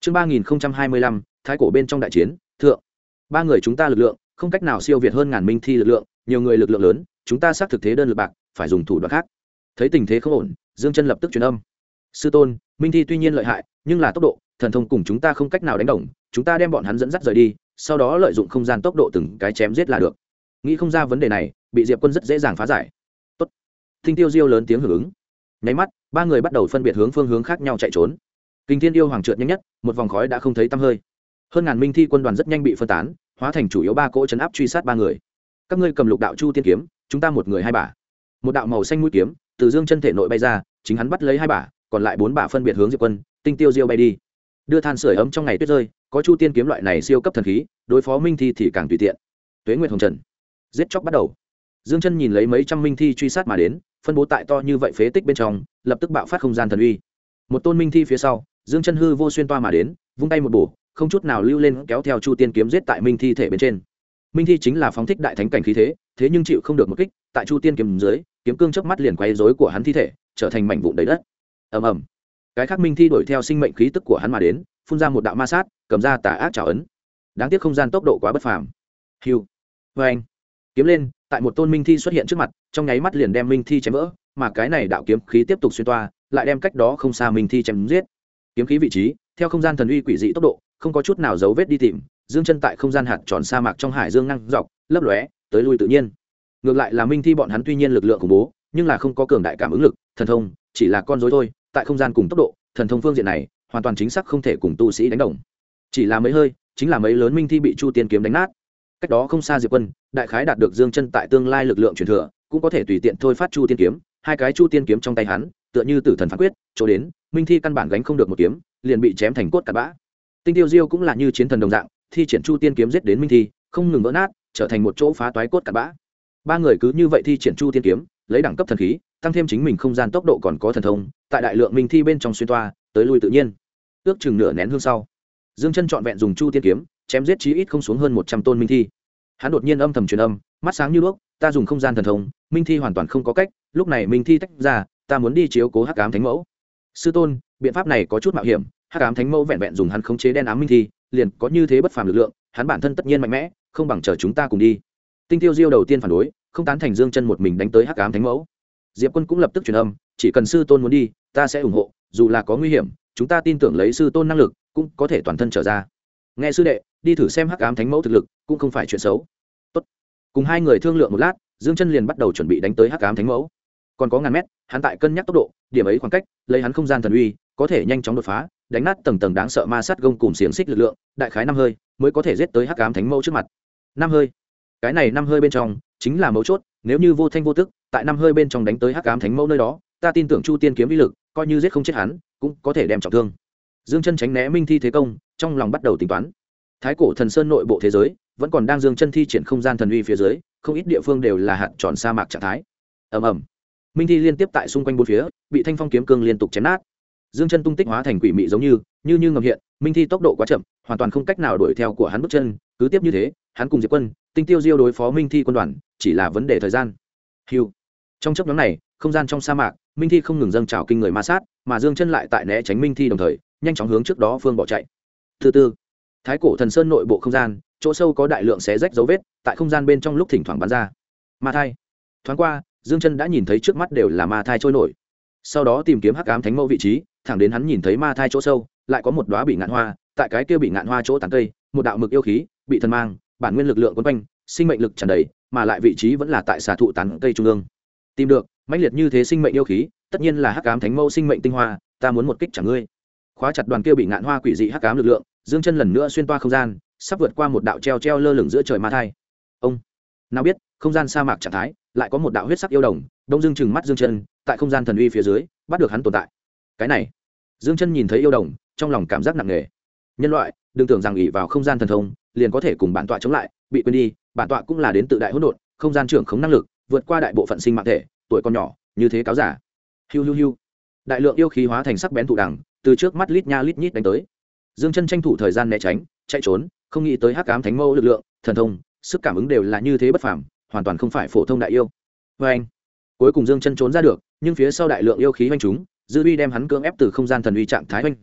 Chương 3025, thái cổ bên trong đại chiến, thượng. Ba người chúng ta lực lượng không cách nào siêu việt hơn ngàn minh thi lực lượng, nhiều người lực lượng lớn, chúng ta xác thực thế đơn lực bạc, phải dùng thủ đoạn khác. Thấy tình thế không ổn, Dương Chân lập tức truyền âm. Sư tôn, minh thi tuy nhiên lợi hại, nhưng là tốc độ, thần thông cùng chúng ta không cách nào đánh đồng, chúng ta đem bọn hắn dẫn dắt rời đi, sau đó lợi dụng không gian tốc độ từng cái chém giết là được. Nghĩ không ra vấn đề này, bị Diệp Quân rất dễ dàng phá giải. Tốt. Tinh Tiêu Diêu lớn tiếng hưởng ứng. Nháy mắt, ba người bắt đầu phân biệt hướng phương hướng khác nhau chạy trốn. Kinh Thiên Yêu Hoàng trượt nhanh nhất, một vòng khói đã không thấy tăm hơi. Hơn ngàn minh thi quân đoàn rất nhanh bị phân tán, hóa thành chủ yếu ba cỗ trấn áp truy sát ba người. Các ngươi cầm lục đạo chu tiên kiếm, chúng ta một người hai bả. Một đạo màu xanh mũi kiếm từ Dương Chân thể nội bay ra, chính hắn bắt lấy hai bả, còn lại bốn bả phân biệt hướng Diệp Quân, Tinh Tiêu Diêu bay đi. Đưa than sưởi ấm trong ngày tuyết rơi, có chu tiên kiếm loại này siêu cấp thần khí, đối phó minh thi thì càng tùy tiện. Tuế Nguyệt Hồng Trần, giết chóc bắt đầu. Dương Chân nhìn lấy mấy trăm minh thi truy sát mà đến, phân bố tại to như vậy phế tích bên trong, lập tức bạo phát không gian thần uy. Một tôn minh thi phía sau, Dương Chân hư vô xuyên toa mà đến, vung tay một bổ, không chút nào lưu lên kéo theo chu tiên kiếm giết tại minh thi thể bên trên. Minh thi chính là phóng thích đại thánh cảnh khí thế, thế nhưng chịu không được một kích, tại chu tiên kiếm dưới, kiếm cương chớp mắt liền quấy rối của hắn thi thể, trở thành mảnh vụn đầy đất. Ầm ầm. Cái khác minh thi đuổi theo sinh mệnh khí tức của hắn mà đến, phun ra một đạo ma sát, cầm ra tà ác trảo ấn. Đáng tiếc không gian tốc độ quá bất phàm. Hưu. Oeng. Kiếm lên, tại một tôn minh thi xuất hiện trước mặt, trong nháy mắt liền đem minh thi chém vỡ, mà cái này đạo kiếm khí tiếp tục xuyên toa, lại đem cách đó không xa minh thi chém giết. Kiếm khí vị trí, theo không gian thần uy quỷ dị tốc độ, không có chút nào dấu vết đi tìm. Dương Chân tại không gian hạt tròn sa mạc trong hải dương ngang dọc, lấp lóe, tới lui tự nhiên. Ngược lại là minh thi bọn hắn tuy nhiên lực lượng khủng bố, nhưng là không có cường đại cảm ứng lực, thần thông chỉ là con rối thôi. Tại không gian cùng tốc độ, thần thông phương diện này, hoàn toàn chính xác không thể cùng tu sĩ đánh đồng. Chỉ là mấy hơi, chính là mấy lớn minh thi bị chu tiên kiếm đánh nát. Cách đó không xa Diệp Quân, đại khái đạt được Dương Chân tại tương lai lực lượng truyền thừa, cũng có thể tùy tiện thôi phát chu tiên kiếm. Hai cái chu tiên kiếm trong tay hắn, tựa như tử thần phán quyết, chỗ đến, minh thi căn bản gánh không được một kiếm, liền bị chém thành cốt cặn bã. Tinh Tiêu Diêu cũng là như chiến thần đồng dạng, thi triển chu tiên kiếm giết đến minh thi, không ngừng vỡ nát, trở thành một chỗ phá toái cốt cặn bã. Ba người cứ như vậy thi triển chu tiên kiếm, lấy đẳng cấp thần khí, tăng thêm chính mình không gian tốc độ còn có thần thông, tại đại lượng minh thi bên trong xuyên toa, tới lui tự nhiên. Ước chừng nửa nén hương sau, Dương Chân trọn vẹn dùng chu tiên kiếm, chém giết chí ít không xuống hơn 100 tôn minh thi. Hắn đột nhiên âm thầm truyền âm, mắt sáng như đuốc, ta dùng không gian thần thông, minh thi hoàn toàn không có cách, lúc này minh thi tách ra, ta muốn đi chiếu cố Hắc Ám Thánh Mẫu. Sư tôn, biện pháp này có chút mạo hiểm, Hắc Ám Thánh Mẫu vẹn vẹn dùng hắn khống chế đen ám minh thi, liền có như thế bất phàm lực lượng, hắn bản thân tất nhiên mạnh mẽ, không bằng chờ chúng ta cùng đi. Tinh Tiêu Diêu đầu tiên phản đối, không tán thành Dương Chân một mình đánh tới Hắc Ám Thánh Mẫu. Diệp Quân cũng lập tức truyền âm, chỉ cần sư tôn muốn đi, ta sẽ ủng hộ, dù là có nguy hiểm, chúng ta tin tưởng lấy sư tôn năng lực, cũng có thể toàn thân trở ra. Nghe sư đệ, đi thử xem Hắc Ám Thánh Mẫu thực lực, cũng không phải chuyện xấu. Tốt. Cùng hai người thương lượng một lát, Dương Chân liền bắt đầu chuẩn bị đánh tới Hắc Ám Thánh Mẫu. Còn có ngàn mét, hắn tại cân nhắc tốc độ, điểm ấy khoảng cách, lấy hắn không gian thần uy, có thể nhanh chóng đột phá, đánh nát tầng tầng đáng sợ ma sát gông cùng xiềng xích lực lượng, đại khái 5 hơi mới có thể giết tới Hắc Ám Thánh Mẫu trước mặt. 5 hơi. Cái này 5 hơi bên trong chính là mấu chốt, nếu như vô thanh vô tức, tại 5 hơi bên trong đánh tới Hắc Ám Thánh Mẫu nơi đó, ta tin tưởng chu tiên kiếm uy lực, coi như giết không chết hắn, cũng có thể đem trọng thương. Dương Chân tránh né minh thi thế công, trong lòng bắt đầu tính toán. Thái cổ thần sơn nội bộ thế giới vẫn còn đang Dương Chân thi triển không gian thần uy phía dưới, không ít địa phương đều là hạt tròn sa mạc trạng thái. Ầm ầm. Minh thi liên tiếp tại xung quanh bốn phía, bị thanh phong kiếm cương liên tục chém nát. Dương Chân tung tích hóa thành quỷ mị giống như ngầm hiện, minh thi tốc độ quá chậm, hoàn toàn không cách nào đuổi theo của hắn bước chân, cứ tiếp như thế, hắn cùng Diệp Quân, Tinh Tiêu Diêu đối phó minh thi quân đoàn, chỉ là vấn đề thời gian. Hưu. Trong chốc ngắn này, không gian trong sa mạc, minh thi không ngừng dâng trào kinh người ma sát, mà Dương Chân lại tại né tránh minh thi đồng thời, nhanh chóng hướng trước đó phương bỏ chạy. Thứ tư, Thái cổ thần sơn nội bộ không gian, chỗ sâu có đại lượng xé rách dấu vết, tại không gian bên trong lúc thỉnh thoảng bắn ra. Ma thai. Thoáng qua, Dương Chân đã nhìn thấy trước mắt đều là ma thai trôi nổi. Sau đó tìm kiếm Hắc Ám Thánh Mẫu vị trí, thẳng đến hắn nhìn thấy ma thai chỗ sâu, lại có một đóa bị ngạn hoa, tại cái kia bị ngạn hoa chỗ tán cây, một đạo mực yêu khí, bị thần mang, bản nguyên lực lượng quấn quanh, sinh mệnh lực tràn đầy, mà lại vị trí vẫn là tại xà thụ tán cây trung ương. Tìm được, mãnh liệt như thế sinh mệnh yêu khí, tất nhiên là Hắc Ám Thánh Mẫu sinh mệnh tinh hoa, ta muốn một kích trả ngươi. Khóa chặt đoàn kia bị ngạn hoa quỷ dị hắc ám lực lượng, Dương Chân lần nữa xuyên toa không gian, sắp vượt qua một đạo treo lơ lửng giữa trời ma thai. Ông nào biết, không gian sa mạc trạng thái, lại có một đạo huyết sắc yêu đồng, đông dương chừng mắt Dương Chân, tại không gian thần uy phía dưới, bắt được hắn tồn tại. Cái này, Dương Chân nhìn thấy yêu đồng, trong lòng cảm giác nặng nề. Nhân loại, đừng tưởng rằng ỷ vào không gian thần thông, liền có thể cùng bản tọa chống lại, bị quên đi, bản tọa cũng là đến tự đại hỗn độn, không gian trưởng khống năng lực, vượt qua đại bộ phận sinh mạng thể, tuổi còn nhỏ, như thế cáo giả. Hiu hiu hiu. Đại lượng yêu khí hóa thành sắc bén thụ đằng, từ trước mắt lít nha lít nhít đánh tới. Dương Chân tranh thủ thời gian né tránh, chạy trốn, không nghĩ tới Hắc Ám Thánh Mẫu lực lượng, thần thông, sức cảm ứng đều là như thế bất phàm, hoàn toàn không phải phổ thông đại yêu. Anh, cuối cùng Dương Chân trốn ra được, nhưng phía sau đại lượng yêu khí vây chúng, dư uy đem hắn cưỡng ép từ không gian thần uy trạng thái vây ra,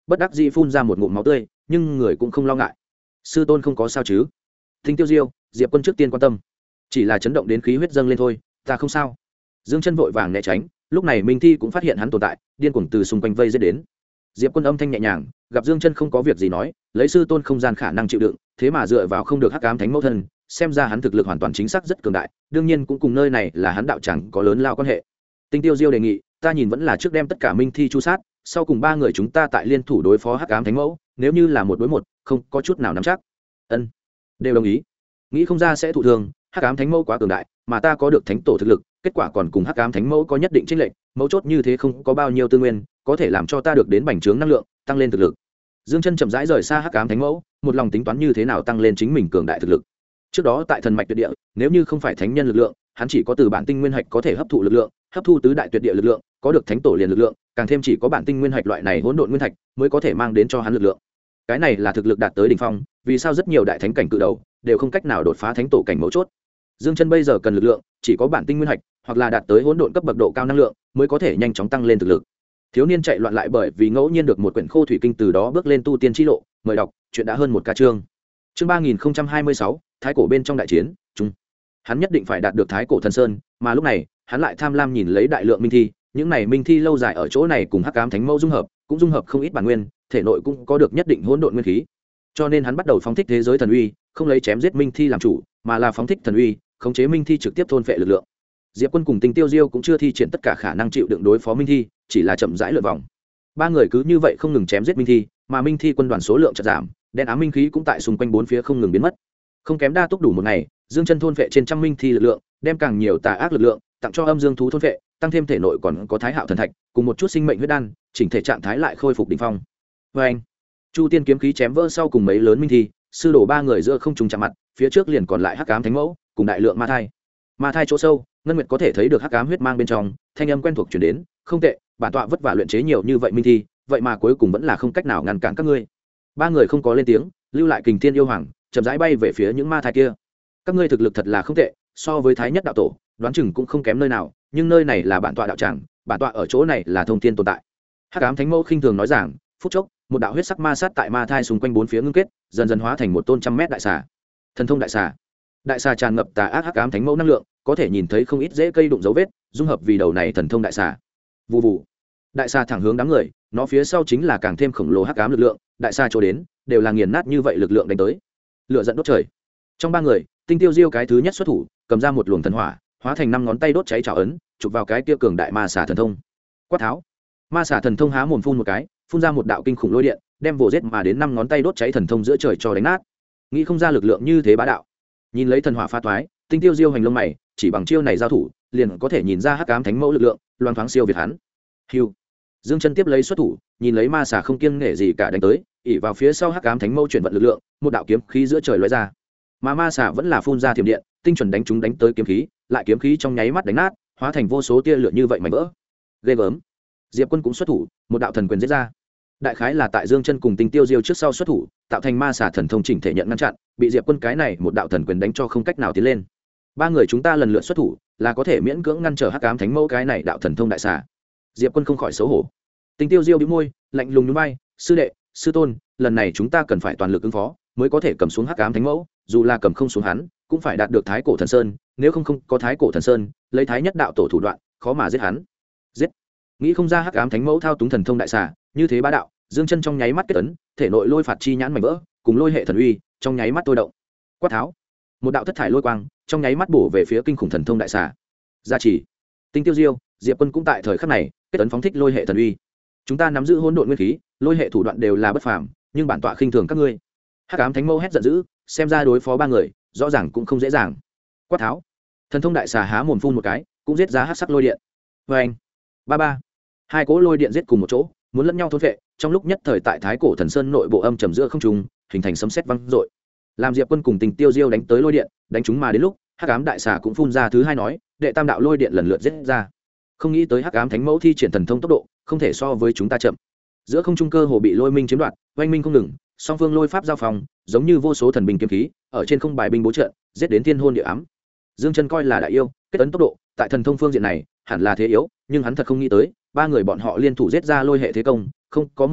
bất đắc dĩ phun ra một ngụm máu tươi, nhưng người cũng không lo ngại. Sư tôn không có sao chứ? Tinh Tiêu Diêu, Diệp Quân trước tiên quan tâm, chỉ là chấn động đến khí huyết dâng lên thôi, ta không sao. Dương Chân vội vàng né tránh, lúc này Minh Thi cũng phát hiện hắn tồn tại, điên cuồng từ xung quanh vây giết đến. Diệp Quân âm thanh nhẹ nhàng, gặp Dương Chân không có việc gì nói, lấy sư tôn không gian khả năng chịu đựng, thế mà dựa vào không được Hắc Ám Thánh Mẫu thân, xem ra hắn thực lực hoàn toàn chính xác rất cường đại, đương nhiên cũng cùng nơi này là hắn đạo chẳng có lớn lao quan hệ. Tinh Tiêu Diêu đề nghị, ta nhìn vẫn là trước đem tất cả Minh Thi chu sát, sau cùng ba người chúng ta tại liên thủ đối phó Hắc Ám Thánh Mẫu, nếu như là một đối một, không có chút nào nắm chắc. Ân, đều đồng ý. Nghĩ không ra sẽ thụ thương, Hắc Ám Thánh Mẫu quá cường đại, mà ta có được Thánh Tổ thực lực, kết quả còn cùng Hắc Ám Thánh Mẫu có nhất định chênh lệch, mấu chốt như thế không có bao nhiêu tư nguyên, có thể làm cho ta được đến bành trướng năng lượng, tăng lên thực lực. Dương Chân chậm rãi rời xa Hắc Ám Thánh Mẫu, một lòng tính toán như thế nào tăng lên chính mình cường đại thực lực. Trước đó tại thần mạch tuyệt địa, nếu như không phải thánh nhân lực lượng, hắn chỉ có từ bản tinh nguyên hạch có thể hấp thụ lực lượng, hấp thu tứ đại tuyệt địa lực lượng, có được thánh tổ liền lực lượng, càng thêm chỉ có bản tinh nguyên hạch loại này hỗn độn nguyên thạch mới có thể mang đến cho hắn lực lượng. Cái này là thực lực đạt tới đỉnh phong, vì sao rất nhiều đại thánh cảnh cự đầu đều không cách nào đột phá thánh tổ cảnh mấu chốt. Dương Chân bây giờ cần lực lượng, chỉ có bản tinh nguyên hạch hoặc là đạt tới hỗn độn cấp bậc độ cao năng lượng mới có thể nhanh chóng tăng lên thực lực. Thiếu niên chạy loạn lại bởi vì ngẫu nhiên được một quyển khô thủy kinh, từ đó bước lên tu tiên chi lộ, mời đọc, chuyện đã hơn một ca chương. Chương 3026, Thái cổ bên trong đại chiến, chung. Hắn nhất định phải đạt được Thái cổ thần sơn, mà lúc này, hắn lại tham lam nhìn lấy đại lượng minh thi, những này minh thi lâu dài ở chỗ này cùng Hắc Ám Thánh Mẫu dung hợp, cũng dung hợp không ít bản nguyên, thể nội cũng có được nhất định hỗn độn nguyên khí. Cho nên hắn bắt đầu phóng thích thế giới thần uy, không lấy chém giết minh thi làm chủ, mà là phóng thích thần uy, khống chế minh thi trực tiếp thôn phệ lực lượng. Diệp Quân cùng Tinh Tiêu Diêu cũng chưa thi triển tất cả khả năng chịu đựng đối phó minh thi, chỉ là chậm rãi lượn vòng. Ba người cứ như vậy không ngừng chém giết minh thi, mà minh thi quân đoàn số lượng chợt giảm, đen ám minh khí cũng tại xung quanh bốn phía không ngừng biến mất. Không kém đa túc đủ một ngày, Dương Chân thôn phệ trên trăm minh thi lực lượng, đem càng nhiều tà ác lực lượng tặng cho âm dương thú thôn phệ, tăng thêm thể nội còn có Thái Hạo thần thạch, cùng một chút sinh mệnh huyết đan, chỉnh thể trạng thái lại khôi phục đỉnh phong. Oeng! Chu tiên kiếm khí chém vỡ sau cùng mấy lớn minh thi, sư đổ ba người giữa không trùng chạm mặt, phía trước liền còn lại Hắc Ám Thánh Mẫu cùng đại lượng ma thai. Ma thai chỗ sâu, Ngân Nguyệt có thể thấy được hắc ám huyết mang bên trong, thanh âm quen thuộc truyền đến, không tệ, bản tọa vất vả luyện chế nhiều như vậy minh thi, vậy mà cuối cùng vẫn là không cách nào ngăn cản các ngươi. Ba người không có lên tiếng, lưu lại Kình Thiên yêu hoàng, chậm rãi bay về phía những ma thai kia. Các ngươi thực lực thật là không tệ, so với Thái Nhất đạo tổ, đoán chừng cũng không kém nơi nào, nhưng nơi này là bản tọa đạo tràng, bản tọa ở chỗ này là thông thiên tồn tại. Hắc ám thánh mẫu khinh thường nói rằng, phút chốc, một đạo huyết sắc ma sát tại ma thai xung quanh bốn phía ngưng kết, dần dần hóa thành một tôn trăm mét đại xà. Thần thông đại xà. Đại xà tràn ngập tà ác hắc ám thánh mẫu năng lượng, có thể nhìn thấy không ít rễ cây đụng dấu vết, dung hợp vì đầu này thần thông đại xà. Vù vù. Đại xà thẳng hướng đám người, nó phía sau chính là càng thêm khổng lồ hắc ám lực lượng, đại xà chỗ đến, đều là nghiền nát như vậy lực lượng đánh tới. Lửa giận đốt trời. Trong ba người, Tinh Tiêu Diêu cái thứ nhất xuất thủ, cầm ra một luồng thần hỏa, hóa thành 5 ngón tay đốt cháy trảo ấn, chụp vào cái kia cường đại ma xà thần thông. Quát tháo. Ma xà thần thông há mồm phun một cái, phun ra một đạo kinh khủng lôi điện, đem vồ giết mà đến 5 ngón tay đốt cháy thần thông giữa trời cho đánh nát. Nghĩ không ra lực lượng như thế bá đạo. Nhìn lấy thần hỏa pha toái, Tinh Tiêu Diêu hành lông mày, chỉ bằng chiêu này giao thủ, liền có thể nhìn ra hắc ám thánh mẫu lực lượng, loan thoáng siêu việt hắn. Hưu. Dương Chân tiếp lấy xuất thủ, nhìn lấy ma xà không kiêng nể gì cả đánh tới, ỷ vào phía sau hắc ám thánh mẫu chuyển vận lực lượng, một đạo kiếm khí giữa trời lóe ra. Mà ma xà vẫn là phun ra thiểm điện, tinh chuẩn đánh trúng đánh tới kiếm khí, lại kiếm khí trong nháy mắt đánh nát, hóa thành vô số tia lửa như vậy mảnh vỡ. Ghê gớm. Diệp Quân cũng xuất thủ, một đạo thần quyền giết ra. Đại khái là tại Dương Chân cùng Tinh Tiêu Diêu trước sau xuất thủ, tạo thành ma xà thần thông chỉnh thể nhận ngăn chặn, bị Diệp Quân cái này một đạo thần quyền đánh cho không cách nào tiến lên. Ba người chúng ta lần lượt xuất thủ, là có thể miễn cưỡng ngăn trở hắc ám thánh mẫu cái này đạo thần thông đại xà. Diệp Quân không khỏi xấu hổ. Tinh Tiêu Diêu bĩu môi, lạnh lùng nhún vai, sư đệ, sư tôn, lần này chúng ta cần phải toàn lực ứng phó, mới có thể cầm xuống hắc ám thánh mẫu, dù là cầm không xuống hắn, cũng phải đạt được Thái cổ thần sơn, nếu không có Thái cổ thần sơn, lấy Thái Nhất đạo tổ thủ đoạn, khó mà giết hắn. Giết. Nghĩ không ra hắc ám thánh mẫu thao túng thần thông đại xà, như thế bá đạo, Dương Chân trong nháy mắt kết ấn, thể nội lôi phạt chi nhãn mảnh vỡ, cùng lôi hệ thần uy, trong nháy mắt tôi động. Quát tháo. Một đạo thất thải lôi quang, trong nháy mắt bổ về phía kinh khủng thần thông đại xà. Gia trì. Tinh Tiêu Diêu, Diệp Quân cũng tại thời khắc này, kết ấn phóng thích lôi hệ thần uy. Chúng ta nắm giữ hỗn độn nguyên khí, lôi hệ thủ đoạn đều là bất phàm, nhưng bản tọa khinh thường các ngươi. Hắc ám thánh mẫu hét giận dữ, xem ra đối phó ba người, rõ ràng cũng không dễ dàng. Quát tháo. Thần thông đại xà há mồm phun một cái, cũng giết ra hắc sắc lôi điện. Oeng. Ba ba. Hai cỗ lôi điện giết cùng một chỗ, muốn lẫn nhau thôn phệ, trong lúc nhất thời tại Thái cổ thần sơn nội bộ âm trầm giữa không trung, hình thành sấm sét vang dội. Làm Diệp Quân cùng Tinh Tiêu Diêu đánh tới lôi điện, đánh chúng mà đến lúc, hắc ám đại xà cũng phun ra thứ hai nói, đệ tam đạo lôi điện lần lượt giết ra. Không nghĩ tới hắc ám thánh mẫu thi triển thần thông tốc độ, không thể so với chúng ta chậm. Giữa không trung cơ hồ bị lôi minh chiếm đoạt, oanh minh không ngừng, song phương lôi pháp giao phòng, giống như vô số thần binh kiếm khí, ở trên không bài binh bố trận, giết đến thiên hôn địa ám. Dương Chân coi là đại yêu, kết ấn tốc độ, tại thần thông phương diện này, hẳn là thế yếu, nhưng hắn thật không nghĩ tới, ba người bọn họ liên thủ giết ra lôi hệ thế công, không có một đạo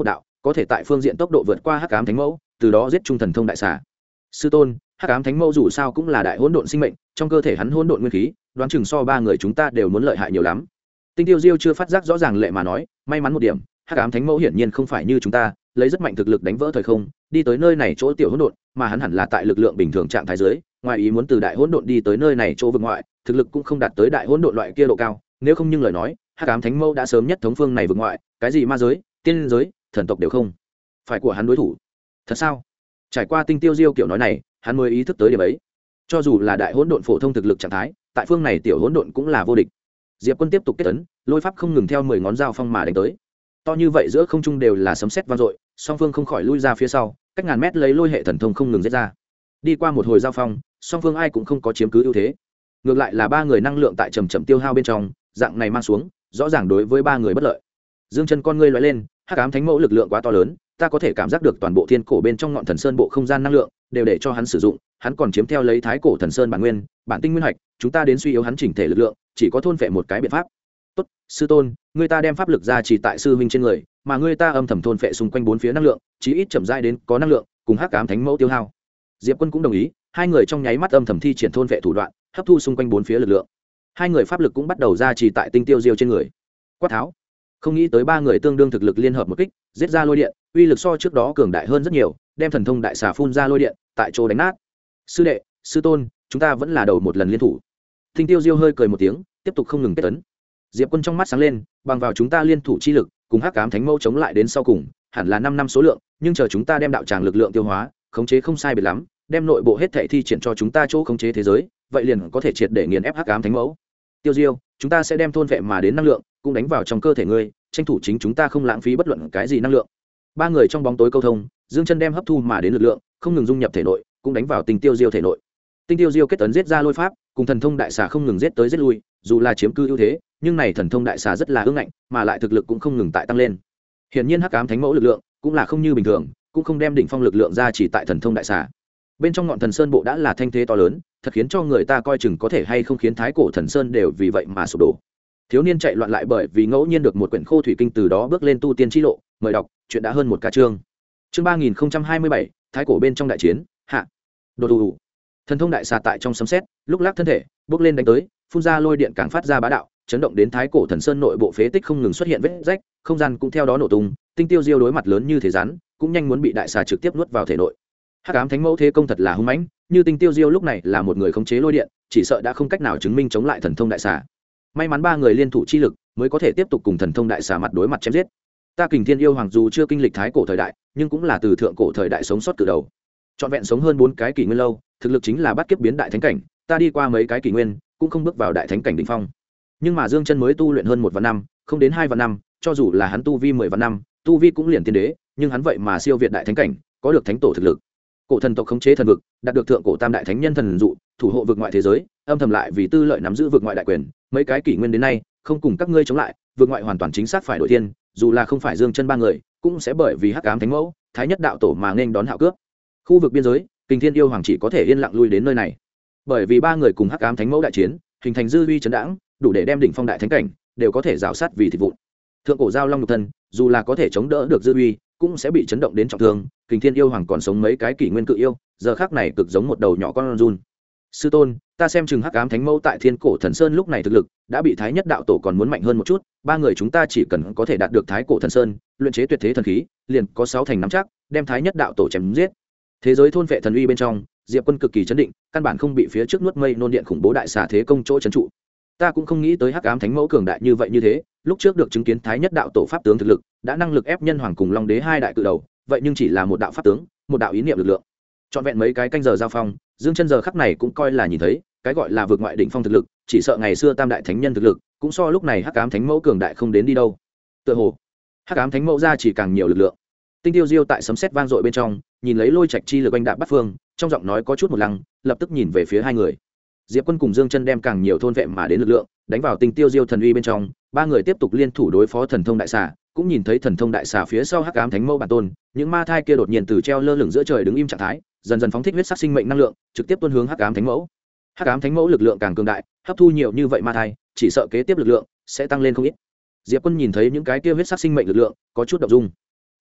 có thể tại phương diện tốc độ vượt qua hắc ám thánh mẫu, từ đó giết trung thần thông đại xà. Sư tôn, hắc ám thánh mẫu dù sao cũng là đại hỗn độn sinh mệnh, trong cơ thể hắn hỗn độn nguyên khí, đoán chừng so ba người chúng ta đều muốn lợi hại nhiều lắm. Tinh Tiêu Diêu chưa phát giác rõ ràng lệ mà nói, may mắn một điểm, hắc ám thánh mẫu hiển nhiên không phải như chúng ta, lấy rất mạnh thực lực đánh vỡ thời không, đi tới nơi này chỗ tiểu hỗn độn, mà hắn hẳn là tại lực lượng bình thường trạng thái dưới, ngoài ý muốn từ đại hỗn độn đi tới nơi này chỗ vực ngoại, thực lực cũng không đạt tới đại hỗn độn loại kia độ cao, nếu không nhưng lời nói, hắc ám thánh mẫu đã sớm nhất thống phương này vực ngoại, cái gì ma giới, tiên giới, thần tộc đều không phải của hắn đối thủ. Thật sao? Trải qua Tinh Tiêu Diêu kiểu nói này, hắn mới ý thức tới điểm ấy. Cho dù là đại hỗn độn phổ thông thực lực trạng thái, tại phương này tiểu hỗn độn cũng là vô địch. Diệp Quân tiếp tục kết ấn, lôi pháp không ngừng theo 10 ngón dao phong mà đánh tới. To như vậy giữa không trung đều là sấm sét vang dội, song phương không khỏi lui ra phía sau, cách ngàn mét lấy lôi hệ thần thông không ngừng giết ra. Đi qua một hồi giao phong, song phương ai cũng không có chiếm cứ ưu thế. Ngược lại là ba người năng lượng tại chậm chậm tiêu hao bên trong, dạng này mang xuống, rõ ràng đối với ba người bất lợi. Dương Chân con ngươi lóe lên, hắc ám thánh mẫu lực lượng quá to lớn, ta có thể cảm giác được toàn bộ thiên cổ bên trong ngọn thần sơn bộ không gian năng lượng đều để cho hắn sử dụng, hắn còn chiếm theo lấy thái cổ thần sơn bản nguyên, bản tinh nguyên hạch, chúng ta đến suy yếu hắn chỉnh thể lực lượng, chỉ có thôn phệ một cái biện pháp. Tốt, sư tôn, người ta đem pháp lực ra chỉ tại sư huynh trên người, mà người ta âm thầm thôn phệ xung quanh bốn phía năng lượng, chí ít chậm rãi đến có năng lượng, cùng hắc ám thánh mẫu tiêu hao. Diệp Quân cũng đồng ý, hai người trong nháy mắt âm thầm thi triển thôn phệ thủ đoạn, hấp thu xung quanh bốn phía lực lượng. Hai người pháp lực cũng bắt đầu ra chỉ tại Tinh Tiêu Diêu trên người. Quát tháo. Không nghĩ tới ba người tương đương thực lực liên hợp một kích, giết ra lôi điện, uy lực so trước đó cường đại hơn rất nhiều, đem thần thông đại xà phun ra lôi điện, tại chỗ đánh nát. Sư đệ, sư tôn, chúng ta vẫn là đầu một lần liên thủ. Tinh Tiêu Diêu hơi cười một tiếng, tiếp tục không ngừng kết tấn. Diệp Quân trong mắt sáng lên, bằng vào chúng ta liên thủ chi lực, cùng hắc ám thánh mẫu chống lại đến sau cùng, hẳn là 5 năm số lượng, nhưng chờ chúng ta đem đạo tràng lực lượng tiêu hóa, khống chế không sai biệt lắm, đem nội bộ hết thảy thi triển cho chúng ta chỗ khống chế thế giới, vậy liền có thể triệt để nghiền ép hắc ám thánh mẫu. Tiêu Diêu, chúng ta sẽ đem thôn vệ mà đến năng lượng, cũng đánh vào trong cơ thể ngươi, tranh thủ chính chúng ta không lãng phí bất luận cái gì năng lượng. Ba người trong bóng tối câu thông, Dương Chân đem hấp thu mà đến lực lượng, không ngừng dung nhập thể nội, cũng đánh vào Tinh Tiêu Diêu thể nội. Tinh Tiêu Diêu kết tấn giết ra lôi pháp, cùng thần thông đại xà không ngừng giết tới giết lui, dù là chiếm cư ưu thế, nhưng này thần thông đại xà rất là ương ngạnh, mà lại thực lực cũng không ngừng tại tăng lên. Hiển nhiên hắc ám thánh mẫu lực lượng cũng là không như bình thường, cũng không đem đỉnh phong lực lượng ra chỉ tại thần thông đại xà. Bên trong ngọn thần sơn bộ đã là thanh thế to lớn, thật khiến cho người ta coi chừng có thể hay không khiến thái cổ thần sơn đều vì vậy mà sụp đổ. Thiếu niên chạy loạn lại bởi vì ngẫu nhiên được một quyển khô thủy kinh, từ đó bước lên tu tiên chi lộ. Mời đọc, chuyện đã hơn một ca chương. Chương 3027, thái cổ bên trong đại chiến, hạ. Đột ù. Thần thông đại xà tại trong sấm sét, lúc lắc thân thể, bước lên đánh tới, phun ra lôi điện càng phát ra bá đạo, chấn động đến thái cổ thần sơn nội bộ phế tích không ngừng xuất hiện vết rách, không gian cũng theo đó nổ tung. Tinh Tiêu Diêu đối mặt lớn như thế rắn, cũng nhanh muốn bị đại xà trực tiếp nuốt vào thể nội. Hắc ám thánh mẫu thế công thật là hung mãnh, như Tinh Tiêu Diêu lúc này là một người khống chế lôi điện, chỉ sợ đã không cách nào chứng minh chống lại thần thông đại xà. May mắn ba người liên thủ chi lực mới có thể tiếp tục cùng thần thông đại xà mặt đối mặt chém giết. Ta Kình Thiên Yêu Hoàng dù chưa kinh lịch thái cổ thời đại, nhưng cũng là từ thượng cổ thời đại sống sót từ đầu, trọn vẹn sống hơn 4 cái kỷ nguyên lâu, thực lực chính là bắt kiếp biến đại thánh cảnh. Ta đi qua mấy cái kỷ nguyên, cũng không bước vào đại thánh cảnh đỉnh phong. Nhưng mà Dương Chân mới tu luyện hơn 1 vạn năm, không đến 2 vạn năm, cho dù là hắn tu vi 10 vạn năm, tu vi cũng liền tiên đế, nhưng hắn vậy mà siêu việt đại thánh cảnh, có được thánh tổ thực lực. Cổ thần tộc khống chế thần vực, đạt được thượng cổ tam đại thánh nhân thần dụ, thủ hộ vực ngoại thế giới, âm thầm lại vì tư lợi nắm giữ vực ngoại đại quyền, mấy cái kỷ nguyên đến nay, không cùng các ngươi chống lại, vực ngoại hoàn toàn chính xác phải đổi thiên, dù là không phải Dương Chân ba người, cũng sẽ bởi vì hắc ám thánh mẫu, thái nhất đạo tổ mà nên đón hạo cướp. Khu vực biên giới, Kình Thiên Yêu Hoàng chỉ có thể yên lặng lui đến nơi này. Bởi vì ba người cùng hắc ám thánh mẫu đại chiến, hình thành dư uy chấn đãng, đủ để đem đỉnh phong đại thánh cảnh đều có thể rào sát vì thịt vụn. Thượng cổ giao long nhục thân, dù là có thể chống đỡ được dư uy, cũng sẽ bị chấn động đến trọng thương. Kình Thiên Yêu Hoàng còn sống mấy cái kỷ nguyên cự yêu, giờ khắc này cực giống một đầu nhỏ con run. Sư tôn, ta xem chừng hắc ám thánh mẫu tại thiên cổ thần sơn lúc này thực lực đã bị thái nhất đạo tổ còn muốn mạnh hơn một chút, ba người chúng ta chỉ cần có thể đạt được thái cổ thần sơn, luyện chế tuyệt thế thần khí, liền có 6 thành nắm chắc đem thái nhất đạo tổ chém giết. Thế giới thôn vệ thần uy bên trong, Diệp Quân cực kỳ chấn định, căn bản không bị phía trước nuốt mây nôn điện khủng bố đại xà thế công chỗ trấn trụ. Ta cũng không nghĩ tới hắc ám thánh mẫu cường đại như vậy như thế, lúc trước được chứng kiến thái nhất đạo tổ pháp tướng thực lực đã năng lực ép nhân hoàng cùng long đế hai đại cự đầu, vậy nhưng chỉ là một đạo pháp tướng, một đạo ý niệm lực lượng. Trọn vẹn mấy cái canh giờ giao phong, Dương Chân giờ khắc này cũng coi là nhìn thấy, cái gọi là vượt ngoại đỉnh phong thực lực, chỉ sợ ngày xưa tam đại thánh nhân thực lực, cũng so lúc này hắc ám thánh mẫu cường đại không đến đi đâu. Tựa hồ, hắc ám thánh mẫu ra chỉ càng nhiều lực lượng. Tinh Tiêu Diêu tại sấm sét vang dội bên trong, nhìn lấy lôi trạch chi lực anh đạp bắt phương, trong giọng nói có chút một lăng, lập tức nhìn về phía hai người. Diệp Quân cùng Dương Chân đem càng nhiều thôn vệ mà đến lực lượng, đánh vào Tinh Tiêu Diêu thần uy bên trong, ba người tiếp tục liên thủ đối phó thần thông đại xà, cũng nhìn thấy thần thông đại xà phía sau hắc ám thánh mẫu bản tôn, những ma thai kia đột nhiên từ treo lơ lửng giữa trời đứng im trạng thái, dần dần phóng thích huyết sắc sinh mệnh năng lượng, trực tiếp tuôn hướng hắc ám thánh mẫu. Hắc ám thánh mẫu lực lượng càng cường đại, hấp thu nhiều như vậy ma thai, chỉ sợ kế tiếp lực lượng sẽ tăng lên không ít. Diệp Quân nhìn thấy những cái kia huyết sắc sinh mệnh lực lượng, có chút động dung.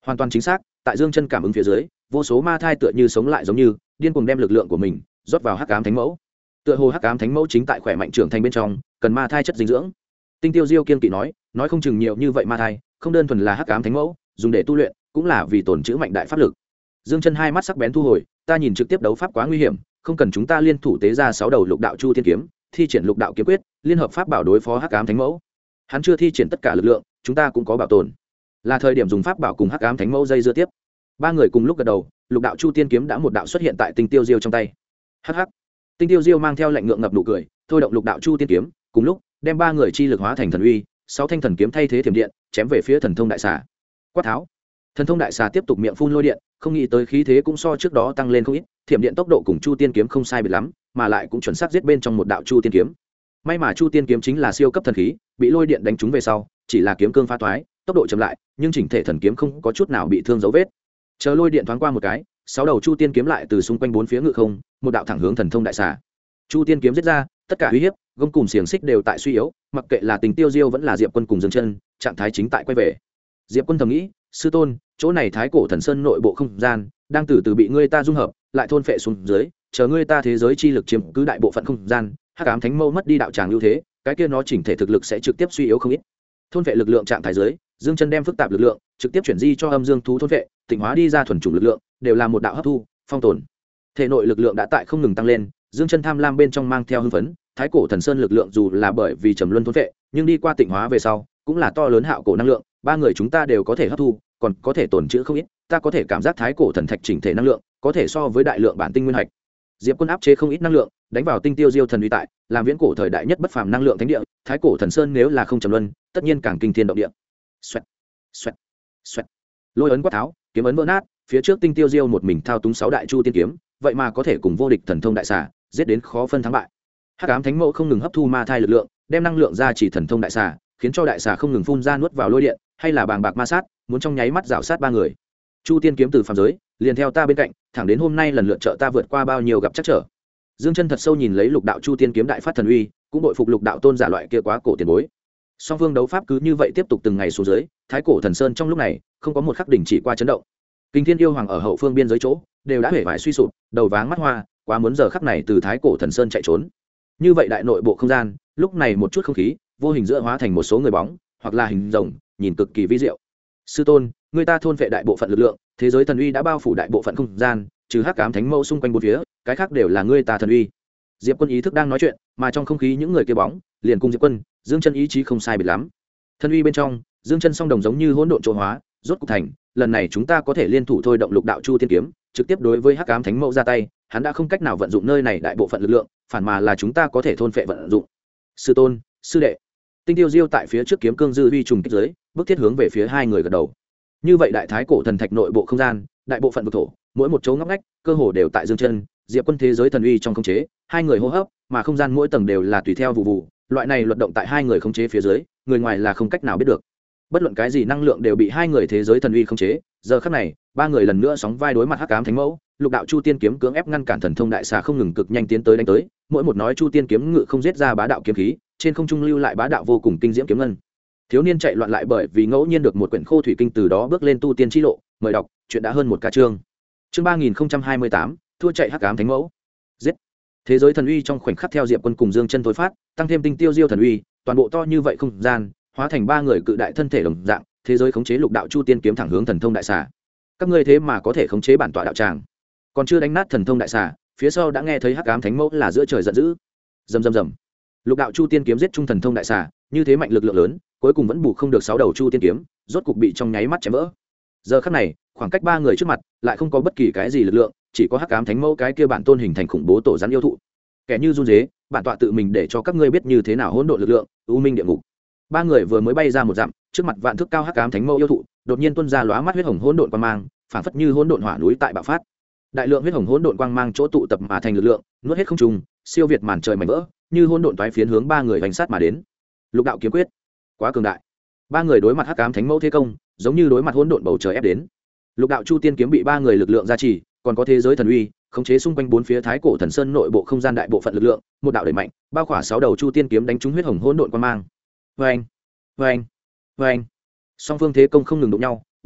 Hoàn toàn chính xác, tại Dương Chân cảm ứng phía dưới, vô số ma thai tựa như sống lại giống như điên cuồng đem lực lượng của mình rót vào hắc ám thánh mẫu. Tựa hồ hắc ám thánh mẫu chính tại khỏe mạnh trưởng thành bên trong, cần ma thai chất dinh dưỡng. Tinh Tiêu Diêu kiên kỵ nói không chừng nhiều như vậy ma thai, không đơn thuần là hắc ám thánh mẫu, dùng để tu luyện, cũng là vì tổn trữ mạnh đại pháp lực. Dương Chân hai mắt sắc bén thu hồi, ta nhìn trực tiếp đấu pháp quá nguy hiểm, không cần chúng ta liên thủ tế ra 6 đầu lục đạo chu thiên kiếm, thi triển lục đạo kiếm quyết, liên hợp pháp bảo đối phó hắc ám thánh mẫu. Hắn chưa thi triển tất cả lực lượng, chúng ta cũng có bảo tồn. Là thời điểm dùng pháp bảo cùng hắc ám thánh mẫu dây dưa tiếp. Ba người cùng lúc gật đầu, lục đạo chu tiên kiếm đã một đạo xuất hiện tại Tinh Tiêu Diêu trong tay. Hắc hắc. Tinh Tiêu Diêu mang theo lạnh ngượng ngập nụ cười, thôi động lục đạo chu tiên kiếm, cùng lúc đem ba người chi lực hóa thành thần uy, 6 thanh thần kiếm thay thế thiểm điện, chém về phía thần thông đại xà. Quát tháo. Thần thông đại xà tiếp tục miệng phun lôi điện, không nghĩ tới khí thế cũng so trước đó tăng lên không ít, thiểm điện tốc độ cùng chu tiên kiếm không sai biệt lắm, mà lại cũng chuẩn xác giết bên trong một đạo chu tiên kiếm. May mà chu tiên kiếm chính là siêu cấp thần khí, bị lôi điện đánh trúng về sau, chỉ là kiếm cương phá toái, tốc độ chậm lại, nhưng chỉnh thể thần kiếm không có chút nào bị thương dấu vết. Chờ lôi điện thoáng qua một cái, 6 đầu chu tiên kiếm lại từ xung quanh bốn phía ngự không, một đạo thẳng hướng thần thông đại xà. Chu tiên kiếm giết ra, tất cả uy hiếp, gông cùng xiềng xích đều tại suy yếu, mặc kệ là Tình Tiêu Diêu vẫn là Diệp Quân cùng Dương Chân, trạng thái chính tại quay về. Diệp Quân thầm nghĩ, sư tôn, chỗ này Thái Cổ Thần Sơn nội bộ không gian đang từ từ bị ngươi ta dung hợp, lại thôn phệ xuống dưới, chờ ngươi ta thế giới chi lực chiếm cứ đại bộ phận không gian, hắc ám thánh mâu mất đi đạo tràng ưu thế, cái kia nó chỉnh thể thực lực sẽ trực tiếp suy yếu không ít. Thôn phệ lực lượng trạng thái dưới, Dương Chân đem phức tạp lực lượng trực tiếp chuyển di cho âm dương thú thôn phệ, tịnh hóa đi ra thuần chủng lực lượng, đều là một đạo hấp thu, phong tồn. Thể nội lực lượng đã tại không ngừng tăng lên, Dương Chân tham lam bên trong mang theo hưng phấn, Thái Cổ Thần Sơn lực lượng dù là bởi vì trầm luân thôn phệ, nhưng đi qua tịnh hóa về sau, cũng là to lớn hạo cổ năng lượng, ba người chúng ta đều có thể hấp thu, còn có thể tổn trữ không ít, ta có thể cảm giác Thái Cổ Thần Thạch chỉnh thể năng lượng, có thể so với đại lượng bản tinh nguyên hạch. Diệp Quân áp chế không ít năng lượng, đánh vào Tinh Tiêu Diêu thần uy tại, làm viễn cổ thời đại nhất bất phàm năng lượng thánh địa, Thái Cổ Thần Sơn nếu là không trầm luân, tất nhiên càng kinh thiên động địa. Xoẹt, xoẹt, xoẹt. Lôi ấn quát tháo, kiếm ấn vỡ nát, phía trước Tinh Tiêu Diêu một mình thao túng 6 đại chu tiên kiếm, vậy mà có thể cùng vô địch thần thông đại xà, giết đến khó phân thắng bại. Hắc ám thánh mẫu không ngừng hấp thu ma thai lực lượng, đem năng lượng ra chỉ thần thông đại xà, khiến cho đại xà không ngừng phun ra nuốt vào lôi điện, hay là bàng bạc ma sát, muốn trong nháy mắt rào sát ba người. Chu tiên kiếm từ phàm giới, liền theo ta bên cạnh, thẳng đến hôm nay lần lượt trợ ta vượt qua bao nhiêu gặp chắc trở. Dương Chân thật sâu nhìn lấy lục đạo chu tiên kiếm đại phát thần uy, cũng bội phục lục đạo tôn giả loại kia quá cổ tiền bối. Song phương đấu pháp cứ như vậy tiếp tục từng ngày xuống dưới, Thái Cổ Thần Sơn trong lúc này không có một khắc đỉnh chỉ qua chấn động. Kinh Thiên yêu hoàng ở hậu phương biên giới chỗ, đều đã hể vải suy sụp, đầu váng mắt hoa, quá muốn giờ khắc này từ Thái Cổ Thần Sơn chạy trốn. Như vậy đại nội bộ không gian, lúc này một chút không khí, vô hình giữa hóa thành một số người bóng, hoặc là hình rồng, nhìn cực kỳ vi diệu. Sư tôn, người ta thôn vệ đại bộ phận lực lượng, thế giới thần uy đã bao phủ đại bộ phận không gian, trừ hắc ám thánh mâu xung quanh bốn phía, cái khác đều là người ta thần uy. Diệp Quân ý thức đang nói chuyện, mà trong không khí những người kia bóng, liền cùng Diệp Quân, Dương Chân ý chí không sai biệt lắm. Thần uy bên trong, Dương Chân song đồng giống như hỗn độn chỗ hóa, rốt cục thành, lần này chúng ta có thể liên thủ thôi động lục đạo chu thiên kiếm, trực tiếp đối với hắc ám thánh mâu ra tay, hắn đã không cách nào vận dụng nơi này đại bộ phận lực lượng, phản mà là chúng ta có thể thôn phệ vận dụng. Sư tôn, sư đệ. Tinh Tiêu Diêu tại phía trước kiếm cương dư uy trùng kích dưới, bước thiết hướng về phía hai người gật đầu. Như vậy đại Thái Cổ Thần Thạch nội bộ không gian, đại bộ phận vực thổ, mỗi một chỗ ngóc ngách, cơ hồ đều tại Dương Chân, Diệp Quân thế giới thần uy trong khống chế, hai người hô hấp, mà không gian mỗi tầng đều là tùy theo vụ vụ, loại này luật động tại hai người khống chế phía dưới, người ngoài là không cách nào biết được. Bất luận cái gì năng lượng đều bị hai người thế giới thần uy khống chế, giờ khắc này, ba người lần nữa sóng vai đối mặt hắc ám thánh mẫu, lục đạo chu tiên kiếm cưỡng ép ngăn cản thần thông đại xà không ngừng cực nhanh tiến tới đánh tới, mỗi một nói chu tiên kiếm ngự không giết ra bá đạo kiếm khí, trên không trung lưu lại bá đạo vô cùng kinh diễm kiếm ngân. Thiếu niên chạy loạn lại bởi vì ngẫu nhiên được một quyển khô thủy kinh, từ đó bước lên tu tiên chi lộ, mời đọc, chuyện đã hơn một ca chương. Chương 3028, thua chạy hắc ám thánh mẫu. Giết. Thế giới thần uy trong khoảnh khắc theo Diệp Quân cùng Dương Chân tối phát, tăng thêm Tinh Tiêu Diêu thần uy, toàn bộ to như vậy không gian, hóa thành ba người cự đại thân thể đồng dạng, thế giới khống chế lục đạo chu tiên kiếm thẳng hướng thần thông đại xà. Các ngươi thế mà có thể khống chế bản tọa đạo tràng, còn chưa đánh nát thần thông đại xà, phía sau đã nghe thấy hắc ám thánh mẫu là giữa trời giận dữ. Rầm rầm rầm. Lục đạo chu tiên kiếm giết trung thần thông đại xà, như thế mạnh lực lượng lớn, cuối cùng vẫn bù không được 6 đầu chu tiên kiếm, rốt cục bị trong nháy mắt chém vỡ. Giờ khắc này, khoảng cách ba người trước mặt, lại không có bất kỳ cái gì lực lượng, chỉ có hắc ám thánh mẫu cái kia bản tôn hình thành khủng bố tổ rắn yêu thụ. Kẻ như run rế, bản tọa tự mình để cho các ngươi biết như thế nào hỗn độn lực lượng, u minh địa ngục. Ba người vừa mới bay ra một dặm, trước mặt vạn thước cao hắc ám thánh mẫu yêu thụ, đột nhiên tuôn ra lóa mắt huyết hồng hỗn độn quang mang, phảng phất như hỗn độn hỏa núi tại bạo phát. Đại lượng huyết hồng hỗn độn quang mang chỗ tụ tập mà thành lực lượng, nuốt hết không trùng, siêu việt màn trời mảnh vỡ, như hỗn độn toái phiến hướng ba người vành sát mà đến. Lục đạo kiếm quyết, quá cường đại. Ba người đối mặt hắc ám thánh mẫu thế công, giống như đối mặt hỗn độn bầu trời ép đến. Lục đạo chu tiên kiếm bị ba người lực lượng gia trì, còn có thế giới thần uy khống chế xung quanh bốn phía Thái Cổ Thần Sơn nội bộ không gian đại bộ phận lực lượng, một đạo đẩy mạnh, bao khỏa 6 đầu chu tiên kiếm đánh trúng huyết hồng hỗn độn quang mang. Oeng, oeng, oeng. Song phương thế công không ngừng đụng nhau, bốc lên,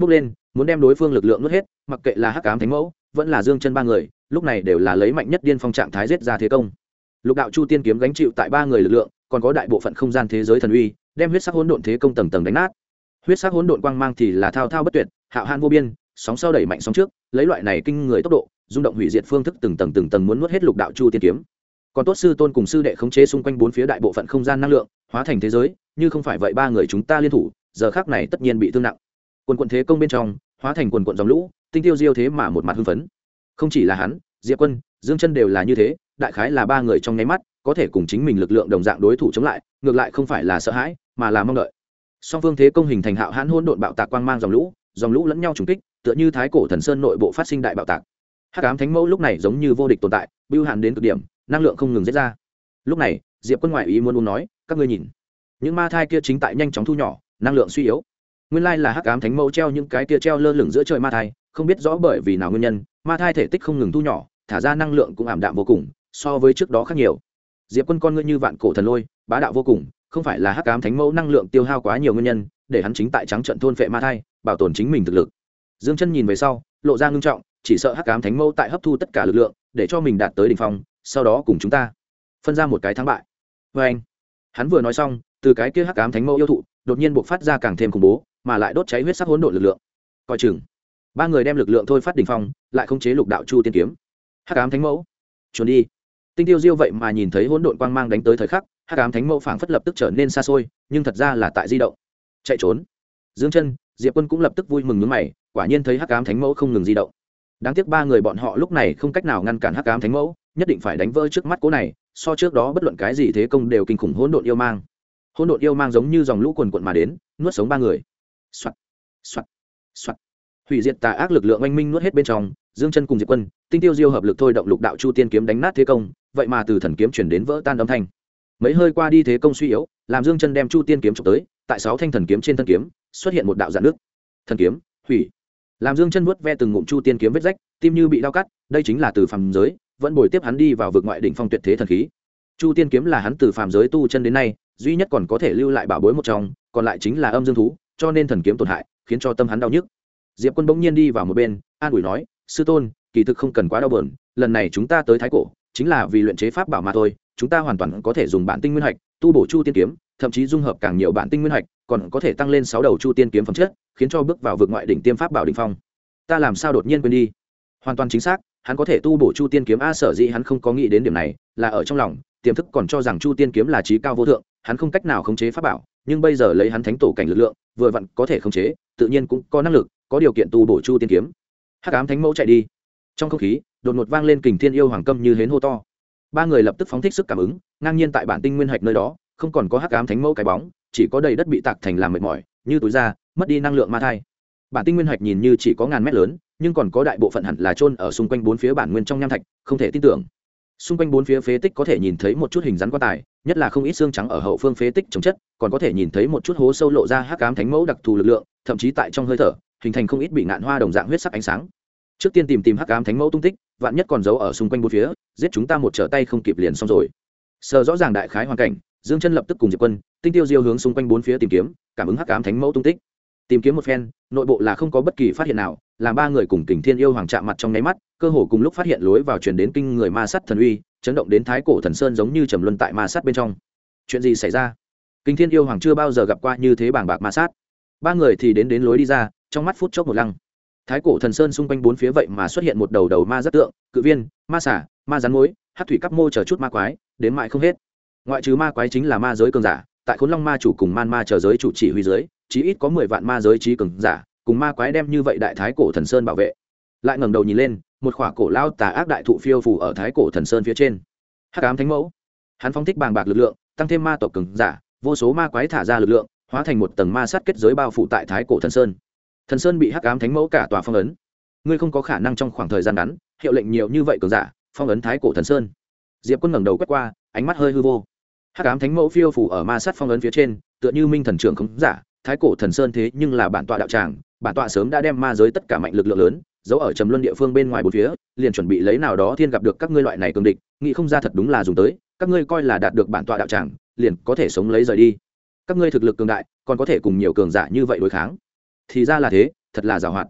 muốn đem đối phương lực lượng nuốt hết. Mặc kệ là hắc ám thánh mẫu vẫn là Dương Chân ba người, lúc này đều là lấy mạnh nhất điên phong trạng thái giết ra thế công. Lục đạo chu tiên kiếm gánh chịu tại ba người lực lượng, còn có đại bộ phận không gian thế giới thần uy, đem huyết sắc hỗn độn thế công tầng tầng đánh nát. Huyết sắc hỗn độn quang mang thì là thao thao bất tuyệt, hạo hạn vô biên, sóng sau đẩy mạnh sóng trước, lấy loại này kinh người tốc độ, rung động hủy diệt phương thức từng tầng muốn nuốt hết lục đạo chu tiên kiếm. Còn tốt sư tôn cùng sư đệ khống chế xung quanh bốn phía đại bộ phận không gian năng lượng, hóa thành thế giới, như không phải vậy ba người chúng ta liên thủ, giờ khắc này tất nhiên bị thương nặng. Quần quần thế công bên trong, hóa thành quần quần dòng lũ, Tinh Tiêu Diêu thế mà một mặt hưng phấn. Không chỉ là hắn, Diệp Quân, Dương Chân đều là như thế, đại khái là ba người trong nháy mắt, có thể cùng chính mình lực lượng đồng dạng đối thủ chống lại, ngược lại không phải là sợ hãi, mà là mong đợi. Song phương thế công hình thành hạo hãn hỗn độn bạo tạc quang mang dòng lũ lẫn nhau trùng kích, tựa như thái cổ thần sơn nội bộ phát sinh đại bạo tạc. Hắc ám thánh mẫu lúc này giống như vô địch tồn tại, bưu hạn đến cực điểm, năng lượng không ngừng giết ra. Lúc này, Diệp Quân ngoại ý muốn nói, các ngươi nhìn, những ma thai kia chính tại nhanh chóng thu nhỏ, năng lượng suy yếu. Nguyên lai là hắc ám thánh mẫu treo những cái kia treo lơ lửng giữa trời ma thai, không biết rõ bởi vì nào nguyên nhân, ma thai thể tích không ngừng thu nhỏ, thả ra năng lượng cũng ảm đạm vô cùng, so với trước đó khác nhiều. Diệp Quân con ngươi như vạn cổ thần lôi, bá đạo vô cùng, không phải là hắc ám thánh mẫu năng lượng tiêu hao quá nhiều nguyên nhân, để hắn chính tại trắng trận thôn phệ ma thai, bảo tồn chính mình thực lực. Dương Chân nhìn về sau, lộ ra ngưng trọng, chỉ sợ hắc ám thánh mẫu tại hấp thu tất cả lực lượng, để cho mình đạt tới đỉnh phong, sau đó cùng chúng ta phân ra một cái thắng bại. Và anh, hắn vừa nói xong, từ cái kia hắc ám thánh mẫu yêu thụ, đột nhiên bộc phát ra càng thêm khủng bố, mà lại đốt cháy huyết sắc hỗn độn lực lượng. Coi chừng, ba người đem lực lượng thôi phát đỉnh phong, lại khống chế lục đạo chu tiên kiếm. Hắc ám thánh mẫu, trốn đi. Tinh Tiêu Diêu vậy mà nhìn thấy hỗn độn quang mang đánh tới thời khắc, hắc ám thánh mẫu phảng phất lập tức trở nên xa xôi, nhưng thật ra là tại di động, chạy trốn. Dương Chân, Diệp Quân cũng lập tức vui mừng nhướng mày, quả nhiên thấy hắc ám thánh mẫu không ngừng di động. Đáng tiếc ba người bọn họ lúc này không cách nào ngăn cản hắc ám thánh mẫu, nhất định phải đánh vỡ trước mắt cố này, so trước đó bất luận cái gì thế công đều kinh khủng hỗn độn yêu mang. Hỗn độn yêu mang giống như dòng lũ quần quần mà đến, nuốt sống ba người. Soạt, soạt, soạt. Hủy diệt tà ác lực lượng oanh minh nuốt hết bên trong, Dương Chân cùng Diệp Quân, Tinh Tiêu Diêu hợp lực thôi động lục đạo chu tiên kiếm đánh nát thế công, vậy mà từ thần kiếm chuyển đến vỡ tan âm thanh. Mấy hơi qua đi thế công suy yếu, làm Dương Chân đem chu tiên kiếm chụp tới, tại 6 thanh thần kiếm trên thân kiếm xuất hiện một đạo rạn nước. Thần kiếm, hủy. Làm Dương Chân vuốt ve từng ngụm chu tiên kiếm vết rách, tim như bị đau cắt, đây chính là từ phàm giới, vẫn bồi tiếp hắn đi vào vực ngoại đỉnh phong tuyệt thế thần khí. Chu tiên kiếm là hắn từ phàm giới tu chân đến nay, duy nhất còn có thể lưu lại bảo bối một trong, còn lại chính là âm dương thú, cho nên thần kiếm tổn hại, khiến cho tâm hắn đau nhức. Diệp Quân bỗng nhiên đi vào một bên, an ủi nói, sư tôn, kỳ thực không cần quá đau buồn, lần này chúng ta tới thái cổ, chính là vì luyện chế pháp bảo mà thôi, chúng ta hoàn toàn có thể dùng bản tinh nguyên hạch tu bổ chu tiên kiếm, thậm chí dung hợp càng nhiều bản tinh nguyên hạch, còn có thể tăng lên 6 đầu chu tiên kiếm phẩm chất, khiến cho bước vào vực ngoại đỉnh tiêm pháp bảo đỉnh phong. Ta làm sao đột nhiên quên đi? Hoàn toàn chính xác, hắn có thể tu bổ chu tiên kiếm, sở dĩ hắn không có nghĩ đến điểm này, là ở trong lòng tiềm thức còn cho rằng chu tiên kiếm là chí cao vô thượng, hắn không cách nào khống chế pháp bảo, nhưng bây giờ lấy hắn thánh tổ cảnh lực lượng, vừa vặn có thể khống chế, tự nhiên cũng có năng lực, có điều kiện tu bổ chu tiên kiếm. Hắc ám thánh mẫu chạy đi. Trong không khí đột ngột vang lên kình thiên yêu hoàng câm như hến hô to. Ba người lập tức phóng thích sức cảm ứng, ngang nhiên tại bản tinh nguyên hạch nơi đó, không còn có hắc ám thánh mẫu cái bóng, chỉ có đầy đất bị tạc thành làm mệt mỏi, như túi da, mất đi năng lượng ma thai. Bản tinh nguyên hạch nhìn như chỉ có ngàn mét lớn, nhưng còn có đại bộ phận hẳn là chôn ở xung quanh bốn phía bản nguyên trong nham thạch, không thể tin tưởng. Xung quanh bốn phía phế tích có thể nhìn thấy một chút hình rắn quan tài, nhất là không ít xương trắng ở hậu phương phế tích chống chất, còn có thể nhìn thấy một chút hố sâu lộ ra hắc ám thánh mẫu đặc thù lực lượng, thậm chí tại trong hơi thở hình thành không ít bị ngạn hoa đồng dạng huyết sắc ánh sáng. Trước tiên tìm hắc ám thánh mẫu tung tích, vạn nhất còn giấu ở xung quanh bốn phía, giết chúng ta một trở tay không kịp liền xong rồi. Sờ rõ ràng đại khái hoàn cảnh, Dương Chân lập tức cùng Diệp Quân, Tinh Tiêu Diêu hướng xung quanh bốn phía tìm kiếm, cảm ứng hắc ám thánh mẫu tung tích. Tìm kiếm một phen, nội bộ là không có bất kỳ phát hiện nào, làm ba người cùng Kình Thiên yêu hoàng chạm mặt trong nháy mắt, cơ hồ cùng lúc phát hiện lối vào truyền đến kinh người ma sát thần uy, chấn động đến thái cổ thần sơn giống như trầm luân tại ma sát bên trong. Chuyện gì xảy ra? Kình Thiên yêu hoàng chưa bao giờ gặp qua như thế bàng bạc ma sát. Ba người thì đến lối đi ra, trong mắt phút chốc một lăng. Thái cổ thần sơn xung quanh bốn phía vậy mà xuất hiện một đầu ma rất tượng, cự viên, ma xà, ma rắn mối, hắc thủy cắp mô chờ chút ma quái, đến mãi không hết. Ngoại trừ ma quái chính là ma giới cường giả, tại Khốn Long ma chủ cùng Man ma chờ giới chủ chỉ huy dưới, chí ít có 10 vạn ma giới trí cường giả, cùng ma quái đem như vậy đại thái cổ thần sơn bảo vệ. Lại ngẩng đầu nhìn lên, một khỏa cổ lao tà ác đại thụ phiêu phù ở thái cổ thần sơn phía trên. Hắc ám thánh mẫu, hắn phóng thích bàng bạc lực lượng, tăng thêm ma tộc cường giả, vô số ma quái thả ra lực lượng, hóa thành một tầng ma sát kết giới bao phủ tại thái cổ thần sơn. Thần sơn bị hắc ám thánh mẫu cả tòa phong ấn. Ngươi không có khả năng trong khoảng thời gian ngắn hiệu lệnh nhiều như vậy cường giả phong ấn thái cổ thần sơn. Diệp Quân ngẩng đầu quét qua, ánh mắt hơi hư vô. Hắc ám thánh mẫu phiêu phủ ở ma sát phong ấn phía trên, tựa như minh thần trưởng không giả, thái cổ thần sơn thế nhưng là bản tọa đạo tràng, bản tọa sớm đã đem ma giới tất cả mạnh lực lượng lớn giấu ở trầm luân địa phương bên ngoài bốn phía, liền chuẩn bị lấy nào đó thiên gặp được các ngươi loại này cường địch, nghĩ không ra thật đúng là dùng tới, các ngươi coi là đạt được bản tọa đạo tràng, liền có thể sống lấy rời đi. Các ngươi thực lực cường đại, còn có thể cùng nhiều cường giả như vậy đối kháng. Thì ra là thế, thật là giàu hoạt.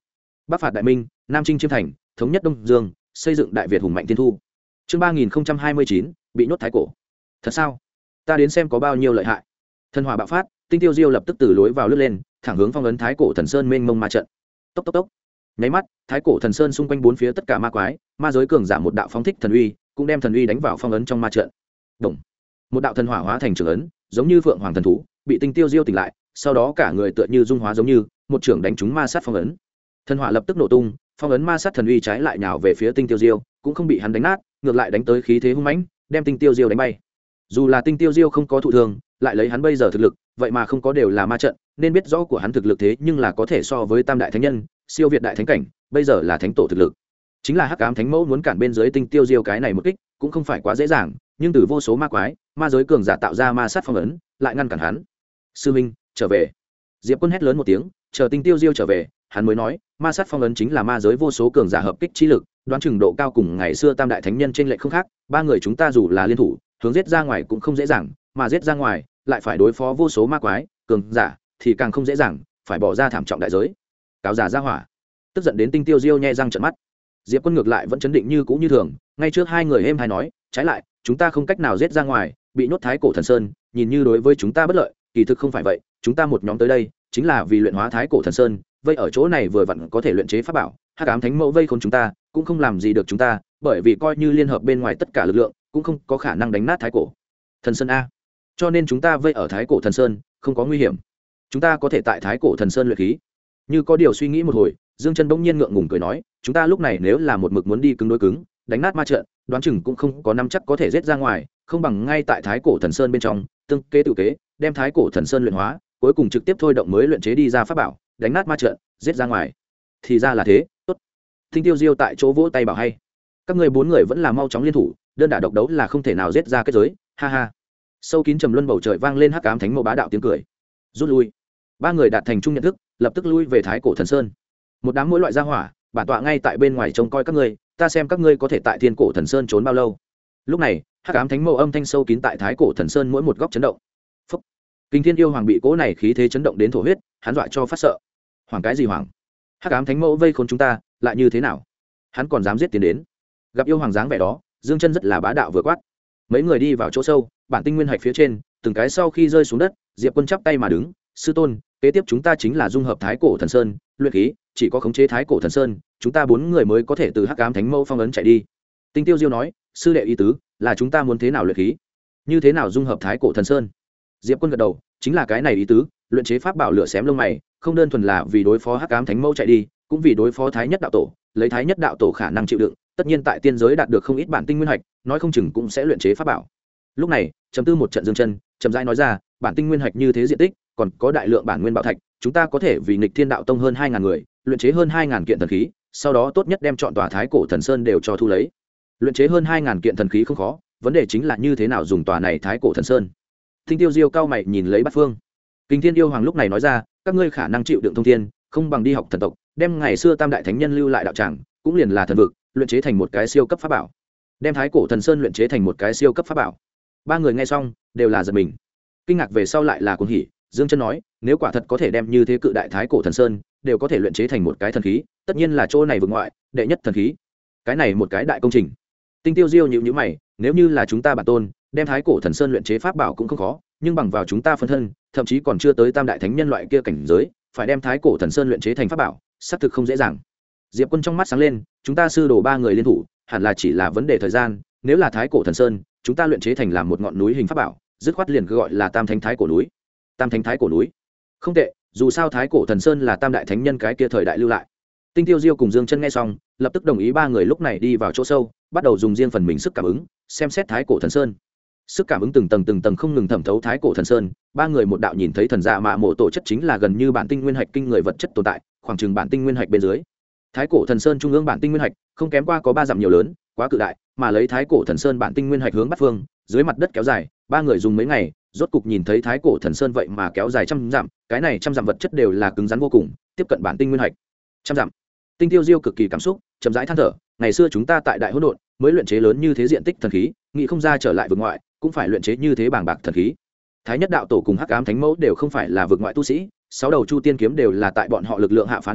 bắc phạt đại minh, nam chinh chiêm thành, thống nhất đông dương, xây dựng đại việt hùng mạnh tiên thu. Chương 3029, bị nhốt thái cổ. Thật sao? Ta đến xem có bao nhiêu lợi hại. Thần hỏa bạo phát, Tinh Tiêu Diêu lập tức từ lối vào lướt lên, thẳng hướng phong ấn thái cổ thần sơn mênh mông ma trận. Tốc tốc tốc. Nháy mắt, thái cổ thần sơn xung quanh bốn phía tất cả ma quái, ma giới cường giả một đạo phóng thích thần uy, cũng đem thần uy đánh vào phong ấn trong ma trận. Động. Một đạo thần hỏa hóa thành trường ấn, giống như phượng hoàng thần thú, bị Tinh Tiêu Diêu tỉnh lại, sau đó cả người tựa như dung hóa giống như một trưởng đánh trúng ma sát phong ấn. Thần hỏa lập tức nổ tung, phong ấn ma sát thần uy trái lại nhào về phía Tinh Tiêu Diêu, cũng không bị hắn đánh nát, ngược lại đánh tới khí thế hung mãnh, đem Tinh Tiêu Diêu đánh bay. Dù là Tinh Tiêu Diêu không có thụ thương, lại lấy hắn bây giờ thực lực, vậy mà không có đều là ma trận, nên biết rõ của hắn thực lực thế nhưng là có thể so với tam đại thánh nhân, siêu việt đại thánh cảnh, bây giờ là thánh tổ thực lực. Chính là Hắc Ám Thánh Mẫu muốn cản bên dưới Tinh Tiêu Diêu cái này một kích, cũng không phải quá dễ dàng, nhưng từ vô số ma quái, ma giới cường giả tạo ra ma sát phong ấn, lại ngăn cản hắn. Sư minh, trở về. Diệp Quân hét lớn một tiếng, chờ Tinh Tiêu Diêu trở về, hắn mới nói, ma sát phong ấn chính là ma giới vô số cường giả hợp kích chi lực, đoán chừng độ cao cùng ngày xưa tam đại thánh nhân trên lệch không khác, ba người chúng ta dù là liên thủ, hướng giết ra ngoài cũng không dễ dàng, mà giết ra ngoài lại phải đối phó vô số ma quái cường giả thì càng không dễ dàng, phải bỏ ra thảm trọng đại giới. Cáo giả ra hỏa, tức giận đến Tinh Tiêu Diêu nhe răng trợn mắt. Diệp Quân ngược lại vẫn chấn định như cũ như thường, ngay trước hai người êm hay nói, trái lại chúng ta không cách nào giết ra ngoài, bị nhốt thái cổ thần sơn, nhìn như đối với chúng ta bất lợi, kỳ thực không phải vậy, chúng ta một nhóm tới đây chính là vì luyện hóa thái cổ thần sơn, vây ở chỗ này vừa vặn có thể luyện chế pháp bảo. Hắc Ám Thánh Mẫu vây khốn chúng ta cũng không làm gì được chúng ta, bởi vì coi như liên hợp bên ngoài tất cả lực lượng cũng không có khả năng đánh nát thái cổ thần sơn a, cho nên chúng ta vây ở thái cổ thần sơn không có nguy hiểm, chúng ta có thể tại thái cổ thần sơn luyện khí. Như có điều suy nghĩ một hồi, Dương Chân bỗng nhiên ngượng ngùng cười nói, chúng ta lúc này nếu là một mực muốn đi cứng đối cứng, đánh nát ma trận, đoán chừng cũng không có nắm chắc có thể giết ra ngoài, không bằng ngay tại thái cổ thần sơn bên trong tương kế tự kế, đem thái cổ thần sơn luyện hóa, cuối cùng trực tiếp thôi động mới luyện chế đi ra pháp bảo, đánh nát ma trận, giết ra ngoài. Thì ra là thế, tốt. Tinh Tiêu Diêu tại chỗ vỗ tay bảo hay. Các ngươi bốn người vẫn là mau chóng liên thủ, đơn đả độc đấu là không thể nào giết ra kết giới, ha ha. Sâu kín trầm luân bầu trời vang lên Hắc Ám Thánh Mẫu bá đạo tiếng cười. Rút lui. Ba người đạt thành chung nhận thức, lập tức lui về thái cổ thần sơn. Một đám mỗi loại gia hỏa, bản tọa ngay tại bên ngoài trông coi các ngươi, ta xem các ngươi có thể tại thiên cổ thần sơn trốn bao lâu. Lúc này, Hắc Ám Thánh Mẫu âm thanh sâu kín tại thái cổ thần sơn mỗi một góc chấn động. Phúc. Kinh Thiên Yêu Hoàng bị cỗ này khí thế chấn động đến thổ huyết, hắn dọa cho phát sợ. Hoàng cái gì hoàng? Hắc Ám Thánh Mẫu vây khốn chúng ta, lại như thế nào? Hắn còn dám giết tiến đến? Gặp yêu hoàng dáng vẻ đó, Dương Chân rất là bá đạo vừa quát. Mấy người đi vào chỗ sâu, bản tinh nguyên hạch phía trên, từng cái sau khi rơi xuống đất, Diệp Quân chắp tay mà đứng, sư tôn, kế tiếp chúng ta chính là dung hợp thái cổ thần sơn, luyện khí, chỉ có khống chế thái cổ thần sơn, chúng ta bốn người mới có thể từ Hắc Ám Thánh Mẫu phong ấn chạy đi. Tinh Tiêu Diêu nói, sư đệ ý tứ là chúng ta muốn thế nào luyện khí, như thế nào dung hợp thái cổ thần sơn. Diệp Quân gật đầu, chính là cái này ý tứ, luyện chế pháp bảo lửa xém lông mày, không đơn thuần là vì đối phó Hắc Ám Thánh Mẫu chạy đi, cũng vì đối phó Thái Nhất đạo tổ, lấy Thái Nhất đạo tổ khả năng chịu đựng, tất nhiên tại tiên giới đạt được không ít bản tinh nguyên hạch, nói không chừng cũng sẽ luyện chế pháp bảo. Lúc này, trầm tư một trận Dương Chân, chậm rãi nói ra, bản tinh nguyên hạch như thế diện tích, còn có đại lượng bản nguyên bảo thạch, chúng ta có thể vì nghịch thiên đạo tông hơn 2000 người, luyện chế hơn 2000 kiện thần khí, sau đó tốt nhất đem chọn tòa thái cổ thần sơn đều cho thu lấy. Luyện chế hơn 2000 kiện thần khí không khó, vấn đề chính là như thế nào dùng tòa này thái cổ thần sơn. Tinh Tiêu Diêu cao mày nhìn lấy Bát Phương. Kinh Thiên Yêu Hoàng lúc này nói ra, các ngươi khả năng chịu đựng thông thiên, không bằng đi học thần tộc, đem ngày xưa tam đại thánh nhân lưu lại đạo tràng, cũng liền là thần vực, luyện chế thành một cái siêu cấp pháp bảo. Đem thái cổ thần sơn luyện chế thành một cái siêu cấp pháp bảo. Ba người nghe xong, đều là giật mình. Kinh ngạc về sau lại là cuồng hỉ, Dương Chân nói, nếu quả thật có thể đem như thế cự đại thái cổ thần sơn, đều có thể luyện chế thành một cái thần khí, tất nhiên là chỗ này vực ngoại, đệ nhất thần khí. Cái này một cái đại công trình. Tinh Tiêu Diêu nhíu nhíu mày, nếu như là chúng ta bản tôn, đem thái cổ thần sơn luyện chế pháp bảo cũng không khó, nhưng bằng vào chúng ta phân thân, thậm chí còn chưa tới tam đại thánh nhân loại kia cảnh giới, phải đem thái cổ thần sơn luyện chế thành pháp bảo, xác thực không dễ dàng. Diệp Quân trong mắt sáng lên, chúng ta sư đồ ba người liên thủ, hẳn là chỉ là vấn đề thời gian, nếu là thái cổ thần sơn, chúng ta luyện chế thành làm một ngọn núi hình pháp bảo, dứt khoát liền gọi là Tam Thánh Thái Cổ núi. Tam Thánh Thái Cổ núi. Không tệ, dù sao thái cổ thần sơn là tam đại thánh nhân cái kia thời đại lưu lại. Tinh Tiêu Diêu cùng Dương Chân nghe xong, lập tức đồng ý ba người lúc này đi vào chỗ sâu, bắt đầu dùng riêng phần mình sức cảm ứng, xem xét thái cổ thần sơn. Sức cảm ứng từng tầng không ngừng thẩm thấu thái cổ thần sơn, ba người một đạo nhìn thấy thần dạ mạ mộ tổ chất chính là gần như bản tinh nguyên hạch kinh người vật chất tồn tại, khoảng chừng bản tinh nguyên hạch bên dưới. Thái cổ thần sơn trung ương bản tinh nguyên hạch, không kém qua có 3 dặm nhiều lớn, quá cự đại, mà lấy thái cổ thần sơn bản tinh nguyên hạch hướng bắc phương, dưới mặt đất kéo dài, ba người dùng mấy ngày, rốt cục nhìn thấy thái cổ thần sơn vậy mà kéo dài trăm dặm, cái này trăm dặm vật chất đều là cứng rắn vô cùng, tiếp cận bản tinh nguyên hạch. Trăm dặm. Tinh Tiêu Diêu cực kỳ cảm xúc, chậm rãi than thở, ngày xưa chúng ta tại đại hỗn độn mới luyện chế lớn như thế diện tích thần khí, nghĩ không ra trở lại vực ngoại, cũng phải luyện chế như thế bàng bạc thần khí. Thái Nhất đạo tổ cùng Hắc Ám Thánh Mẫu đều không phải là vực ngoại tu sĩ, 6 đầu chu tiên kiếm đều là tại bọn họ lực lượng hạ phá nát,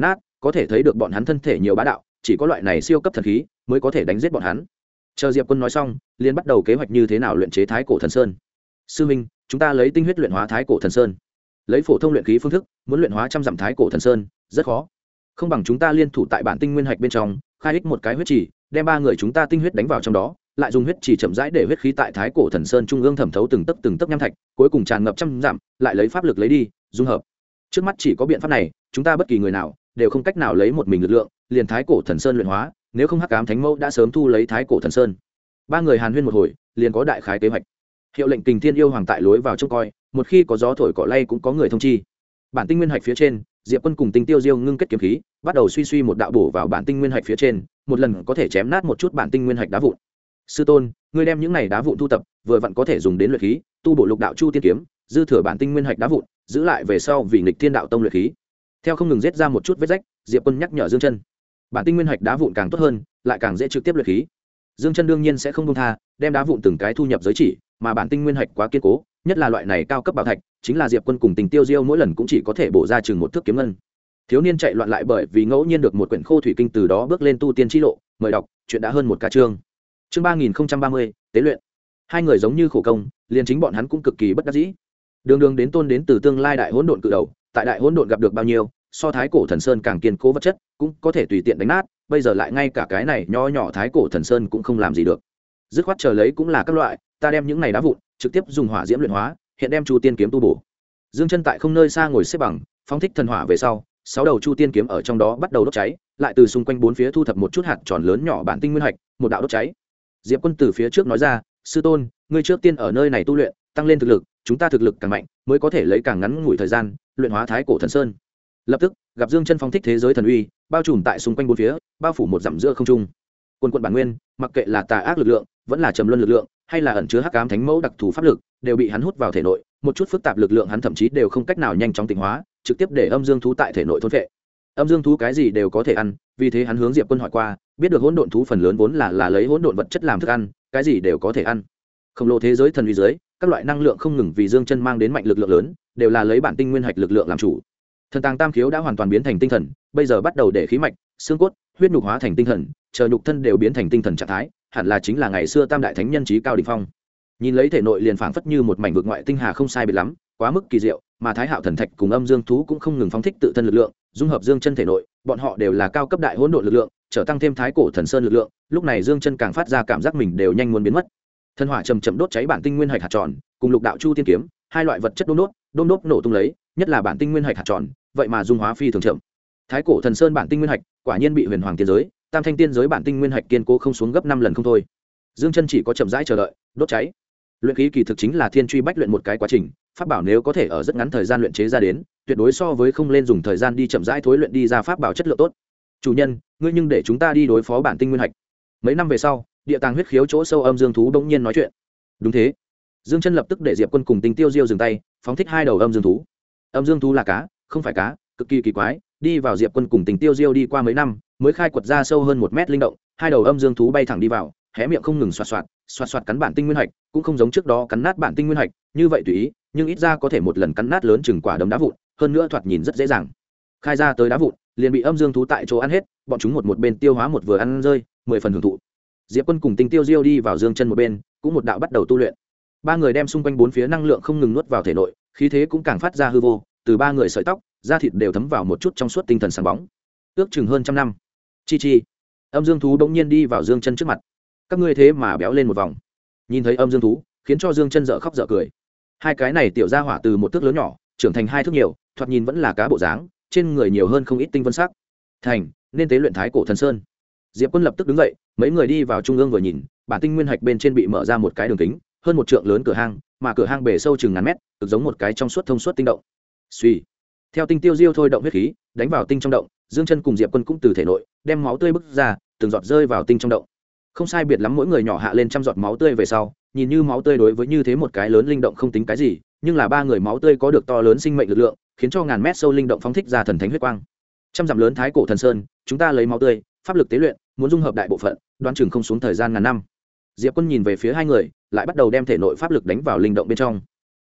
có thể thấy được bọn hắn thân thể nhiều bá đạo, chỉ có loại này siêu cấp thần khí mới có thể đánh giết bọn hắn. Chờ Diệp Quân nói xong, liền bắt đầu kế hoạch như thế nào luyện chế Thái Cổ Thần Sơn. Sư minh, chúng ta lấy tinh huyết luyện hóa Thái Cổ Thần Sơn. Lấy phổ thông luyện khí phương thức, muốn luyện hóa trăm dặm Thái Cổ Thần Sơn, rất khó. Không bằng chúng ta liên thủ tại bản tinh nguyên hạch bên trong, khai ích một cái huyết chỉ, đem ba người chúng ta tinh huyết đánh vào trong đó, lại dùng huyết chỉ chậm rãi để huyết khí tại Thái Cổ Thần Sơn trung ương thẩm thấu từng tấc nham thạch, cuối cùng tràn ngập trăm dặm, lại lấy pháp lực lấy đi, dung hợp. Trước mắt chỉ có biện pháp này, chúng ta bất kỳ người nào đều không cách nào lấy một mình lực lượng, liền Thái Cổ Thần Sơn luyện hóa, nếu không Hắc Ám Thánh Mẫu đã sớm thu lấy Thái Cổ Thần Sơn. Ba người hàn huyên một hồi, liền có đại khái kế hoạch. Hiệu lệnh Kình Thiên yêu hoàng tại lối vào trông coi, một khi có gió thổi cỏ lay cũng có người thông chi. Bản tinh nguyên hạch phía trên, Diệp Quân cùng Tinh Tiêu Diêu ngưng kết kiếm khí, bắt đầu suy suy một đạo bổ vào bản tinh nguyên hạch phía trên, một lần có thể chém nát một chút bản tinh nguyên hạch đá vụn. Sư tôn, ngươi đem những này đá vụn thu tập, vừa vặn có thể dùng đến luyện khí, tu bổ lục đạo chu tiên kiếm, dư thừa bản tinh nguyên hạch đá vụn, giữ lại về sau vì nghịch thiên đạo tông luyện khí. Theo không ngừng giết ra một chút vết rách, Diệp Quân nhắc nhở Dương Chân, bản tinh nguyên hạch đá vụn càng tốt hơn, lại càng dễ trực tiếp luyện khí. Dương Chân đương nhiên sẽ không buông tha, đem đá vụn từng cái thu nhập giới chỉ, mà bản tinh nguyên hạch quá kiên cố, nhất là loại này cao cấp bảo thạch, chính là Diệp Quân cùng Tình Tiêu Diêu mỗi lần cũng chỉ có thể bổ ra chừng một thước kiếm ngân. Thiếu niên chạy loạn lại bởi vì ngẫu nhiên được một quyển khô thủy kinh, từ đó bước lên tu tiên chi lộ, mời đọc, chuyện đã hơn một ca chương. Chương 3030, tế luyện. Hai người giống như khổ công, liền chính bọn hắn cũng cực kỳ bất đắc dĩ. Đường đường đến tôn đến từ tương lai đại hỗn độn cự đầu, tại đại hỗn độn gặp được bao nhiêu, so Thái Cổ Thần Sơn càng kiên cố vật chất, cũng có thể tùy tiện đánh nát, bây giờ lại ngay cả cái này nho nhỏ Thái Cổ Thần Sơn cũng không làm gì được. Dứt khoát chờ lấy cũng là các loại, ta đem những này đá vụn trực tiếp dùng hỏa diễm luyện hóa, hiện đem Chu Tiên kiếm tu bổ. Dương Chân tại không nơi xa ngồi xếp bằng, phóng thích thần hỏa về sau, 6 đầu Chu Tiên kiếm ở trong đó bắt đầu đốt cháy, lại từ xung quanh bốn phía thu thập một chút hạt tròn lớn nhỏ bản tinh nguyên hạch, một đạo đốt cháy. Diệp Quân từ phía trước nói ra, sư tôn, ngươi trước tiên ở nơi này tu luyện, tăng lên thực lực, chúng ta thực lực càng mạnh, mới có thể lấy càng ngắn ngủi thời gian luyện hóa Thái Cổ Thần Sơn. Lập tức, gặp Dương Chân phóng thích thế giới thần uy, bao trùm tại xung quanh bốn phía, bao phủ một dặm giữa không trung. Quân quận bản nguyên, mặc kệ là tà ác lực lượng, vẫn là trầm luân lực lượng, hay là ẩn chứa Hắc Ám Thánh Mẫu đặc thù pháp lực, đều bị hắn hút vào thể nội, một chút phức tạp lực lượng hắn thậm chí đều không cách nào nhanh chóng tịnh hóa, trực tiếp để âm dương thú tại thể nội thôn phệ. Âm dương thú cái gì đều có thể ăn, vì thế hắn hướng Diệp Quân hỏi qua, biết được hỗn độn thú phần lớn vốn là lấy hỗn độn vật chất làm thức ăn, cái gì đều có thể ăn. Khổng lồ thế giới thần uy dưới, các loại năng lượng không ngừng vì Dương Chân mang đến mạnh lực lượng lớn, đều là lấy bản tinh nguyên hạch lực lượng làm chủ. Thần tàng tam khiếu đã hoàn toàn biến thành tinh thần, bây giờ bắt đầu để khí mạch, xương cốt, huyết nhục hóa thành tinh thần, chờ nhục thân đều biến thành tinh thần trạng thái, hẳn là chính là ngày xưa tam đại thánh nhân chí cao đỉnh phong. Nhìn lấy thể nội liền phảng phất như một mảnh vực ngoại tinh hà không sai biệt lắm, quá mức kỳ diệu, mà Thái Hạo thần thạch cùng âm dương thú cũng không ngừng phóng thích tự thân lực lượng, dung hợp Dương Chân thể nội, bọn họ đều là cao cấp đại hỗn độn lực lượng, trở tăng thêm Thái Cổ Thần Sơn lực lượng, lúc này Dương Chân càng phát ra cảm giác mình đều nhanh muốn biến mất. Thân hỏa chậm chậm đốt cháy bản tinh nguyên hạch hạt tròn, cùng lục đạo chu tiên kiếm, hai loại vật chất đôm đốt nổ tung lấy, nhất là bản tinh nguyên hạch hạt tròn, vậy mà dung hóa phi thường chậm. Thái Cổ Thần Sơn bản tinh nguyên hạch, quả nhiên bị huyền hoàng tiên giới, tam thanh tiên giới bản tinh nguyên hạch kiên cố không xuống gấp 5 lần không thôi. Dương Chân chỉ có chậm rãi chờ đợi, đốt cháy. Luyện khí kỳ thực chính là thiên truy bách luyện một cái quá trình, pháp bảo nếu có thể ở rất ngắn thời gian luyện chế ra đến, tuyệt đối so với không lên dùng thời gian đi chậm rãi thối luyện đi ra pháp bảo chất lượng tốt. Chủ nhân, ngươi nhưng để chúng ta đi đối phó bản tinh nguyên hạch. Mấy năm về sau, địa tàng huyết khiếu chỗ sâu âm dương thú bỗng nhiên nói chuyện. Đúng thế. Dương Chân lập tức để Diệp Quân cùng Tình Tiêu Diêu dừng tay, phóng thích hai đầu âm dương thú. Âm dương thú là cá, không phải cá, cực kỳ kỳ quái, đi vào Diệp Quân cùng Tình Tiêu Diêu đi qua mấy năm, mới khai quật ra sâu hơn 1 mét linh động, hai đầu âm dương thú bay thẳng đi vào, hé miệng không ngừng xoạt xoạt cắn bản tinh nguyên hạch, cũng không giống trước đó cắn nát bản tinh nguyên hạch, như vậy tùy ý, nhưng ít ra có thể một lần cắn nát lớn chừng quả đấm đá vụn, hơn nữa thoạt nhìn rất dễ dàng. Khai ra tới đá vụn, liền bị âm dương thú tại chỗ ăn hết, bọn chúng một bên tiêu hóa một vừa ăn rơi, 10 phần hưởng thụ. Diệp Quân cùng Tình Tiêu Diêu đi vào Dương Chân một bên, cũng một đạo bắt đầu tu luyện. Ba người đem xung quanh bốn phía năng lượng không ngừng nuốt vào thể nội, khí thế cũng càng phát ra hư vô, từ ba người sợi tóc, da thịt đều thấm vào một chút trong suốt tinh thần sáng bóng. Ước chừng hơn trăm năm. Chi. Âm dương thú bỗng nhiên đi vào Dương Chân trước mặt. Các ngươi thế mà béo lên một vòng. Nhìn thấy âm dương thú, khiến cho Dương Chân dở khóc dở cười. Hai cái này tiểu gia hỏa từ một thước lớn nhỏ, trưởng thành 2 thước nhiều, thoạt nhìn vẫn là cá bộ dáng, trên người nhiều hơn không ít tinh vân sắc. Thành, nên tế luyện Thái Cổ Thần Sơn. Diệp Quân lập tức đứng dậy, mấy người đi vào trung ương vừa nhìn, bản tinh nguyên hạch bên trên bị mở ra một cái đường kính, hơn 1 trượng lớn cửa hang, mà cửa hang bề sâu chừng ngàn mét, cực giống một cái trong suốt thông suốt tinh động. Suy, theo Tinh Tiêu Diêu thôi động huyết khí, đánh vào tinh trong động, Dương Chân cùng Diệp Quân cũng từ thể nội đem máu tươi bức ra, từng giọt rơi vào tinh trong động. Không sai biệt lắm mỗi người nhỏ hạ lên trăm giọt máu tươi về sau, nhìn như máu tươi đối với như thế một cái lớn linh động không tính cái gì, nhưng là ba người máu tươi có được to lớn sinh mệnh lực lượng, khiến cho ngàn mét sâu linh động phóng thích ra thần thánh huyết quang. Trăm dặm lớn Thái Cổ Thần Sơn, chúng ta lấy máu tươi, pháp lực tế luyện, muốn dung hợp đại bộ phận, đoán chừng không xuống thời gian ngàn năm. Diệp Quân nhìn về phía hai người, lại bắt đầu đem thể nội pháp lực đánh vào linh động bên trong.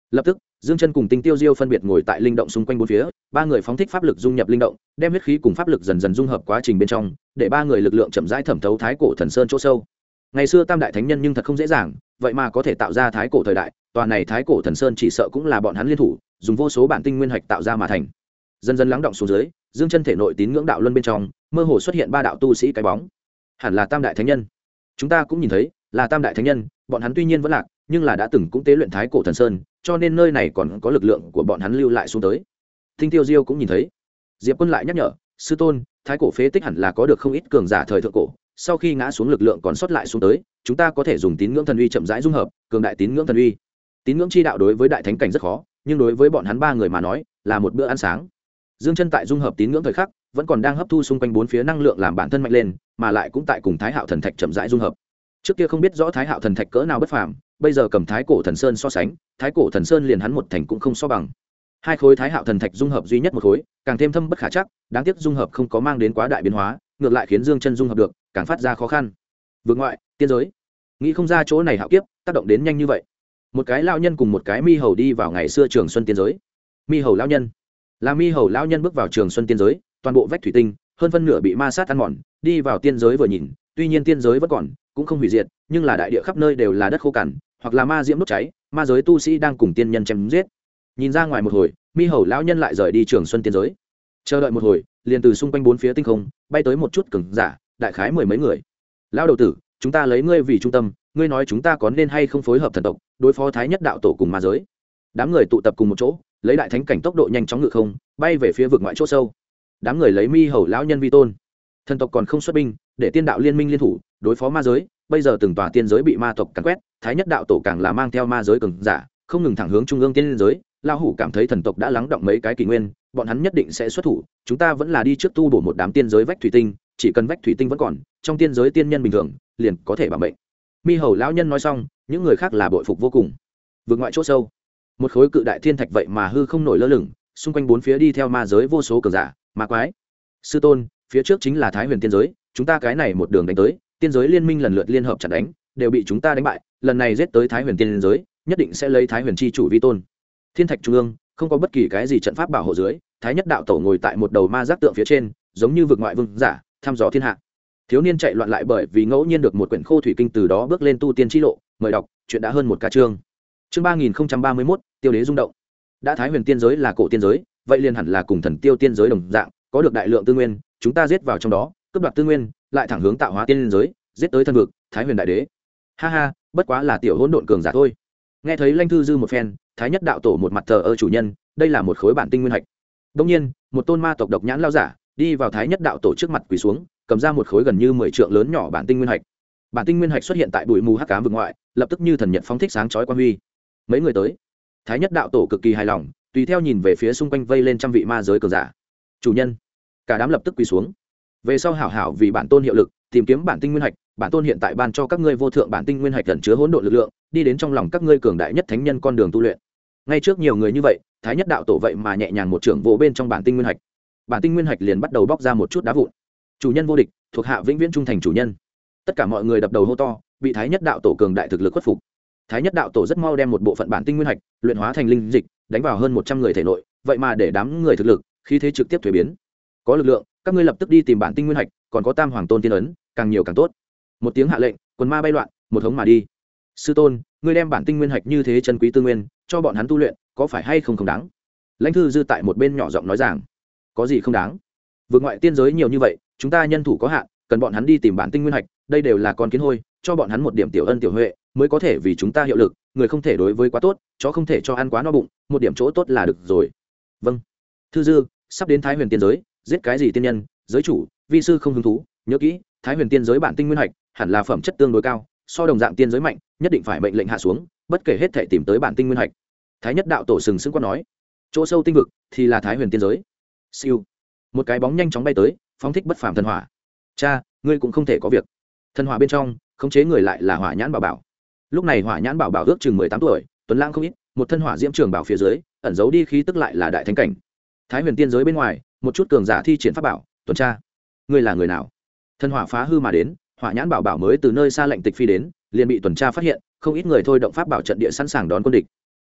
Lập tức Dương Chân cùng Tinh Tiêu Diêu phân biệt ngồi tại linh động xung quanh bốn phía, ba người phóng thích pháp lực dung nhập linh động, đem huyết khí cùng pháp lực dần dần dung hợp quá trình bên trong, để ba người lực lượng chậm rãi thẩm thấu thái cổ thần sơn chỗ sâu. Ngày xưa tam đại thánh nhân nhưng thật không dễ dàng, vậy mà có thể tạo ra thái cổ thời đại, tòa này thái cổ thần sơn chỉ sợ cũng là bọn hắn liên thủ, dùng vô số bản tinh nguyên hạch tạo ra mà thành. Dần dần lắng động xuống dưới, Dương Chân thể nội tín ngưỡng đạo luân bên trong, mơ hồ xuất hiện ba đạo tu sĩ cái bóng. Hẳn là tam đại thánh nhân. Chúng ta cũng nhìn thấy, là tam đại thánh nhân, bọn hắn tuy nhiên vẫn lạc, nhưng là đã từng cũng tế luyện thái cổ thần sơn, cho nên nơi này còn có lực lượng của bọn hắn lưu lại xuống tới. Tinh Tiêu Diêu cũng nhìn thấy. Diệp Quân lại nhắc nhở, sư tôn, thái cổ phế tích hẳn là có được không ít cường giả thời thượng cổ, sau khi ngã xuống lực lượng còn sót lại xuống tới, chúng ta có thể dùng tín ngưỡng thần uy chậm rãi dung hợp, cường đại tín ngưỡng thần uy. Tín ngưỡng chi đạo đối với đại thánh cảnh rất khó, nhưng đối với bọn hắn ba người mà nói, là một bữa ăn sáng. Dương Chân tại dung hợp tín ngưỡng thời khắc, vẫn còn đang hấp thu xung quanh bốn phía năng lượng làm bản thân mạnh lên, mà lại cũng tại cùng Thái Hạo thần thạch chậm rãi dung hợp. Trước kia không biết rõ Thái Hạo thần thạch cỡ nào bất phàm, bây giờ cầm Thái cổ thần sơn so sánh, Thái cổ thần sơn liền hắn một thành cũng không so bằng. Hai khối Thái Hạo thần thạch dung hợp duy nhất một khối, càng thêm thâm bất khả chắc, đáng tiếc dung hợp không có mang đến quá đại biến hóa, ngược lại khiến Dương Chân dung hợp được, càng phát ra khó khăn. Vượt ngoại, tiên giới. Nghĩ không ra chỗ này hạo kiếp, tác động đến nhanh như vậy. Một cái lão nhân cùng một cái mi hầu đi vào ngày xưa Trường Xuân tiên giới. Mi hầu lão nhân, là mi hầu lão nhân bước vào Trường Xuân tiên giới, toàn bộ vách thủy tinh, hơn phân nửa bị ma sát ăn mòn, đi vào tiên giới vừa nhìn, tuy nhiên tiên giới vẫn còn, cũng không hủy diệt, nhưng là đại địa khắp nơi đều là đất khô cằn, hoặc là ma diễm đốt cháy, ma giới tu sĩ đang cùng tiên nhân chém giết. Nhìn ra ngoài một hồi, mi hầu lão nhân lại rời đi Trường Xuân tiên giới. Chờ đợi một hồi, liền từ xung quanh bốn phía tinh không bay tới một chút cường giả, đại khái mười mấy người. Lão đầu tử, chúng ta lấy ngươi vì trung tâm, ngươi nói chúng ta có nên hay không phối hợp thần tộc, đối phó Thái Nhất đạo tổ cùng ma giới. Đám người tụ tập cùng một chỗ, lấy đại thánh cảnh tốc độ nhanh chóng ngự không, bay về phía vực ngoại chỗ sâu. Đám người lấy mi hầu lão nhân vi tôn. Thần tộc còn không xuất binh, để tiên đạo liên minh liên thủ đối phó ma giới, bây giờ từng tòa tiên giới bị ma tộc càn quét, Thái Nhất đạo tổ càng là mang theo ma giới cường giả, không ngừng thẳng hướng trung ương tiên giới. Lão hủ cảm thấy thần tộc đã lắng động mấy cái kỷ nguyên, bọn hắn nhất định sẽ xuất thủ, chúng ta vẫn là đi trước tu bổ một đám tiên giới vách thủy tinh, chỉ cần vách thủy tinh vẫn còn, trong tiên giới tiên nhân bình thường liền có thể bảo mệnh. Mi hầu lão nhân nói xong, những người khác là bội phục vô cùng. Vượt ngoại chỗ sâu, một khối cự đại thiên thạch vậy mà hư không nổi lơ lửng, xung quanh bốn phía đi theo ma giới vô số cường giả, ma quái. Sư tôn, phía trước chính là Thái Huyền tiên giới, chúng ta cái này một đường đánh tới, tiên giới liên minh lần lượt liên hợp chặn đánh, đều bị chúng ta đánh bại, lần này giết tới Thái Huyền tiên giới, nhất định sẽ lấy Thái Huyền chi chủ vi tôn. Thiên thạch trung ương, không có bất kỳ cái gì trận pháp bảo hộ dưới, Thái Nhất đạo tổ ngồi tại một đầu ma giác tượng phía trên, giống như vực ngoại vương giả, thăm dò thiên hạ. Thiếu niên chạy loạn lại bởi vì ngẫu nhiên được một quyển khô thủy kinh, từ đó bước lên tu tiên chi lộ. Mời đọc, chuyện đã hơn một ca chương. Chương 3031, Tiêu đế rung động. Đã Thái Huyền tiên giới là cổ tiên giới, vậy liền hẳn là cùng Thần Tiêu tiên giới đồng dạng, có được đại lượng tư nguyên, chúng ta giết vào trong đó, cướp đoạt tư nguyên, lại thẳng hướng tạo hóa tiên giới, giết tới thân vực, Thái Huyền đại đế. Ha ha, bất quá là tiểu hỗn độn cường giả thôi. Nghe thấy Lanh Thư Dư một phen, Thái Nhất đạo tổ một mặt thờ ơ chủ nhân, đây là một khối bản tinh nguyên hạch. Đương nhiên, một tôn ma tộc độc nhãn lao giả đi vào Thái Nhất đạo tổ trước mặt quỳ xuống, cầm ra một khối gần như 10 trượng lớn nhỏ bản tinh nguyên hạch. Bản tinh nguyên hạch xuất hiện tại bụi mù hắc ám vực ngoại, lập tức như thần nhật phóng thích sáng chói quang huy. Mấy người tới, Thái Nhất đạo tổ cực kỳ hài lòng, tùy theo nhìn về phía xung quanh vây lên trăm vị ma giới cường giả. Chủ nhân, cả đám lập tức quỳ xuống. Về sau hảo hảo vì bản tôn hiệu lực, tìm kiếm bản tinh nguyên hạch, bản tôn hiện tại ban cho các ngươi vô thượng bản tinh nguyên hạch ẩn chứa hỗn độn lực lượng, đi đến trong lòng các ngươi cường đại nhất thánh nhân con đường tu luyện. Ngay trước nhiều người như vậy, Thái Nhất đạo tổ vậy mà nhẹ nhàng một trưởng vỗ bên trong bản tinh nguyên hạch. Bản tinh nguyên hạch liền bắt đầu bóc ra một chút đá vụn. Chủ nhân vô địch, thuộc hạ vĩnh viễn trung thành chủ nhân. Tất cả mọi người đập đầu hô to, bị Thái Nhất đạo tổ cường đại thực lực khuất phục. Thái Nhất đạo tổ rất mau đem một bộ phận bản tinh nguyên hạch luyện hóa thành linh dịch, đánh vào hơn 100 người thể nội, vậy mà để đám người thực lực khí thế trực tiếp thuế biến. Có lực lượng, các ngươi lập tức đi tìm bản tinh nguyên hạch, còn có Tam Hoàng Tôn tiên ấn, càng nhiều càng tốt. Một tiếng hạ lệnh, quần ma bay loạn, một hống mà đi. Sư tôn, ngươi đem bản tinh nguyên hạch như thế chân quý tư nguyên, cho bọn hắn tu luyện, có phải hay không đáng? Lãnh Thư Dư tại một bên nhỏ giọng nói rằng, có gì không đáng? Vượt ngoại tiên giới nhiều như vậy, chúng ta nhân thủ có hạn, cần bọn hắn đi tìm bản tinh nguyên hạch, đây đều là con kiến hôi, cho bọn hắn một điểm tiểu ân tiểu huệ, mới có thể vì chúng ta hiệu lực, người không thể đối với quá tốt, chó không thể cho ăn quá no bụng, một điểm chỗ tốt là được rồi. Vâng. Thư Dư, sắp đến Thái Huyền tiên giới, giết cái gì tiên nhân, giới chủ, vi sư không hứng thú, nhớ kỹ, Thái Huyền tiên giới bản tinh nguyên hạch, hẳn là phẩm chất tương đối cao, so đồng dạng tiên giới mạnh, nhất định phải mệnh lệnh hạ xuống, bất kể hết thể tìm tới bản tinh nguyên hạch. Thái Nhất đạo tổ sừng sững quát nói, chỗ sâu tinh vực thì là Thái Huyền tiên giới. Siêu, một cái bóng nhanh chóng bay tới, phóng thích bất phàm thần hỏa. Cha, ngươi cũng không thể có việc. Thần hỏa bên trong, khống chế người lại là Hỏa Nhãn Bảo Bảo. Lúc này Hỏa Nhãn Bảo Bảo ước chừng 18 tuổi, tuấn lãng không ít, một thân hỏa diễm trường bảo phía dưới, ẩn giấu đi khí tức lại là đại thánh cảnh. Thái Huyền tiên giới bên ngoài, một chút cường giả thi triển pháp bảo, tuần tra. Ngươi là người nào? Thần hỏa phá hư mà đến, Hỏa Nhãn Bảo Bảo mới từ nơi xa lệnh tịch phi đến, liền bị tuần tra phát hiện, không ít người thôi động pháp bảo trận địa sẵn sàng đón quân địch.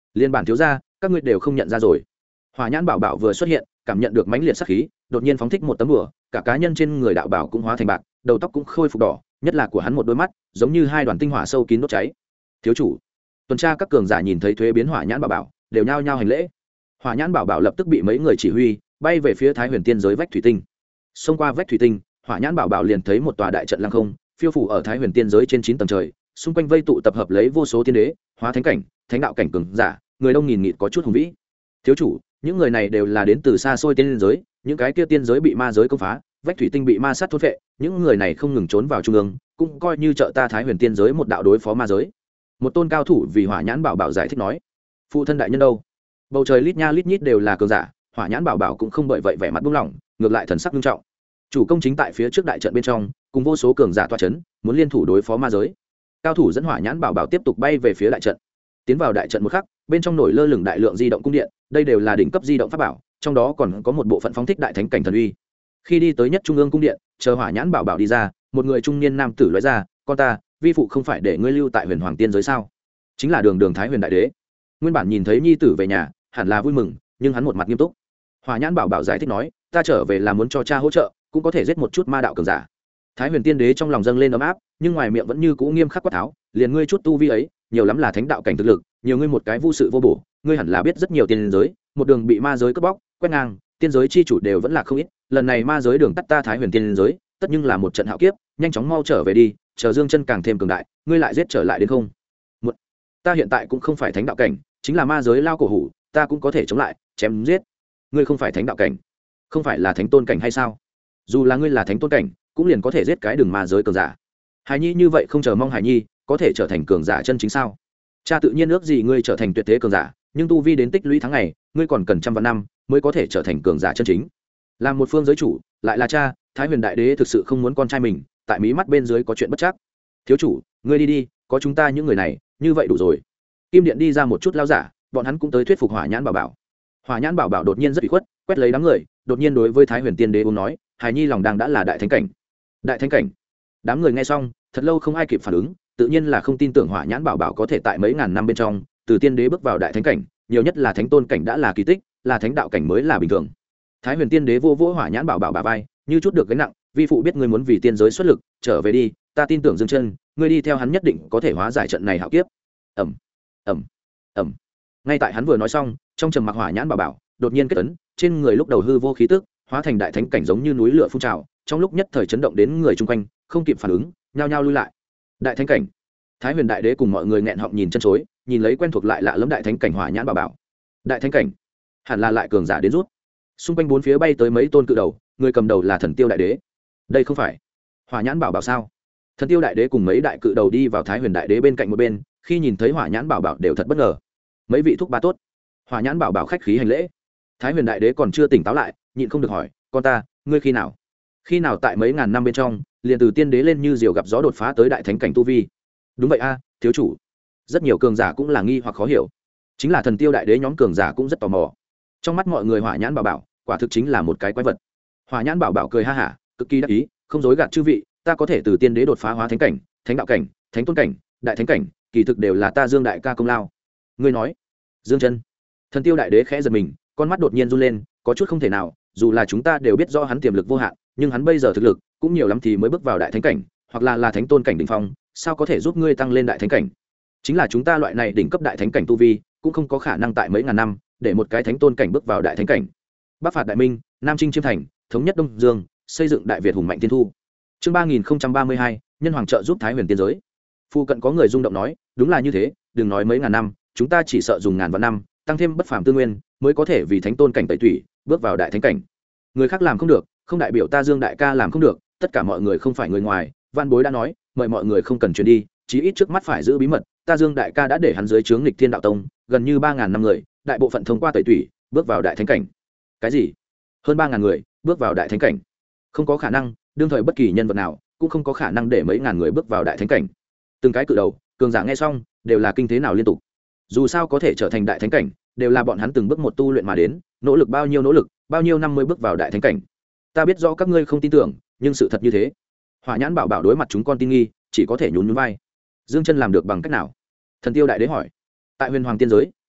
liên bản thiếu gia các ngươi đều không nhận ra rồi. Hỏa nhãn bảo bảo vừa xuất hiện cảm nhận được mãnh liệt sát khí, đột nhiên phóng thích một tấm bùa, cả cá nhân trên người đạo bảo cũng hóa thành bạc, đầu tóc cũng khôi phục đỏ, nhất là của hắn một đôi mắt giống như hai đoàn tinh hỏa sâu kín đốt cháy. Thiếu chủ. Tuần tra các cường giả nhìn thấy thuế biến hỏa nhãn bảo bảo đều nhao nhao hành lễ. Hỏa nhãn bảo bảo lập tức bị mấy người chỉ huy bay về phía Thái Huyền Tiên giới vách thủy tinh. Xông qua vách thủy tinh, hỏa nhãn bảo bảo liền thấy một tòa đại trận lăng không phiêu phủ ở Thái Huyền Tiên giới trên 9 tầng trời, xung quanh vây tụ tập hợp lấy vô số tiên đế, hóa thánh cảnh, thánh đạo cảnh cường giả, người đông nghìn nghịt có chút hùng vĩ. Thiếu chủ, những người này đều là đến từ xa xôi tiên giới, những cái kia tiên giới bị ma giới công phá, vách thủy tinh bị ma sát thôn phệ, những người này không ngừng trốn vào trung ương, cũng coi như trợ ta Thái Huyền Tiên giới một đạo đối phó ma giới. Một tôn cao thủ vì hỏa nhãn bảo bảo giải thích nói. Phụ thân đại nhân đâu? Bầu trời lít nha lít nhít đều là cường giả, hỏa nhãn bảo bảo cũng không bởi vậy vẻ mặt buông lỏng, ngược lại thần sắc nghiêm trọng. Chủ công chính tại phía trước đại trận bên trong, cùng vô số cường giả tọa chấn, muốn liên thủ đối phó ma giới. Cao thủ dẫn hỏa nhãn bảo bảo tiếp tục bay về phía đại trận. Tiến vào đại trận một khắc, bên trong nổi lơ lửng đại lượng di động cung điện, đây đều là đỉnh cấp di động pháp bảo, trong đó còn có một bộ phận phóng thích đại thánh cảnh thần uy. Khi đi tới nhất trung ương cung điện, chờ hỏa nhãn bảo bảo đi ra, một người trung niên nam tử nói ra, con ta, vi phụ không phải để ngươi lưu tại Huyền Hoàng Tiên giới sao? Chính là đường Thái Huyền đại đế. Nguyên bản nhìn thấy nhi tử về nhà, hẳn là vui mừng, nhưng hắn một mặt nghiêm túc. Hỏa nhãn bảo bảo giải thích nói, ta trở về là muốn cho cha hỗ trợ, cũng có thể giết một chút ma đạo cường giả. Thái Huyền Tiên đế trong lòng dâng lên ấm áp, nhưng ngoài miệng vẫn như cũ nghiêm khắc quát tháo, liền ngươi chút tu vi ấy, nhiều lắm là thánh đạo cảnh thực lực, nhiều ngươi một cái vu sự vô bổ, ngươi hẳn là biết rất nhiều tiên giới, một đường bị ma giới cướp bóc, quét ngang, tiên giới chi chủ đều vẫn là không ít, lần này ma giới đường tắt ta Thái Huyền Tiên giới, tất nhưng là một trận hạo kiếp, nhanh chóng mau trở về đi, chờ Dương Chân càng thêm cường đại, ngươi lại giết trở lại đến không? Một, ta hiện tại cũng không phải thánh đạo cảnh, chính là ma giới lao cổ hủ, ta cũng có thể chống lại, chém giết. Ngươi không phải thánh đạo cảnh, không phải là thánh tôn cảnh hay sao? Dù là ngươi là thánh tôn cảnh, cũng liền có thể giết cái đường ma giới cường giả. Hải Nhi như vậy không chờ mong Hải Nhi có thể trở thành cường giả chân chính sao? Cha tự nhiên ước gì ngươi trở thành tuyệt thế cường giả, nhưng tu vi đến tích lũy tháng ngày, ngươi còn cần trăm vạn năm mới có thể trở thành cường giả chân chính. Làm một phương giới chủ, lại là cha, Thái Huyền đại đế thực sự không muốn con trai mình tại mí mắt bên dưới có chuyện bất trắc. Thiếu chủ, ngươi đi đi, có chúng ta những người này, như vậy đủ rồi. Kim điện đi ra một chút lao giả, bọn hắn cũng tới thuyết phục hỏa nhãn bảo bảo. Hỏa nhãn bảo bảo đột nhiên rất bị khuất, quét lấy đám người, đột nhiên đối với Thái Huyền Tiên đế uống nói, Hải Nhi lòng đang đã là đại thánh cảnh. Đại thánh cảnh? Đám người nghe xong, thật lâu không ai kịp phản ứng, tự nhiên là không tin tưởng hỏa nhãn bảo bảo có thể tại mấy ngàn năm bên trong, từ tiên đế bước vào đại thánh cảnh, nhiều nhất là thánh tôn cảnh đã là kỳ tích, là thánh đạo cảnh mới là bình thường. Thái Huyền Tiên đế vô vỗ hỏa nhãn bảo bảo bả vai, như chút được gánh nặng, vi phụ biết ngươi muốn vì tiên giới xuất lực, trở về đi, ta tin tưởng Dương Chân, ngươi đi theo hắn nhất định có thể hóa giải trận này hạo kiếp. Ầm, ầm, ầm. Ngay tại hắn vừa nói xong, trong trầm mặc hỏa nhãn bảo bảo đột nhiên kết ấn, trên người lúc đầu hư vô khí tức, hóa thành đại thánh cảnh giống như núi lửa phun trào, trong lúc nhất thời chấn động đến người chung quanh, không kịp phản ứng, nhao nhao lui lại. Đại thánh cảnh. Thái Huyền đại đế cùng mọi người nghẹn họng nhìn chân chối, nhìn lấy quen thuộc lại lạ lẫm đại thánh cảnh hỏa nhãn bảo bảo. Đại thánh cảnh, hẳn là lại cường giả đến rút. Xung quanh bốn phía bay tới mấy tôn cự đầu, người cầm đầu là Thần Tiêu đại đế. Đây không phải hỏa nhãn bảo bảo sao? Thần Tiêu đại đế cùng mấy đại cự đầu đi vào Thái Huyền đại đế bên cạnh một bên, khi nhìn thấy hỏa nhãn bảo bảo đều thật bất ngờ. Mấy vị thúc ba tốt. Hỏa nhãn bảo bảo khách khí hành lễ. Thái Huyền đại đế còn chưa tỉnh táo lại, nhịn không được hỏi, con ta, ngươi khi nào tại mấy ngàn năm bên trong liền từ tiên đế lên như diều gặp gió đột phá tới đại thánh cảnh tu vi? Đúng vậy a, thiếu chủ. Rất nhiều cường giả cũng là nghi hoặc khó hiểu, chính là Thần Tiêu đại đế nhóm cường giả cũng rất tò mò. Trong mắt mọi người hỏa nhãn bảo bảo quả thực chính là một cái quái vật. Hỏa nhãn bảo bảo cười ha hả, cực kỳ đắc ý, không dối gạt chư vị, ta có thể từ tiên đế đột phá hóa thánh cảnh, thánh đạo cảnh, thánh tôn cảnh, đại thánh cảnh, kỳ thực đều là ta Dương đại ca công lao. Ngươi nói? Dương Chân. Thần Tiêu đại đế khẽ giật mình, con mắt đột nhiên run lên, có chút không thể nào, dù là chúng ta đều biết rõ hắn tiềm lực vô hạn, nhưng hắn bây giờ thực lực cũng nhiều lắm thì mới bước vào đại thánh cảnh, hoặc là thánh tôn cảnh đỉnh phong, sao có thể giúp ngươi tăng lên đại thánh cảnh? Chính là chúng ta loại này đỉnh cấp đại thánh cảnh tu vi, cũng không có khả năng tại mấy ngàn năm để một cái thánh tôn cảnh bước vào đại thánh cảnh. Bắc phạt đại minh, nam chinh chiêm thành, thống nhất đông dương, xây dựng đại việt hùng mạnh tiên thu. Chương 3032, nhân hoàng trợ giúp Thái Huyền tiên giới. Phu cận có người rung động nói, đúng là như thế, đừng nói mấy ngàn năm, chúng ta chỉ sợ dùng ngàn vạn năm, tăng thêm bất phàm tư nguyên, mới có thể vì thánh tôn cảnh tẩy tủy, bước vào đại thánh cảnh. Người khác làm không được, không đại biểu ta Dương đại ca làm không được, tất cả mọi người không phải người ngoài, Văn Bối đã nói, mời mọi người không cần truyền đi, chí ít trước mắt phải giữ bí mật, ta Dương đại ca đã để hắn dưới trướng Nghịch Thiên đạo tông, gần như 3000 năm người, đại bộ phận thông qua tẩy tủy, bước vào đại thánh cảnh. Cái gì? Hơn 3000 người bước vào đại thánh cảnh? Không có khả năng, đương thời bất kỳ nhân vật nào cũng không có khả năng để mấy ngàn người bước vào đại thánh cảnh. Từng cái cự đầu, cường giả nghe xong, đều là kinh thế nào liên tục. Dù sao có thể trở thành đại thánh cảnh, đều là bọn hắn từng bước một tu luyện mà đến, nỗ lực bao nhiêu nỗ lực, bao nhiêu năm mới bước vào đại thánh cảnh. Ta biết rõ các ngươi không tin tưởng, nhưng sự thật như thế. Hỏa nhãn bảo bảo đối mặt chúng con tin nghi, chỉ có thể nhún nhún vai. Dương Chân làm được bằng cách nào? Thần Tiêu đại đế hỏi. Tại Huyền Hoàng tiên giới,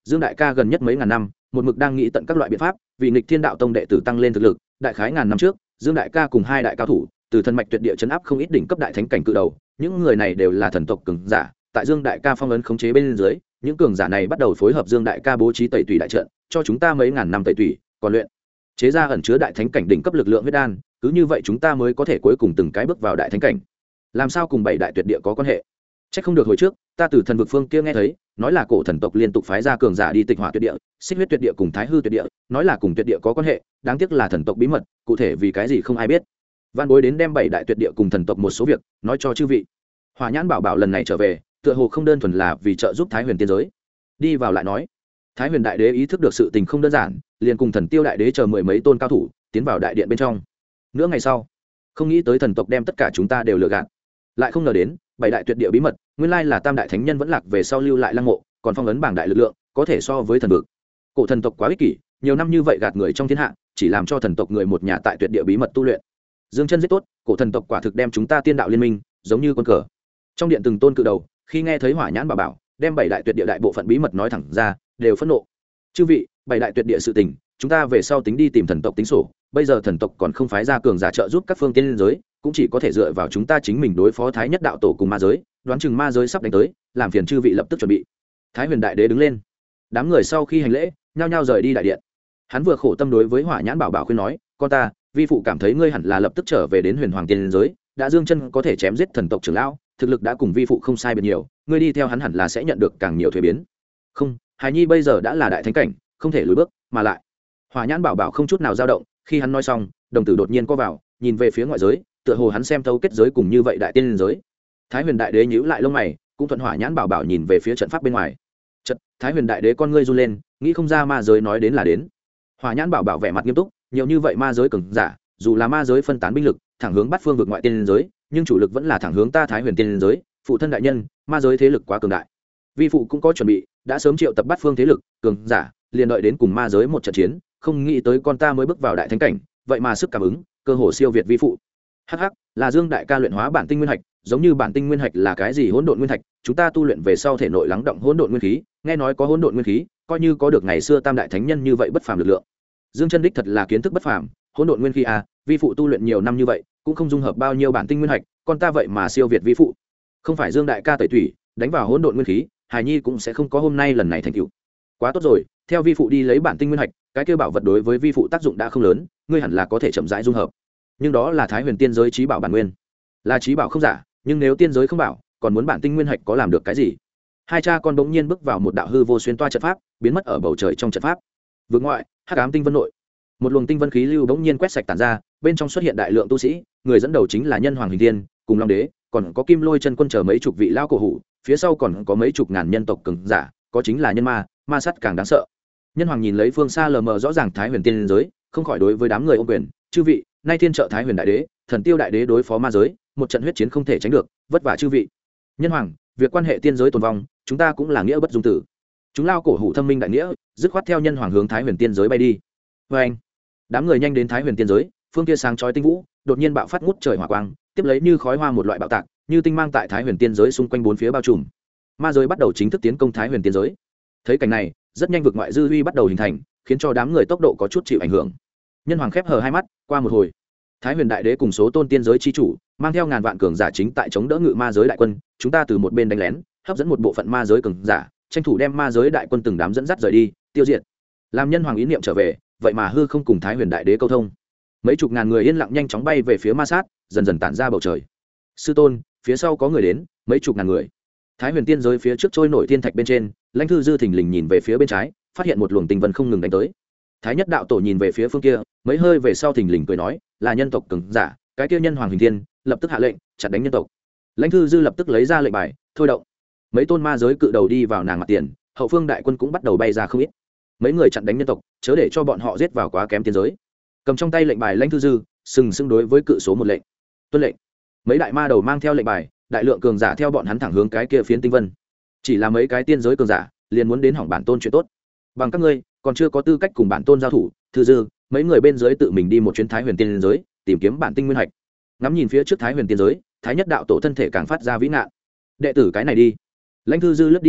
Dương đại ca gần nhất mấy ngàn năm một mực đang nghĩ tận các loại biện pháp vì nghịch thiên đạo tông đệ tử tăng lên thực lực. Đại khái ngàn năm trước, Dương đại ca cùng hai đại cao thủ từ thần mạch tuyệt địa chấn áp không ít đỉnh cấp đại thánh cảnh cự đầu. Những người này đều là thần tộc cường giả, tại Dương đại ca phong ấn khống chế bên dưới, những cường giả này bắt đầu phối hợp Dương đại ca bố trí tẩy tùy đại trận, cho chúng ta mấy ngàn năm tẩy tùy, còn luyện chế ra ẩn chứa đại thánh cảnh đỉnh cấp lực lượng huyết đan, cứ như vậy chúng ta mới có thể cuối cùng từng cái bước vào đại thánh cảnh. Làm sao cùng bảy đại tuyệt địa có quan hệ? Chắc không được hồi trước, ta từ thần vực phương kia nghe thấy, nói là cổ thần tộc liên tục phái ra cường giả đi tịch hỏa tuyệt địa, xích huyết tuyệt địa cùng thái hư tuyệt địa, nói là cùng tuyệt địa có quan hệ, đáng tiếc là thần tộc bí mật, cụ thể vì cái gì không ai biết. Văn Bối đến đem bảy đại tuyệt địa cùng thần tộc một số việc nói cho chư vị. Hỏa Nhãn Bảo Bảo lần này trở về, tựa hồ không đơn thuần là vì trợ giúp Thái Huyền tiên giới. Đi vào lại nói, Thái Huyền đại đế ý thức được sự tình không đơn giản, liền cùng Thần Tiêu đại đế chờ mười mấy tôn cao thủ tiến vào đại điện bên trong. Nửa ngày sau, không nghĩ tới thần tộc đem tất cả chúng ta đều lừa gạt, lại không ngờ đến bảy đại tuyệt địa bí mật nguyên lai là tam đại thánh nhân vẫn lạc về sau lưu lại lăng mộ, còn phong ấn bảng đại lực lượng có thể so với thần vực. Cổ thần tộc quá ích kỷ, nhiều năm như vậy gạt người trong thiên hạ, chỉ làm cho thần tộc người một nhà tại tuyệt địa bí mật tu luyện. Dương chân giết tốt, cổ thần tộc quả thực đem chúng ta tiên đạo liên minh giống như con cờ. Trong điện từng tôn cự đầu khi nghe thấy Hỏa Nhãn Bảo Bảo đem bảy đại tuyệt địa đại bộ phận bí mật nói thẳng ra, đều phẫn nộ. Chư vị, bảy đại tuyệt địa sự tình, chúng ta về sau tính đi tìm thần tộc tính sổ, bây giờ thần tộc còn không phái ra cường giả trợ giúp các phương tiên liên giới, cũng chỉ có thể dựa vào chúng ta chính mình đối phó Thái Nhất đạo tổ cùng ma giới, đoán chừng ma giới sắp đánh tới, làm phiền chư vị lập tức chuẩn bị. Thái Huyền đại đế đứng lên, đám người sau khi hành lễ nhao nhao rời đi đại điện. Hắn vừa khổ tâm đối với Hỏa Nhãn Bảo Bảo khuyên nói, con ta, vi phụ cảm thấy ngươi hẳn là lập tức trở về đến Huyền Hoàng tiên liên giới, đã Dương chân có thể chém giết thần tộc trưởng lão, thực lực đã cùng vi phụ không sai biệt nhiều, ngươi đi theo hắn hẳn là sẽ nhận được càng nhiều thuế biến. Không, hài nhi bây giờ đã là đại thánh cảnh, không thể lùi bước, mà lại Hỏa Nhãn Bảo Bảo không chút nào dao động, khi hắn nói xong, đồng tử đột nhiên co vào, nhìn về phía ngoại giới, tựa hồ hắn xem thấu kết giới cùng như vậy đại tiên liên giới. Thái Huyền đại đế nhíu lại lông mày, cũng thuận Hỏa Nhãn Bảo Bảo nhìn về phía trận pháp bên ngoài. Trận, Thái Huyền đại đế con ngươi run lên, nghĩ không ra ma giới nói đến là đến. Hỏa Nhãn Bảo Bảo vẻ mặt nghiêm túc, nhiều như vậy ma giới cường giả, dù là ma giới phân tán binh lực, thẳng hướng bắt phương vực ngoại tiên liên giới, nhưng chủ lực vẫn là thẳng hướng ta Thái Huyền tiên liên giới. Phụ thân đại nhân, ma giới thế lực quá cường đại, vi phụ cũng có chuẩn bị, đã sớm triệu tập bắt phương thế lực cường giả, liền đợi đến cùng ma giới một trận chiến, không nghĩ tới con ta mới bước vào đại thánh cảnh, vậy mà sức cảm ứng cơ hồ siêu việt vi phụ. Hắc hắc, là Dương đại ca luyện hóa bản tinh nguyên hạch, giống như bản tinh nguyên hạch là cái gì hỗn độn nguyên thạch, chúng ta tu luyện về sau thể nội lắng động hỗn độn nguyên khí, nghe nói có hỗn độn nguyên khí, coi như có được ngày xưa tam đại thánh nhân như vậy bất phàm lực lượng. Dương chân đích thật là kiến thức bất phàm, hỗn độn nguyên khí à, vi phụ tu luyện nhiều năm như vậy, cũng không dung hợp bao nhiêu bản tinh nguyên hạch, con ta vậy mà siêu việt vi phụ. Không phải Dương đại ca tẩy thủy, đánh vào hỗn độn nguyên khí, hài nhi cũng sẽ không có hôm nay lần này thành tựu. Quá tốt rồi, theo vi phụ đi lấy bản tinh nguyên hạch, cái kia bảo vật đối với vi phụ tác dụng đã không lớn, ngươi hẳn là có thể chậm rãi dung hợp. Nhưng đó là Thái Huyền tiên giới trí bảo bản nguyên, là trí bảo không giả, nhưng nếu tiên giới không bảo, còn muốn bản tinh nguyên hạch có làm được cái gì? Hai cha con bỗng nhiên bước vào một đạo hư vô xuyên toa trận pháp, biến mất ở bầu trời trong trận pháp. Vực ngoại, Hắc Ám tinh vân nội, một luồng tinh vân khí lưu bỗng nhiên quét sạch tản ra, bên trong xuất hiện đại lượng tu sĩ, người dẫn đầu chính là Nhân Hoàng Hình Thiên, cùng Long Đế, còn có Kim Lôi Chân Quân chờ mấy chục vị lao cổ hủ, phía sau còn có mấy chục ngàn nhân tộc cường giả, có chính là nhân ma, ma sát càng đáng sợ. Nhân Hoàng nhìn lấy phương xa lờ mờ rõ ràng Thái Huyền tiên giới, không khỏi đối với đám người ôm quyền, chư vị, nay thiên trợ Thái Huyền đại đế, Thần Tiêu đại đế đối phó ma giới, một trận huyết chiến không thể tránh được, vất vả chư vị. Nhân Hoàng, việc quan hệ tiên giới tồn vong, chúng ta cũng là nghĩa bất dung tử. Chúng lao cổ hủ thâm minh đại nghĩa, dứt khoát theo Nhân Hoàng hướng Thái Huyền tiên giới bay đi. Và anh, đám người nhanh đến Thái Huyền tiên giới, phương kia sáng chói tinh vũ, đột nhiên bạo phát ngút trời hỏa quang, tiếp lấy như khói hoa một loại bạo tạc, như tinh mang tại Thái Huyền tiên giới xung quanh bốn phía bao trùm. Ma giới bắt đầu chính thức tiến công Thái Huyền tiên giới. Thấy cảnh này, rất nhanh vực ngoại dư uy bắt đầu hình thành, khiến cho đám người tốc độ có chút chịu ảnh hưởng. Nhân Hoàng khép hờ hai mắt, qua một hồi, Thái Huyền đại đế cùng số tôn tiên giới chi chủ, mang theo ngàn vạn cường giả chính tại chống đỡ ngự ma giới đại quân, chúng ta từ một bên đánh lén, hấp dẫn một bộ phận ma giới cường giả, tranh thủ đem ma giới đại quân từng đám dẫn dắt rời đi, tiêu diệt. Làm Nhân Hoàng ý niệm trở về, vậy mà hư không cùng Thái Huyền đại đế câu thông. Mấy chục ngàn người yên lặng nhanh chóng bay về phía ma sát, dần dần tản ra bầu trời. Sư tôn, phía sau có người đến, mấy chục ngàn người. Thái Huyền tiên giới phía trước trôi nổi thiên thạch bên trên, Lãnh Thư Dư thình lình nhìn về phía bên trái, phát hiện một luồng tinh vân không ngừng đánh tới. Thái Nhất đạo tổ nhìn về phía phương kia, mấy hơi về sau thình lình cười nói, là nhân tộc cường giả, cái kia Nhân Hoàng Hình Thiên, lập tức hạ lệnh chặn đánh nhân tộc. Lãnh Thư Dư lập tức lấy ra lệnh bài, thôi động. Mấy tôn ma giới cự đầu đi vào nàng mặt tiền, hậu phương đại quân cũng bắt đầu bay ra không ít. Mấy người chặn đánh nhân tộc, chớ để cho bọn họ giết vào quá kém tiên giới. Cầm trong tay lệnh bài Lãnh Thư Dư, sừng sững đối với cự số một lệnh. Tuân lệnh. Mấy đại ma đầu mang theo lệnh bài, đại lượng cường giả theo bọn hắn thẳng hướng cái kia phiến tinh vân. Chỉ là mấy cái tiên giới cường giả, liền muốn đến hỏng bản tôn chuyện tốt. Bằng các ngươi, còn chưa có tư cách cùng bản tôn giao thủ. Thư Dư, mấy người bên dưới tự mình đi một chuyến Thái Huyền tiên giới, tìm kiếm bản tinh nguyên hạch. Ngắm nhìn phía trước Thái Huyền tiên giới, Thái Nhất đạo tổ thân thể càng phát ra vĩ ngạn. Đệ tử cái này đi. Lãnh Thư Dư lướt đi thiên thạch,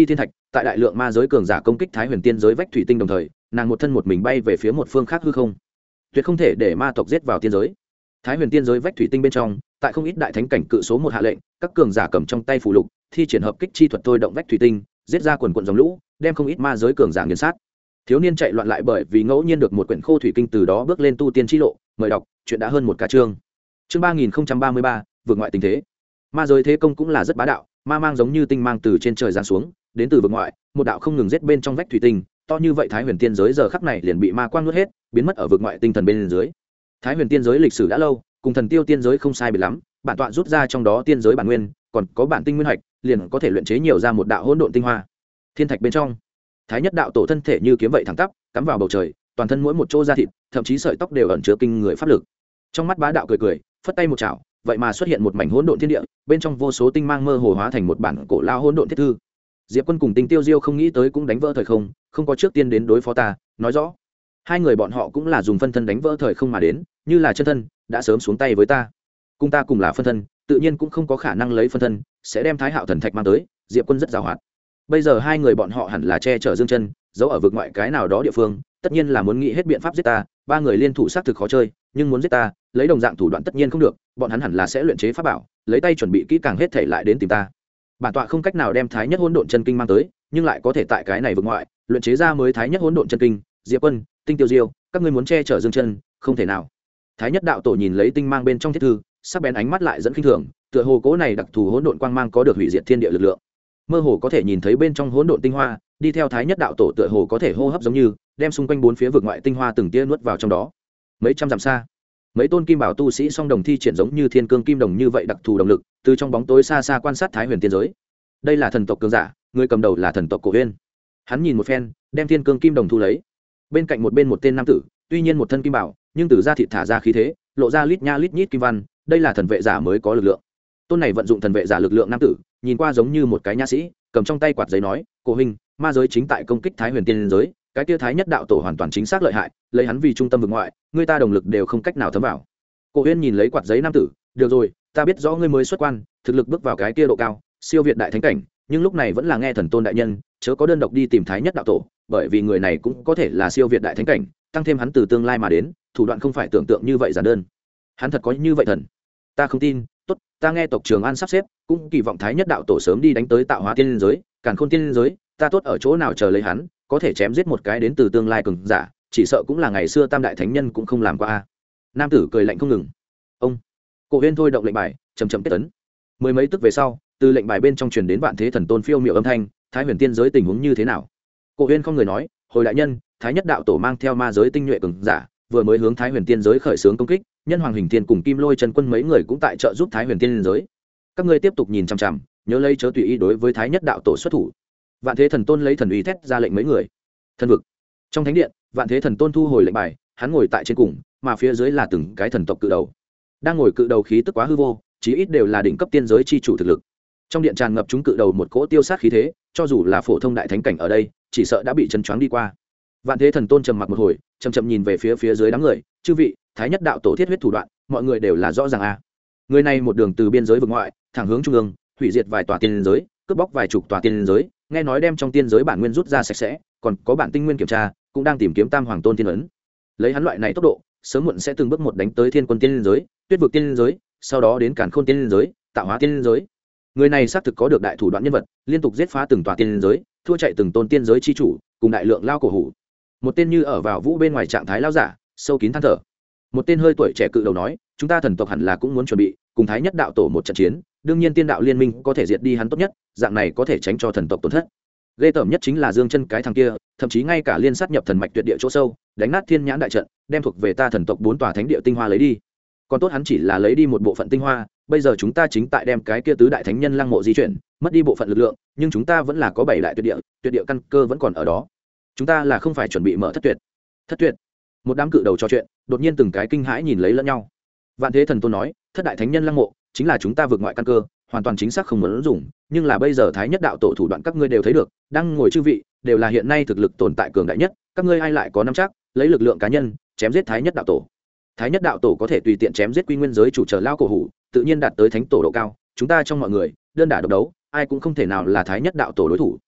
tại đại lượng ma giới cường giả công kích thái huyền tiên giới vách thủy tinh đồng thời nàng một thân một mình bay về phía một phương khác hư không, tuyệt không thể để ma tộc giết vào tiên giới. Thái huyền tiên giới vách thủy tinh bên trong, tại không ít đại thánh cảnh cự số một hạ lệnh, các cường giả cầm trong tay phù lục thi triển hợp kích chi thuật thôi động vách thủy tinh, giết ra quần quần dòng lũ, đem không ít ma giới cường giả nghiền sát. Thiếu niên chạy loạn lại bởi vì ngẫu nhiên được một quyển khô thủy kinh, từ đó bước lên tu tiên chi lộ. Mời đọc, chuyện đã hơn một cả chương. Chương 3033, vượt ngoại tình thế. Ma giới thế công cũng là rất bá đạo, ma mang giống như tinh mang từ trên trời giáng xuống, đến từ vực ngoại, một đạo không ngừng giết bên trong vách thủy tinh, to như vậy thái huyền tiên giới giờ khắc này liền bị ma quang nuốt hết, biến mất ở vực ngoại tinh thần bên dưới. Thái huyền tiên giới lịch sử đã lâu, cùng thần tiêu tiên giới không sai biệt lắm, bản tọa rút ra trong đó tiên giới bản nguyên, còn có bản tinh nguyên hạch, liền có thể luyện chế nhiều ra một đạo hỗn độn tinh hoa. Thiên thạch bên trong, thái nhất đạo tổ thân thể như kiếm vậy thẳng tắp, cắm vào bầu trời, toàn thân mỗi một chỗ da thịt, thậm chí sợi tóc đều ẩn chứa kinh người pháp lực. Trong mắt bá đạo cười cười, phất tay một chảo, vậy mà xuất hiện một mảnh hỗn độn thiên địa, bên trong vô số tinh mang mơ hồ hóa thành một bản cổ lao hỗn độn thiết thư. Diệp Quân cùng Tinh Tiêu Diêu không nghĩ tới cũng đánh vỡ thời không, không có trước tiên đến đối phó ta, nói rõ. Hai người bọn họ cũng là dùng phân thân đánh vỡ thời không mà đến, như là chân thân, đã sớm xuống tay với ta. Cùng ta cùng là phân thân, tự nhiên cũng không có khả năng lấy phân thân, sẽ đem Thái Hạo thần thạch mang tới, Diệp Quân rất giàu hoạt. Bây giờ hai người bọn họ hẳn là che chở Dương Chân, giấu ở vực ngoại cái nào đó địa phương, tất nhiên là muốn nghĩ hết biện pháp giết ta, ba người liên thủ xác thực khó chơi, nhưng muốn giết ta, lấy đồng dạng thủ đoạn tất nhiên không được, bọn hắn hẳn là sẽ luyện chế pháp bảo, lấy tay chuẩn bị kỹ càng hết thể lại đến tìm ta. Bản tọa không cách nào đem Thái Nhất Hỗn Độn Chân Kinh mang tới, nhưng lại có thể tại cái này vực ngoại, luyện chế ra mới Thái Nhất Hỗn Độn Chân Kinh. Diệp Quân, Tinh Tiêu Diêu, các ngươi muốn che chở Dương Chân, không thể nào. Thái Nhất đạo tổ nhìn lấy tinh mang bên trong thiết thư, sắc bén ánh mắt lại dẫn khinh thường, tựa hồ cố này đặc thù hỗn độn quang mang có được hủy diệt thiên địa lực lượng. Mơ hồ có thể nhìn thấy bên trong hỗn độn tinh hoa, đi theo Thái Nhất đạo tổ tựa hồ có thể hô hấp giống như, đem xung quanh bốn phía vực ngoại tinh hoa từng tia nuốt vào trong đó. Mấy trăm dặm xa, mấy tôn kim bảo tu sĩ song đồng thi triển giống như thiên cương kim đồng như vậy đặc thù động lực, từ trong bóng tối xa xa quan sát Thái Huyền tiên giới. Đây là thần tộc cường giả, người cầm đầu là thần tộc Cổ Huyên. Hắn nhìn một phen, đem thiên cương kim đồng thu lấy. Bên cạnh một bên một tên nam tử, tuy nhiên một thân kim bảo, nhưng từ da thịt thả ra khí thế, lộ ra lít nha lít nhít kim văn, đây là thần vệ giả mới có lực lượng. Tôn này vận dụng thần vệ giả lực lượng nam tử, nhìn qua giống như một cái nha sĩ, cầm trong tay quạt giấy nói: "Cổ huynh, ma giới chính tại công kích Thái Huyền tiên giới, cái kia Thái Nhất đạo tổ hoàn toàn chính xác lợi hại, lấy hắn vì trung tâm vực ngoại, người ta đồng lực đều không cách nào thấm vào." Cổ Huyên nhìn lấy quạt giấy nam tử, "Được rồi, ta biết rõ ngươi mới xuất quan, thực lực bước vào cái kia độ cao, siêu việt đại thánh cảnh, nhưng lúc này vẫn là nghe thần tôn đại nhân, chớ có đơn độc đi tìm Thái Nhất đạo tổ, bởi vì người này cũng có thể là siêu việt đại thánh cảnh, tăng thêm hắn từ tương lai mà đến, thủ đoạn không phải tưởng tượng như vậy giản đơn. Hắn thật có như vậy thần?" "Ta không tin, tốt, ta nghe tộc Trường An sắp xếp, cũng kỳ vọng Thái Nhất đạo tổ sớm đi đánh tới Tạo Hóa tiên giới, Càn Khôn tiên giới, ta tốt ở chỗ nào chờ lấy hắn, có thể chém giết một cái đến từ tương lai cường giả, chỉ sợ cũng là ngày xưa tam đại thánh nhân cũng không làm qua a." Nam tử cười lạnh không ngừng. Ông Cổ Huyên thôi động lệnh bài, chầm chậm kết ấn. Mười mấy tức về sau, từ lệnh bài bên trong truyền đến Vạn Thế Thần Tôn phiêu miệu âm thanh: "Thái Huyền tiên giới tình huống như thế nào?" Cổ Huyên không người nói: "Hồi đại nhân, Thái Nhất đạo tổ mang theo ma giới tinh nhuệ cường giả, vừa mới hướng Thái Huyền tiên giới khởi xướng công kích, Nhân Hoàng Hình Thiên cùng Kim Lôi Chân Quân mấy người cũng tại trợ giúp Thái Huyền tiên giới. Các ngươi tiếp tục nhìn chằm chằm, nhớ lấy chớ tùy ý đối với Thái Nhất đạo tổ xuất thủ." Vạn Thế Thần Tôn lấy thần uy thét ra lệnh mấy người. Thần vực trong thánh điện, Vạn Thế Thần Tôn thu hồi lệnh bài, hắn ngồi tại trên cùng, mà phía dưới là từng cái thần tộc cự đầu. Đang ngồi cự đầu khí tức quá hư vô, chí ít đều là đỉnh cấp tiên giới chi chủ thực lực. Trong điện tràn ngập chúng cự đầu một cỗ tiêu sát khí thế, cho dù là phổ thông đại thánh cảnh ở đây, chỉ sợ đã bị chấn choáng đi qua. Vạn Thế Thần Tôn trầm mặc một hồi, chậm chậm nhìn về phía dưới đám người: "Chư vị, Thái Nhất đạo tổ thiết huyết thủ đoạn, mọi người đều là rõ ràng a." Người này một đường từ biên giới vực ngoại thẳng hướng trung ương, hủy diệt vài tòa tiên giới, cướp bóc vài chục tòa tiên giới, nghe nói đem trong tiên giới bản nguyên rút ra sạch sẽ, còn có bản tinh nguyên kiểm tra, cũng đang tìm kiếm Tam Hoàng Tôn tiên ấn. Lấy hắn loại này tốc độ, sớm muộn sẽ từng bước một đánh tới Thiên Quân tiên giới, Tuyết vực tiên giới, sau đó đến Càn Khôn tiên giới, Tạo Hóa tiên giới. Người này xác thực có được đại thủ đoạn nhân vật, liên tục giết phá từng tòa tiên giới, thua chạy từng tôn tiên giới chi chủ, cùng đại lượng lao cổ hủ. Một tên như ở vào vũ bên ngoài trạng thái lao giả, sâu kín than thở. Một tên hơi tuổi trẻ cự đầu nói: "Chúng ta thần tộc hẳn là cũng muốn chuẩn bị cùng Thái Nhất đạo tổ một trận chiến, đương nhiên tiên đạo liên minh có thể diệt đi hắn tốt nhất, dạng này có thể tránh cho thần tộc tổn thất. Ghê tởm nhất chính là Dương Chân cái thằng kia, thậm chí ngay cả liên sát nhập thần mạch tuyệt địa chỗ sâu, đánh nát thiên nhãn đại trận, đem thuộc về ta thần tộc 4 tòa thánh địa tinh hoa lấy đi. Còn tốt hắn chỉ là lấy đi một bộ phận tinh hoa, bây giờ chúng ta chính tại đem cái kia tứ đại thánh nhân lăng mộ di chuyển, mất đi bộ phận lực lượng, nhưng chúng ta vẫn là có 7 đại tuyệt địa căn cơ vẫn còn ở đó. Chúng ta là không phải chuẩn bị mở thất tuyệt." Thất tuyệt? Một đám cự đầu trò chuyện, đột nhiên từng cái kinh hãi nhìn lấy lẫn nhau. Vạn Thế Thần Tôn nói: "Thất đại thánh nhân lăng mộ chính là chúng ta vượt ngoại căn cơ, hoàn toàn chính xác không muốn dùng, nhưng là bây giờ Thái Nhất đạo tổ thủ đoạn các ngươi đều thấy được, đang ngồi chư vị đều là hiện nay thực lực tồn tại cường đại nhất, các ngươi ai lại có nắm chắc lấy lực lượng cá nhân chém giết Thái Nhất đạo tổ? Thái Nhất đạo tổ có thể tùy tiện chém giết quy nguyên giới chủ trở lao cổ hủ, tự nhiên đạt tới thánh tổ độ cao, chúng ta trong mọi người đơn đả độc đấu, ai cũng không thể nào là Thái Nhất đạo tổ đối thủ."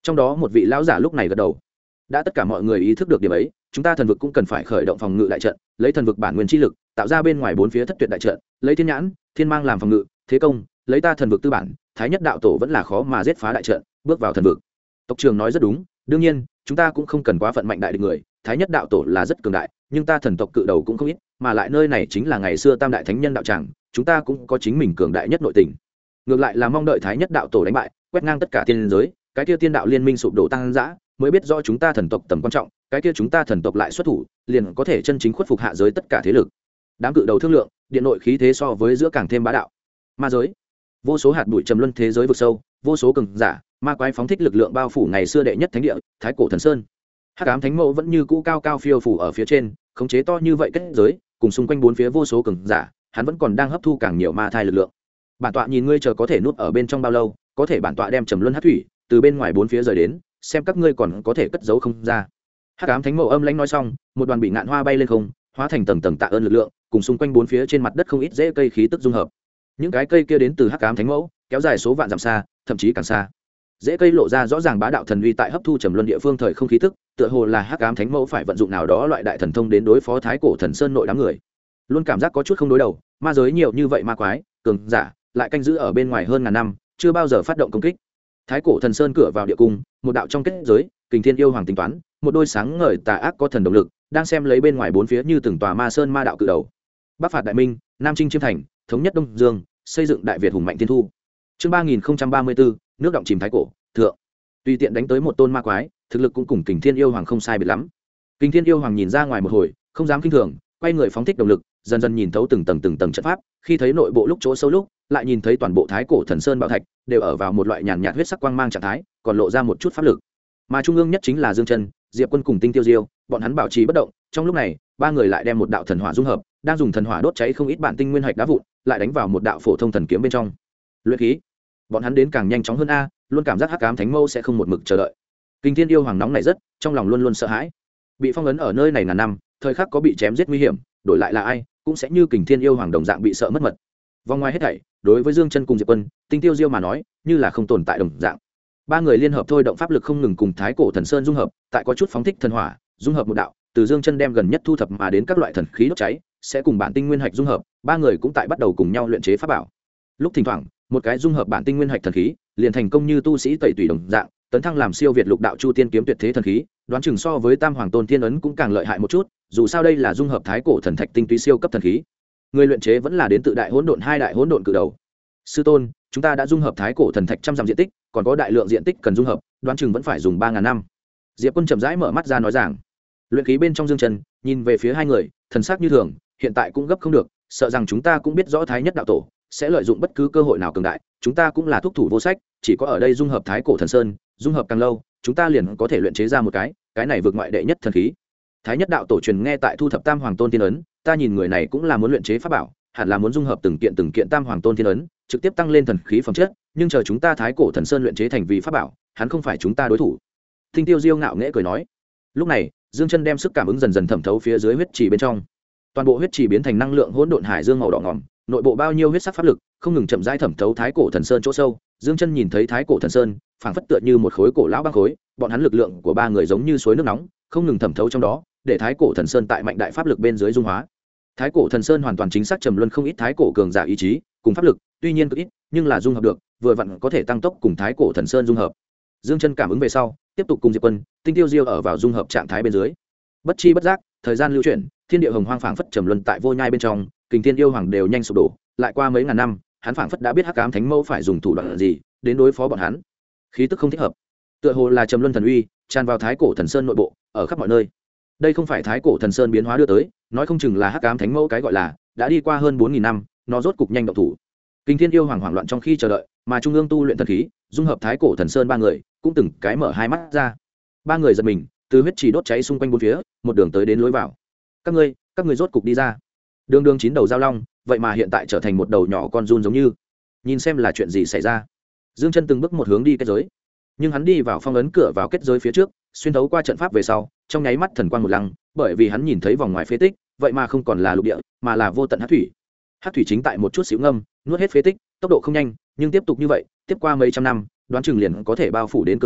Trong đó một vị lão giả lúc này gật đầu. Đã tất cả mọi người ý thức được điểm ấy, chúng ta thần vực cũng cần phải khởi động phòng ngự đại trận, lấy thần vực bản nguyên chi lực tạo ra bên ngoài bốn phía thất tuyệt đại trận, lấy thiên nhãn thiên mang làm phòng ngự thế công, lấy ta thần vực tư bản thái nhất đạo tổ vẫn là khó mà giết phá đại trận, bước vào thần vực. Tộc trưởng nói rất đúng, đương nhiên chúng ta cũng không cần quá phận mạnh đại địch người, thái nhất đạo tổ là rất cường đại, nhưng ta thần tộc cự đầu cũng không ít, mà lại nơi này chính là ngày xưa tam đại thánh nhân đạo tràng, chúng ta cũng có chính mình cường đại nhất nội tình. Ngược lại là mong đợi thái nhất đạo tổ đánh bại, quét ngang tất cả tiên giới, cái kia tiên đạo liên minh sụp đổ tăng dã, mới biết rõ chúng ta thần tộc tầm quan trọng, cái kia chúng ta thần tộc lại xuất thủ, liền có thể chân chính khuất phục hạ giới tất cả thế lực. Đám cự đầu thương lượng, điện nội khí thế so với giữa càng thêm bá đạo. Ma giới, vô số hạt bụi trầm luân thế giới vực sâu, vô số cường giả, ma quái phóng thích lực lượng bao phủ ngày xưa đệ nhất thánh địa, Thái Cổ Thần Sơn. Hắc ám thánh mẫu vẫn như cũ cao cao phiêu phủ ở phía trên, khống chế to như vậy kết giới, cùng xung quanh bốn phía vô số cường giả, hắn vẫn còn đang hấp thu càng nhiều ma thai lực lượng. Bản tọa nhìn ngươi chờ có thể nuốt ở bên trong bao lâu, có thể bản tọa đem trầm luân hắc thủy từ bên ngoài bốn phía rời đến, xem các ngươi còn có thể cất giấu không ra. Hắc ám thánh mẫu âm lãnh nói xong, một đoàn bị ngạn hoa bay lên không, hóa thành tầng tầng tạ ơn lực lượng, cùng xung quanh bốn phía trên mặt đất không ít rễ cây khí tức dung hợp. Những cái cây kia đến từ Hắc ám thánh mẫu, kéo dài số vạn dặm xa, thậm chí càng xa. Rễ cây lộ ra rõ ràng bá đạo thần uy tại hấp thu trầm luân địa phương thời không khí tức, tựa hồ là Hắc ám thánh mẫu phải vận dụng nào đó loại đại thần thông đến đối phó Thái Cổ Thần Sơn nội đám người. Luôn cảm giác có chút không đối đầu, ma giới nhiều như vậy ma quái, cường giả, lại canh giữ ở bên ngoài hơn ngàn năm, chưa bao giờ phát động công kích. Thái Cổ Thần Sơn cửa vào địa cung, một đạo trong kết giới, Kình Thiên yêu hoàng tính toán, một đôi sáng ngời tà ác có thần động lực, đang xem lấy bên ngoài bốn phía như từng tòa ma sơn ma đạo cự đầu. Bắc phạt đại minh, Nam chinh chiêm thành, thống nhất Đông Dương, xây dựng đại Việt hùng mạnh thiên thu. Chương 3034, nước động chìm Thái Cổ, thượng. Tùy tiện đánh tới một tôn ma quái, thực lực cũng cùng Kình Thiên yêu hoàng không sai biệt lắm. Kình Thiên yêu hoàng nhìn ra ngoài một hồi, không dám kinh thường, quay người phóng thích động lực, dần dần nhìn thấu từng tầng trận pháp, khi thấy nội bộ lúc chỗ sâu lúc, lại nhìn thấy toàn bộ Thái Cổ Thần Sơn bảo thạch đều ở vào một loại nhàn nhạt huyết sắc quang mang trạng thái, còn lộ ra một chút pháp lực. Mà trung ương nhất chính là Dương Chân, Diệp Quân cùng Tinh Tiêu Diêu, bọn hắn bảo trì bất động. Trong lúc này, ba người lại đem một đạo thần hỏa dung hợp, đang dùng thần hỏa đốt cháy không ít bản tinh nguyên hạch đá vụn, lại đánh vào một đạo phổ thông thần kiếm bên trong. Luyện khí, bọn hắn đến càng nhanh chóng hơn a, luôn cảm giác Hắc ám thánh mâu sẽ không một mực chờ đợi. Kình Thiên yêu hoàng nóng này rất, trong lòng luôn luôn sợ hãi. Bị phong ấn ở nơi này ngàn năm, thời khắc có bị chém giết nguy hiểm, đổi lại là ai, cũng sẽ như Kình Thiên yêu hoàng đồng dạng bị sợ mất mật. Vòng ngoài hết thảy, đối với Dương Chân cùng Diệp Quân, Tinh Tiêu Diêu mà nói, như là không tồn tại đồng dạng. Ba người liên hợp thôi động pháp lực không ngừng cùng Thái Cổ Thần Sơn dung hợp, tại có chút phóng thích thần hỏa, dung hợp một đạo, từ Dương Chân đem gần nhất thu thập mà đến các loại thần khí đốt cháy, sẽ cùng bản tinh nguyên hạch dung hợp, ba người cũng tại bắt đầu cùng nhau luyện chế pháp bảo. Lúc thỉnh thoảng, một cái dung hợp bản tinh nguyên hạch thần khí, liền thành công như tu sĩ tẩy tùy đồng dạng, tấn thăng làm siêu việt lục đạo chu tiên kiếm tuyệt thế thần khí, đoán chừng so với Tam Hoàng Tôn Thiên ấn cũng càng lợi hại một chút, dù sao đây là dung hợp Thái Cổ thần thạch tinh túy siêu cấp thần khí. Người luyện chế vẫn là đến tự đại hỗn độn hai đại hỗn độn cự đầu. Sư tôn, chúng ta đã dung hợp Thái Cổ thần thạch trăm dặm diện tích, còn có đại lượng diện tích cần dung hợp, đoán chừng vẫn phải dùng 3000 năm. Diệp Quân chậm rãi mở mắt ra nói rằng, luyện khí bên trong Dương Chân nhìn về phía hai người, thần sắc như thường, hiện tại cũng gấp không được, sợ rằng chúng ta cũng biết rõ Thái Nhất đạo tổ sẽ lợi dụng bất cứ cơ hội nào cường đại, chúng ta cũng là thúc thủ vô sách, chỉ có ở đây dung hợp Thái Cổ thần sơn, dung hợp càng lâu, chúng ta liền có thể luyện chế ra một cái này vượt ngoại đệ nhất thần khí. Thái Nhất đạo tổ truyền nghe tại thu thập Tam Hoàng Tôn Thiên ấn, ta nhìn người này cũng là muốn luyện chế pháp bảo, hẳn là muốn dung hợp từng kiện Tam Hoàng Tôn Thiên ấn, trực tiếp tăng lên thần khí phẩm chất, nhưng chờ chúng ta Thái Cổ thần sơn luyện chế thành vì pháp bảo, hắn không phải chúng ta đối thủ. Tinh Tiêu Diêu ngạo nghễ cười nói. Lúc này, Dương Chân đem sức cảm ứng dần dần thẩm thấu phía dưới huyết trì bên trong. Toàn bộ huyết trì biến thành năng lượng hỗn độn hải dương màu đỏ ngòm, nội bộ bao nhiêu huyết sắc pháp lực, không ngừng chậm rãi thẩm thấu Thái Cổ thần sơn chỗ sâu. Dương Chân nhìn thấy Thái Cổ thần sơn, phảng phất tựa như một khối cổ lão băng khối, bọn hắn lực lượng của ba người giống như suối nước nóng, không ngừng thẩm thấu trong đó, để Thái Cổ thần sơn tại mạnh đại pháp lực bên dưới dung hóa. Thái Cổ thần sơn hoàn toàn chính xác trầm luân không ít thái cổ cường giả ý chí cùng pháp lực, tuy nhiên cực ít, nhưng là dung hợp được, vừa vặn có thể tăng tốc cùng Thái Cổ thần sơn dung hợp. Dương Chân cảm ứng về sau, tiếp tục cùng Diệp Quân, Tinh Tiêu Diêu ở vào dung hợp trạng thái bên dưới. Bất chi bất giác, thời gian lưu chuyển, thiên địa hồng hoang phảng phất trầm luân tại vô nhai bên trong, Kình Thiên yêu hoàng đều nhanh sụp đổ, lại qua mấy ngàn năm, hắn phảng phất đã biết Hắc ám thánh mẫu phải dùng thủ đoạn gì đến đối phó bọn hắn. Khí tức không thích hợp, tựa hồ là trầm luân thần uy tràn vào Thái Cổ thần sơn nội bộ, ở khắp mọi nơi. Đây không phải Thái Cổ thần sơn biến hóa đưa tới, nói không chừng là Hắc ám thánh mẫu cái gọi là đã đi qua hơn 4000 năm, nó rốt cục nhanh động thủ. Kình Thiên yêu hoàng hoảng loạn trong khi chờ đợi, mà trung ương tu luyện thần khí, dung hợp Thái Cổ thần sơn ba người, cũng từng cái mở hai mắt ra. Ba người giật mình, từ huyết trì đốt cháy xung quanh bốn phía, một đường tới đến lối vào. Các ngươi rốt cục đi ra. Đường chín đầu giao long, vậy mà hiện tại trở thành một đầu nhỏ con giun giống như. Nhìn xem là chuyện gì xảy ra. Dương Chân từng bước một hướng đi kết giới, nhưng hắn đi vào phong ấn cửa vào kết giới phía trước, xuyên thấu qua trận pháp về sau, trong nháy mắt thần quang một lăng, bởi vì hắn nhìn thấy vòng ngoài phế tích, vậy mà không còn là lục địa, mà là vô tận hắc thủy. Hắc thủy chính tại một chút xíu ngâm, nuốt hết phế tích, tốc độ không nhanh, nhưng tiếp tục như vậy, tiếp qua mấy trăm năm, đoán chừng liền có thể bao phủ đến cửa vào,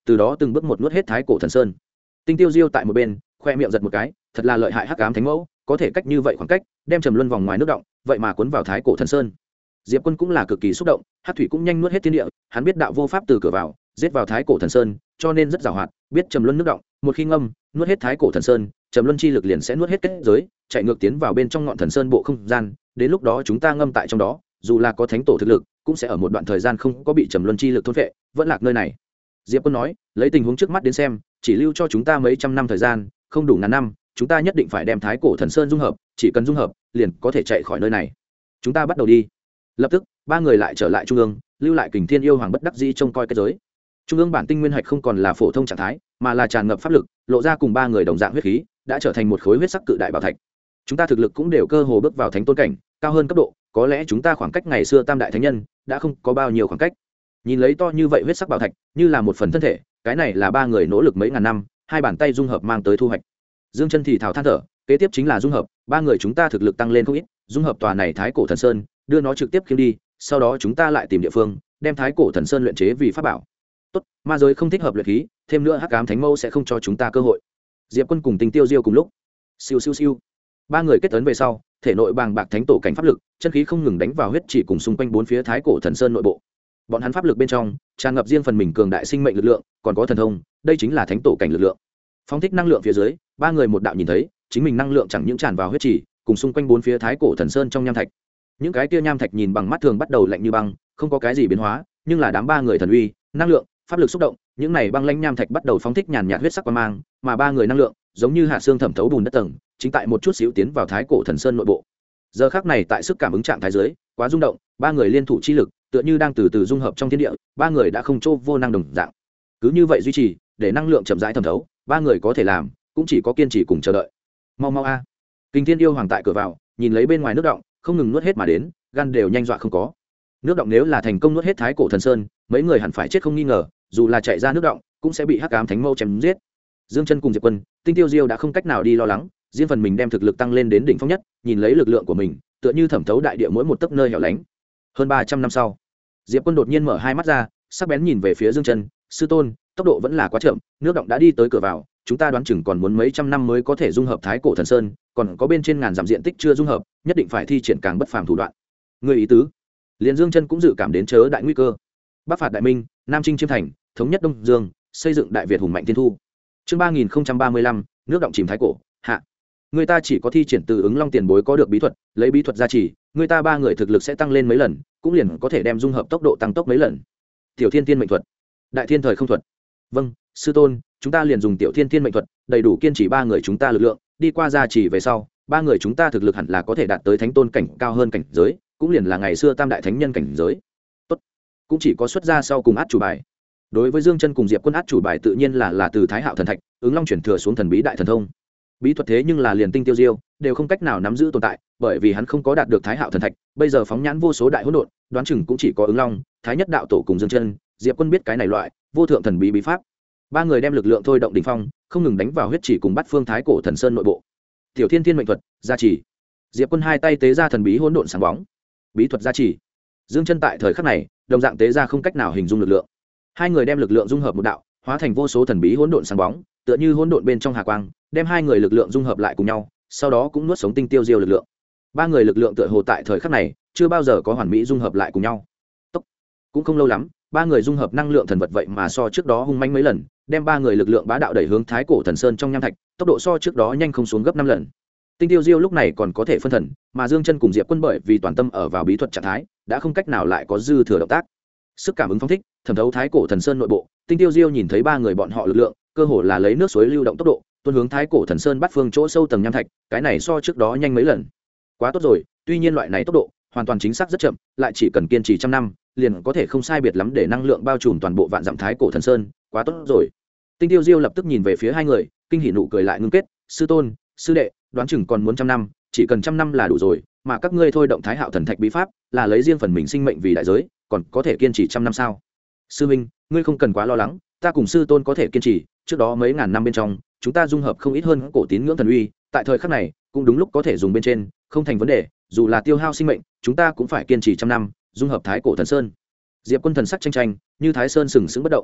từ đó từng bước một nuốt hết thái cổ thần sơn. Tinh Tiêu Diêu tại một bên khoe miệng giật một cái, thật là lợi hại hắc ám thánh mẫu, có thể cách như vậy khoảng cách đem trầm luân vòng ngoài nước động, vậy mà cuốn vào thái cổ thần sơn. Diệp Quân cũng là cực kỳ xúc động, hắc thủy cũng nhanh nuốt hết thiên địa, hắn biết đạo vô pháp từ cửa vào giết vào thái cổ thần sơn, cho nên rất giàu hoạt, biết trầm luân nước động, một khi ngâm nuốt hết thái cổ thần sơn, trầm luân chi lực liền sẽ nuốt hết kết giới, chạy ngược tiến vào bên trong ngọn thần sơn bộ không gian, đến lúc đó chúng ta ngâm tại trong đó, dù là có thánh tổ thực lực, cũng sẽ ở một đoạn thời gian không có bị trầm luân chi lực thôn phệ, vẫn lạc nơi này. Diệp Quân nói, lấy tình huống trước mắt đến xem, chỉ lưu cho chúng ta mấy trăm năm thời gian, không đủ ngàn năm, chúng ta nhất định phải đem thái cổ thần sơn dung hợp, chỉ cần dung hợp, liền có thể chạy khỏi nơi này. Chúng ta bắt đầu đi. Lập tức, ba người lại trở lại trung ương, lưu lại Kình Thiên yêu hoàng bất đắc dĩ trông coi kết giới. Trung ương bản tinh nguyên hạch không còn là phổ thông trạng thái, mà là tràn ngập pháp lực, lộ ra cùng ba người đồng dạng huyết khí, đã trở thành một khối huyết sắc cự đại bảo thạch. Chúng ta thực lực cũng đều cơ hồ bước vào thánh tôn cảnh, cao hơn cấp độ, có lẽ chúng ta khoảng cách ngày xưa tam đại thánh nhân đã không có bao nhiêu khoảng cách. Nhìn lấy to như vậy huyết sắc bảo thạch, như là một phần thân thể, cái này là ba người nỗ lực mấy ngàn năm, hai bàn tay dung hợp mang tới thu hoạch. Dương Chân thì thào than thở, kế tiếp chính là dung hợp, ba người chúng ta thực lực tăng lên không ít, dung hợp tòa này thái cổ thần sơn, đưa nó trực tiếp khiêng đi, sau đó chúng ta lại tìm địa phương, đem thái cổ thần sơn luyện chế vì pháp bảo. Tốt, ma giới không thích hợp luyện khí, thêm nữa hắc ám thánh mâu sẽ không cho chúng ta cơ hội. Diệp Quân cùng Tinh Tiêu Diêu cùng lúc, siêu siêu siêu, ba người kết tấn về sau, thể nội bàng bạc thánh tổ cảnh pháp lực, chân khí không ngừng đánh vào huyết chỉ cùng xung quanh bốn phía thái cổ thần sơn nội bộ. Bọn hắn pháp lực bên trong tràn ngập riêng phần mình cường đại sinh mệnh lực lượng, còn có thần thông, đây chính là thánh tổ cảnh lực lượng. Phóng thích năng lượng phía dưới, ba người một đạo nhìn thấy, chính mình năng lượng chẳng những tràn vào huyết chỉ, cùng xung quanh bốn phía thái cổ thần sơn trong nham thạch. Những cái kia nham thạch nhìn bằng mắt thường bắt đầu lạnh như băng, không có cái gì biến hóa, nhưng là đám ba người thần uy, năng lượng, pháp lực xúc động, những này băng lãnh nham thạch bắt đầu phóng thích nhàn nhạt huyết sắc quang mang, mà ba người năng lượng, giống như hạt xương thẩm thấu bùn đất tầng, chính tại một chút xíu tiến vào thái cổ thần sơn nội bộ. Giờ khắc này tại sức cảm ứng trạng thái dưới, quá rung động, ba người liên thủ chi lực, tựa như đang từ từ dung hợp trong thiên địa, ba người đã không chỗ vô năng đồng dạng. Cứ như vậy duy trì, để năng lượng chậm rãi thẩm thấu, ba người có thể làm, cũng chỉ có kiên trì cùng chờ đợi. Mau mau a. Kình Thiên yêu hoàng tại cửa vào, nhìn lấy bên ngoài nước động, không ngừng nuốt hết mà đến, gan đều nhanh dọa không có. Nước động nếu là thành công nuốt hết thái cổ thần sơn, mấy người hẳn phải chết không nghi ngờ, dù là chạy ra nước động, cũng sẽ bị hắc ám thánh mâu chém giết. Dương Chân cùng Diệp Quân, Tinh Tiêu Diêu đã không cách nào đi lo lắng, riêng phần mình đem thực lực tăng lên đến đỉnh phong nhất, nhìn lấy lực lượng của mình, tựa như thẩm thấu đại địa mỗi một tấc nơi hẻo lánh. Hơn 300 năm sau, Diệp Quân đột nhiên mở hai mắt ra, sắc bén nhìn về phía Dương Chân, sư tôn, tốc độ vẫn là quá chậm, nước động đã đi tới cửa vào, chúng ta đoán chừng còn muốn mấy trăm năm mới có thể dung hợp thái cổ thần sơn, còn có bên trên ngàn dặm diện tích chưa dung hợp, nhất định phải thi triển càng bất phàm thủ đoạn. Người ý tứ? Liên Dương Chân cũng dự cảm đến chớ đại nguy cơ. Bắc phạt đại minh, nam chinh chiêm thành, thống nhất đông dương, xây dựng đại việt hùng mạnh thiên thu. Chương 3035, nước động chìm thái cổ, hạ. Người ta chỉ có thi triển từ ứng long tiền bối có được bí thuật, lấy bí thuật gia trì, người ta ba người thực lực sẽ tăng lên mấy lần, cũng liền có thể đem dung hợp tốc độ tăng tốc mấy lần. Tiểu Thiên Tiên mệnh thuật, Đại Thiên thời không thuật. Vâng, sư tôn, chúng ta liền dùng Tiểu Thiên Tiên mệnh thuật, đầy đủ kiên trì ba người chúng ta lực lượng, đi qua gia trì về sau, ba người chúng ta thực lực hẳn là có thể đạt tới thánh tôn cảnh cao hơn cảnh giới, cũng liền là ngày xưa tam đại thánh nhân cảnh giới. Tốt, cũng chỉ có xuất ra sau cùng át chủ bài. Đối với Dương Chân cùng Diệp Quân, át chủ bài tự nhiên là từ Thái Hạo thần thạch, ứng long chuyển thừa xuống thần bí đại thần thông. Bí thuật thế nhưng là liền Tinh Tiêu Diêu đều không cách nào nắm giữ tồn tại, bởi vì hắn không có đạt được Thái Hạo thần thạch, bây giờ phóng nhãn vô số đại hỗn độn, đoán chừng cũng chỉ có ứng long, Thái Nhất đạo tổ cùng Dương Chân, Diệp Quân biết cái này loại vô thượng thần bí bí pháp. Ba người đem lực lượng thôi động đỉnh phong, không ngừng đánh vào huyết chỉ cùng bắt phương thái cổ thần sơn nội bộ. Tiểu Thiên Thiên mệnh thuật gia trì. Diệp Quân hai tay tế ra thần bí hỗn độn sáng bóng. Bí thuật gia trì. Dương Chân tại thời khắc này, đồng dạng tế ra không cách nào hình dung lực lượng. Hai người đem lực lượng dung hợp một đạo, hóa thành vô số thần bí hỗn độn sáng bóng, tựa như hỗn độn bên trong hà quang, đem hai người lực lượng dung hợp lại cùng nhau, sau đó cũng nuốt sống Tinh Tiêu Diêu lực lượng. Ba người lực lượng tựa hồ tại thời khắc này chưa bao giờ có hoàn mỹ dung hợp lại cùng nhau. Tốc cũng không lâu lắm, ba người dung hợp năng lượng thần vật vậy mà so trước đó hung manh mấy lần, đem ba người lực lượng bá đạo đẩy hướng thái cổ thần sơn trong nham thạch, tốc độ so trước đó nhanh không xuống gấp 5 lần. Tinh Tiêu Diêu lúc này còn có thể phân thần, mà Dương Chân cùng Diệp Quân bởi vì toàn tâm ở vào bí thuật trạng thái, đã không cách nào lại có dư thừa động tác. Sức cảm ứng phóng thích, thẩm thấu thái cổ thần sơn nội bộ, Tinh Tiêu Diêu nhìn thấy ba người bọn họ lực lượng, cơ hồ là lấy nước suối lưu động tốc độ, tuôn hướng thái cổ thần sơn bắt phương chỗ sâu tầng nham thạch, cái này so trước đó nhanh mấy lần. Quá tốt rồi, tuy nhiên loại này tốc độ hoàn toàn chính xác rất chậm, lại chỉ cần kiên trì trăm năm, liền có thể không sai biệt lắm để năng lượng bao trùm toàn bộ vạn dặm thái cổ thần sơn, quá tốt rồi. Tinh Tiêu Diêu lập tức nhìn về phía hai người, kinh hỉ nụ cười lại ngưng kết, sư tôn, sư đệ, đoán chừng còn muốn trăm năm, chỉ cần trăm năm là đủ rồi, mà các ngươi thôi động Thái Hạo thần thạch bí pháp, là lấy riêng phần mình sinh mệnh vì đại giới, còn có thể kiên trì trăm năm sao? Sư minh, ngươi không cần quá lo lắng, ta cùng sư tôn có thể kiên trì, trước đó mấy ngàn năm bên trong, chúng ta dung hợp không ít hơn cổ tín ngưỡng thần uy, tại thời khắc này, cũng đúng lúc có thể dùng bên trên, không thành vấn đề, dù là tiêu hao sinh mệnh, chúng ta cũng phải kiên trì trăm năm, dung hợp Thái cổ thần sơn. Diệp Quân thần sắc tranh tranh, như Thái Sơn sừng sững bất động.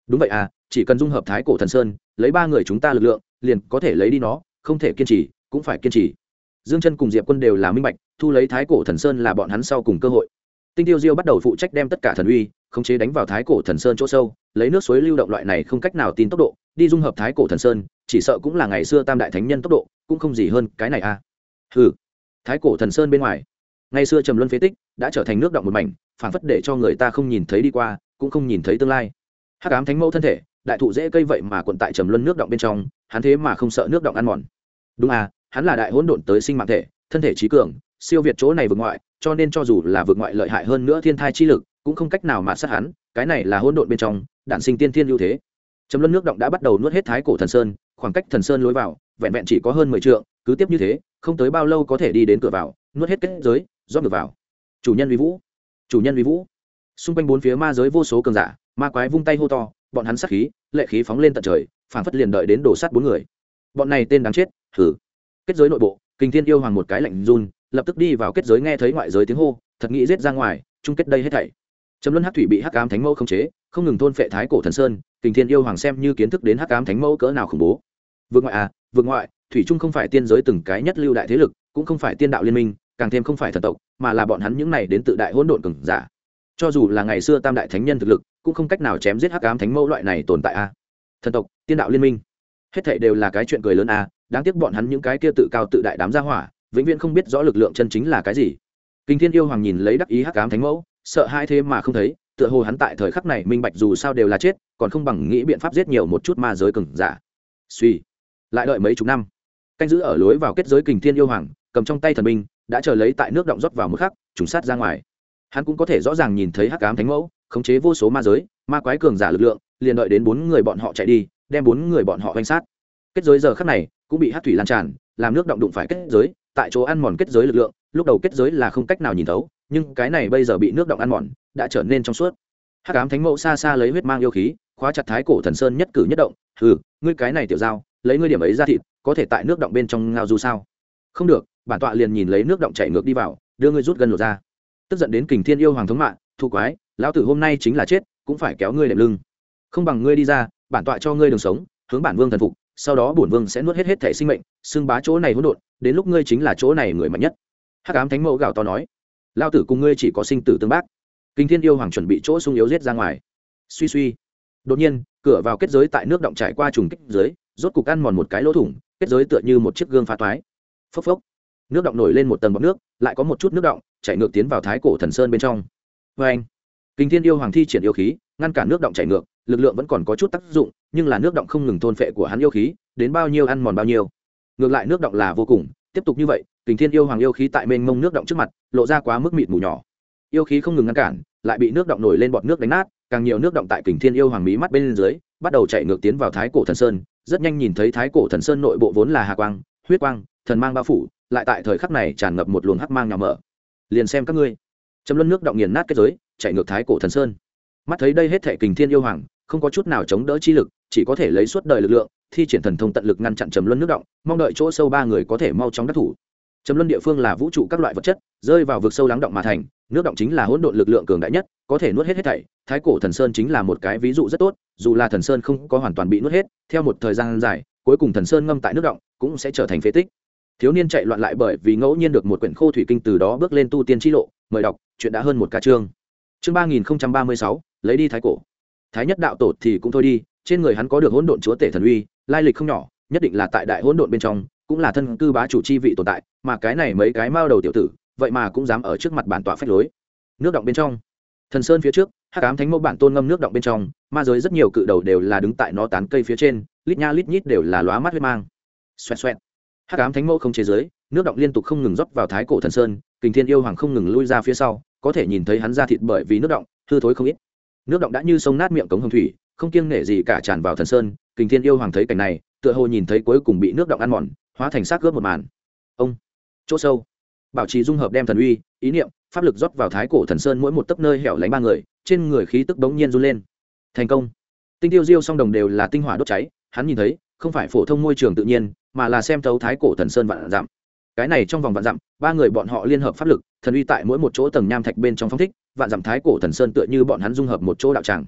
đúng vậy à, chỉ cần dung hợp thái cổ thần sơn, lấy ba người chúng ta lực lượng liền có thể lấy đi nó, không thể kiên trì cũng phải kiên trì. Dương Chân cùng Diệp Quân đều là minh bạch, thu lấy thái cổ thần sơn là bọn hắn sau cùng cơ hội. Tinh Tiêu Diêu bắt đầu phụ trách đem tất cả thần uy khống chế đánh vào thái cổ thần sơn chỗ sâu, lấy nước suối lưu động loại này không cách nào tin tốc độ đi dung hợp thái cổ thần sơn, chỉ sợ cũng là ngày xưa tam đại thánh nhân tốc độ, cũng không gì hơn cái này a. Hừ, thái cổ thần sơn bên ngoài, ngày xưa trầm luân phế tích đã trở thành nước động một mảnh, phảng phất để cho người ta không nhìn thấy đi qua, cũng không nhìn thấy tương lai. Hắc ám thánh mẫu thân thể, đại thụ dễ cây vậy mà cuộn tại trầm luân nước động bên trong, hắn thế mà không sợ nước động ăn mòn. Đúng à, hắn là đại hỗn độn tới sinh mạng thể, thân thể trí cường, siêu việt chỗ này vượt ngoại, cho nên cho dù là vượt ngoại lợi hại hơn nữa thiên thai chi lực cũng không cách nào mà sát hắn. Cái này là hỗn độn bên trong đản sinh tiên thiên ưu thế. Trầm luân nước động đã bắt đầu nuốt hết thái cổ thần sơn, khoảng cách thần sơn lối vào vẹn vẹn chỉ có hơn 10 trượng, cứ tiếp như thế không tới bao lâu có thể đi đến cửa vào, nuốt hết kết giới, rót được vào. Chủ nhân uy vũ, chủ nhân uy vũ. Xung quanh bốn phía ma giới vô số cường giả, ma quái vung tay hô to, bọn hắn sát khí lệ khí phóng lên tận trời, phảng phất liền đợi đến đổ sát bốn người. Bọn này tên đáng chết. Hừ. Kết giới nội bộ, Kình Thiên yêu hoàng một cái lạnh run, lập tức đi vào kết giới, nghe thấy ngoại giới tiếng hô, thật nghĩ giết ra ngoài, chung kết đây hết thảy. Trầm luân hắc thủy bị hắc ám thánh mẫu khống chế, không ngừng thôn phệ thái cổ thần sơn. Kình Thiên yêu hoàng xem như kiến thức đến hắc ám thánh mẫu cỡ nào khủng bố. Vượt ngoại à, vượt ngoại, thủy trung không phải tiên giới từng cái nhất lưu đại thế lực, cũng không phải tiên đạo liên minh, càng thêm không phải thần tộc, mà là bọn hắn những này đến tự đại hỗn độn cường giả. Cho dù là ngày xưa tam đại thánh nhân thực lực, cũng không cách nào chém giết hắc ám thánh mẫu loại này tồn tại a. Thần tộc, tiên đạo liên minh, hết thảy đều là cái chuyện cười lớn a, đáng tiếc bọn hắn những cái kia tự cao tự đại đám gia hỏa, vĩnh viễn không biết rõ lực lượng chân chính là cái gì. Kình Thiên yêu hoàng nhìn lấy đắc ý hắc ám thánh mẫu, sợ hai thế mà không thấy, tựa hồ hắn tại thời khắc này minh bạch dù sao đều là chết, còn không bằng nghĩ biện pháp giết nhiều một chút ma giới cường giả. Suy, lại đợi mấy chục năm, canh giữ ở lối vào kết giới Kình Thiên yêu hoàng, cầm trong tay thần binh, đã chờ lấy tại nước động rót vào một khắc, trùng sát ra ngoài. Hắn cũng có thể rõ ràng nhìn thấy hắc ám thánh mẫu khống chế vô số ma giới, ma quái cường giả lực lượng, liền đợi đến bốn người bọn họ chạy đi, đem bốn người bọn họ vây sát. Kết giới giờ khắc này cũng bị hắc thủy lan tràn, làm nước động đụng phải kết giới, tại chỗ ăn mòn kết giới lực lượng. Lúc đầu kết giới là không cách nào nhìn thấu, nhưng cái này bây giờ bị nước động ăn mòn, đã trở nên trong suốt. Hắc ám thánh mẫu xa xa lấy huyết mang yêu khí, khóa chặt thái cổ thần sơn, nhất cử nhất động. Hừ, ngươi cái này tiểu giao, lấy ngươi điểm ấy ra thịt, có thể tại nước động bên trong ngao du sao? Không được, bản tọa liền nhìn lấy nước động chảy ngược đi vào, đưa ngươi rút gân lột ra. Tức giận đến Kình Thiên yêu hoàng thống mạng, thu quái, lão tử hôm nay chính là chết, cũng phải kéo ngươi đệm lưng. Không bằng ngươi đi ra, bản tọa cho ngươi đường sống, hướng bản vương thần phục, sau đó bổn vương sẽ nuốt hết thể sinh mệnh, xưng bá chỗ này hỗn độn, đến lúc ngươi chính là chỗ này người mạnh nhất. Hắc ám thánh mẫu gào to nói, lão tử cùng ngươi chỉ có sinh tử tương bác. Kình Thiên yêu hoàng chuẩn bị chỗ sung yếu giết ra ngoài. Suy suy. Đột nhiên, cửa vào kết giới tại nước động trải qua trùng kích dưới, rốt cục ăn mòn một cái lỗ thủng, kết giới tựa như một chiếc gương phá toái. Phốc phốc. Nước động nổi lên một tầng bọt nước, lại có một chút nước động chảy ngược tiến vào thái cổ thần sơn bên trong. Vê anh, Kình Thiên yêu hoàng thi triển yêu khí ngăn cản nước động chảy ngược, lực lượng vẫn còn có chút tác dụng, nhưng là nước động không ngừng thôn phệ của hắn yêu khí, đến bao nhiêu ăn mòn bao nhiêu. Ngược lại nước động là vô cùng, tiếp tục như vậy, Kình Thiên yêu hoàng yêu khí tại mênh mông nước động trước mặt lộ ra quá mức mịt mù nhỏ. Yêu khí không ngừng ngăn cản, lại bị nước động nổi lên bọt nước đánh nát, càng nhiều nước động tại Kình Thiên yêu hoàng mí mắt bên dưới bắt đầu chảy ngược tiến vào thái cổ thần sơn. Rất nhanh nhìn thấy thái cổ thần sơn nội bộ vốn là hà quang, huyết quang, thần mang bao phủ, lại tại thời khắc này tràn ngập một luồng hắc mang nhào mở. Liền xem các ngươi. Trầm luân nước động nghiền nát kết giới, chạy ngược thái cổ thần sơn. Mắt thấy đây hết thảy, Kình Thiên yêu hoàng không có chút nào chống đỡ chi lực, chỉ có thể lấy suốt đời lực lượng thi triển thần thông tận lực ngăn chặn trầm luân nước động, mong đợi chỗ sâu ba người có thể mau chóng đắc thủ. Trầm luân địa phương là vũ trụ các loại vật chất rơi vào vực sâu lắng động mà thành, nước động chính là hỗn độn lực lượng cường đại nhất, có thể nuốt hết thảy. Thái cổ thần sơn chính là một cái ví dụ rất tốt, dù là thần sơn không có hoàn toàn bị nuốt hết, theo một thời gian dài, cuối cùng thần sơn ngâm tại nước động cũng sẽ trở thành phế tích. Thiếu niên chạy loạn lại bởi vì ngẫu nhiên được một quyển khô thủy kinh, từ đó bước lên tu tiên chi lộ. Mời đọc, chuyện đã hơn một cả chương. Chương 3036, lấy đi thái cổ. Thái nhất đạo tổ thì cũng thôi đi, trên người hắn có được hỗn độn chúa tể thần uy, lai lịch không nhỏ, nhất định là tại đại hỗn độn bên trong, cũng là thân cư bá chủ chi vị tồn tại, mà cái này mấy cái mao đầu tiểu tử, vậy mà cũng dám ở trước mặt bản tọa phách lối. Nước động bên trong, thần sơn phía trước, hắc ám thánh mẫu bản tôn ngâm nước động bên trong, ma giới rất nhiều cự đầu đều là đứng tại nó tán cây phía trên, lít nha lít nhít đều là lóa mắt huyết mang. Xoẹt xoẹt. Hắc ám thánh mẫu không chế giới, nước động liên tục không ngừng rót vào thái cổ thần sơn. Kình Thiên yêu hoàng không ngừng lui ra phía sau, có thể nhìn thấy hắn da thịt bởi vì nước động hư thối không ít. Nước động đã như sông nát miệng cống hồng thủy, không kiêng nể gì cả tràn vào thần sơn. Kình Thiên yêu hoàng thấy cảnh này, tựa hồ nhìn thấy cuối cùng bị nước động ăn mòn, hóa thành xác cướp một màn. Ông, chỗ sâu, bảo trì dung hợp đem thần uy, ý niệm, pháp lực rót vào thái cổ thần sơn, mỗi một tấc nơi hẻo lánh ba người, trên người khí tức bỗng nhiên run lên. Thành công. Tinh Tiêu Diêu song đồng đều là tinh hỏa đốt cháy, hắn nhìn thấy, không phải phổ thông môi trường tự nhiên, mà là xem thấu thái cổ thần sơn vạn dặm. Cái này trong vòng vạn dặm, ba người bọn họ liên hợp pháp lực, thần uy tại mỗi một chỗ tầng nham thạch bên trong phóng thích, vạn dặm thái cổ thần sơn tựa như bọn hắn dung hợp một chỗ đạo tràng.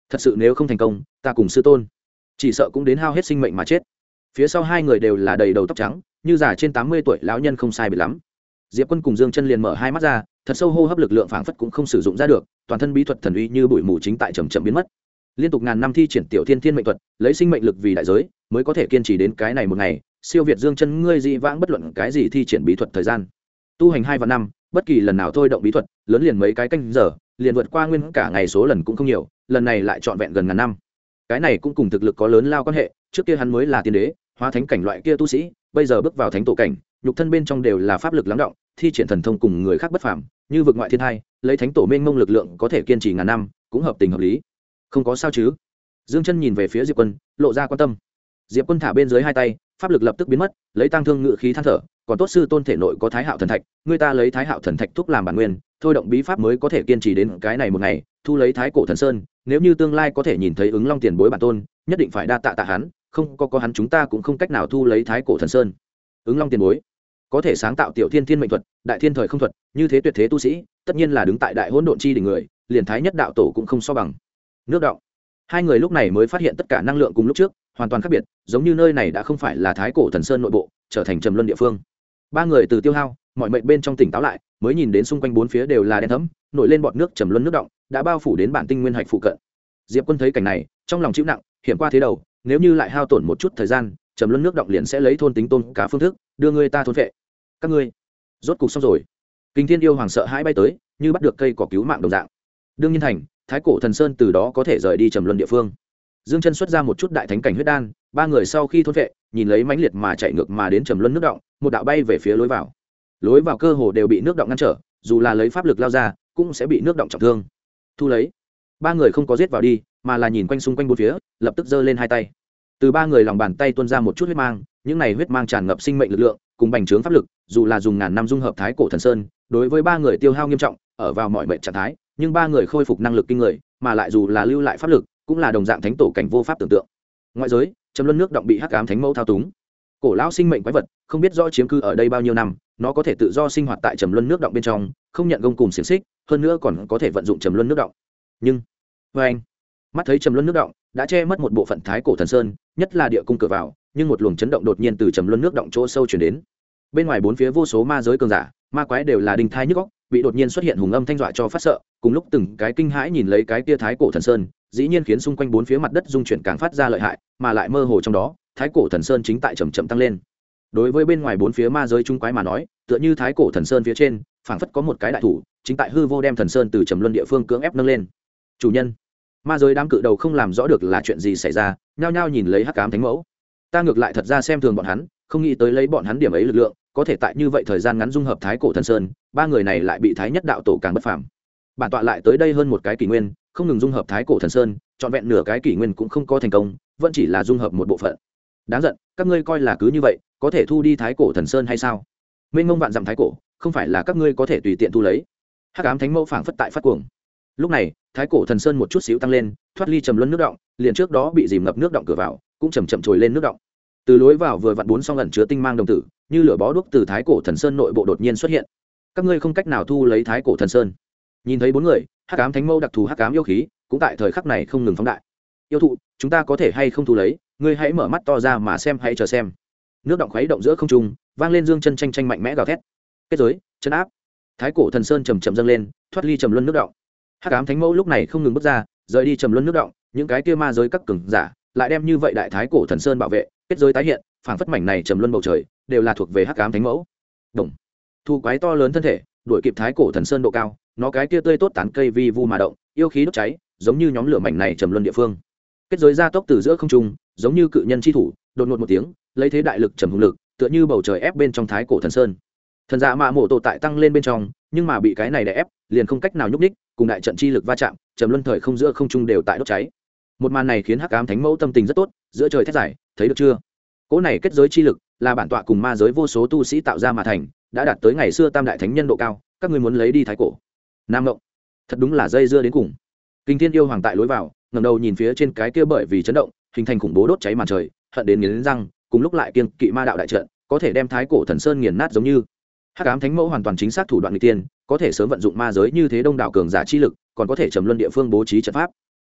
thật sự nếu không thành công ta cùng sư tôn chỉ sợ cũng đến hao hết sinh mệnh mà chết. Phía sau hai người đều là đầy đầu tóc trắng như già trên 80 tuổi lão nhân không sai biệt lắm. Diệp Quân cùng Dương Chân liền mở hai mắt ra, thật sâu hô hấp lực lượng phảng phất cũng không sử dụng ra được, toàn thân bí thuật thần uy như bụi mù chính tại chậm chậm biến mất. Liên tục ngàn năm thi triển tiểu thiên thiên mệnh thuật, lấy sinh mệnh lực vì đại giới, mới có thể kiên trì đến cái này một ngày, siêu việt Dương Chân ngươi dị vãng bất luận cái gì thi triển bí thuật thời gian. Tu hành 2 và 5, bất kỳ lần nào thôi động bí thuật, lớn liền mấy cái canh giờ, liền vượt qua nguyên cả ngày số lần cũng không nhiều, lần này lại trọn vẹn gần ngàn năm. Cái này cũng cùng thực lực có lớn lao quan hệ, trước kia hắn mới là tiên đế, hóa thánh cảnh loại kia tu sĩ, bây giờ bước vào thánh tổ cảnh, nhục thân bên trong đều là pháp lực lắng động, thi triển thần thông cùng người khác bất phàm, như vực ngoại thiên hai, lấy thánh tổ mênh mông lực lượng có thể kiên trì ngàn năm, cũng hợp tình hợp lý. Không có sao chứ? Dương Chân nhìn về phía Diệp Quân, lộ ra quan tâm. Diệp Quân thả bên dưới hai tay, pháp lực lập tức biến mất, lấy tăng thương ngự khí than thở, còn tốt sư tôn thể nội có Thái Hạo thần thạch, người ta lấy Thái Hạo thần thạch thúc làm bản nguyên, thôi động bí pháp mới có thể kiên trì đến cái này một ngày, thu lấy Thái Cổ Thần Sơn, nếu như tương lai có thể nhìn thấy Ứng Long tiền bối bản tôn, nhất định phải đa tạ tạ hắn, không có hắn chúng ta cũng không cách nào thu lấy Thái Cổ Thần Sơn. Ứng Long tiền bối có thể sáng tạo tiểu thiên thiên mệnh thuật, đại thiên thời không thuật, như thế tuyệt thế tu sĩ, tất nhiên là đứng tại đại hỗn độn chi đỉnh người, liền Thái Nhất đạo tổ cũng không so bằng. Nước động. Hai người lúc này mới phát hiện tất cả năng lượng cùng lúc trước hoàn toàn khác biệt, giống như nơi này đã không phải là Thái Cổ Thần Sơn nội bộ, trở thành trầm luân địa phương. Ba người từ tiêu hao mọi mệnh bên trong tỉnh táo lại, mới nhìn đến xung quanh bốn phía đều là đen thẫm, nổi lên bọt nước trầm luân nước động, đã bao phủ đến bản tinh nguyên hạch phụ cận. Diệp Quân thấy cảnh này, trong lòng chịu nặng, hiểm qua thế đầu, nếu như lại hao tổn một chút thời gian, trầm luân nước động liền sẽ lấy thôn tính tôn cá phương thức đưa người ta thôn vệ. Các ngươi rốt cục xong rồi. Kinh Thiên yêu hoàng sợ hãi bay tới, như bắt được cây cỏ cứu mạng đồng dạng. Đương nhiên thành Thái Cổ Thần Sơn từ đó có thể rời đi trầm luân địa phương. Dương Chân xuất ra một chút đại thánh cảnh huyết đan, ba người sau khi thôn vệ, nhìn lấy mãnh liệt mà chạy ngược mà đến trầm luân nước động, một đạo bay về phía lối vào. Lối vào cơ hồ đều bị nước động ngăn trở, dù là lấy pháp lực lao ra, cũng sẽ bị nước động trọng thương. Thu lấy. Ba người không có giết vào đi, mà là nhìn quanh xung quanh bốn phía, lập tức giơ lên hai tay. Từ ba người lòng bàn tay tuôn ra một chút huyết mang, những này huyết mang tràn ngập sinh mệnh lực lượng, cùng bành trướng pháp lực, dù là dùng ngàn năm dung hợp Thái Cổ Thần Sơn, đối với ba người tiêu hao nghiêm trọng, ở vào mọi mệnh trạng thái, nhưng ba người khôi phục năng lực kinh người, mà lại dù là lưu lại pháp lực, cũng là đồng dạng thánh tổ cảnh vô pháp tưởng tượng. Ngoại giới, trầm luân nước động bị hắc ám thánh mẫu thao túng. Cổ lão sinh mệnh quái vật, không biết rõ chiếm cư ở đây bao nhiêu năm, nó có thể tự do sinh hoạt tại trầm luân nước động bên trong, không nhận gông cùm xiềng xích, hơn nữa còn có thể vận dụng trầm luân nước động. Nhưng, anh mắt thấy trầm luân nước động đã che mất một bộ phận Thái Cổ Thần Sơn, nhất là địa cung cửa vào, nhưng một luồng chấn động đột nhiên từ trầm luân nước động chỗ sâu truyền đến. Bên ngoài bốn phía vô số ma giới cường giả, ma quái đều là đinh thai nhức óc, bị đột nhiên xuất hiện hùng âm thanh dọa cho phát sợ, cùng lúc từng cái kinh hãi nhìn lấy cái kia Thái Cổ Thần Sơn, dĩ nhiên khiến xung quanh bốn phía mặt đất dung chuyển càng phát ra lợi hại, mà lại mơ hồ trong đó, Thái Cổ Thần Sơn chính tại chậm chậm tăng lên. Đối với bên ngoài bốn phía ma giới trung quái mà nói, tựa như Thái Cổ Thần Sơn phía trên, phảng phất có một cái đại thủ, chính tại hư vô đem Thần Sơn từ trầm luân địa phương cưỡng ép nâng lên. Chủ nhân, ma giới đám cự đầu không làm rõ được là chuyện gì xảy ra, nhao nhao nhìn lấy hắc ám thánh mẫu. Ta ngược lại thật ra xem thường bọn hắn, không nghĩ tới lấy bọn hắn điểm ấy lực lượng, có thể tại như vậy thời gian ngắn dung hợp Thái Cổ Thần Sơn, ba người này lại bị Thái Nhất đạo tổ càng bất phàm. Bản tọa lại tới đây hơn một cái kỷ nguyên, không ngừng dung hợp Thái Cổ Thần Sơn, trọn vẹn nửa cái kỷ nguyên cũng không có thành công, vẫn chỉ là dung hợp một bộ phận. Đáng giận, các ngươi coi là cứ như vậy có thể thu đi Thái Cổ Thần Sơn hay sao? Mênh mông vạn dặm Thái Cổ, không phải là các ngươi có thể tùy tiện thu lấy. Hắc ám thánh mẫu phảng phất tại phát cuồng. Lúc này, Thái Cổ Thần Sơn một chút xíu tăng lên, thoát ly trầm luân nước động, liền trước đó bị dìm ngập nước động cửa vào, cũng chậm chậm trồi lên nước động. Từ lối vào vừa vặn bốn song ẩn chứa tinh mang đồng tử, như lửa bó đuốc từ Thái Cổ Thần Sơn nội bộ đột nhiên xuất hiện. Các ngươi không cách nào thu lấy Thái Cổ Thần Sơn. Nhìn thấy bốn người, hắc ám thánh mẫu đặc thù hắc ám yêu khí, cũng tại thời khắc này không ngừng phóng đại. Yêu thụ, chúng ta có thể hay không thu lấy, ngươi hãy mở mắt to ra mà xem, hãy chờ xem. Nước động khuấy động giữa không trung, vang lên Dương Chân tranh tranh mạnh mẽ gào thét. Kết giới, chân áp. Thái Cổ Thần Sơn chậm chậm dâng lên, thoát ly trầm luân nước động. Hắc ám thánh mẫu lúc này không ngừng bước ra, rời đi trầm luân nước động, những cái kia ma giới các cường giả, lại đem như vậy đại Thái Cổ Thần Sơn bảo vệ, kết giới tái hiện, phảng phất mảnh này trầm luân bầu trời, đều là thuộc về hắc ám thánh mẫu. Đồng. Thu quái to lớn thân thể, đuổi kịp Thái Cổ Thần Sơn độ cao, nó cái kia tươi tốt tán cây vi vu mà động, yêu khí đốt cháy, giống như nhóm lửa mảnh này trầm luân địa phương. Kết giới gia tốc từ giữa không trung, giống như cự nhân chi thủ, đột ngột một tiếng, lấy thế đại lực trầm hùng lực, tựa như bầu trời ép bên trong Thái Cổ Thần Sơn. Thần dạ mạ mộ tổ tại tăng lên bên trong, nhưng mà bị cái này đè ép, liền không cách nào nhúc nhích, cùng đại trận chi lực va chạm, trầm luân thời không giữa không trung đều tại đốt cháy. Một màn này khiến hắc ám thánh mẫu tâm tình rất tốt, giữa trời thét giải, thấy được chưa? Cỗ này kết giới chi lực là bản tọa cùng ma giới vô số tu sĩ tạo ra mà thành, đã đạt tới ngày xưa tam đại thánh nhân độ cao, các ngươi muốn lấy đi Thái Cổ. Nam Ngộng, thật đúng là dây dưa đến cùng. Kinh Thiên yêu hoàng tại lối vào, ngẩng đầu nhìn phía trên cái kia bởi vì chấn động, hình thành khủng bố đốt cháy màn trời, hận đến nghiến răng, cùng lúc lại kiêng kỵ ma đạo đại trận, có thể đem Thái Cổ Thần Sơn nghiền nát giống như. Hắc ám thánh mẫu hoàn toàn chính xác thủ đoạn nghịch tiên, có thể sớm vận dụng ma giới như thế đông đảo cường giả chi lực, còn có thể trầm luân địa phương bố trí trận pháp.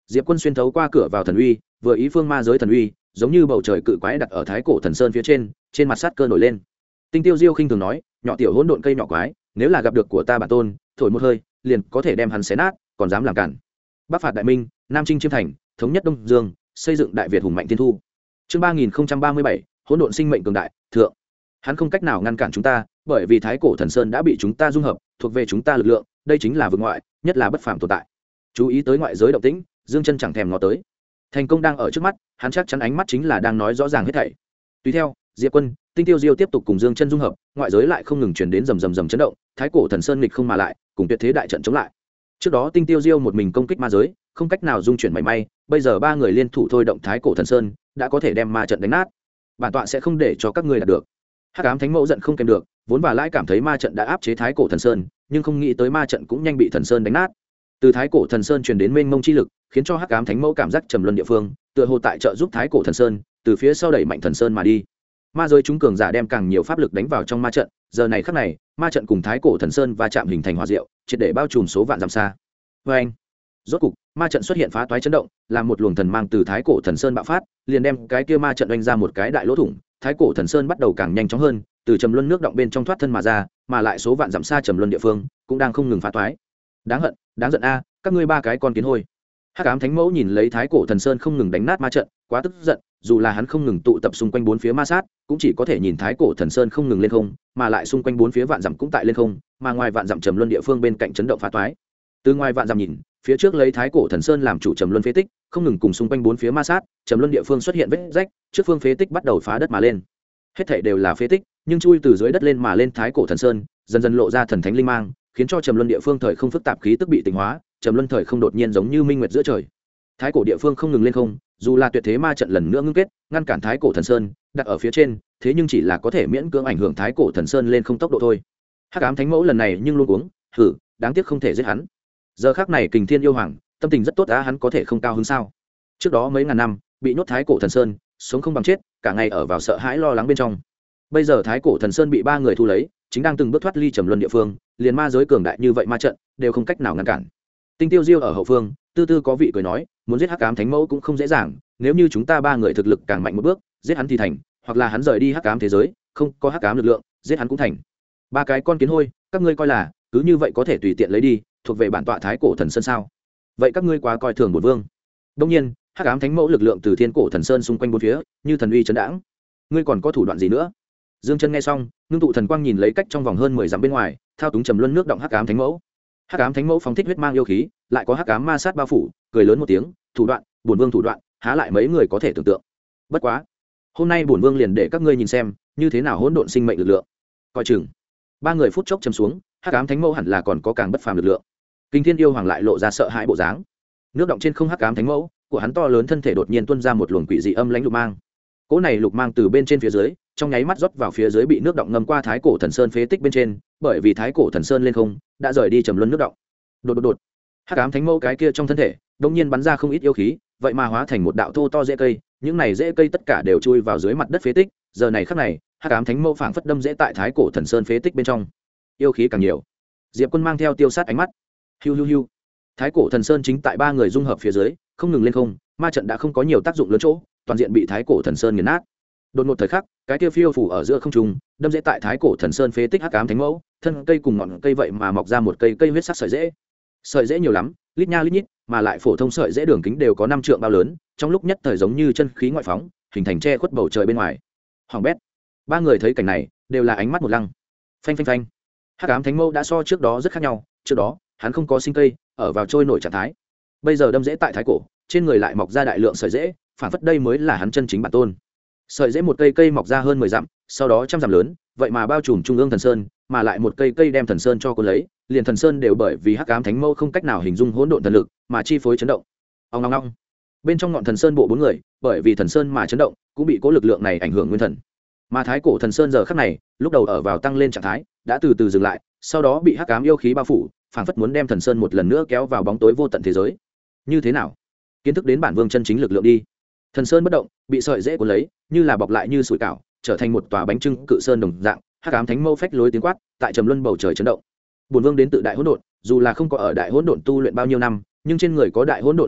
Diệp Quân xuyên thấu qua cửa vào thần uy, vừa ý phương ma giới thần uy, giống như bầu trời cự quái đặt ở thái cổ thần sơn phía trên mặt sát cơ nổi lên. Tinh Tiêu Diêu khinh thường nói, nhỏ tiểu hỗn độn cây nhỏ quái, nếu là gặp được của ta bản tôn, thổi một hơi, liền có thể đem hắn xé nát, còn dám làm cản. Bắc phạt đại minh, Nam chinh chiêm thành, thống nhất Đông Dương, xây dựng đại Việt hùng mạnh thiên thu. Chương 3037, hỗn độn sinh mệnh cường đại, thượng. Hắn không cách nào ngăn cản chúng ta, bởi vì thái cổ thần sơn đã bị chúng ta dung hợp, thuộc về chúng ta lực lượng, đây chính là vực ngoại, nhất là bất phàm tồn tại. Chú ý tới ngoại giới động tĩnh, Dương Chân chẳng thèm ngó tới. Thành công đang ở trước mắt, hắn chắc chắn ánh mắt chính là đang nói rõ ràng hết thảy. Tùy theo, Diệp Quân, Tinh Tiêu Diêu tiếp tục cùng Dương Chân dung hợp, ngoại giới lại không ngừng truyền đến rầm rầm chấn động, thái cổ thần sơn nghịch không mà lại, cùng tuyệt thế đại trận chống lại. Trước đó Tinh Tiêu Diêu một mình công kích ma giới, không cách nào dung chuyển mảy may, bây giờ ba người liên thủ thôi động thái cổ thần sơn, đã có thể đem ma trận đánh nát. Bản tọa sẽ không để cho các ngươi đạt được. Hắc Ám Thánh Mẫu giận không kèm được, vốn và lãi cảm thấy ma trận đã áp chế thái cổ thần sơn, nhưng không nghĩ tới ma trận cũng nhanh bị thần sơn đánh nát. Từ thái cổ thần sơn truyền đến mênh mông chi lực, khiến cho Hắc Ám Thánh Mẫu cảm giác trầm luân địa phương, tựa hồ tại trợ giúp thái cổ thần sơn, từ phía sau đẩy mạnh thần sơn mà đi. Ma giới chúng cường giả đem càng nhiều pháp lực đánh vào trong ma trận, giờ này khắc này, ma trận cùng thái cổ thần sơn va chạm hình thành hòa diệu, triệt để bao trùm số vạn dặm xa. Và anh, rốt cục, ma trận xuất hiện phá toái chấn động, làm một luồng thần mang từ thái cổ thần sơn bạo phát, liền đem cái kia ma trận đánh ra một cái đại lỗ thủng, thái cổ thần sơn bắt đầu càng nhanh chóng hơn, từ trầm luân nước động bên trong thoát thân mà ra, mà lại số vạn dặm xa trầm luân địa phương cũng đang không ngừng phá toái. Đáng hận, đáng giận a, các ngươi ba cái con kiến hôi. Hắc Ám Thánh Mẫu nhìn lấy thái cổ thần sơn không ngừng đánh nát ma trận, quá tức giận, dù là hắn không ngừng tụ tập xung quanh bốn phía ma sát, cũng chỉ có thể nhìn thái cổ thần sơn không ngừng lên không, mà lại xung quanh bốn phía vạn dặm cũng tại lên không, mà ngoài vạn dặm trầm luân địa phương bên cạnh chấn động phá toái. Từ ngoài vạn dặm nhìn, phía trước lấy thái cổ thần sơn làm chủ trầm luân phế tích, không ngừng cùng xung quanh bốn phía ma sát, trầm luân địa phương xuất hiện vết rách, trước phương phế tích bắt đầu phá đất mà lên. Hết thảy đều là phế tích, nhưng chui từ dưới đất lên mà lên thái cổ thần sơn, dần dần lộ ra thần thánh linh mang, khiến cho trầm luân địa phương thời không phức tạp khí tức bị tịnh hóa, trầm luân thời không đột nhiên giống như minh nguyệt giữa trời. Thái cổ địa phương không ngừng lên không, dù là tuyệt thế ma trận lần nữa ngưng kết, ngăn cản thái cổ thần sơn, đặt ở phía trên, thế nhưng chỉ là có thể miễn cưỡng ảnh hưởng thái cổ thần sơn lên không tốc độ thôi. Hắc Ám Thánh Mẫu lần này nhưng luôn uống, thử, đáng tiếc không thể giết hắn. Giờ khắc này Kình Thiên yêu hoàng, tâm tình rất tốt á, hắn có thể không cao hứng sao? Trước đó mấy ngàn năm, bị nhốt thái cổ thần sơn, sống không bằng chết, cả ngày ở vào sợ hãi lo lắng bên trong. Bây giờ thái cổ thần sơn bị ba người thu lấy, chính đang từng bước thoát ly trầm luân địa phương, liền ma giới cường đại như vậy ma trận đều không cách nào ngăn cản. Tinh Tiêu Diêu ở hậu phương, tư tư có vị cười nói, muốn giết Hắc Ám Thánh Mẫu cũng không dễ dàng, nếu như chúng ta ba người thực lực càng mạnh một bước, giết hắn thì thành, hoặc là hắn rời đi Hắc Ám thế giới, không có Hắc Ám lực lượng, giết hắn cũng thành. Ba cái con kiến hôi, các ngươi coi là cứ như vậy có thể tùy tiện lấy đi, thuộc về bản tọa thái cổ thần sơn sao? Vậy các ngươi quá coi thường bổn vương. Đương nhiên, Hắc Ám Thánh Mẫu lực lượng từ thiên cổ thần sơn xung quanh bốn phía, như thần uy trấn đãng. Ngươi còn có thủ đoạn gì nữa? Dương Chân nghe xong, ngưng tụ thần quang nhìn lấy cách trong vòng hơn 10 dặm bên ngoài, thao túng trầm luân nước động Hắc Ám Thánh Mẫu. Hắc Ám Thánh Mẫu phóng thích huyết mang yêu khí, lại có hắc ám ma sát bao phủ, cười lớn một tiếng, thủ đoạn, bổn vương thủ đoạn, há lại mấy người có thể tưởng tượng. Bất quá, hôm nay bổn vương liền để các ngươi nhìn xem, như thế nào hỗn độn sinh mệnh lực lượng. Coi chừng. Ba người phút chốc trầm xuống, Hắc Ám Thánh Mẫu hẳn là còn có càng bất phàm lực lượng. Kinh Thiên yêu hoàng lại lộ ra sợ hãi bộ dáng. Nước động trên không Hắc Ám Thánh Mẫu, của hắn to lớn thân thể đột nhiên tuôn ra một luồng quỷ dị âm lãnh lục mang. Cỗ này lục mang từ bên trên phía dưới, trong nháy mắt rót vào phía dưới bị nước động ngâm qua thái cổ thần sơn phế tích bên trên, bởi vì thái cổ thần sơn lên không, đã rời đi trầm luân nước động. Đột. Hắc Ám Thánh Mẫu cái kia trong thân thể, đột nhiên bắn ra không ít yêu khí, vậy mà hóa thành một đạo thô to rễ cây, những này rễ cây tất cả đều chui vào dưới mặt đất phế tích, giờ này khắc này, Hắc Ám Thánh Mẫu phảng phất đâm rễ tại thái cổ thần sơn phế tích bên trong. Yêu khí càng nhiều. Diệp Quân mang theo tiêu sát ánh mắt. Hiu. Thái cổ thần sơn chính tại ba người dung hợp phía dưới, không ngừng lên không, ma trận đã không có nhiều tác dụng lớn chỗ, toàn diện bị thái cổ thần sơn nghiền nát. Đột ngột thời khắc, cái kia phiêu phủ ở giữa không trung, đâm rễ tại thái cổ thần sơn phế tích Hắc Ám Thánh Mẫu, thân cây cùng ngọn cây vậy mà mọc ra một cây huyết sắc sợi rễ. Sợi rễ nhiều lắm, lít nha lít nhít, mà lại phổ thông sợi rễ đường kính đều có 5 trượng bao lớn, trong lúc nhất thời giống như chân khí ngoại phóng, hình thành che khuất bầu trời bên ngoài. Hoàng bét. Ba người thấy cảnh này, đều là ánh mắt một lăng. Phanh. Hắc Ám Thánh Mẫu đã so trước đó rất khác nhau, trước đó, hắn không có sinh cây, ở vào trôi nổi trạng thái. Bây giờ đâm rễ tại thái cổ, trên người lại mọc ra đại lượng sợi rễ, phản phất đây mới là hắn chân chính bản tôn. Sợi rễ một cây mọc ra hơn 10 dặm, sau đó trăm dặm lớn, vậy mà bao trùm trung ương thần sơn, mà lại một cây đem thần sơn cho cuốn lấy, liền thần sơn đều bởi vì Hắc Ám Thánh Mẫu không cách nào hình dung hỗn độn thần lực, mà chi phối chấn động. Ong ong ong. Bên trong ngọn thần sơn bộ 4 người, bởi vì thần sơn mà chấn động, cũng bị cố lực lượng này ảnh hưởng nguyên thần. Mà thái cổ thần sơn giờ khắc này, lúc đầu ở vào tăng lên trạng thái, đã từ từ dừng lại, sau đó bị hắc ám yêu khí bao phủ, phảng phất muốn đem thần sơn một lần nữa kéo vào bóng tối vô tận thế giới. Như thế nào? Kiến thức đến bản vương chân chính lực lượng đi. Thần sơn bất động, bị sợi rễ cuốn lấy, như là bọc lại như sủi cảo, trở thành một tòa bánh trưng cự sơn đồng dạng. Hắc ám thánh mâu phách lối tiếng quát, tại trầm luân bầu trời chấn động. Bổn vương đến tự đại hỗn độn, dù là không có ở đại hỗn độn tu luyện bao nhiêu năm, nhưng trên người có đại hỗn độn lực lượng,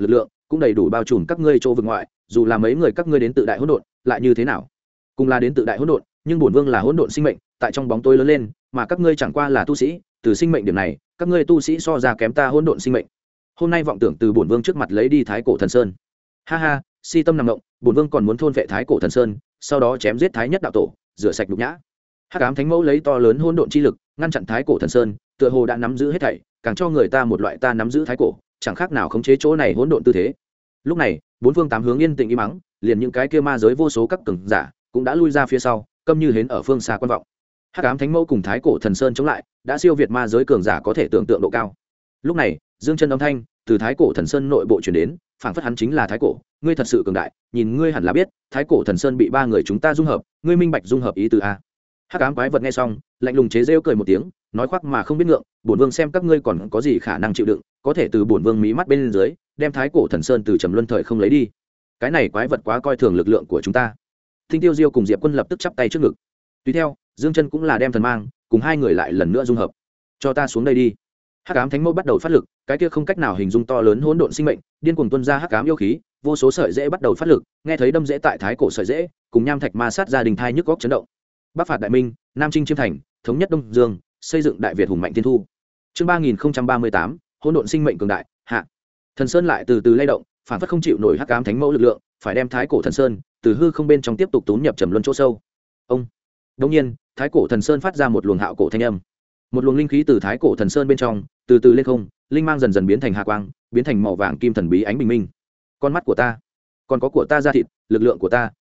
cũng đầy đủ bao trùm các ngươi chỗ vực ngoại, dù là mấy người các ngươi đến tự đại hỗn độn lại như thế nào? Cùng là đến tự đại hỗn độn, nhưng bổn vương là hỗn độn sinh mệnh, tại trong bóng tối lớn lên, mà các ngươi chẳng qua là tu sĩ, từ sinh mệnh điểm này, các ngươi tu sĩ so ra kém ta hỗn độn sinh mệnh. Hôm nay vọng tưởng từ bổn vương trước mặt lấy đi thái cổ thần sơn. Ha ha, si tâm nằm động, bổn vương còn muốn thôn vệ thái cổ thần sơn, sau đó chém giết thái nhất đạo tổ, rửa sạch nhục nhã. Hắc ám thánh mẫu lấy to lớn hỗn độn chi lực, ngăn chặn thái cổ thần sơn, tựa hồ đã nắm giữ hết thảy, càng cho người ta một loại ta nắm giữ thái cổ, chẳng khác nào khống chế chỗ này hỗn độn tư thế. Lúc này, bốn phương tám hướng yên tĩnh im mắng, liền những cái kia ma giới vô số các cường giả cũng đã lui ra phía sau, câm như hến ở phương xa quan vọng. Hắc ám thánh mẫu cùng thái cổ thần sơn chống lại, đã siêu việt ma giới cường giả có thể tưởng tượng độ cao. Lúc này, dương chân âm thanh từ thái cổ thần sơn nội bộ truyền đến, phảng phất hắn chính là thái cổ, ngươi thật sự cường đại, nhìn ngươi hẳn là biết, thái cổ thần sơn bị ba người chúng ta dung hợp, ngươi minh bạch dung hợp ý từ a. Hắc ám quái vật nghe xong, lạnh lùng chế rêu cười một tiếng, nói khoác mà không biết ngượng, bổn vương xem các ngươi còn có gì khả năng chịu đựng, có thể từ bổn vương mí mắt bên dưới, đem thái cổ thần sơn từ trầm luân thời không lấy đi. Cái này quái vật quá coi thường lực lượng của chúng ta. Thinh Tiêu Diêu cùng Diệp Quân lập tức chắp tay trước ngực. Tùy theo, Dương Chân cũng là đem thần mang, cùng hai người lại lần nữa dung hợp. Cho ta xuống đây đi. Hắc ám thánh mẫu bắt đầu phát lực, cái kia không cách nào hình dung to lớn hỗn độn sinh mệnh, điên cuồng tuôn ra hắc ám yêu khí, vô số sợi rễ bắt đầu phát lực, nghe thấy đâm rễ tại thái cổ sợi rễ, cùng nham thạch ma sát gia đình thai nhức góc chấn động. Bắc phạt đại minh, Nam chinh chiêm thành, thống nhất Đông Dương, xây dựng đại Việt hùng mạnh thiên thu. Chương 3038, hỗn độn sinh mệnh cường đại, hạ. Thần sơn lại từ từ lay động, phản phất không chịu nổi hắc ám thánh mẫu lực lượng, phải đem thái cổ thần sơn từ hư không bên trong tiếp tục tốn nhập trầm luân chỗ sâu. Ông. Đột nhiên, thái cổ thần sơn phát ra một luồng hạo cổ thanh âm. Một luồng linh khí từ thái cổ thần sơn bên trong từ từ lên không, linh mang dần dần biến thành hà quang, biến thành màu vàng kim thần bí ánh bình minh. Con mắt của ta, còn có của ta da thịt, lực lượng của ta,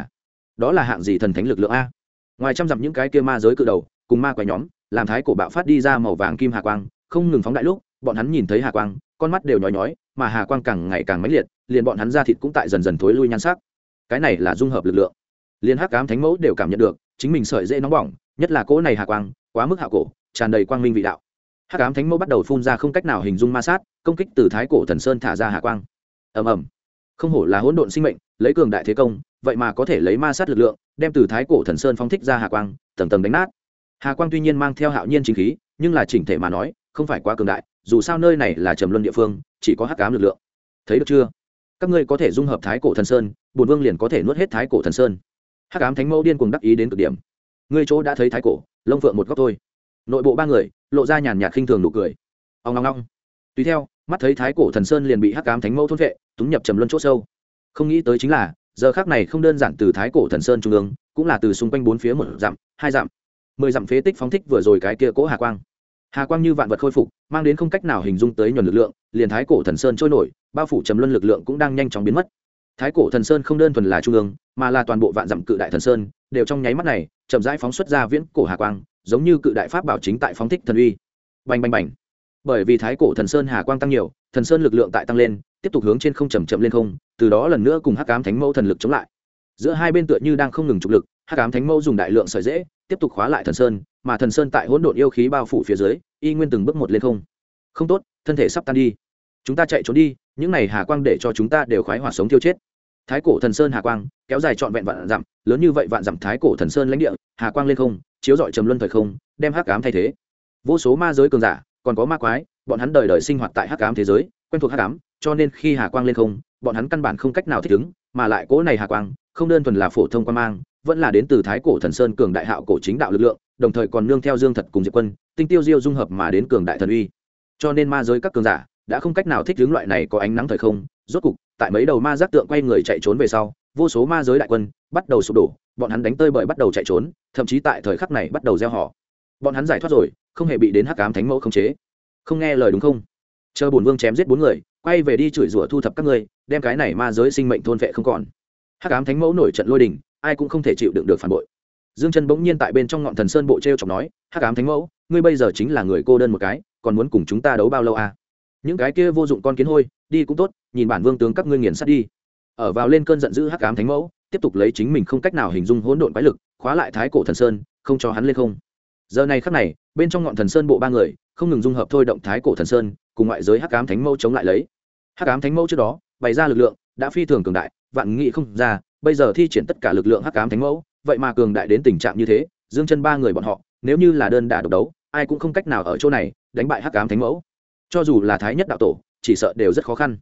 đó là hạng gì thần thánh lực lượng a? Ngoài trăm dặm những cái kia ma giới cự đầu, cùng ma quái nhóm, làm thái cổ bạo phát đi ra màu vàng kim hà quang, không ngừng phóng đại lúc, bọn hắn nhìn thấy hà quang, con mắt đều nhói nhói, mà hà quang càng ngày càng mãnh liệt, liền bọn hắn da thịt cũng tại dần dần thối lui nhan sắc. Cái này là dung hợp lực lượng. Liên hắc ám thánh mẫu đều cảm nhận được, chính mình sợi dễ nóng bỏng, nhất là cỗ này hà quang, quá mức hạo cổ, tràn đầy quang minh vị đạo. Hắc ám thánh mẫu bắt đầu phun ra không cách nào hình dung ma sát, công kích từ thái cổ thần sơn thả ra hà quang. Ầm ầm. Không hổ là hỗn độn sinh mệnh, lấy cường đại thế công, vậy mà có thể lấy ma sát lực lượng, đem từ thái cổ thần sơn phóng thích ra hà quang, tầng tầng đánh nát. Hà quang tuy nhiên mang theo hạo nhiên chính khí, nhưng là chỉnh thể mà nói, không phải quá cường đại, dù sao nơi này là trầm luân địa phương, chỉ có hắc ám lực lượng. Thấy được chưa? Các ngươi có thể dung hợp thái cổ thần sơn, bổn vương liền có thể nuốt hết thái cổ thần sơn. Hắc ám thánh mẫu điên cuồng đắc ý đến cực điểm. Ngươi chỗ đã thấy thái cổ, lông phượng một góc thôi. Nội bộ ba người lộ ra nhàn nhạt khinh thường nụ cười. Ong ong ong. Tùy theo, mắt thấy thái cổ thần sơn liền bị hắc ám thánh mẫu thôn vệ, túng nhập trầm luân chỗ sâu. Không nghĩ tới chính là, giờ khắc này không đơn giản từ thái cổ thần sơn trung ương, cũng là từ xung quanh bốn phía một dặm, hai dặm, 10 dặm phế tích phóng thích vừa rồi cái kia cỗ hà quang. Hà quang như vạn vật khôi phục, mang đến không cách nào hình dung tới nhuần lực lượng, liền thái cổ thần sơn trôi nổi, bao phủ trầm luân lực lượng cũng đang nhanh chóng biến mất. Thái cổ thần sơn không đơn thuần là trung ương, mà là toàn bộ vạn dặm cự đại thần sơn, đều trong nháy mắt này, chậm rãi phóng xuất ra viễn cổ hà quang, giống như cự đại pháp bảo chính tại phóng thích thần uy. Bành bành bành. Bởi vì thái cổ thần sơn hà quang tăng nhiều, thần sơn lực lượng tại tăng lên, tiếp tục hướng trên không chậm chậm lên không, từ đó lần nữa cùng hắc ám thánh mẫu thần lực chống lại. Giữa hai bên tựa như đang không ngừng trục lực, hắc ám thánh mẫu dùng đại lượng sợi dễ, tiếp tục khóa lại thần sơn, mà thần sơn tại hỗn độn yêu khí bao phủ phía dưới, y nguyên từng bước một lên không. Không tốt, thân thể sắp tan đi. Chúng ta chạy trốn đi, những này hà quang để cho chúng ta đều khoái hoạt sống thiêu chết. Thái cổ thần sơn hà quang kéo dài trọn vẹn vạn dặm, lớn như vậy vạn dặm thái cổ thần sơn lãnh địa, hà quang lên không, chiếu rọi trầm luân thời không, đem hắc ám thay thế. Vô số ma giới cường giả, còn có ma quái, bọn hắn đời đời sinh hoạt tại hắc ám thế giới, quen thuộc hắc ám, cho nên khi hà quang lên không, bọn hắn căn bản không cách nào thích ứng, mà lại cỗ này hà quang, không đơn thuần là phổ thông quang mang, vẫn là đến từ thái cổ thần sơn cường đại hạo cổ chính đạo lực lượng, đồng thời còn nương theo Dương Thật cùng Diệp Quân, Tinh Tiêu Diêu dung hợp mà đến cường đại thần uy. Cho nên ma giới các cường giả đã không cách nào thích ứng loại này có ánh nắng thời không, rốt cục, tại mấy đầu ma giác tượng quay người chạy trốn về sau, vô số ma giới đại quân bắt đầu sụp đổ, bọn hắn đánh tơi bời bắt đầu chạy trốn, thậm chí tại thời khắc này bắt đầu gieo họ. Bọn hắn giải thoát rồi, không hề bị đến hắc ám thánh mẫu khống chế. Không nghe lời đúng không? Chờ bổn vương chém giết 4 người, quay về đi chửi rủa thu thập các ngươi, đem cái này ma giới sinh mệnh thôn vệ không còn. Hắc ám thánh mẫu nổi trận lôi đình, ai cũng không thể chịu đựng được phản bội. Dương Chân bỗng nhiên tại bên trong ngọn thần sơn bộ treo chọc nói, hắc ám thánh mẫu, ngươi bây giờ chính là người cô đơn một cái, còn muốn cùng chúng ta đấu bao lâu à? Những cái kia vô dụng con kiến hôi, đi cũng tốt, nhìn bản vương tướng các ngươi nghiền sát đi. Ở vào lên cơn giận dữ hắc ám thánh mẫu, tiếp tục lấy chính mình không cách nào hình dung hỗn độn quái lực, khóa lại thái cổ thần sơn, không cho hắn lên không. Giờ này khắc này, bên trong ngọn thần sơn bộ ba người, không ngừng dung hợp thôi động thái cổ thần sơn, cùng ngoại giới hắc ám thánh mẫu chống lại lấy. Hắc ám thánh mẫu trước đó, bày ra lực lượng, đã phi thường cường đại, vạn nghị không ra, bây giờ thi triển tất cả lực lượng hắc ám thánh mẫu, vậy mà cường đại đến tình trạng như thế, Dương Chân ba người bọn họ, nếu như là đơn đả độc đấu, ai cũng không cách nào ở chỗ này đánh bại hắc ám thánh mẫu. Cho dù là thái nhất đạo tổ, chỉ sợ đều rất khó khăn.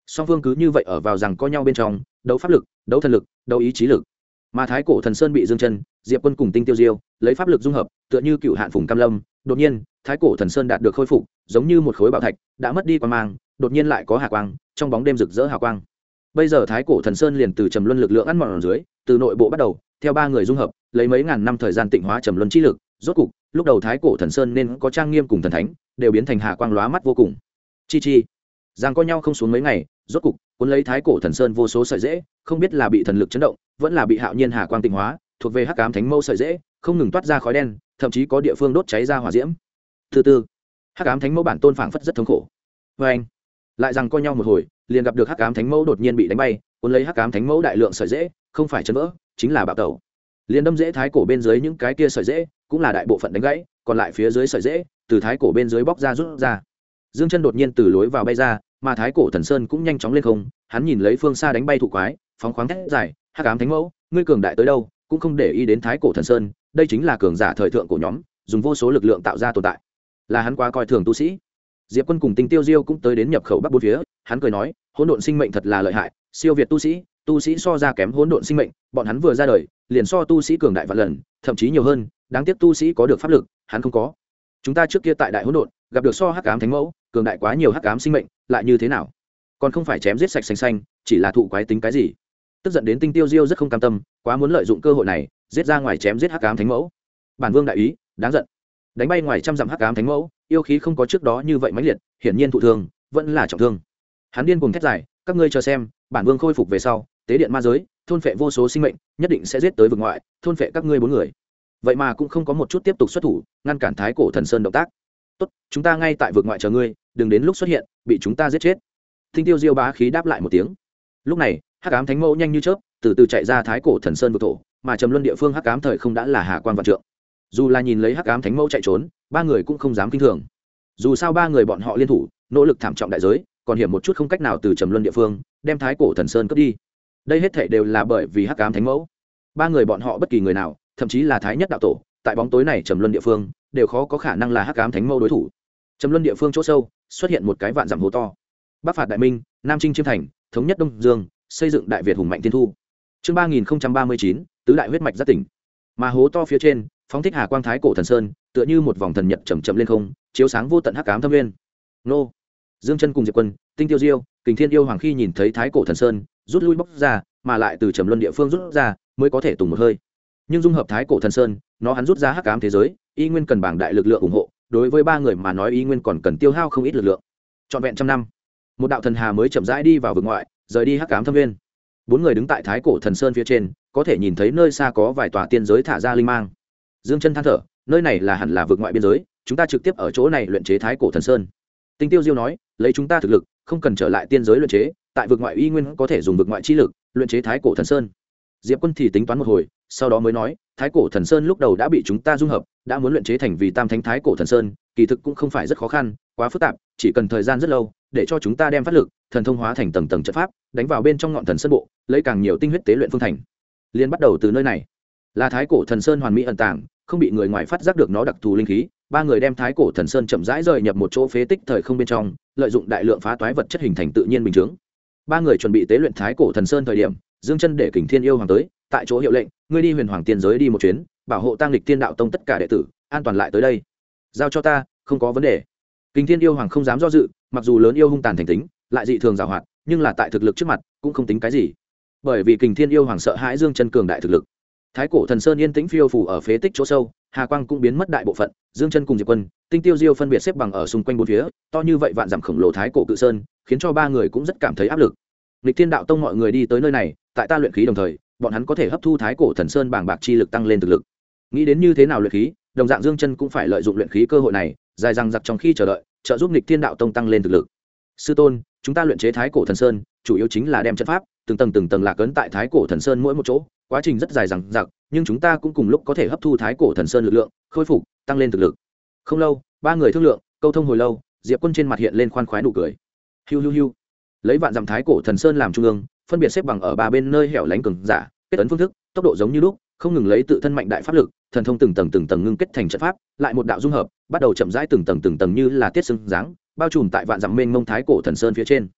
song phương cứ như vậy ở vào rằng co nhau bên trong đấu pháp lực, đấu thần lực, đấu ý chí lực. Mà thái cổ thần sơn bị Dương Chân, Diệp Quân cùng Tinh Tiêu Diêu lấy pháp lực dung hợp, tựa như cựu hạn phùng cam lâm. Đột nhiên thái cổ thần sơn đạt được khôi phục, giống như một khối bảo thạch đã mất đi quang mang, đột nhiên lại có hà quang, trong bóng đêm rực rỡ hào quang. Bây giờ thái cổ thần sơn liền từ trầm luân lực lượng ăn mòn ở dưới, từ nội bộ bắt đầu, theo ba người dung hợp, lấy mấy ngàn năm thời gian tịnh hóa trầm luân chi lực, rốt cục, lúc đầu thái cổ thần sơn nên có trang nghiêm cùng thần thánh, đều biến thành hà quang lóa mắt vô cùng. Chi chi, giằng co nhau không xuống mấy ngày, rốt cục, cuốn lấy thái cổ thần sơn vô số sợi rễ, không biết là bị thần lực chấn động, vẫn là bị hạo nhiên hà quang tịnh hóa, thuộc về hắc ám thánh mâu sợi rễ, không ngừng toát ra khói đen, thậm chí có địa phương đốt cháy ra hỏa diễm. Thứ tư, hắc ám thánh mâu bản tôn phảng phất rất thống khổ. Và anh, lại rằng co nhau một hồi, liền gặp được hắc ám thánh mâu đột nhiên bị đánh bay, cuốn lấy hắc ám thánh mâu đại lượng sợi rễ, không phải chấn vỡ, chính là bạo tẩu. Liền đâm rễ thái cổ bên dưới những cái kia sợi rễ, cũng là đại bộ phận đánh gãy, còn lại phía dưới sợi rễ, từ thái cổ bên dưới bóc ra rút ra. Dương Chân đột nhiên từ lối vào bay ra, mà thái cổ thần sơn cũng nhanh chóng lên không, hắn nhìn lấy phương xa đánh bay thụ quái, phóng khoáng thét dài, hắc ám thánh mẫu, ngươi cường đại tới đâu, cũng không để ý đến thái cổ thần sơn, đây chính là cường giả thời thượng của nhóm, dùng vô số lực lượng tạo ra tồn tại, là hắn quá coi thường tu sĩ. Diệp Quân cùng Tinh Tiêu Diêu cũng tới đến nhập khẩu bắc bốn phía, hắn cười nói, hỗn độn sinh mệnh thật là lợi hại, siêu việt tu sĩ so ra kém hỗn độn sinh mệnh, bọn hắn vừa ra đời, liền so tu sĩ cường đại vạn lần, thậm chí nhiều hơn, đáng tiếc tu sĩ có được pháp lực, hắn không có. Chúng ta trước kia tại đại hỗn độn, gặp được so hắc ám thánh mẫu, cường đại quá nhiều hắc ám sinh mệnh, lại như thế nào? Còn không phải chém giết sạch xanh, chỉ là thụ quái tính cái gì? Tức giận đến Tinh Tiêu Diêu rất không cam tâm, quá muốn lợi dụng cơ hội này, giết ra ngoài chém giết hắc ám thánh mẫu. Bản vương đại ý, đáng giận. Đánh bay ngoài trăm dặm hắc ám thánh mẫu, yêu khí không có trước đó như vậy mãnh liệt, hiển nhiên thụ thương, vẫn là trọng thương. Hắn điên cuồng thét dài, các ngươi chờ xem, bản vương khôi phục về sau, tế điện ma giới, thôn phệ vô số sinh mệnh, nhất định sẽ giết tới vực ngoại, thôn phệ các ngươi bốn người. Vậy mà cũng không có một chút tiếp tục xuất thủ, ngăn cản thái cổ thần sơn động tác. Tốt, chúng ta ngay tại vực ngoại chờ ngươi, đừng đến lúc xuất hiện, bị chúng ta giết chết. Tinh Tiêu Diêu bá khí đáp lại một tiếng. Lúc này, hắc ám thánh mẫu nhanh như chớp, từ từ chạy ra thái cổ thần sơn vực thổ, mà trầm luân địa phương hắc ám thời không đã là hà quan vạn trượng. Dù là nhìn lấy hắc ám thánh mẫu chạy trốn, ba người cũng không dám kinh thường. Dù sao ba người bọn họ liên thủ, nỗ lực thảm trọng đại giới, còn hiểm một chút không cách nào từ trầm luân địa phương đem thái cổ thần sơn cướp đi. Đây hết thảy đều là bởi vì hắc ám thánh mẫu. Ba người bọn họ bất kỳ người nào, thậm chí là thái nhất đạo tổ, tại bóng tối này trầm luân địa phương, đều khó có khả năng là hắc ám thánh mẫu đối thủ. Trầm luân địa phương chỗ sâu, xuất hiện một cái vạn dặm hố to. Bắc phạt đại minh, nam chinh chiêm thành, thống nhất đông dương, xây dựng đại việt hùng mạnh tiên thu. Chương 3039, tứ đại huyết mạch giác tỉnh. Mà hố to phía trên, phóng thích hà quang thái cổ thần sơn, tựa như một vòng thần nhật chậm chậm lên không, chiếu sáng vô tận hắc ám thâm nguyên. Nô. Dương Chân cùng Diệp Quân, Tinh Tiêu Diêu, Kình Thiên yêu hoàng khi nhìn thấy thái cổ thần sơn rút lui bóc ra, mà lại từ trầm luân địa phương rút ra, mới có thể tùng một hơi. Nhưng dung hợp thái cổ thần sơn, nó hắn rút ra hắc ám thế giới, y nguyên cần bảng đại lực lượng ủng hộ, đối với ba người mà nói y nguyên còn cần tiêu hao không ít lực lượng. Trọn vẹn trăm năm, một đạo thần hà mới chậm rãi đi vào vực ngoại, rời đi hắc ám thâm nguyên. Bốn người đứng tại thái cổ thần sơn phía trên, có thể nhìn thấy nơi xa có vài tòa tiên giới thả ra linh mang. Dương Chân than thở, nơi này là hẳn là vực ngoại biên giới, chúng ta trực tiếp ở chỗ này luyện chế thái cổ thần sơn. Tinh Tiêu Diêu nói, lấy chúng ta thực lực, không cần trở lại tiên giới luyện chế, tại vực ngoại y nguyên có thể dùng vực ngoại chi lực luyện chế thái cổ thần sơn. Diệp Quân thì tính toán một hồi, sau đó mới nói, thái cổ thần sơn lúc đầu đã bị chúng ta dung hợp, đã muốn luyện chế thành vì tam thánh thái cổ thần sơn, kỳ thực cũng không phải rất khó khăn, quá phức tạp, chỉ cần thời gian rất lâu, để cho chúng ta đem phát lực, thần thông hóa thành tầng tầng trận pháp, đánh vào bên trong ngọn thần sơn bộ, lấy càng nhiều tinh huyết tế luyện phương thành. Liên bắt đầu từ nơi này, là thái cổ thần sơn hoàn mỹ ẩn tàng, không bị người ngoài phát giác được nó đặc thù linh khí. Ba người đem thái cổ thần sơn chậm rãi rời nhập một chỗ phế tích thời không bên trong, lợi dụng đại lượng phá toái vật chất hình thành tự nhiên bình chứng. Ba người chuẩn bị tế luyện thái cổ thần sơn thời điểm, Dương Chân để Kình Thiên yêu hoàng tới, tại chỗ hiệu lệnh, ngươi đi huyền hoàng tiên giới đi một chuyến, bảo hộ Tang Lịch Tiên đạo tông tất cả đệ tử, an toàn lại tới đây. Giao cho ta, không có vấn đề. Kình Thiên yêu hoàng không dám do dự, mặc dù lớn yêu hung tàn thành tính, lại dị thường giàu hoạt, nhưng là tại thực lực trước mặt, cũng không tính cái gì. Bởi vì Kình Thiên yêu hoàng sợ hãi Dương Chân cường đại thực lực. Thái cổ thần sơn yên tĩnh phiêu phù ở phế tích chỗ sâu, hà quang cũng biến mất đại bộ phận. Dương Chân cùng Diệp Quân, Tinh Tiêu Diêu phân biệt xếp bằng ở xung quanh bốn phía, to như vậy vạn dặm khổng lồ thái cổ cự sơn, khiến cho ba người cũng rất cảm thấy áp lực. Lịch Thiên đạo tông mọi người đi tới nơi này, tại ta luyện khí đồng thời, bọn hắn có thể hấp thu thái cổ thần sơn bàng bạc chi lực tăng lên thực lực. Nghĩ đến như thế nào luyện khí, đồng dạng Dương Chân cũng phải lợi dụng luyện khí cơ hội này, dài dằng dặc trong khi chờ đợi, trợ giúp Lịch Thiên đạo tông tăng lên thực lực. Sư tôn, chúng ta luyện chế thái cổ thần sơn, chủ yếu chính là đem trận pháp từng tầng lạc ấn tại thái cổ thần sơn mỗi một chỗ, quá trình rất dài dằng dặc, nhưng chúng ta cũng cùng lúc có thể hấp thu thái cổ thần sơn lực lượng, khôi phục, tăng lên thực lực. Không lâu, ba người thương lượng, câu thông hồi lâu, Diệp Quân trên mặt hiện lên khoan khoái nụ cười. Hiu hiu hiu. Lấy vạn dặm thái cổ thần sơn làm trung ương, phân biệt xếp bằng ở ba bên nơi hẻo lánh cường giả, kết ấn phương thức, tốc độ giống như lúc, không ngừng lấy tự thân mạnh đại pháp lực, thần thông từng tầng ngưng kết thành trận pháp, lại một đạo dung hợp, bắt đầu chậm rãi từng tầng như là tiết xương dáng, bao trùm tại vạn dặm mênh mông thái cổ thần sơn phía trên.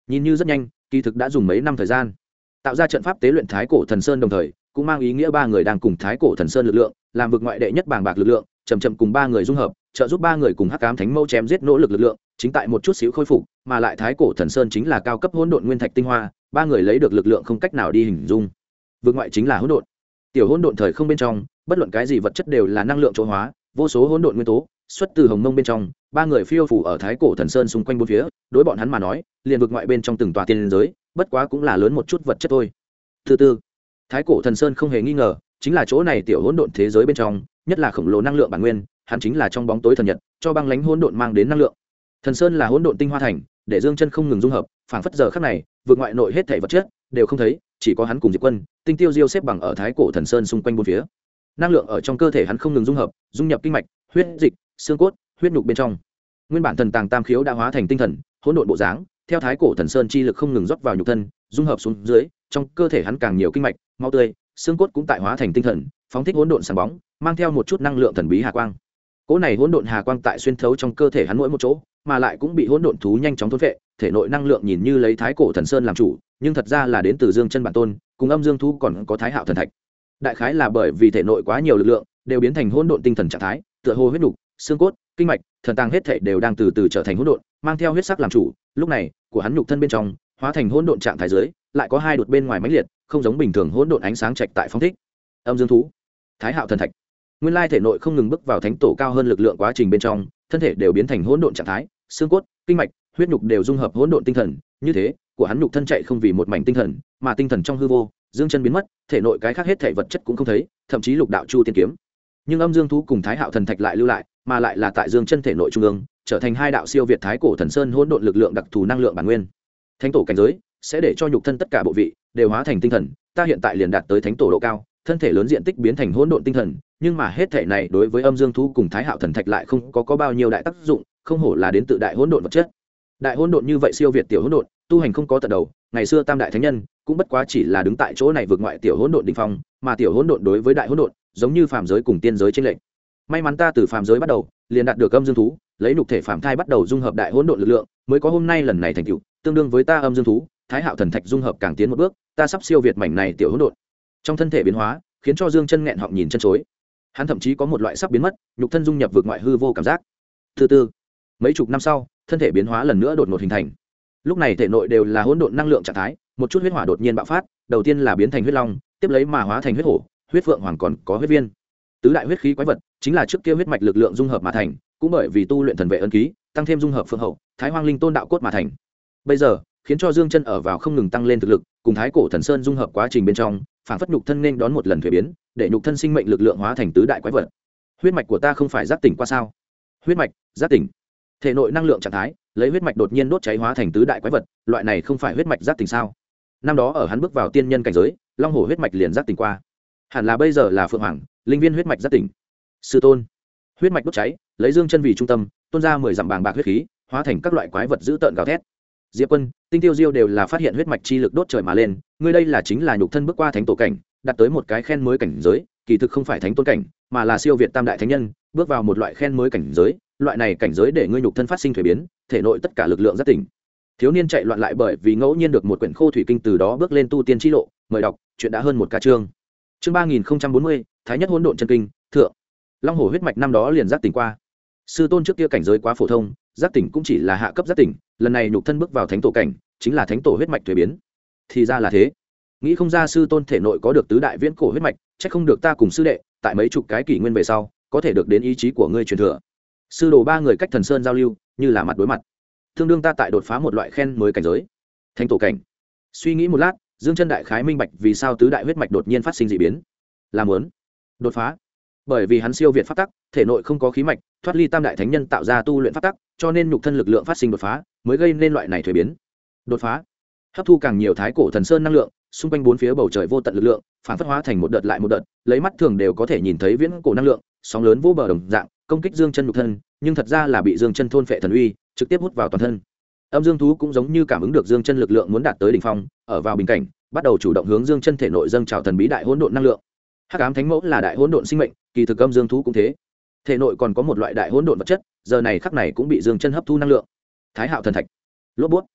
nhìn như rất nhanh, kỳ thực đã dùng mấy năm thời gian tạo ra trận pháp tế luyện thái cổ thần sơn, đồng thời cũng mang ý nghĩa ba người đang cùng thái cổ thần sơn lực lượng làm vực ngoại đệ nhất bàng bạc lực lượng chậm chậm cùng ba người dung hợp, trợ giúp ba người cùng hắc ám thánh mẫu chém giết nỗ lực lực lượng chính tại một chút xíu khôi phục, mà lại thái cổ thần sơn chính là cao cấp hỗn độn nguyên thạch tinh hoa, ba người lấy được lực lượng không cách nào đi hình dung. Vực ngoại chính là hỗn độn, tiểu hỗn độn thời không bên trong, bất luận cái gì vật chất đều là năng lượng chỗ hóa, vô số hỗn độn nguyên tố xuất từ hồng mông bên trong, ba người phiêu phủ ở thái cổ thần sơn xung quanh bốn phía, đối bọn hắn mà nói, liền vực ngoại bên trong từng tòa tiên giới, bất quá cũng là lớn một chút vật chất thôi. Thứ tư, thái cổ thần sơn không hề nghi ngờ chính là chỗ này tiểu hỗn độn thế giới bên trong, nhất là khổng lồ năng lượng bản nguyên, hắn chính là trong bóng tối thần nhật, cho băng lãnh hỗn độn mang đến năng lượng. Thần sơn là hỗn độn tinh hoa thành, để Dương Chân không ngừng dung hợp, phảng phất giờ khắc này, vượt ngoại nội hết thảy vật chất đều không thấy, chỉ có hắn cùng Diệp Quân, Tinh Tiêu Diêu xếp bằng ở thái cổ thần sơn xung quanh bốn phía. Năng lượng ở trong cơ thể hắn không ngừng dung hợp, dung nhập kinh mạch, huyết dịch, xương cốt, huyết nhục bên trong. Nguyên bản thần tàng tam khiếu đã hóa thành tinh thần, hỗn độn bộ dáng, theo thái cổ thần sơn chi lực không ngừng rót vào nhục thân, dung hợp xuống dưới, trong cơ thể hắn càng nhiều kinh mạch, máu tươi, xương cốt cũng tại hóa thành tinh thần, phóng thích hỗn độn sáng bóng, mang theo một chút năng lượng thần bí hà quang. Cỗ này hỗn độn hà quang tại xuyên thấu trong cơ thể hắn mỗi một chỗ, mà lại cũng bị hỗn độn thú nhanh chóng thôn phệ, thể nội năng lượng nhìn như lấy thái cổ thần sơn làm chủ, nhưng thật ra là đến từ Dương Chân bản tôn, cùng âm dương thú còn có thái hạo thần thạch. Đại khái là bởi vì thể nội quá nhiều lực lượng, đều biến thành hỗn độn tinh thần trạng thái, tựa hồ huyết nục, xương cốt, kinh mạch, thần tàng hết thảy đều đang từ từ trở thành hỗn độn, mang theo huyết sắc làm chủ. Lúc này, của hắn nhục thân bên trong hóa thành hỗn độn trạng thái dưới, lại có hai đột bên ngoài mãnh liệt, không giống bình thường hỗn độn ánh sáng trạch tại phong thích. Âm dương thú, thái hạo thần thạch. Nguyên lai thể nội không ngừng bước vào thánh tổ cao hơn lực lượng quá trình bên trong, thân thể đều biến thành hỗn độn trạng thái, xương cốt, kinh mạch, huyết nhục đều dung hợp hỗn độn tinh thần, như thế, của hắn nhục thân chạy không vì một mảnh tinh thần, mà tinh thần trong hư vô, Dương Chân biến mất, thể nội cái khác hết thảy vật chất cũng không thấy, thậm chí lục đạo chu tiên kiếm. Nhưng âm dương thú cùng thái hạo thần thạch lại lưu lại, mà lại là tại Dương Chân thể nội trung ương, trở thành hai đạo siêu việt thái cổ thần sơn hỗn độn lực lượng đặc thù năng lượng bản nguyên. Thánh tổ cảnh giới sẽ để cho nhục thân tất cả bộ vị đều hóa thành tinh thần, ta hiện tại liền đạt tới thánh tổ độ cao, thân thể lớn diện tích biến thành hỗn độn tinh thần, nhưng mà hết thể này đối với âm dương thú cùng thái hạo thần thạch lại không có bao nhiêu đại tác dụng, không hổ là đến tự đại hỗn độn vật chất. Đại hỗn độn như vậy siêu việt tiểu hỗn độn, tu hành không có tận đầu, ngày xưa tam đại thánh nhân cũng bất quá chỉ là đứng tại chỗ này vượt ngoại tiểu hỗn độn đỉnh phong, mà tiểu hỗn độn đối với đại hỗn độn, giống như phàm giới cùng tiên giới chênh lệch. May mắn ta từ phàm giới bắt đầu, liền đạt được âm dương thú, lấy nhục thể phàm thai bắt đầu dung hợp đại hỗn độn lực lượng, mới có hôm nay lần này thành tựu, tương đương với ta âm dương thú, thái hạo thần thạch dung hợp càng tiến một bước, ta sắp siêu việt mảnh này tiểu hỗn độn. Trong thân thể biến hóa, khiến cho Dương Chân nghẹn họng nhìn chân chối. Hắn thậm chí có một loại sắp biến mất, nhục thân dung nhập vượt ngoại hư vô cảm giác. Thứ tư, mấy chục năm sau, thân thể biến hóa lần nữa đột ngột hình thành. Lúc này thể nội đều là hỗn độn năng lượng trạng thái, một chút huyết hỏa đột nhiên bạo phát, đầu tiên là biến thành huyết long, tiếp lấy mà hóa thành huyết hổ, huyết phượng hoàng còn có huyết viên. Tứ đại huyết khí quái vật, chính là trước kia huyết mạch lực lượng dung hợp mà thành, cũng bởi vì tu luyện thần vệ ân ký, tăng thêm dung hợp phượng hậu, thái hoang linh tôn đạo cốt mà thành. Bây giờ, khiến cho Dương Chân ở vào không ngừng tăng lên thực lực, cùng thái cổ thần sơn dung hợp quá trình bên trong, phản phất nhục thân nên đón một lần thuế biến, để nhục thân sinh mệnh lực lượng hóa thành tứ đại quái vật. Huyết mạch của ta không phải giác tỉnh qua sao? Huyết mạch, giác tỉnh. Thể nội năng lượng trạng thái, lấy huyết mạch đột nhiên đốt cháy hóa thành tứ đại quái vật, loại này không phải huyết mạch giác tỉnh sao? Năm đó ở hắn bước vào tiên nhân cảnh giới, long hổ huyết mạch liền giác tỉnh qua. Hẳn là bây giờ là phượng hoàng, linh viên huyết mạch giác tỉnh. Sư tôn, huyết mạch đốt cháy, lấy Dương Chân vì trung tâm, tuôn ra 10 dặm bàng bạc huyết khí, hóa thành các loại quái vật dữ tợn gào thét. Diệp Quân, Tinh Tiêu Diêu đều là phát hiện huyết mạch chi lực đốt trời mà lên, ngươi đây là chính là nhục thân bước qua thánh tổ cảnh, đạt tới một cái khen mới cảnh giới, kỳ thực không phải thánh tôn cảnh, mà là siêu việt tam đại thánh nhân, bước vào một loại khen mới cảnh giới, loại này cảnh giới để ngươi nhục thân phát sinh thủy biến, thể nội tất cả lực lượng giác tỉnh. Thiếu niên chạy loạn lại bởi vì ngẫu nhiên được một quyển khô thủy kinh, từ đó bước lên tu tiên chi lộ, mời đọc, chuyện đã hơn một ca chương. Chương 3040, Thái nhất hỗn độn chân kinh, thượng. Long hổ huyết mạch năm đó liền giác tỉnh qua. Sư tôn trước kia cảnh giới quá phổ thông, giác tỉnh cũng chỉ là hạ cấp giác tỉnh, lần này nhục thân bước vào thánh tổ cảnh, chính là thánh tổ huyết mạch thuế biến. Thì ra là thế. Nghĩ không ra sư tôn thể nội có được tứ đại viễn cổ huyết mạch, chắc không được ta cùng sư đệ, tại mấy chục cái kỷ nguyên về sau, có thể được đến ý chí của ngươi truyền thừa. Sư đồ ba người cách thần sơn giao lưu, như là mặt đối mặt. Tương đương ta tại đột phá một loại khen mới cảnh giới, thánh tổ cảnh. Suy nghĩ một lát, Dương Chân đại khái minh bạch vì sao tứ đại huyết mạch đột nhiên phát sinh dị biến. Là muốn đột phá. Bởi vì hắn siêu việt pháp tắc, thể nội không có khí mạch, thoát ly tam đại thánh nhân tạo ra tu luyện pháp tắc, cho nên nhục thân lực lượng phát sinh đột phá, mới gây nên loại này thuế biến. Đột phá, hấp thu càng nhiều thái cổ thần sơn năng lượng, xung quanh bốn phía bầu trời vô tận lực lượng, phản phất hóa thành một đợt lại một đợt, lấy mắt thường đều có thể nhìn thấy viễn cổ năng lượng, sóng lớn vô bờ đồng dạng, công kích Dương Chân nhục thân, nhưng thật ra là bị Dương Chân thôn phệ thần uy, trực tiếp hút vào toàn thân. Âm Dương thú cũng giống như cảm ứng được Dương Chân lực lượng muốn đạt tới đỉnh phong, ở vào bình cảnh, bắt đầu chủ động hướng Dương Chân thể nội dâng trào thần bí đại hỗn độn năng lượng. Hắc ám thánh mẫu là đại hỗn độn sinh mệnh, kỳ thực âm Dương thú cũng thế. Thể nội còn có một loại đại hỗn độn vật chất, giờ này khắc này cũng bị Dương Chân hấp thu năng lượng. Thái hạo thần thạch. Lốp bút.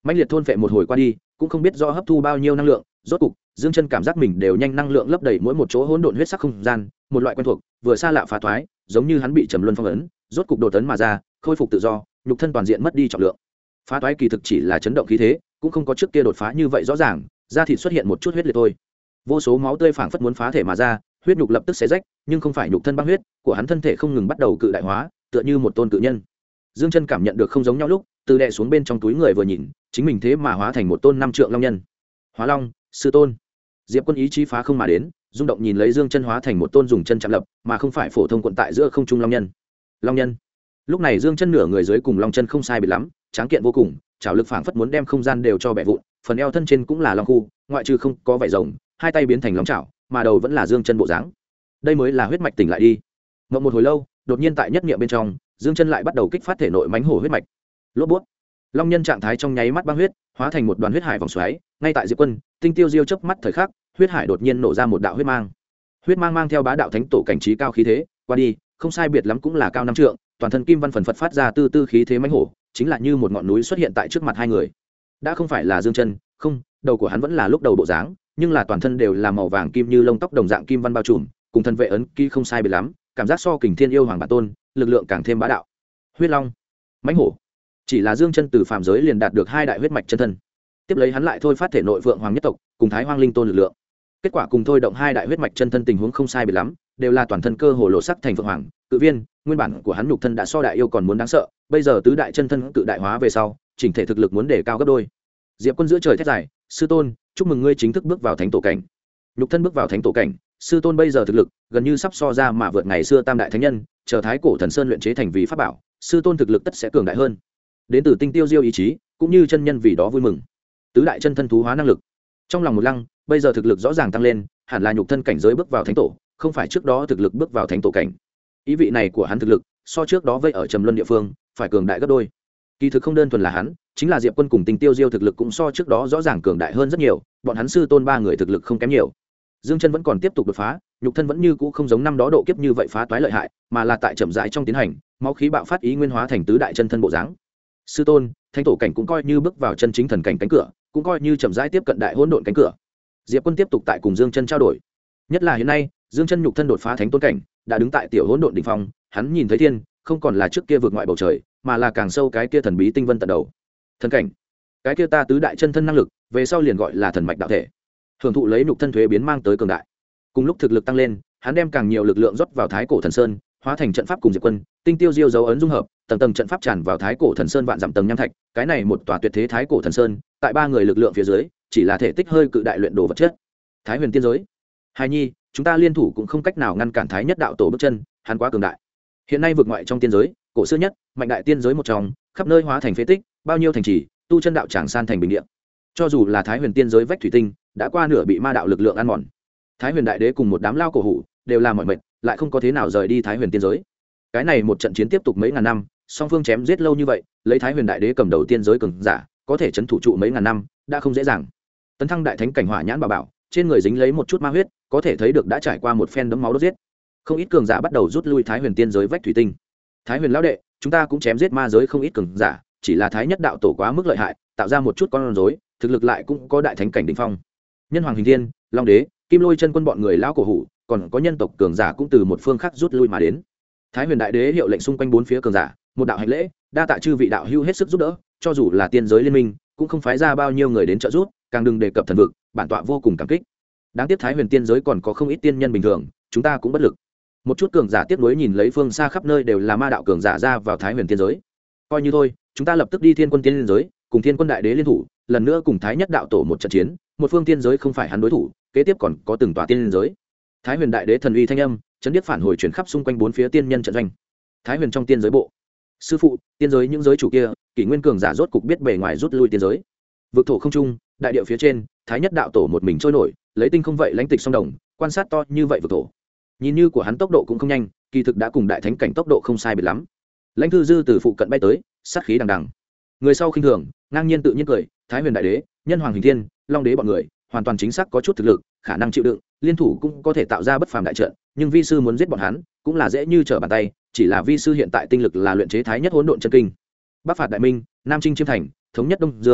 mãnh liệt thôn phệ một hồi qua đi cũng không biết do hấp thu bao nhiêu năng lượng, rốt cục dương chân cảm giác mình đều nhanh năng lượng lấp đầy mỗi một chỗ hỗn độn huyết sắc không gian, một loại quen thuộc vừa xa lạ phá thoái, giống như hắn bị trầm luân phong ấn, rốt cục đột tấn mà ra, khôi phục tự do, nhục thân toàn diện mất đi trọng lượng. Phá thoái kỳ thực chỉ là chấn động khí thế, cũng không có trước kia đột phá như vậy rõ ràng, da thịt xuất hiện một chút huyết liệt thôi. Vô số máu tươi phảng phất muốn phá thể mà ra, huyết nhục lập tức xé rách, nhưng không phải nhục thân băng huyết của hắn, thân thể không ngừng bắt đầu cự đại hóa, tựa như một tôn cự nhân. Dương chân cảm nhận được không giống nhau lúc, từ đè xuống bên trong túi người vừa nhìn, chính mình thế mà hóa thành một tôn 5 trượng long nhân. Hóa long, sư tôn. Diệp Quân ý chí phá không mà đến, rung động nhìn lấy Dương chân hóa thành một tôn dùng chân chạm lập, mà không phải phổ thông quận tại giữa không trung long nhân. Long nhân. Lúc này Dương chân nửa người dưới cùng long chân không sai biệt lắm, tráng kiện vô cùng, trảo lực phảng phất muốn đem không gian đều cho bẻ vụn, phần eo thân trên cũng là long khu, ngoại trừ không có vảy rồng, hai tay biến thành long chảo, mà đầu vẫn là Dương chân bộ dáng. Đây mới là huyết mạch tỉnh lại đi. Ngậm một hồi lâu, đột nhiên tại nhất niệm bên trong, Dương chân lại bắt đầu kích phát thể nội mãnh hổ huyết mạch. Lốp bút. Long nhân trạng thái trong nháy mắt băng huyết, hóa thành một đoàn huyết hải vòng xoáy, ngay tại Diệp Quân, Tinh Tiêu Diêu chớp mắt thời khắc, huyết hải đột nhiên nổ ra một đạo huyết mang. Huyết mang mang theo bá đạo thánh tổ cảnh trí cao khí thế, qua đi, không sai biệt lắm cũng là cao 5 trượng, toàn thân kim văn phần phật phát ra tư tư khí thế mãnh hổ, chính là như một ngọn núi xuất hiện tại trước mặt hai người. Đã không phải là Dương chân, không, đầu của hắn vẫn là lúc đầu bộ dáng, nhưng là toàn thân đều là màu vàng kim như lông tóc đồng dạng kim văn bao trùm, cùng thân vệ ấn ký không sai biệt lắm, cảm giác so Kình Thiên yêu hoàng bản tôn, lực lượng càng thêm bá đạo. Huyết long, mãnh hổ. Chỉ là Dương chân từ phàm giới liền đạt được 2 đại huyết mạch chân thân. Tiếp lấy hắn lại thôi phát thể nội vượng hoàng nhất tộc, cùng Thái Hoang linh tôn lực lượng. Kết quả cùng thôi động 2 đại huyết mạch chân thân tình huống không sai biệt lắm, đều là toàn thân cơ hồ lộ sắc thành vượng hoàng, cự viên, nguyên bản của hắn nhục thân đã so đại yêu còn muốn đáng sợ, bây giờ tứ đại chân thân cự đại hóa về sau, chỉnh thể thực lực muốn đề cao gấp đôi. Diệp Quân giữa trời thét dài, sư tôn, chúc mừng ngươi chính thức bước vào thánh tổ cảnh. Nhục thân bước vào thánh tổ cảnh, sư tôn bây giờ thực lực gần như sắp so ra mà vượt ngày xưa tam đại thánh nhân, chờ thái cổ thần sơn luyện chế thành vì pháp bảo, sư tôn thực lực tất sẽ cường đại hơn. Đến từ Tinh Tiêu Diêu ý chí, cũng như chân nhân vì đó vui mừng. Tứ đại chân thân thú hóa năng lực, trong lòng một lăng, bây giờ thực lực rõ ràng tăng lên, hẳn là nhục thân cảnh giới bước vào thánh tổ, không phải trước đó thực lực bước vào thánh tổ cảnh. Ý vị này của hắn thực lực, so trước đó vây ở trầm luân địa phương, phải cường đại gấp đôi. Kỳ thực không đơn thuần là hắn, chính là Diệp Quân cùng Tinh Tiêu Diêu thực lực cũng so trước đó rõ ràng cường đại hơn rất nhiều, bọn hắn sư tôn 3 người thực lực không kém nhiều. Dương chân vẫn còn tiếp tục đột phá, nhục thân vẫn như cũ không giống năm đó độ kiếp như vậy phá toái lợi hại, mà là tại chậm rãi trong tiến hành, máu khí bạo phát ý nguyên hóa thành tứ đại chân thân bộ dáng. Sư tôn, thánh tổ cảnh cũng coi như bước vào chân chính thần cảnh cánh cửa, cũng coi như chậm rãi tiếp cận đại hỗn độn cánh cửa. Diệp Quân tiếp tục tại cùng Dương chân trao đổi. Nhất là hiện nay, Dương chân nhục thân đột phá thánh tôn cảnh, đã đứng tại tiểu hỗn độn đỉnh phong, hắn nhìn thấy thiên, không còn là trước kia vượt ngoại bầu trời, mà là càng sâu cái kia thần bí tinh vân tận đầu. Thần cảnh, cái kia ta tứ đại chân thân năng lực, về sau liền gọi là thần mạch đạo thể. Hưởng thụ lấy nhục thân thuế biến mang tới cường đại. Cùng lúc thực lực tăng lên, hắn đem càng nhiều lực lượng rót vào Thái Cổ Thần Sơn, hóa thành trận pháp cùng Diệp Quân, Tinh Tiêu Diêu dấu ấn dung hợp, tầng tầng trận pháp tràn vào Thái Cổ Thần Sơn vạn dặm tầng nham thạch, cái này một tòa tuyệt thế Thái Cổ Thần Sơn, tại 3 người lực lượng phía dưới, chỉ là thể tích hơi cự đại luyện đồ vật chất. Thái Huyền tiên giới. Hài nhi, chúng ta liên thủ cũng không cách nào ngăn cản Thái Nhất đạo tổ bước chân, hắn quá cường đại. Hiện nay vượt ngoại trong tiên giới, cổ xưa nhất, mạnh đại tiên giới một trong, khắp nơi hóa thành phế tích, bao nhiêu thành trì, tu chân đạo tràng san thành bình địa. Cho dù là Thái Huyền tiên giới vách thủy tinh, đã qua nửa bị ma đạo lực lượng ăn mòn. Thái Huyền đại đế cùng một đám lao cổ hủ, đều là mọi mệt, lại không có thế nào rời đi Thái Huyền tiên giới. Cái này một trận chiến tiếp tục mấy ngàn năm, song phương chém giết lâu như vậy, lấy Thái Huyền đại đế cầm đầu tiên giới cường giả, có thể trấn thủ trụ mấy ngàn năm, đã không dễ dàng. Tấn thăng đại thánh cảnh hỏa nhãn bảo bảo, trên người dính lấy một chút ma huyết, có thể thấy được đã trải qua một phen đấm máu đốt giết. Không ít cường giả bắt đầu rút lui Thái Huyền tiên giới vách thủy tinh. Thái Huyền lão đệ, chúng ta cũng chém giết ma giới không ít cường giả, chỉ là Thái Nhất đạo tổ quá mức lợi hại, tạo ra một chút con rối, thực lực lại cũng có đại thánh cảnh đỉnh phong. Nhân Hoàng Hình Thiên, Long Đế, Kim Lôi chân quân bọn người lão cổ hủ, còn có nhân tộc cường giả cũng từ một phương khác rút lui mà đến. Thái Huyền đại đế hiệu lệnh xung quanh 4 phía cường giả, một đạo hành lễ, đa tạ chư vị đạo hữu hết sức giúp đỡ, cho dù là tiên giới liên minh, cũng không phái ra bao nhiêu người đến trợ giúp, càng đừng đề cập thần vực, bản tọa vô cùng cảm kích. Đáng tiếc Thái Huyền tiên giới còn có không ít tiên nhân bình thường, chúng ta cũng bất lực. Một chút cường giả tiếp nối nhìn lấy phương xa khắp nơi đều là ma đạo cường giả ra vào Thái Huyền tiên giới. Coi như thôi, chúng ta lập tức đi Thiên Quân tiên liên giới, cùng Thiên Quân đại đế liên thủ, lần nữa cùng Thái Nhất đạo tổ một trận chiến, một phương tiên giới không phải hắn đối thủ, kế tiếp còn có từng tòa tiên liên giới. Thái Huyền đại đế thần uy thanh âm, chấn điếc phản hồi truyền khắp xung quanh 4 phía tiên nhân trận doanh. Thái Huyền trong tiên giới bộ. Sư phụ, tiên giới những giới chủ kia, kỷ nguyên cường giả rốt cục biết bề ngoài rút lui tiên giới. Vực thổ không trung, đại địa phía trên, Thái Nhất đạo tổ một mình trôi nổi, lấy tinh không vậy lãnh tịch song đồng, quan sát to như vậy vực thổ. Nhìn như của hắn tốc độ cũng không nhanh, kỳ thực đã cùng đại thánh cảnh tốc độ không sai biệt lắm. Lãnh Thư Dư từ phụ cận bay tới, sát khí đằng đằng. Người sau khinh thường, ngang nhiên tự nhiên cười, Thái Huyền đại đế, Nhân Hoàng Hình Thiên, Long Đế bọn người, hoàn toàn chính xác có chút thực lực, khả năng chịu đựng, liên thủ cũng có thể tạo ra bất phàm đại trận, nhưng vi sư muốn giết bọn hắn, cũng là dễ như trở bàn tay, chỉ là vi sư hiện tại tinh lực là luyện chế Thái Nhất hỗn độn chân kinh. Bắc phạt đại minh, Nam chinh chiêm thành, thống nhất Đông Dương,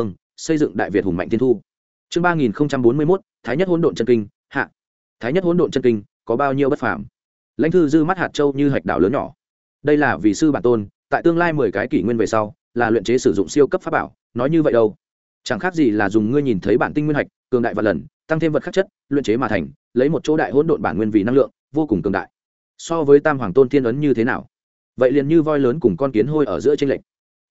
xây dựng đại việt hùng mạnh tiên thu. Chương 3041, Thái nhất hỗn độn chân kinh, hạ. Thái nhất hỗn độn chân kinh có bao nhiêu bất phàm? Lãnh Thư Dư mắt hạt châu như hạch đảo lớn nhỏ. Đây là vì sư bản tôn, tại tương lai 10 cái kỷ nguyên về sau, là luyện chế sử dụng siêu cấp pháp bảo, nói như vậy đâu, chẳng khác gì là dùng ngươi nhìn thấy bản tinh nguyên hạch, cường đại và lần, tăng thêm vật khắc chất, luyện chế mà thành, lấy một chỗ đại hỗn độn bản nguyên vì năng lượng, vô cùng cường đại. So với Tam Hoàng Tôn Thiên ấn như thế nào? Vậy liền như voi lớn cùng con kiến hôi ở giữa chênh lệch.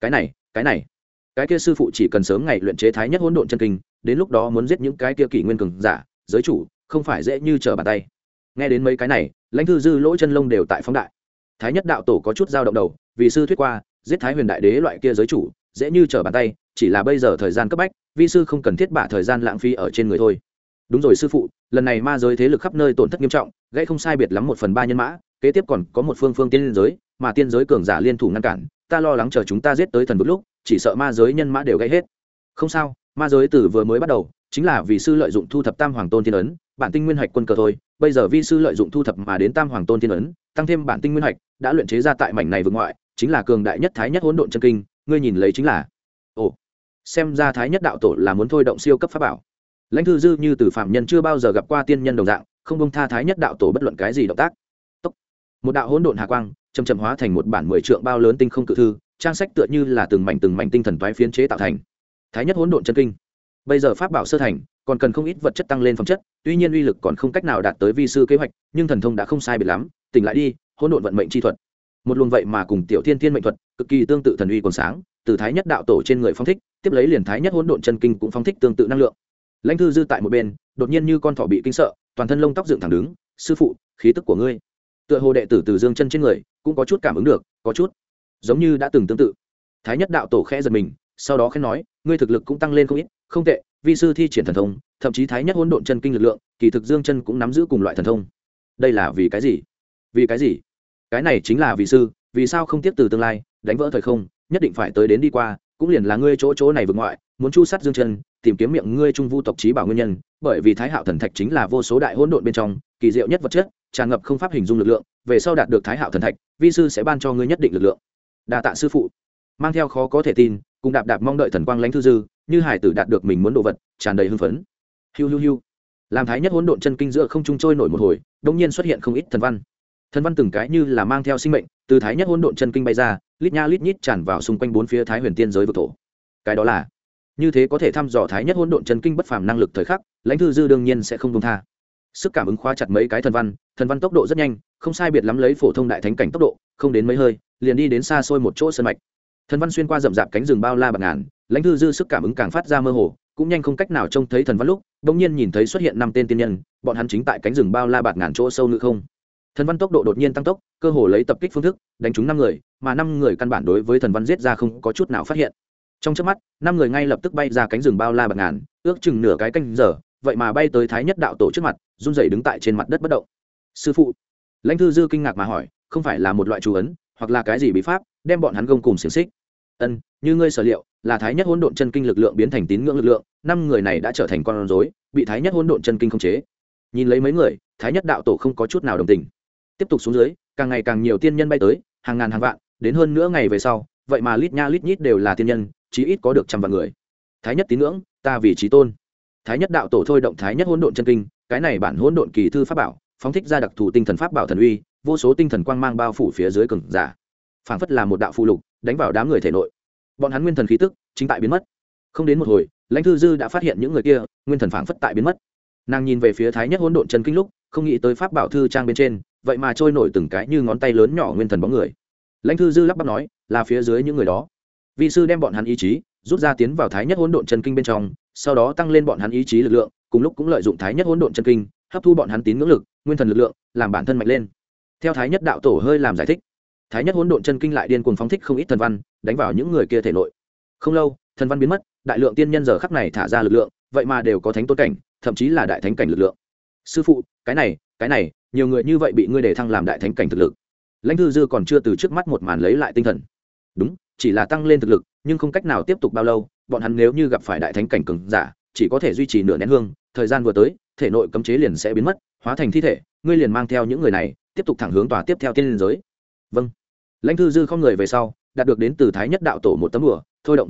Cái kia sư phụ chỉ cần sớm ngày luyện chế Thái nhất hỗn độn chân kinh, đến lúc đó muốn giết những cái kia kỷ nguyên cường giả, giới chủ, không phải dễ như trở bàn tay. Nghe đến mấy cái này, Lãnh Thư Dư lỗ chân lông đều tại phóng đại. Thái nhất đạo tổ có chút dao động đầu, vì sư thuyết qua, giết Thái Huyền đại đế loại kia giới chủ, dễ như trở bàn tay, chỉ là bây giờ thời gian cấp bách, vi sư không cần thiết bả thời gian lãng phí ở trên người thôi. Đúng rồi sư phụ, lần này ma giới thế lực khắp nơi tổn thất nghiêm trọng, gãy không sai biệt lắm 1/3 nhân mã, kế tiếp còn có một phương tiên giới, mà tiên giới cường giả liên thủ ngăn cản, ta lo lắng chờ chúng ta giết tới thần vực lúc, chỉ sợ ma giới nhân mã đều gãy hết. Không sao, ma giới từ vừa mới bắt đầu, chính là vì sư lợi dụng thu thập Tam Hoàng Tôn Thiên ấn, bản tinh nguyên hạch quân cờ thôi, bây giờ vi sư lợi dụng thu thập mà đến Tam Hoàng Tôn Thiên ấn, tăng thêm bản tinh nguyên hạch, đã luyện chế ra tại mảnh này vực ngoại, chính là cường đại nhất Thái nhất hỗn độn chân kinh, ngươi nhìn lấy chính là. Ồ, xem ra Thái nhất đạo tổ là muốn thôi động siêu cấp pháp bảo. Lãnh Thư Dư như từ phạm nhân chưa bao giờ gặp qua tiên nhân đồng dạng, không buông tha Thái nhất đạo tổ bất luận cái gì động tác. Tốc. Một đạo hỗn độn hà quang, chậm chậm hóa thành một bản 10 trượng bao lớn tinh không cự thư, trang sách tựa như là từng mảnh tinh thần toái phiến chế tạo thành. Thái nhất hỗn độn chân kinh. Bây giờ pháp bảo sơ thành, còn cần không ít vật chất tăng lên phẩm chất, tuy nhiên uy lực còn không cách nào đạt tới vi sư kế hoạch, nhưng thần thông đã không sai biệt lắm, tỉnh lại đi, hỗn độn vận mệnh chi thuật. Một luồng vậy mà cùng tiểu thiên thiên mệnh thuật, cực kỳ tương tự thần uy còn sáng, từ Thái nhất đạo tổ trên người phóng thích, tiếp lấy liền Thái nhất hỗn độn chân kinh cũng phóng thích tương tự năng lượng. Lãnh Thư Dư tại một bên, đột nhiên như con thỏ bị kinh sợ, toàn thân lông tóc dựng thẳng đứng, sư phụ, khí tức của ngươi. Tựa hồ đệ tử từ Dương Chân trên người, cũng có chút cảm ứng được, có chút giống như đã từng tương tự. Thái nhất đạo tổ khẽ giật mình, sau đó khen nói, ngươi thực lực cũng tăng lên không ít, không tệ, vi sư thi triển thần thông, thậm chí Thái nhất hỗn độn chân kinh lực lượng, kỳ thực Dương Chân cũng nắm giữ cùng loại thần thông. Đây là vì cái gì? Vì cái gì? Cái này chính là vì sư, vì sao không tiếp từ tương lai, đánh vỡ thời không, nhất định phải tới đến đi qua, cũng liền là ngươi chỗ này vượt ngoại, muốn chu sát Dương Chân, tìm kiếm miệng ngươi trung vu tộc trí bảo nguyên nhân, bởi vì Thái Hạo thần thạch chính là vô số đại hỗn độn bên trong kỳ diệu nhất vật chất, tràn ngập không pháp hình dung lực lượng, về sau đạt được Thái Hạo thần thạch, vi sư sẽ ban cho ngươi nhất định lực lượng. Đa tạ sư phụ. Mang theo khó có thể tin, cùng đạp mong đợi thần quang Lãnh Thư Dư, như hải tử đạt được mình muốn đồ vật, tràn đầy hưng phấn. Hiu hiu hiu. Làm Thái nhất hỗn độn chân kinh giữa không trung trôi nổi một hồi, đột nhiên xuất hiện không ít thần văn. Thần văn từng cái như là mang theo sinh mệnh, từ Thái nhất hỗn độn chân kinh bay ra, lít nha lít nhít tràn vào xung quanh bốn phía Thái Huyền tiên giới vực thổ. Cái đó là, như thế có thể thăm dò Thái nhất hỗn độn chân kinh bất phàm năng lực thời khắc, Lãnh Thư Dư đương nhiên sẽ không buông tha. Sức cảm ứng khóa chặt mấy cái thần văn tốc độ rất nhanh, không sai biệt lắm lấy phổ thông đại thánh cảnh tốc độ, không đến mấy hơi, liền đi đến xa xôi một chỗ sơn mạch. Thần văn xuyên qua rậm rạp cánh rừng bao la bạc ngàn, Lãnh Thư Dư sức cảm ứng càng phát ra mơ hồ, cũng nhanh không cách nào trông thấy thần văn lúc, đột nhiên nhìn thấy xuất hiện 5 tên tiên nhân, bọn hắn chính tại cánh rừng bao la bạc ngàn chỗ sâu ngự không. Thần văn tốc độ đột nhiên tăng tốc, cơ hồ lấy tập kích phương thức đánh trúng 5 người, mà 5 người căn bản đối với thần văn giết ra không có chút nào phát hiện. Trong chớp mắt, 5 người ngay lập tức bay ra cánh rừng bao la bạc ngàn, ước chừng nửa cái canh giờ, vậy mà bay tới Thái nhất đạo tổ trước mặt, run rẩy đứng tại trên mặt đất bất động. Sư phụ. Lãnh Thư Dư kinh ngạc mà hỏi, không phải là một loại chú ấn, hoặc là cái gì bí pháp, đem bọn hắn gông cùng xiềng xích? Ân, như ngươi sở liệu, là Thái nhất hỗn độn chân kinh lực lượng biến thành tín ngưỡng lực lượng, 5 người này đã trở thành con rối, bị Thái nhất hỗn độn chân kinh khống chế. Nhìn lấy mấy người, Thái nhất đạo tổ không có chút nào đồng tình. Tiếp tục xuống dưới, càng ngày càng nhiều tiên nhân bay tới, hàng ngàn hàng vạn, đến hơn nữa ngày về sau, vậy mà lít nha lít nhít đều là tiên nhân, chí ít có được 100 vạn người. Thái nhất tín ngưỡng, ta vì chí tôn. Thái nhất đạo tổ thôi động Thái nhất hỗn độn chân kinh, cái này bản hỗn độn kỳ thư pháp bảo, phóng thích ra đặc thù tinh thần pháp bảo thần uy, vô số tinh thần quang mang bao phủ phía dưới cường giả. Phảng phất là một đạo phù lục, đánh vào đám người thể nội. Bọn hắn nguyên thần khí tức chính tại biến mất. Không đến một hồi, Lãnh Thư Dư đã phát hiện những người kia, nguyên thần phảng phất tại biến mất. Nàng nhìn về phía Thái nhất hỗn độn chân kinh lúc, không nghĩ tới pháp bảo thư trang bên trên, vậy mà trôi nổi từng cái như ngón tay lớn nhỏ nguyên thần bóng người. Lãnh Thư Dư lắp bắp nói, là phía dưới những người đó. Vi sư đem bọn hắn ý chí rút ra tiến vào Thái nhất hỗn độn chân kinh bên trong, sau đó tăng lên bọn hắn ý chí lực lượng, cùng lúc cũng lợi dụng Thái nhất hỗn độn chân kinh, hấp thu bọn hắn tín ngưỡng lực, nguyên thần lực lượng, làm bản thân mạnh lên. Theo Thái nhất đạo tổ hơi làm giải thích, Thái nhất hỗn độn chân kinh lại điên cuồng phóng thích không ít thần văn, đánh vào những người kia thể nội. Không lâu, thần văn biến mất, đại lượng tiên nhân giờ khắc này thả ra lực lượng, vậy mà đều có thánh tôn cảnh, thậm chí là đại thánh cảnh lực lượng. Sư phụ, cái này, nhiều người như vậy bị ngươi đề thăng làm đại thánh cảnh thực lực. Lãnh Thư Dư còn chưa từ trước mắt một màn lấy lại tinh thần. Đúng, chỉ là tăng lên thực lực, nhưng không cách nào tiếp tục bao lâu, bọn hắn nếu như gặp phải đại thánh cảnh cường giả, chỉ có thể duy trì nửa nén hương, thời gian vừa tới, thể nội cấm chế liền sẽ biến mất, hóa thành thi thể, ngươi liền mang theo những người này, tiếp tục thẳng hướng tòa tiếp theo tiên liên giới. Vâng. Lãnh Thư Dư không người về sau, đạt được đến từ Thái nhất đạo tổ một tấm đùa, thôi động về sau,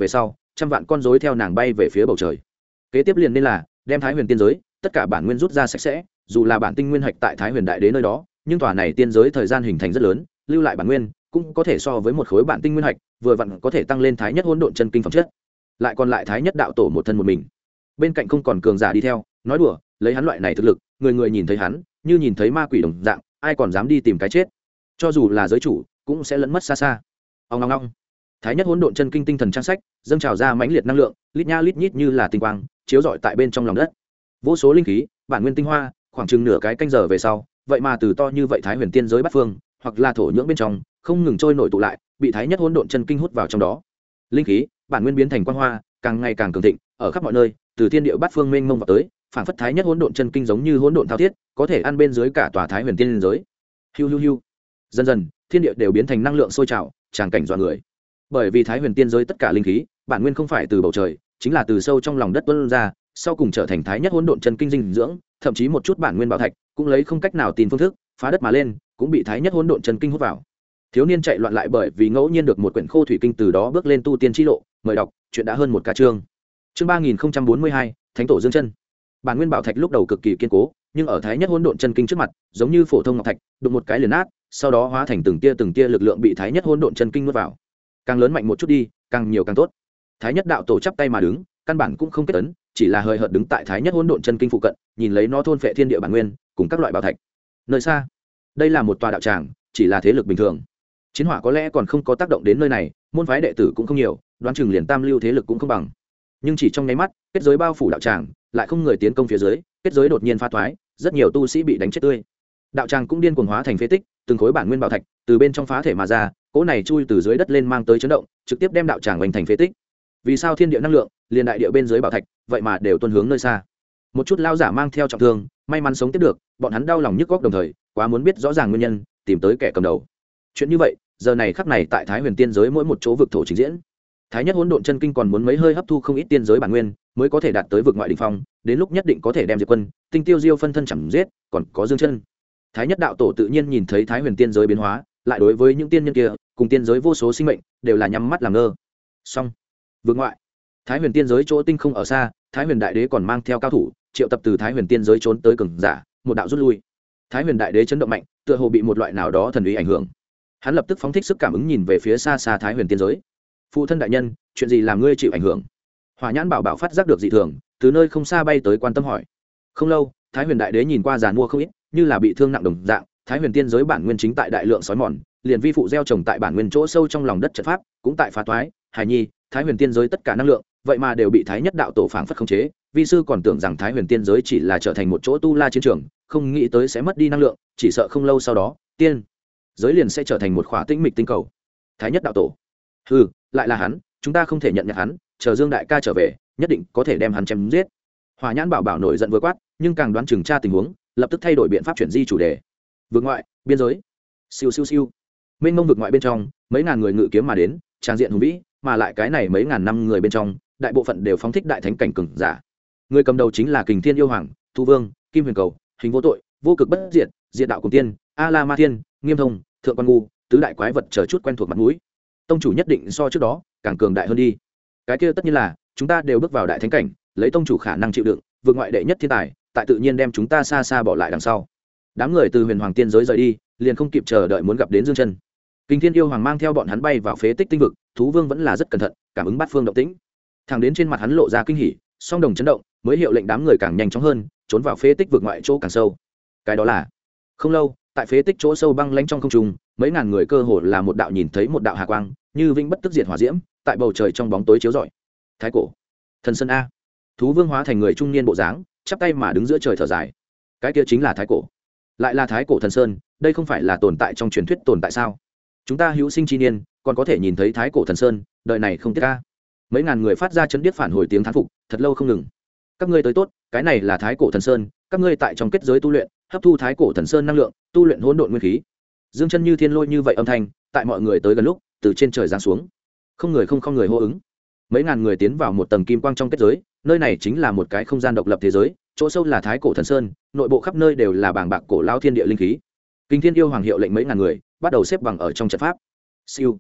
trăm vạn con rối theo nàng bay về phía bầu trời. Kế tiếp liền nên là đem Thái Huyền tiên giới tất cả bản nguyên rút ra sạch sẽ, dù là bản tinh nguyên hạch tại Thái Huyền đại đế nơi đó, nhưng tòa này tiên giới thời gian hình thành rất lớn, lưu lại bản nguyên cũng có thể so với một khối bản tinh nguyên hạch, vừa vặn có thể tăng lên thái nhất hỗn độn chân kinh phẩm chất. Lại còn lại thái nhất đạo tổ một thân một mình, bên cạnh không còn cường giả đi theo, nói đùa, lấy hắn loại này thực lực, người người nhìn thấy hắn như nhìn thấy ma quỷ đồng dạng, ai còn dám đi tìm cái chết. Cho dù là giới chủ cũng sẽ lẫn mất xa xa. Ong ong ong. Thái nhất hỗn độn chân kinh tinh thần trang sách dâng trào ra mãnh liệt năng lượng, lít nha lít nhít như là tinh quang chiếu rọi tại bên trong lòng đất. Vô số linh khí, bản nguyên tinh hoa, khoảng chừng nửa cái canh giờ về sau, vậy mà từ to như vậy thái huyền tiên giới bát phương, hoặc là thổ nhưỡng bên trong, không ngừng trôi nổi tụ lại, bị thái nhất hỗn độn chân kinh hút vào trong đó. Linh khí, bản nguyên biến thành quang hoa, càng ngày càng cường thịnh, ở khắp mọi nơi, từ thiên địa bát phương mênh mông vào tới, phảng phất thái nhất hỗn độn chân kinh giống như hỗn độn thao thiết, có thể ăn bên dưới cả tòa thái huyền tiên giới. Hiu hiu hiu. Dần dần, thiên địa đều biến thành năng lượng sôi trào, tràn cảnh dọa người. Bởi vì thái huyền tiên giới tất cả linh khí, bản nguyên không phải từ bầu trời, chính là từ sâu trong lòng đất tuôn ra, sau cùng trở thành thái nhất hỗn độn chân kinh dinh dưỡng, thậm chí một chút bản nguyên bảo thạch cũng lấy không cách nào tìm phương thức phá đất mà lên, cũng bị thái nhất hỗn độn chân kinh hút vào. Thiếu niên chạy loạn lại bởi vì ngẫu nhiên được một quyển khô thủy kinh, từ đó bước lên tu tiên chi lộ. Mời đọc, chuyện đã hơn một ca chương. Chương 3042, Thánh tổ Dương chân. Bản nguyên bảo thạch lúc đầu cực kỳ kiên cố, nhưng ở thái nhất hỗn độn chân kinh trước mặt, giống như phổ thông ngọc thạch, đụng một cái liền nát, sau đó hóa thành từng tia lực lượng bị thái nhất hỗn độn chân kinh nuốt vào. Càng lớn mạnh một chút đi, càng nhiều càng tốt. Thái nhất đạo tổ chắp tay mà đứng, căn bản cũng không kết ấn, chỉ là hơi hợt đứng tại thái nhất hỗn độn chân kinh phụ cận, nhìn lấy nó thôn phệ thiên địa bản nguyên cùng các loại bảo thạch. Nơi xa, đây là một tòa đạo tràng, chỉ là thế lực bình thường. Chiến hỏa có lẽ còn không có tác động đến nơi này, môn phái đệ tử cũng không nhiều, đoán chừng liền tam lưu thế lực cũng không bằng. Nhưng chỉ trong nháy mắt, kết giới bao phủ đạo tràng, lại không người tiến công phía dưới, kết giới đột nhiên phá thoái, rất nhiều tu sĩ bị đánh chết tươi. Đạo tràng cũng điên cuồng hóa thành phế tích, từng khối bản nguyên bảo thạch từ bên trong phá thể mà ra, cỗ này chui từ dưới đất lên mang tới chấn động, trực tiếp đem đạo tràng vành thành phế tích. Vì sao thiên địa năng lượng, liền đại địa bên dưới bảo thạch, vậy mà đều tuôn hướng nơi xa? Một chút lao giả mang theo trọng thương, may mắn sống tiếp được, bọn hắn đau lòng nhức góc đồng thời, quá muốn biết rõ ràng nguyên nhân, tìm tới kẻ cầm đầu. Chuyện như vậy, giờ này khắc này tại Thái Huyền tiên giới mỗi một chỗ vực thổ trình diễn. Thái nhất hỗn độn chân kinh còn muốn mấy hơi hấp thu không ít tiên giới bản nguyên, mới có thể đạt tới vực ngoại đỉnh phong, đến lúc nhất định có thể đem Diệp Quân, Tinh Tiêu Diêu phân thân chẳng giết, còn có Dương Chân. Thái nhất đạo tổ tự nhiên nhìn thấy Thái Huyền tiên giới biến hóa, lại đối với những tiên nhân kia, cùng tiên giới vô số sinh mệnh, đều là nhắm mắt làm ngơ. Xong, vực ngoại, Thái Huyền tiên giới chỗ tinh không ở xa, Thái Huyền đại đế còn mang theo cao thủ, triệu tập từ Thái Huyền tiên giới trốn tới cường giả, một đạo rút lui. Thái Huyền đại đế chấn động mạnh, tựa hồ bị một loại nào đó thần uy ảnh hưởng. Hắn lập tức phóng thích sức cảm ứng nhìn về phía xa xa Thái Huyền tiên giới. Phụ thân đại nhân, chuyện gì làm ngươi chịu ảnh hưởng? Hỏa nhãn bảo bảo phát giác được dị thường, từ nơi không xa bay tới quan tâm hỏi. Không lâu, Thái Huyền đại đế nhìn qua giàn mua không ít, như là bị thương nặng đồng dạng. Thái Huyền tiên giới bản nguyên chính tại đại lượng sói mòn, liền vi phụ gieo trồng tại bản nguyên chỗ sâu trong lòng đất trận pháp cũng tại phá toái. Hải nhi, Thái Huyền tiên giới tất cả năng lượng, vậy mà đều bị Thái nhất đạo tổ phảng phất khống chế. Vi sư còn tưởng rằng Thái Huyền tiên giới chỉ là trở thành một chỗ tu la chiến trường, không nghĩ tới sẽ mất đi năng lượng, chỉ sợ không lâu sau đó, tiên giới liền sẽ trở thành một khỏa tĩnh mịch tinh cầu. Thái nhất đạo tổ, hừ, lại là hắn, chúng ta không thể nhận nhặt hắn, chờ Dương đại ca trở về, nhất định có thể đem hắn chém giết. Hỏa nhãn bảo bảo nổi giận vừa quát, nhưng càng đoán chừng tra tình huống, lập tức thay đổi biện pháp chuyển di chủ đề. Vực ngoại, biên giới. Siêu siêu siêu. Mênh mông vực ngoại bên trong, mấy ngàn người ngự kiếm mà đến, trang diện hùng vĩ, mà lại cái này mấy ngàn năm người bên trong, đại bộ phận đều phóng thích đại thánh cảnh cường giả. Người cầm đầu chính là Kình Thiên yêu hoàng, Thu Vương, Kim Huyền Cầu, Hình vô tội, vô cực bất diệt, diệt đạo cùng tiên, A La Ma Thiên, Nghiêm Thông, Thượng Quan Ngu, tứ đại quái vật chờ chút quen thuộc mặt mũi. Tông chủ nhất định so trước đó càng cường đại hơn đi. Cái kia tất nhiên là, chúng ta đều bước vào đại thánh cảnh, lấy tông chủ khả năng chịu đựng, vượt ngoại đệ nhất thiên tài, tại tự nhiên đem chúng ta xa xa bỏ lại đằng sau. Đám người từ Huyền Hoàng tiên giới rời đi, liền không kịp chờ đợi muốn gặp đến Dương Chân. Kình Thiên yêu hoàng mang theo bọn hắn bay vào phế tích tinh vực, Thú Vương vẫn là rất cẩn thận, cảm ứng bát phương động tĩnh. Thẳng đến trên mặt hắn lộ ra kinh hỉ, song đồng chấn động, mới hiệu lệnh đám người càng nhanh chóng hơn, trốn vào phế tích vực ngoại chỗ càng sâu. Cái đó là, không lâu, tại phế tích chỗ sâu băng lãnh trong không trung, mấy ngàn người cơ hồ là một đạo nhìn thấy một đạo hà quang, như vĩnh bất tức diệt hỏa diễm, tại bầu trời trong bóng tối chiếu rọi. Thái cổ, Thần Sơn a. Thú Vương hóa thành người trung niên bộ dáng, chắp tay mà đứng giữa trời thở dài. Cái kia chính là Thái cổ, lại là Thái cổ Thần Sơn, đây không phải là tồn tại trong truyền thuyết tồn tại sao? Chúng ta hữu sinh chi niên, còn có thể nhìn thấy Thái cổ Thần Sơn, đời này không tiếc a. Mấy ngàn người phát ra chấn điếc phản hồi tiếng thán phục, thật lâu không ngừng. Các ngươi tới tốt, cái này là Thái cổ Thần Sơn, các ngươi tại trong kết giới tu luyện, hấp thu Thái cổ Thần Sơn năng lượng, tu luyện hỗn độn nguyên khí. Dương Chân như thiên lôi như vậy âm thanh, tại mọi người tới gần lúc, từ trên trời giáng xuống. Không người hô ứng. Mấy ngàn người tiến vào một tầng kim quang trong kết giới, nơi này chính là một cái không gian độc lập thế giới, chỗ sâu là Thái cổ Thần Sơn, nội bộ khắp nơi đều là bàng bạc cổ lao thiên địa linh khí. Kình Thiên yêu hoàng hiệu lệnh mấy ngàn người bắt đầu xếp bằng ở trong trận pháp. Siêu.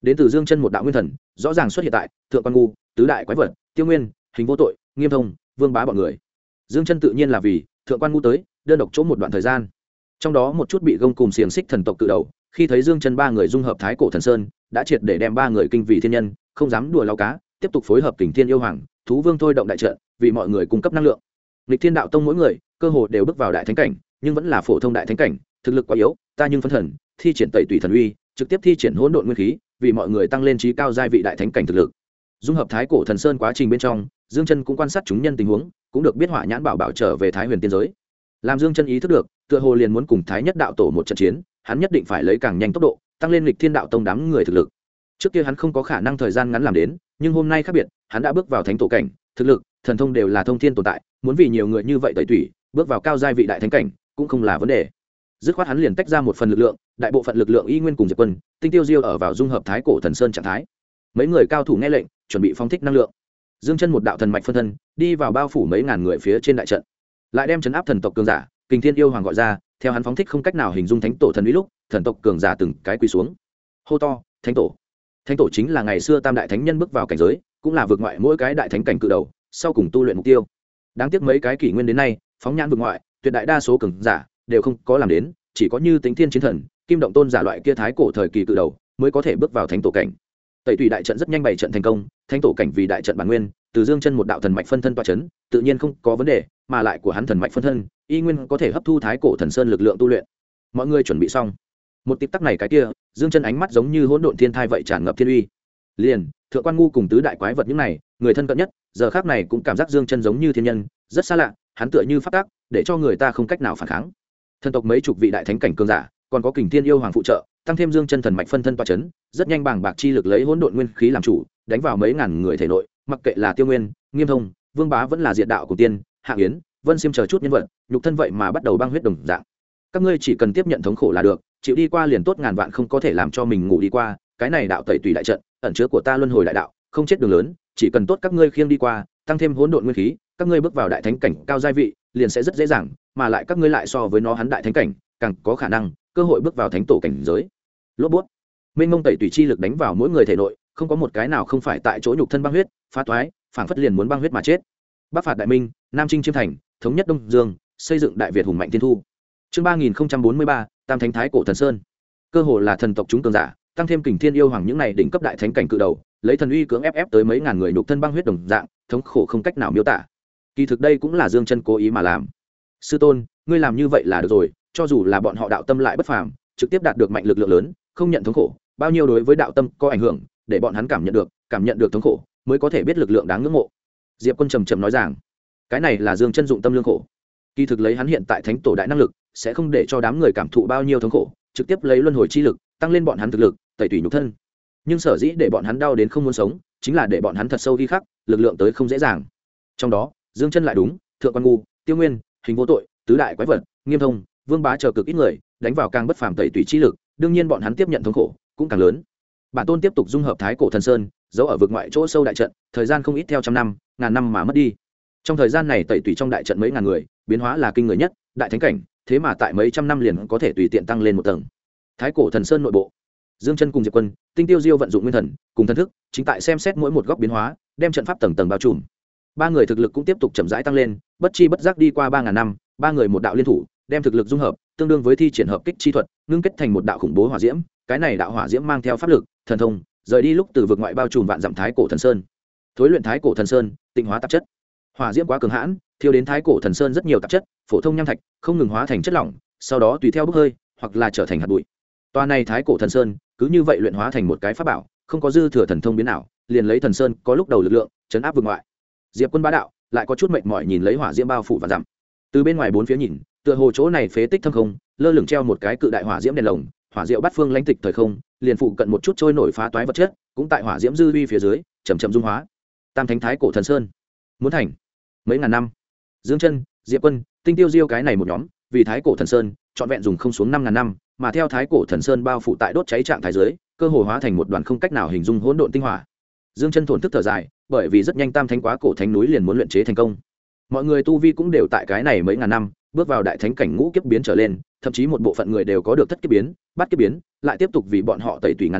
đến từ dương chân một đạo nguyên thần rõ ràng xuất hiện tại thượng quan ngu tứ đại quái vật tiêu nguyên hình vô tội nghiêm thông vương bá bọn người. Dương chân tự nhiên là vì thượng quan ngu tới đơn độc chỗ một đoạn thời gian, trong đó một chút bị gông cùng xiềng xích thần tộc cự đầu khi thấy dương chân ba người dung hợp thái cổ thần sơn đã triệt để đem ba người kinh vì thiên nhân, không dám đùa lao cá, tiếp tục phối hợp kình thiên yêu hoàng thú vương thôi động đại trận vì mọi người cung cấp năng lượng. Lịch Thiên đạo tông mỗi người cơ hồ đều bước vào đại thánh cảnh, nhưng vẫn là phổ thông đại thánh cảnh, thực lực quá yếu, ta nhưng phân thần thi triển tẩy tùy thần uy, trực tiếp thi triển hỗn độn nguyên khí vì mọi người tăng lên trí cao giai vị đại thánh cảnh thực lực. Dung hợp thái cổ thần sơn quá trình bên trong, Dương Chân cũng quan sát chúng nhân tình huống, cũng được biết Hỏa Nhãn Bảo Bảo trở về Thái Huyền tiên giới. Làm Dương Chân ý thức được, tựa hồ liền muốn cùng Thái Nhất đạo tổ một trận chiến, hắn nhất định phải lấy càng nhanh tốc độ, tăng lên Lịch Thiên đạo tông đám người thực lực. Trước kia hắn không có khả năng thời gian ngắn làm đến, nhưng hôm nay khác biệt, hắn đã bước vào thánh tổ cảnh, thực lực, thần thông đều là thông thiên tồn tại, muốn vì nhiều người như vậy tẩy tủy, bước vào cao giai vị đại thánh cảnh, cũng không là vấn đề. Dứt khoát hắn liền tách ra một phần lực lượng, đại bộ phận lực lượng y nguyên cùng Diệp Quân, Tinh Tiêu Diêu ở vào dung hợp thái cổ thần sơn trạng thái. Mấy người cao thủ nghe lệnh, chuẩn bị phóng thích năng lượng. Dương Chân một đạo thần mạch phân thân, đi vào bao phủ mấy ngàn người phía trên đại trận, lại đem trấn áp thần tộc cường giả, Kình Thiên yêu hoàng gọi ra, theo hắn phóng thích không cách nào hình dung thánh tổ thần uy lúc, thần tộc cường giả từng cái quỳ xuống. Hô to, thánh tổ. Thánh tổ chính là ngày xưa tam đại thánh nhân bước vào cảnh giới, cũng là vượt ngoại mỗi cái đại thánh cảnh cự đầu, sau cùng tu luyện mục tiêu. Đáng tiếc mấy cái kỷ nguyên đến nay, phóng nhãn vượt ngoại, tuyệt đại đa số cường giả đều không có làm đến, chỉ có như Tính Thiên Chiến Thần, Kim Động Tôn giả loại kia thái cổ thời kỳ cự đầu mới có thể bước vào thánh tổ cảnh. Tẩy tùy đại trận rất nhanh bày trận thành công, thánh tổ cảnh vì đại trận bản nguyên, từ Dương Chân một đạo thần mạch phân thân tọa chấn, tự nhiên không có vấn đề, mà lại của hắn thần mạch phân thân, y nguyên có thể hấp thu thái cổ thần sơn lực lượng tu luyện. Mọi người chuẩn bị xong. Một tích tắc này cái kia, Dương Chân ánh mắt giống như hỗn độn thiên thai vậy tràn ngập thiên uy. Liền, thượng quan ngu cùng tứ đại quái vật những này, người thân cận nhất, giờ khắc này cũng cảm giác Dương Chân giống như thiên nhân, rất xa lạ, hắn tựa như pháp tắc, để cho người ta không cách nào phản kháng. Thần tộc mấy chục vị đại thánh cảnh cường giả, còn có Kình Thiên yêu hoàng phụ trợ, tăng thêm Dương Chân thần mạch phân thân tọa chấn, rất nhanh bàng bạc chi lực lấy hỗn độn nguyên khí làm chủ, đánh vào mấy ngàn người thể nội, mặc kệ là Tiêu Nguyên, Nghiêm Thông, Vương Bá vẫn là Diệt đạo của tiên, Hạ Yến, Vân Xiêm chờ chút nhân vật, nhục thân vậy mà bắt đầu băng huyết đồng dạng. Các ngươi chỉ cần tiếp nhận thống khổ là được, chịu đi qua liền tốt, ngàn vạn không có thể làm cho mình ngủ đi qua, cái này đạo tẩy tùy đại trận, ẩn chứa của ta luân hồi đại đạo, không chết đường lớn, chỉ cần tốt các ngươi khiêng đi qua, tăng thêm hỗn độn nguyên khí, các ngươi bước vào đại thánh cảnh cao giai vị, liền sẽ rất dễ dàng, mà lại các ngươi lại so với nó hắn đại thánh cảnh, càng có khả năng cơ hội bước vào thánh tổ cảnh giới. Lốp bút, mênh mông tẩy tùy chi lực đánh vào mỗi người thể nội, không có một cái nào không phải tại chỗ nhục thân băng huyết phá toái, phảng phất liền muốn băng huyết mà chết. Bắc phạt đại minh, nam chinh chiêm thành, thống nhất đông dương, xây dựng đại việt hùng mạnh thiên thu. Chương 3043, tam thánh thái cổ thần sơn. Cơ hồ là thần tộc chúng cường giả, tăng thêm Kình Thiên yêu hoàng những này đỉnh cấp đại thánh cảnh cự đầu, lấy thần uy cưỡng ép tới mấy ngàn người nhục thân băng huyết đồng dạng, thống khổ không cách nào miêu tả. Kỳ thực đây cũng là Dương Chân cố ý mà làm. Sư tôn, ngươi làm như vậy là được rồi, cho dù là bọn họ đạo tâm lại bất phàm, trực tiếp đạt được mạnh lực lượng lớn, không nhận thống khổ, bao nhiêu đối với đạo tâm có ảnh hưởng, để bọn hắn cảm nhận được thống khổ, mới có thể biết lực lượng đáng ngưỡng mộ. Diệp Quân trầm trầm nói rằng, cái này là Dương Chân dụng tâm lương khổ. Kỳ thực lấy hắn hiện tại thánh tổ đại năng lực, sẽ không để cho đám người cảm thụ bao nhiêu thống khổ, trực tiếp lấy luân hồi chi lực tăng lên bọn hắn thực lực, tẩy tùy nhục thân. Nhưng sở dĩ để bọn hắn đau đến không muốn sống, chính là để bọn hắn thật sâu ghi khắc, lực lượng tới không dễ dàng. Trong đó, Dương Chân lại đúng, thượng quan ngu, Tiêu Nguyên, hình vô tội, tứ đại quái vật, Nghiêm Thông, Vương Bá chờ cực ít người, đánh vào càng bất phàm tẩy tùy chi lực, đương nhiên bọn hắn tiếp nhận thống khổ cũng càng lớn. Bản tôn tiếp tục dung hợp thái cổ thần sơn, giấu ở vực ngoại chỗ sâu đại trận, thời gian không ít theo trăm năm, ngàn năm mà mất đi. Trong thời gian này tẩy tùy trong đại trận mấy ngàn người, biến hóa là kinh người nhất, đại thánh cảnh, thế mà tại mấy trăm năm liền có thể tùy tiện tăng lên một tầng. Thái cổ thần sơn nội bộ, Dương Chân cùng Diệp Quân, Tinh Tiêu Diêu vận dụng nguyên thần, cùng thần thức, chính tại xem xét mỗi một góc biến hóa, đem trận pháp tầng tầng bao trùm. Ba người thực lực cũng tiếp tục chậm rãi tăng lên, bất chi bất giác đi qua 3000 năm, ba người một đạo liên thủ, đem thực lực dung hợp, tương đương với thi triển hợp kích chi thuật, ngưng kết thành một đạo khủng bố hỏa diễm, cái này đạo hỏa diễm mang theo pháp lực, thần thông, rời đi lúc từ vực ngoại bao trùm vạn dặm thái cổ thần sơn. Thối luyện thái cổ thần sơn, tịnh hóa tạp chất. Hỏa diễm quá cường hãn, thiêu đến thái cổ thần sơn rất nhiều tạp chất, phổ thông nham thạch, không ngừng hóa thành chất lỏng, sau đó tùy theo bốc hơi, hoặc là trở thành hạt bụi. Toa này thái cổ thần sơn, cứ như vậy luyện hóa thành một cái pháp bảo, không có dư thừa thần thông biến nào, liền lấy thần sơn có lúc đầu lực lượng, chấn áp vực ngoại. Diệp Quân bá đạo, lại có chút mệt mỏi nhìn lấy hỏa diễm bao phủ vạn dặm. Từ bên ngoài bốn phía nhìn, tựa hồ chỗ này phế tích thâm không, lơ lửng treo một cái cự đại hỏa diễm đèn lồng, hỏa diệu bát phương lãnh tịch thời không, liền phụ cận một chút trôi nổi phá toái vật chất, cũng tại hỏa diễm dư uy phía dưới, chậm chậm dung hóa. Tam thánh thái cổ thần sơn, muốn thành mấy ngàn năm. Dương Chân, Diệp Quân, Tinh Tiêu Diêu cái này một nhóm, vì thái cổ thần sơn, trọn vẹn dùng không xuống 5000 năm, mà theo thái cổ thần sơn bao phủ tại đốt cháy trạng thái dưới, cơ hồ hóa thành một đoàn không cách nào hình dung hỗn độn tinh hỏa. Dương Chân thổn thức thở dài, bởi vì rất nhanh tam thánh quá cổ thánh núi liền muốn luyện chế thành công. Mọi người tu vi cũng đều tại cái này mấy ngàn năm, bước vào đại thánh cảnh ngũ kiếp biến trở lên, thậm chí một bộ phận người đều có được thất kiếp biến, bát kiếp biến, lại tiếp tục vì bọn họ tẩy tùy ngàn năm,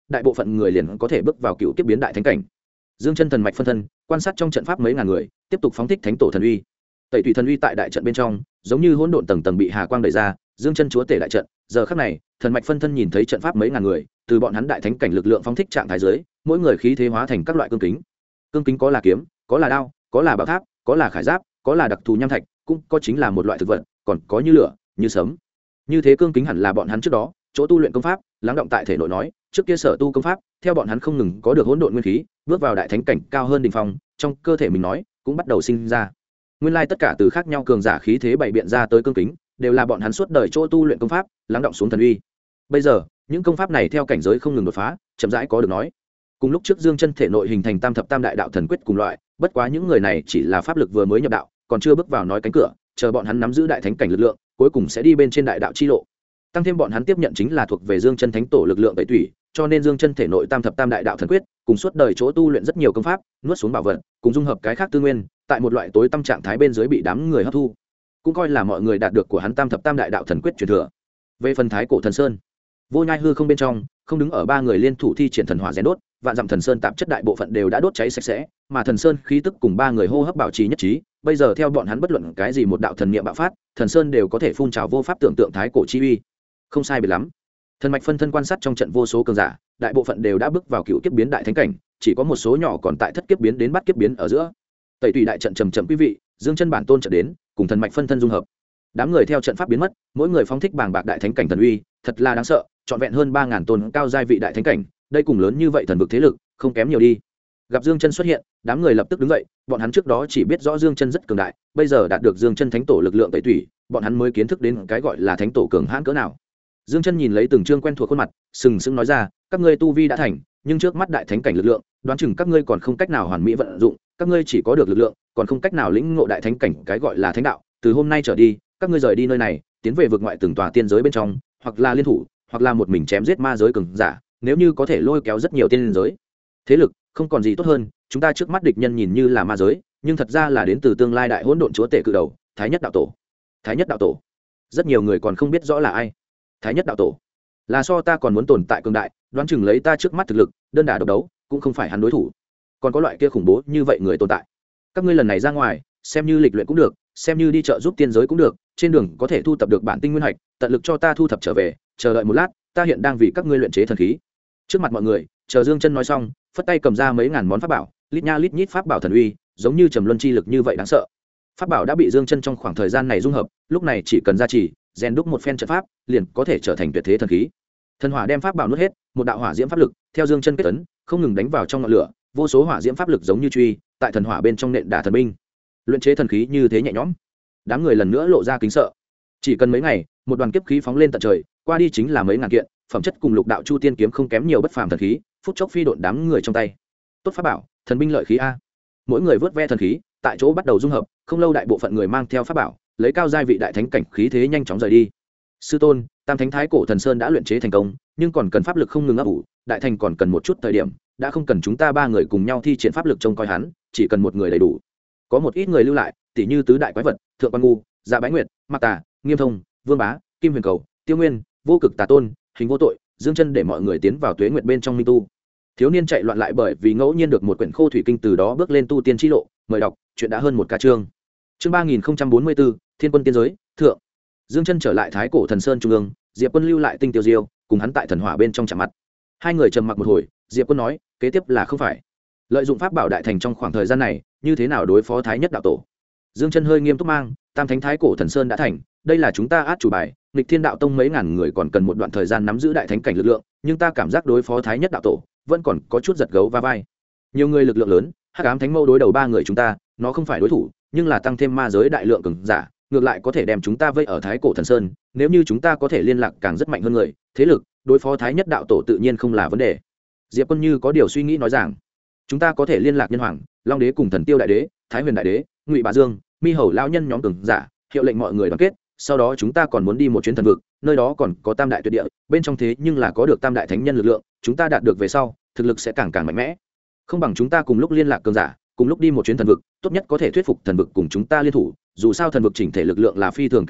đại bộ phận người liền có thể bước vào cựu kiếp biến đại thánh cảnh. Dương chân thần mạch phân thân quan sát trong trận pháp mấy ngàn người, tiếp tục phóng thích thánh tổ thần uy. Tẩy tùy thần uy tại đại trận bên trong giống như hỗn độn tầng tầng bị hà quang đẩy ra. Dương chân chúa tể đại trận, giờ khắc này thần mạch phân thân nhìn thấy trận pháp mấy ngàn người, từ bọn hắn đại thánh cảnh lực lượng phóng thích trạng thái dưới, mỗi người khí thế hóa thành các loại cương kính. Cương kính có là kiếm, có là đao, có là bảo tháp, có là khải giáp, có là đặc thù nham thạch, cũng có chính là một loại thực vật, còn có như lửa, như sấm. Như thế cương kính hẳn là bọn hắn trước đó chỗ tu luyện công pháp, lắng động tại thể nội nói, trước kia sở tu công pháp, theo bọn hắn không ngừng có được hỗn độn nguyên khí, bước vào đại thánh cảnh cao hơn đỉnh phong, trong cơ thể mình nói cũng bắt đầu sinh ra. Nguyên lai tất cả từ khác nhau cường giả khí thế bày biện ra tới cương kính, đều là bọn hắn suốt đời chỗ tu luyện công pháp, lắng động xuống thần uy. Bây giờ, những công pháp này theo cảnh giới không ngừng đột phá, chậm rãi có được nói. Cùng lúc trước Dương chân thể nội hình thành tam thập tam đại đạo thần quyết cùng loại, bất quá những người này chỉ là pháp lực vừa mới nhập đạo, còn chưa bước vào nói cánh cửa, chờ bọn hắn nắm giữ đại thánh cảnh lực lượng, cuối cùng sẽ đi bên trên đại đạo chi lộ. Tăng thêm bọn hắn tiếp nhận chính là thuộc về Dương chân thánh tổ lực lượng tẩy tủy, cho nên Dương chân thể nội tam thập tam đại đạo thần quyết, cùng suốt đời chỗ tu luyện rất nhiều công pháp, nuốt xuống bảo vật, cùng dung hợp cái khác tư nguyên, tại một loại tối tâm trạng thái bên dưới bị đám người hấp thu, cũng coi là mọi người đạt được của hắn tam thập tam đại đạo thần quyết truyền thừa. Về phần thái cổ thần sơn, vô nhai hư không bên trong, không đứng ở ba người liên thủ thi triển thần hỏa rèn đốt, vạn dặm thần sơn tạp chất đại bộ phận đều đã đốt cháy sạch sẽ, mà thần sơn khí tức cùng ba người hô hấp bảo trì nhất trí, bây giờ theo bọn hắn bất luận cái gì một đạo thần niệm bạo phát, thần sơn đều có thể phun trào vô pháp tưởng tượng thái cổ chi uy. Không sai biệt lắm. Thần mạch phân thân quan sát trong trận vô số cường giả, đại bộ phận đều đã bước vào cựu kiếp biến đại thánh cảnh, chỉ có một số nhỏ còn tại thất kiếp biến đến bắt kiếp biến ở giữa. Tẩy tùy đại trận trầm trầm quý vị, Dương chân bản tôn trận đến, cùng thần mạch phân thân dung hợp. Đám người theo trận pháp biến mất, mỗi người phóng thích bàng bạc đại thánh cảnh thần uy, thật là đáng sợ, trọn vẹn hơn 3000 tôn cao giai vị đại thánh cảnh, đây cùng lớn như vậy thần vực thế lực, không kém nhiều đi. Gặp Dương chân xuất hiện, đám người lập tức đứng dậy, bọn hắn trước đó chỉ biết rõ Dương chân rất cường đại, bây giờ đạt được Dương chân thánh tổ lực lượng tẩy tủy, bọn hắn mới kiến thức đến cái gọi là thánh tổ cường hãn cỡ nào. Dương chân nhìn lấy từng trương quen thuộc khuôn mặt, sừng sững nói ra, các ngươi tu vi đã thành, nhưng trước mắt đại thánh cảnh lực lượng, đoán chừng các ngươi còn không cách nào hoàn mỹ vận dụng, các ngươi chỉ có được lực lượng, còn không cách nào lĩnh ngộ đại thánh cảnh cái gọi là thánh đạo, từ hôm nay trở đi, các ngươi rời đi nơi này, tiến về vực ngoại từng tòa tiên giới bên trong, hoặc là liên thủ, hoặc là một mình chém giết ma giới cường giả, nếu như có thể lôi kéo rất nhiều tiên giới thế lực, không còn gì tốt hơn. Chúng ta trước mắt địch nhân nhìn như là ma giới, nhưng thật ra là đến từ tương lai đại hỗn độn chúa tể cự đầu Thái Nhất đạo tổ. Thái Nhất đạo tổ, rất nhiều người còn không biết rõ là ai. Thái Nhất đạo tổ là so ta còn muốn tồn tại cường đại, đoán chừng lấy ta trước mắt thực lực, đơn đả độc đấu cũng không phải hắn đối thủ. Còn có loại kia khủng bố như vậy người tồn tại, các ngươi lần này ra ngoài, xem như lịch luyện cũng được, xem như đi chợ giúp tiên giới cũng được, trên đường có thể thu thập được bản tinh nguyên hạch, tận lực cho ta thu thập trở về, chờ đợi một lát, ta hiện đang vì các ngươi luyện chế thần khí. Trước mặt mọi người, chờ Dương chân nói xong, phất tay cầm ra mấy ngàn món pháp bảo, lít nha lít nhít pháp bảo thần uy, giống như trầm luân chi lực như vậy đáng sợ. Pháp bảo đã bị Dương chân trong khoảng thời gian này dung hợp, lúc này chỉ cần gia trì, rèn đúc một phen trận pháp, liền có thể trở thành tuyệt thế thần khí. Thần hỏa đem pháp bảo nuốt hết, một đạo hỏa diễm pháp lực theo Dương chân kết tấn, không ngừng đánh vào trong ngọn lửa, vô số hỏa diễm pháp lực giống như truy, tại thần hỏa bên trong nện đả thần binh. Luyện chế thần khí như thế nhẹ nhõm, đám người lần nữa lộ ra kính sợ. Chỉ cần mấy ngày, một đoàn kiếp khí phóng lên tận trời, qua đi chính là mấy ngàn kiện, phẩm chất cùng lục đạo chu tiên kiếm không kém nhiều bất phàm thần khí, phút chốc phi độn đám người trong tay. Tốt pháp bảo, thần binh lợi khí a. Mỗi người vớt ve thần khí, tại chỗ bắt đầu dung hợp, không lâu đại bộ phận người mang theo pháp bảo, lấy cao giai vị đại thánh cảnh khí thế nhanh chóng rời đi. Sư tôn, Tam Thánh Thái Cổ Thần Sơn đã luyện chế thành công, nhưng còn cần pháp lực không ngừng ấp ủ, đại thành còn cần một chút thời điểm, đã không cần chúng ta ba người cùng nhau thi triển pháp lực trông coi hắn, chỉ cần một người đầy đủ. Có một ít người lưu lại, tỷ như tứ đại quái vật, Thượng Quan Ngu, Dạ Bái Nguyệt, Mạc Tà, Nghiêm Thông, Vương Bá, Kim Huyền Cầu, Tiêu Nguyên, Vô Cực Tà Tôn, Hình Vô Tội, Dương chân để mọi người tiến vào tuế nguyệt bên trong minh tu. Thiếu niên chạy loạn lại bởi vì ngẫu nhiên được một quyển khô thủy kinh, từ đó bước lên tu tiên chi lộ. Mời đọc, chuyện đã hơn một ca chương. Chương 3044, Thiên Quân tiên giới, thượng. Dương chân trở lại Thái Cổ Thần Sơn trung ương, Diệp Quân lưu lại Tinh Tiêu Diêu, cùng hắn tại thần hỏa bên trong chạm mặt. Hai người trầm mặc một hồi, Diệp Quân nói, kế tiếp là không phải lợi dụng pháp bảo đại thành trong khoảng thời gian này, như thế nào đối phó Thái Nhất đạo tổ. Dương chân hơi nghiêm túc mang, Tam Thánh Thái Cổ Thần Sơn đã thành, đây là chúng ta át chủ bài, nghịch thiên đạo tông mấy ngàn người còn cần một đoạn thời gian nắm giữ đại thánh cảnh lực lượng, nhưng ta cảm giác đối phó Thái Nhất đạo tổ vẫn còn có chút giật gấu va vai. Nhiều người lực lượng lớn, Hắc Ám Thánh Mâu đối đầu ba người chúng ta, nó không phải đối thủ, nhưng là tăng thêm ma giới đại lượng cường giả, ngược lại có thể đem chúng ta vây ở Thái Cổ Thần Sơn. Nếu như chúng ta có thể liên lạc càng rất mạnh hơn người, thế lực, đối phó Thái Nhất đạo tổ tự nhiên không là vấn đề. Diệp Quân như có điều suy nghĩ nói rằng, chúng ta có thể liên lạc Nhân Hoàng, Long Đế cùng Thần Tiêu đại đế, Thái Huyền đại đế, Ngụy Bá Dương, Mi Hầu lão nhân nhóm cường giả, hiệu lệnh mọi người đoàn kết. Sau đó chúng ta còn muốn đi một chuyến thần vực, nơi đó còn có tam đại tuyệt địa, bên trong thế nhưng là có được tam đại thánh nhân lực lượng, chúng ta đạt được về sau, thực lực sẽ càng mạnh mẽ. Không bằng chúng ta cùng lúc liên lạc cường giả, cùng lúc đi một chuyến thần vực, tốt nhất có thể thuyết phục thần vực cùng chúng ta liên thủ, dù sao thần vực chỉnh thể lực lượng là phi thường kinh người,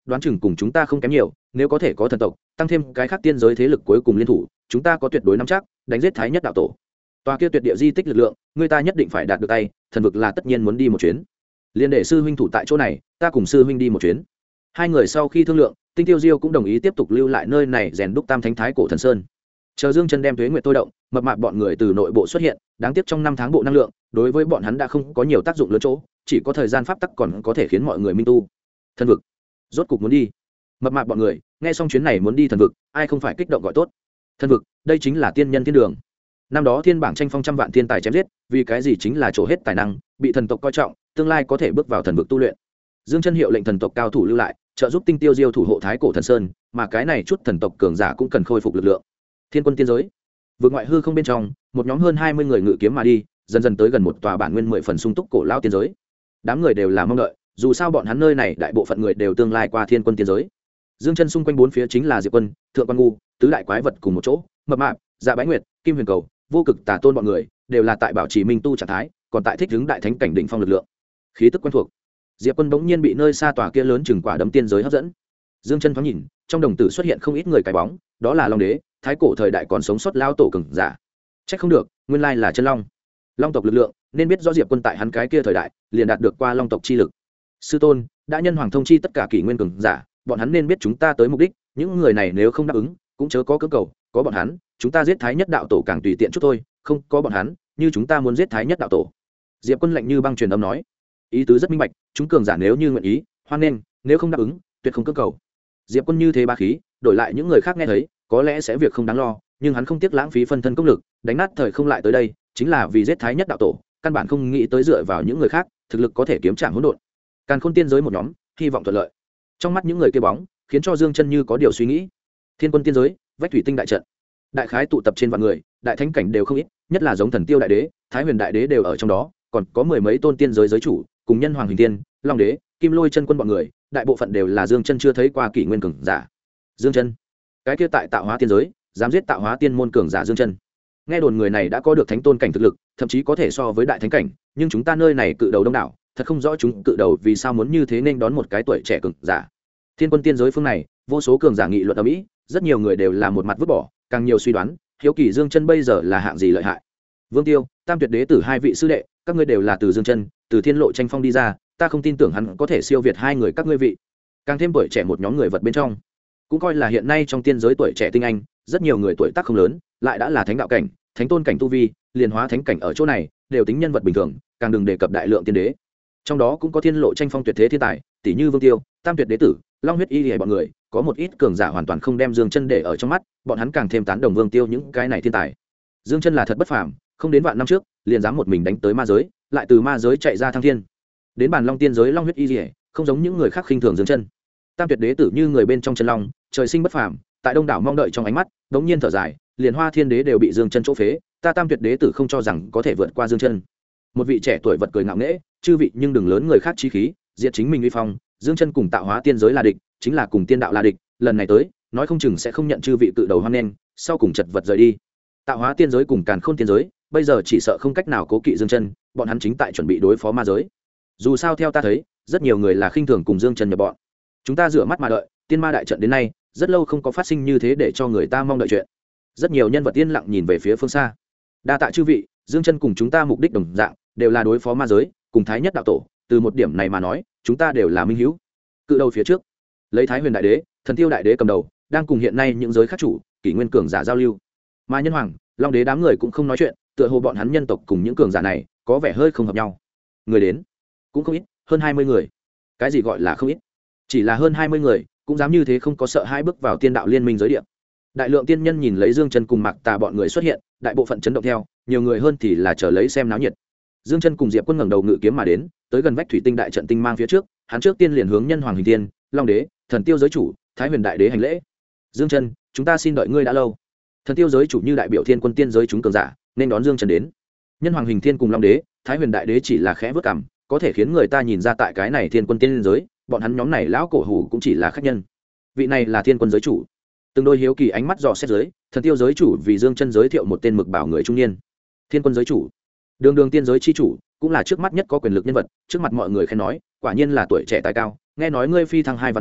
đoán chừng cùng chúng ta không kém nhiều, nếu có thể có thần tộc tăng thêm cái khác tiên giới thế lực cuối cùng liên thủ, chúng ta có tuyệt đối nắm chắc đánh giết thái nhất đạo tổ. Tòa kia tuyệt địa di tích lực lượng người ta nhất định phải đạt được tay, thần vực là tất nhiên muốn đi một chuyến. Liên để sư huynh thủ tại chỗ này, ta cùng sư huynh đi một chuyến. Hai người sau khi thương lượng, Tinh Tiêu Diêu cũng đồng ý tiếp tục lưu lại nơi này rèn đúc Tam Thánh Thái Cổ Thần Sơn. Chờ Dương Chân đem Tuế Nguyệt tôi động, mập mạp bọn người từ nội bộ xuất hiện, đáng tiếc trong 5 tháng bộ năng lượng, đối với bọn hắn đã không có nhiều tác dụng lớn chỗ, chỉ có thời gian pháp tắc còn có thể khiến mọi người minh tu. Thần vực, rốt cục muốn đi. Mập mạp bọn người, nghe xong chuyến này muốn đi thần vực, ai không phải kích động gọi tốt. Thần vực, đây chính là tiên nhân thiên đường. Năm đó thiên bảng tranh phong trăm vạn thiên tài chém giết, vì cái gì chính là chỗ hết tài năng, bị thần tộc coi trọng, tương lai có thể bước vào thần vực tu luyện. Dương Chân hiệu lệnh thần tộc cao thủ lưu lại, trợ giúp Tinh Tiêu Diêu thủ hộ Thái Cổ Thần Sơn, mà cái này chút thần tộc cường giả cũng cần khôi phục lực lượng. Thiên quân tiên giới, vượt ngoại hư không bên trong, một nhóm hơn 20 người ngự kiếm mà đi, dần dần tới gần một tòa bản nguyên 10 phần sung túc cổ lao tiên giới. Đám người đều là mong đợi, dù sao bọn hắn nơi này đại bộ phận người đều tương lai qua Thiên quân tiên giới. Dương Chân xung quanh bốn phía chính là Diệp Quân, Thượng Quan Ngu, tứ đại quái vật cùng một chỗ, mập mạp, Dạ Bái Nguyệt, Kim Huyền Cầu, Vô Cực Tà Tôn bọn người, đều là tại bảo trì minh tu trạng thái, còn tại thích ứng đại thánh cảnh đỉnh phong lực lượng. Khí tức quen thuộc. Diệp Quân bỗng nhiên bị nơi xa tòa kia lớn chừng quả đấm tiên giới hấp dẫn. Dương Chân thoáng nhìn, trong đồng tử xuất hiện không ít người cái bóng, đó là Long Đế, thái cổ thời đại còn sống sót lao tổ cường giả. Trách không được, nguyên lai là chân long. Long tộc lực lượng, nên biết rõ Diệp Quân tại hắn cái kia thời đại, liền đạt được qua long tộc chi lực. Sư tôn, đã nhân hoàng thông chi tất cả kỷ nguyên cường giả, bọn hắn nên biết chúng ta tới mục đích, những người này nếu không đáp ứng, cũng chớ có cưỡng cầu, có bọn hắn, chúng ta giết thái nhất đạo tổ càng tùy tiện chút thôi, không, có bọn hắn, như chúng ta muốn giết thái nhất đạo tổ. Diệp Quân lạnh như băng truyền âm nói, ý tứ rất minh bạch, chúng cường giả nếu như nguyện ý, hoan nghênh, nếu không đáp ứng, tuyệt không cưỡng cầu. Diệp Quân như thế ba khí, đổi lại những người khác nghe thấy, có lẽ sẽ việc không đáng lo, nhưng hắn không tiếc lãng phí phân thân công lực, đánh nát thời không lại tới đây, chính là vì giết thái nhất đạo tổ, căn bản không nghĩ tới dựa vào những người khác, thực lực có thể kiếm trạm hỗn độn. Càn Khôn tiên giới một nhóm, hy vọng thuận lợi. Trong mắt những người kia bóng, khiến cho Dương Chân như có điều suy nghĩ. Thiên quân tiên giới, Vách Thủy Tinh đại trận, đại khái tụ tập trên vạn người, đại thánh cảnh đều không ít, nhất là giống Thần Tiêu đại đế, Thái Huyền đại đế đều ở trong đó, còn có mười mấy tôn tiên giới giới chủ, cùng nhân hoàng Huỳnh Tiên, Long đế, Kim Lôi chân quân bọn người, đại bộ phận đều là Dương Chân chưa thấy qua kỷ nguyên cường giả. Dương Chân, cái kia tại Tạo Hóa tiên giới, dám giết Tạo Hóa tiên môn cường giả Dương Chân. Nghe đồn người này đã có được thánh tôn cảnh thực lực, thậm chí có thể so với đại thánh cảnh, nhưng chúng ta nơi này cự đầu đông đảo, thật không rõ chúng cự đầu vì sao muốn như thế nên đón một cái tuổi trẻ cường giả. Thiên quân tiên giới phương này, vô số cường giả nghị luận ở mỹ, rất nhiều người đều là một mặt vứt bỏ, càng nhiều suy đoán, hiếu kỳ Dương Chân bây giờ là hạng gì lợi hại. Vương Tiêu, Tam Tuyệt Đế tử hai vị sư đệ, các ngươi đều là từ Dương Chân, từ Thiên Lộ tranh phong đi ra, ta không tin tưởng hắn có thể siêu việt hai người các ngươi vị. Càng thêm tuổi trẻ một nhóm người vật bên trong, cũng coi là hiện nay trong tiên giới tuổi trẻ tinh anh, rất nhiều người tuổi tác không lớn, lại đã là thánh đạo cảnh, thánh tôn cảnh tu vi, liền hóa thánh cảnh ở chỗ này, đều tính nhân vật bình thường, càng đừng đề cập đại lượng tiên đế. Trong đó cũng có Thiên Lộ tranh phong tuyệt thế thiên tài, tỷ như Vương Tiêu, Tam Tuyệt Đế tử, Long huyết y liễu bọn người, có một ít cường giả hoàn toàn không đem Dương Chân để ở trong mắt, bọn hắn càng thêm tán đồng Vương Tiêu những cái này thiên tài. Dương Chân là thật bất phàm, không đến vạn năm trước, liền dám một mình đánh tới ma giới, lại từ ma giới chạy ra thăng thiên. Đến bàn Long tiên giới Long huyết y liễu, không giống những người khác khinh thường Dương Chân. Tam Tuyệt Đế tử như người bên trong chân long, trời sinh bất phàm, tại đông đảo mong đợi trong ánh mắt, đống nhiên thở dài, liền Hoa Thiên Đế đều bị Dương Chân chỗ phế, ta Tam Tuyệt Đế tử không cho rằng có thể vượt qua Dương Chân. Một vị trẻ tuổi vật cười ngạo nghễ, chư vị nhưng đừng lớn người khác chí khí, diệt chính mình uy phong, Dương Chân cùng Tạo Hóa tiên giới là địch, chính là cùng tiên đạo là địch, lần này tới, nói không chừng sẽ không nhận chư vị tự đầu hoan nghênh, sau cùng chật vật rời đi. Tạo Hóa tiên giới cùng Càn Khôn tiên giới, bây giờ chỉ sợ không cách nào cố kỵ Dương Chân, bọn hắn chính tại chuẩn bị đối phó ma giới. Dù sao theo ta thấy, rất nhiều người là khinh thường cùng Dương Chân nhập bọn. Chúng ta rửa mắt mà đợi, tiên ma đại trận đến nay, rất lâu không có phát sinh như thế để cho người ta mong đợi chuyện. Rất nhiều nhân vật yên lặng nhìn về phía phương xa. Đa tạ chư vị, Dương Chân cùng chúng ta mục đích đồng dạng, đều là đối phó ma giới, cùng Thái Nhất đạo tổ, từ một điểm này mà nói, chúng ta đều là minh hữu. Cự đầu phía trước, lấy Thái Huyền đại đế, Thần Tiêu đại đế cầm đầu, đang cùng hiện nay những giới khác chủ, kỷ nguyên cường giả giao lưu. Mà nhân hoàng, Long đế đám người cũng không nói chuyện, tựa hồ bọn hắn nhân tộc cùng những cường giả này có vẻ hơi không hợp nhau. Người đến cũng không ít, hơn 20 người. Cái gì gọi là không ít? Chỉ là hơn 20 người, cũng dám như thế không có sợ hãi bước vào tiên đạo liên minh giới địa. Đại lượng tiên nhân nhìn lấy Dương Chân cùng Mạc Tà bọn người xuất hiện, đại bộ phận chấn động theo, nhiều người hơn thì là chờ lấy xem náo nhiệt. Dương Chân cùng Diệp Quân ngẩng đầu ngự kiếm mà đến, tới gần Vách Thủy Tinh đại trận tinh mang phía trước, hắn trước tiên liền hướng nhân hoàng Huỳnh Tiên, Long đế, Thần Tiêu giới chủ, Thái Huyền đại đế hành lễ. Dương Chân, chúng ta xin đợi ngươi đã lâu. Thần Tiêu giới chủ như đại biểu Thiên Quân tiên giới chúng cường giả, nên đón Dương Chân đến. Nhân hoàng Huỳnh Thiên cùng Long đế, Thái Huyền đại đế chỉ là khẽ vớt cằm, có thể khiến người ta nhìn ra tại cái này Thiên Quân tiên giới, bọn hắn nhóm này lão cổ hủ cũng chỉ là khách nhân. Vị này là Thiên Quân giới chủ. Từng đôi hiếu kỳ ánh mắt dò xét giới, Thần Tiêu giới chủ vì Dương Chân giới thiệu một tên mực bảo người trung niên. Thiên Quân giới chủ, đường đường tiên giới chi chủ, cũng là trước mắt nhất có quyền lực nhân vật, trước mặt mọi người khen nói, quả nhiên là tuổi trẻ tài cao, nghe nói ngươi phi thăng 2 và năm,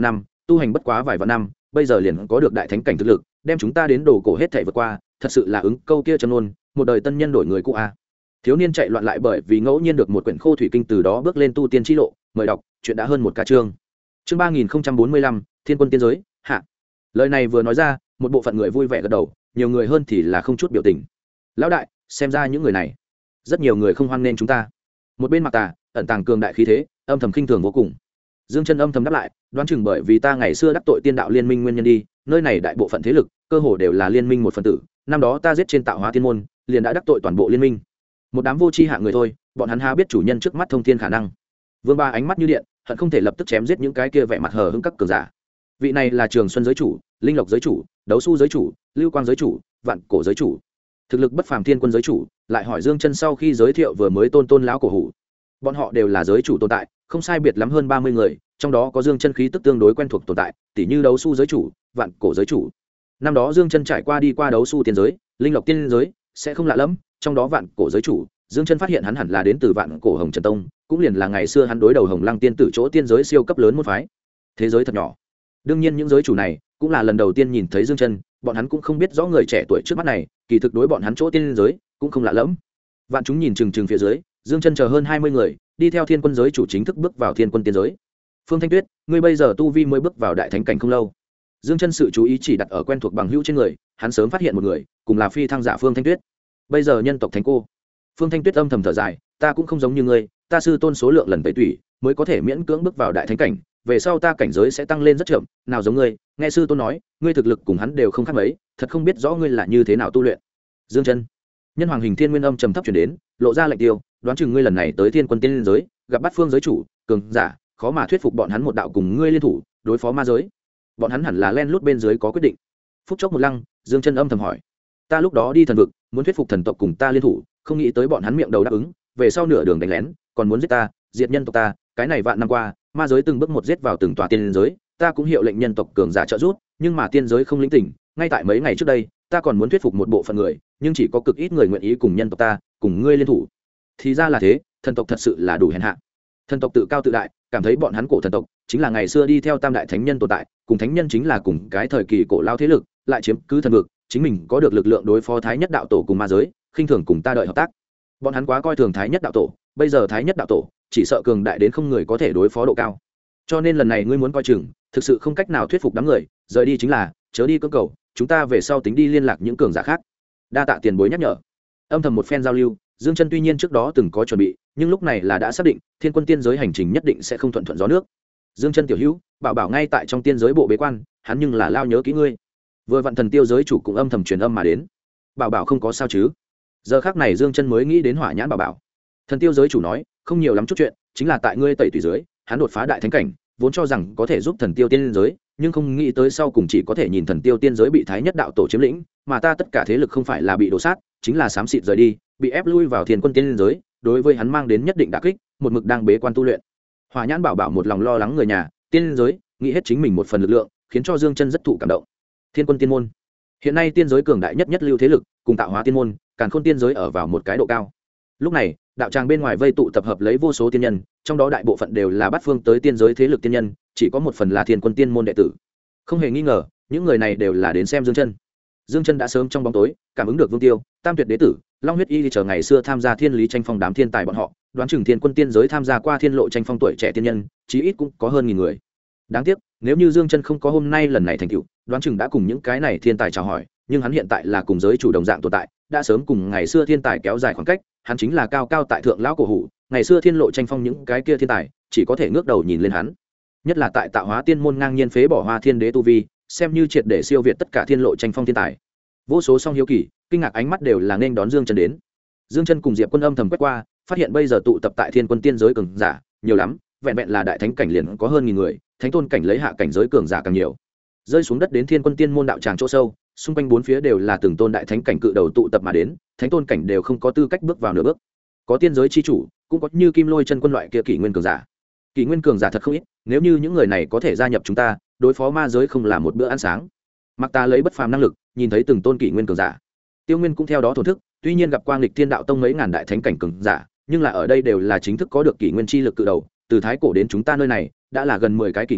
tu hành bất quá vài vạn năm bây giờ liền có được đại thánh cảnh thực lực, đem chúng ta đến đồ cổ hết thể vượt qua, thật sự là ứng câu kia châm ngôn, một đời tân nhân đổi người cũ a. Thiếu niên chạy loạn lại bởi vì ngẫu nhiên được một quyển khô thủy kinh, từ đó bước lên tu tiên chi lộ. Mời đọc, chuyện đã hơn một ca chương. Chương 3045, Thiên quân tiên giới, hạ. Lời này vừa nói ra, một bộ phận người vui vẻ gật đầu, nhiều người hơn thì là không chút biểu tình. Lão đại, xem ra những người này, rất nhiều người không hoan nghênh chúng ta. Một bên Mạc Tà, ẩn tàng cường đại khí thế, âm thầm khinh thường vô cùng. Dương Chân âm thầm đáp lại, đoán chừng bởi vì ta ngày xưa đắc tội tiên đạo liên minh nguyên nhân đi, nơi này đại bộ phận thế lực, cơ hồ đều là liên minh một phần tử, năm đó ta giết trên tạo hóa tiên môn, liền đã đắc tội toàn bộ liên minh. Một đám vô tri hạ người thôi, bọn hắn há biết chủ nhân trước mắt thông thiên khả năng. Vương Ba ánh mắt như điện, hận không thể lập tức chém giết những cái kia vẻ mặt hờ hững các cường giả. Vị này là Trường Xuân giới chủ, Linh Lộc giới chủ, Đấu Su giới chủ, Lưu Quang giới chủ, Vạn Cổ giới chủ, thực lực bất phàm Thiên quân giới chủ. Lại hỏi Dương Chân sau khi giới thiệu vừa mới tôn lão cổ hủ, bọn họ đều là giới chủ tồn tại, không sai biệt lắm hơn 30 người, trong đó có Dương Chân khí tức tương đối quen thuộc tồn tại, tỷ như Đấu Su giới chủ, Vạn Cổ giới chủ. Năm đó Dương Chân trải qua đi qua Đấu Su tiên giới, Linh Lộc tiên giới, sẽ không lạ lắm, trong đó Vạn Cổ giới chủ, Dương Chân phát hiện hắn hẳn là đến từ Vạn Cổ Hồng Trần Tông, cũng liền là ngày xưa hắn đối đầu Hồng Lăng tiên tử chỗ tiên giới siêu cấp lớn môn phái. Thế giới thật nhỏ. Đương nhiên những giới chủ này cũng là lần đầu tiên nhìn thấy Dương Chân, bọn hắn cũng không biết rõ người trẻ tuổi trước mắt này, kỳ thực đối bọn hắn chỗ tiên giới cũng không lạ lẫm. Vạn chúng nhìn chừng phía dưới, Dương Chân chờ hơn 20 người, đi theo Thiên quân giới chủ chính thức bước vào Thiên quân tiên giới. Phương Thanh Tuyết, ngươi bây giờ tu vi mới bước vào đại thánh cảnh không lâu. Dương Chân sự chú ý chỉ đặt ở quen thuộc bằng hữu trên người, hắn sớm phát hiện một người, cùng là phi thăng giả Phương Thanh Tuyết. Bây giờ nhân tộc thánh cô. Phương Thanh Tuyết âm thầm thở dài, ta cũng không giống như ngươi, ta sư tôn số lượng lần tẩy tủy, mới có thể miễn cưỡng bước vào đại thánh cảnh, về sau ta cảnh giới sẽ tăng lên rất chậm, nào giống ngươi, nghe sư tôn nói, ngươi thực lực cùng hắn đều không khác mấy, thật không biết rõ ngươi là như thế nào tu luyện. Dương Chân, nhân hoàng hình thiên nguyên âm trầm thấp truyền đến, lộ ra lệnh tiêu, đoán chừng ngươi lần này tới Thiên quân tiên giới, gặp Bát Phương giới chủ, cường giả, khó mà thuyết phục bọn hắn một đạo cùng ngươi liên thủ, đối phó ma giới. Bọn hắn hẳn là len lút bên dưới có quyết định. Phút chốc một lăng, Dương Chân âm thầm hỏi, ta lúc đó đi thần vực, muốn thuyết phục thần tộc cùng ta liên thủ, không nghĩ tới bọn hắn miệng đầu đáp ứng, về sau nửa đường đánh lén, còn muốn giết ta, diệt nhân tộc ta, cái này vạn năm qua, ma giới từng bước một giết vào từng tòa tiên giới, ta cũng hiệu lệnh nhân tộc cường giả trợ giúp, nhưng mà tiên giới không lĩnh tỉnh, ngay tại mấy ngày trước đây, ta còn muốn thuyết phục một bộ phận người, nhưng chỉ có cực ít người nguyện ý cùng nhân tộc ta, cùng ngươi liên thủ. Thì ra là thế, thần tộc thật sự là đủ hèn hạ. Thần tộc tự cao tự đại, cảm thấy bọn hắn cổ thần tộc chính là ngày xưa đi theo tam đại thánh nhân tồn tại, cùng thánh nhân chính là cùng cái thời kỳ cổ lao thế lực, lại chiếm cứ thần vực, chính mình có được lực lượng đối phó thái nhất đạo tổ cùng ma giới, khinh thường cùng ta đợi hợp tác. Bọn hắn quá coi thường thái nhất đạo tổ, bây giờ thái nhất đạo tổ chỉ sợ cường đại đến không người có thể đối phó độ cao, cho nên lần này ngươi muốn coi chừng, thực sự không cách nào thuyết phục đám người, rời đi chính là chớ đi cưỡng cầu, chúng ta về sau tính đi liên lạc những cường giả khác. Đa tạ tiền bối nhắc nhở. Âm thầm một phen giao lưu, Dương Chân tuy nhiên trước đó từng có chuẩn bị, nhưng lúc này là đã xác định Thiên quân tiên giới hành trình nhất định sẽ không thuận gió nước. Dương Chân tiểu hữu, bảo ngay tại trong tiên giới bộ bế quan, hắn nhưng là lao nhớ kỹ ngươi. Vừa vạn thần tiêu giới chủ cũng âm thầm truyền âm mà đến. Bảo không có sao chứ? Giờ khắc này Dương Chân mới nghĩ đến Hỏa Nhãn Bảo. Thần tiêu giới chủ nói, không nhiều lắm chút chuyện, chính là tại ngươi tẩy tùy dưới, hắn đột phá đại thánh cảnh, vốn cho rằng có thể giúp thần tiêu tiên giới, nhưng không nghĩ tới sau cùng chỉ có thể nhìn thần tiêu tiên giới bị thái nhất đạo tổ chiếm lĩnh, mà ta tất cả thế lực không phải là bị đổ sát, chính là xám xịt rời đi, bị ép lui vào Thiên quân tiên giới, đối với hắn mang đến nhất định đả kích, một mực đang bế quan tu luyện. Hỏa Nhãn Bảo một lòng lo lắng người nhà, tiên giới, nghĩ hết chính mình một phần lực lượng, khiến cho Dương Chân rất thụ cảm động. Thiên quân tiên môn, hiện nay tiên giới cường đại nhất lưu thế lực, cùng Tạo Hóa tiên môn, Càn Khôn tiên giới ở vào một cái độ cao. Lúc này, đạo tràng bên ngoài vây tụ tập hợp lấy vô số tiên nhân, trong đó đại bộ phận đều là bát phương tới tiên giới thế lực tiên nhân, chỉ có một phần là Thiên quân tiên môn đệ tử. Không hề nghi ngờ, những người này đều là đến xem Dương Chân. Dương Chân đã sớm trong bóng tối cảm ứng được Vương Tiêu, Tam Tuyệt đế tử, Long Huyết Y chờ ngày xưa tham gia thiên lý tranh phong đám thiên tài bọn họ, đoán chừng Thiên quân tiên giới tham gia qua thiên lộ tranh phong tuổi trẻ tiên nhân, chí ít cũng có hơn 1000 người. Đáng tiếc, nếu như Dương Chân không có hôm nay lần này thành tựu, đoán chừng đã cùng những cái này thiên tài chào hỏi, nhưng hắn hiện tại là cùng giới chủ đồng dạng tồn tại, đã sớm cùng ngày xưa thiên tài kéo dài khoảng cách, hắn chính là cao cao tại thượng lão cổ hủ, ngày xưa thiên lộ tranh phong những cái kia thiên tài, chỉ có thể ngước đầu nhìn lên hắn. Nhất là tại Tạo Hóa tiên môn ngang nhiên phế bỏ Hoa Thiên đế tu vi, xem như triệt để siêu việt tất cả thiên lộ tranh phong thiên tài. Vô số song hiếu kỳ, kinh ngạc ánh mắt đều là nên đón Dương Chân đến. Dương Chân cùng Diệp Quân âm thầm quét qua, phát hiện bây giờ tụ tập tại Thiên quân tiên giới cường giả nhiều lắm, vẹn vẹn là đại thánh cảnh liền có hơn 1000 người, thánh tôn cảnh lấy hạ cảnh giới cường giả càng nhiều. Rơi xuống đất đến Thiên quân tiên môn đạo tràng chỗ sâu, xung quanh bốn phía đều là từng tôn đại thánh cảnh cự đầu tụ tập mà đến, thánh tôn cảnh đều không có tư cách bước vào nửa bước. Có tiên giới chi chủ, cũng có như Kim Lôi chân quân loại kia kỷ nguyên cường giả. Kỷ nguyên cường giả thật không ít, nếu như những người này có thể gia nhập chúng ta, đối phó ma giới không là một bữa ăn sáng. Mặc ta lấy bất phàm năng lực, nhìn thấy từng tôn kỷ nguyên cường giả. Tiêu Nguyên cũng theo đó thổn thức, tuy nhiên gặp quang lịch thiên đạo tông mấy ngàn đại thánh cảnh cường giả, nhưng là ở đây đều là chính thức có được kỷ nguyên chi lực cự đầu, từ thái cổ đến chúng ta nơi này, đã là gần 10 cái kỷ nguyên,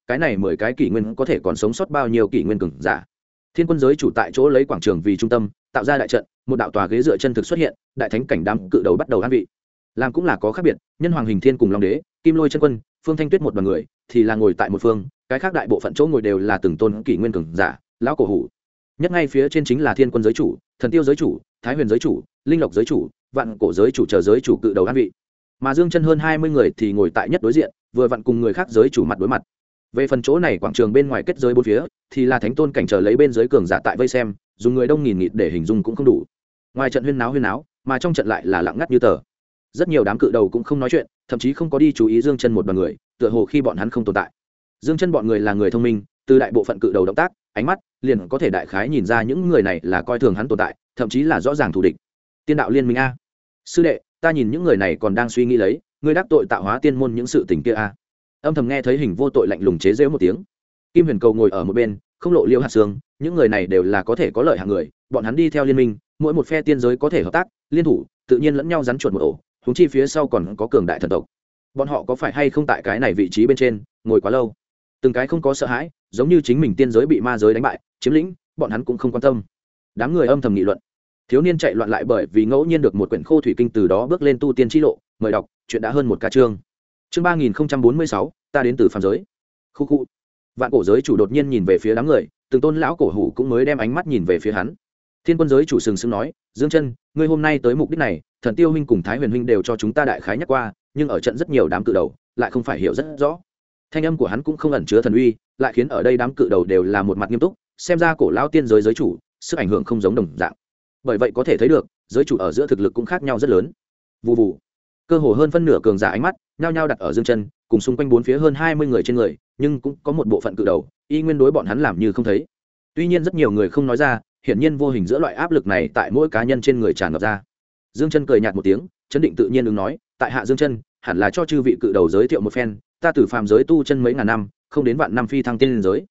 cái này 10 cái kỷ nguyên có thể còn sống sót bao nhiêu kỷ nguyên cường giả. Thiên quân giới chủ tại chỗ lấy quảng trường vì trung tâm, tạo ra đại trận, một đạo tòa ghế dựa chân thực xuất hiện, đại thánh cảnh đám cự đầu bắt đầu an vị. Làm cũng là có khác biệt, nhân hoàng hình thiên cùng long đế, kim lôi chân quân, phương thanh tuyết một đoàn người thì là ngồi tại một phương, cái khác đại bộ phận chỗ ngồi đều là từng tôn kỷ nguyên cường giả, lão cổ hủ. Nhất ngay phía trên chính là thiên quân giới chủ, thần tiêu giới chủ, thái huyền giới chủ, linh lộc giới chủ, vạn cổ giới chủ chờ giới chủ cự đầu an vị. Mà Dương Chân hơn 20 người thì ngồi tại nhất đối diện, vừa vặn cùng người khác giới chủ mặt đối mặt. Về phần chỗ này quảng trường bên ngoài kết giới bốn phía thì là thánh tôn cảnh trở lấy bên dưới cường giả tại vây xem, dùng người đông nghìn nghịt để hình dung cũng không đủ. Ngoài trận huyên náo, mà trong trận lại là lặng ngắt như tờ. Rất nhiều đám cự đầu cũng không nói chuyện, thậm chí không có đi chú ý Dương Chân một đoàn người, tựa hồ khi bọn hắn không tồn tại. Dương Chân bọn người là người thông minh, từ đại bộ phận cự đầu động tác, ánh mắt, liền có thể đại khái nhìn ra những người này là coi thường hắn tồn tại, thậm chí là rõ ràng thù địch. Tiên đạo liên minh a. Sư đệ, ta nhìn những người này còn đang suy nghĩ lấy, ngươi đắc tội tạo hóa tiên môn những sự tình kia a. Âm thầm nghe thấy hình vô tội lạnh lùng chế giễu một tiếng. Kim Huyền Cầu ngồi ở một bên, không lộ liêu hạt xương, những người này đều là có thể có lợi hạng người, bọn hắn đi theo liên minh, mỗi một phe tiên giới có thể hợp tác, liên thủ, tự nhiên lẫn nhau rắn chuột một ổ, huống chi phía sau còn có cường đại thần tộc. Bọn họ có phải hay không tại cái này vị trí bên trên, ngồi quá lâu. Từng cái không có sợ hãi, giống như chính mình tiên giới bị ma giới đánh bại, chiếm lĩnh, bọn hắn cũng không quan tâm. Đám người âm thầm nghị luận. Thiếu niên chạy loạn lại bởi vì ngẫu nhiên được một quyển khô thủy kinh, từ đó bước lên tu tiên chi lộ, mời đọc, chuyện đã hơn một ca chương. Chương 3046, ta đến từ phàm giới. Khu khu. Vạn cổ giới chủ đột nhiên nhìn về phía đám người, từng tôn lão cổ hủ cũng mới đem ánh mắt nhìn về phía hắn. Thiên quân giới chủ sừng sững nói, Dương Chân, ngươi hôm nay tới mục đích này, Thần Tiêu huynh cùng Thái Huyền huynh đều cho chúng ta đại khái nhắc qua, nhưng ở trận rất nhiều đám cự đầu, lại không phải hiểu rất rõ. Thanh âm của hắn cũng không ẩn chứa thần uy, lại khiến ở đây đám cự đầu đều là một mặt nghiêm túc, xem ra cổ lão tiên giới giới chủ, sức ảnh hưởng không giống đồng dạng. Bởi vậy có thể thấy được, giới chủ ở giữa thực lực cũng khác nhau rất lớn. Vù vù. Cơ hồ hơn phân nửa cường giả ánh mắt nhao nhao đặt ở Dương Chân, cùng xung quanh bốn phía hơn 20 người trên người, nhưng cũng có một bộ phận cự đầu, y nguyên đối bọn hắn làm như không thấy. Tuy nhiên rất nhiều người không nói ra, hiển nhiên vô hình giữa loại áp lực này tại mỗi cá nhân trên người tràn ngập ra. Dương Chân cười nhạt một tiếng, chấn định tự nhiên ứng nói, tại hạ Dương Chân, hẳn là cho chư vị cự đầu giới thiệu một phen, ta từ phàm giới tu chân mấy ngàn năm, không đến vạn năm phi thăng tiên giới.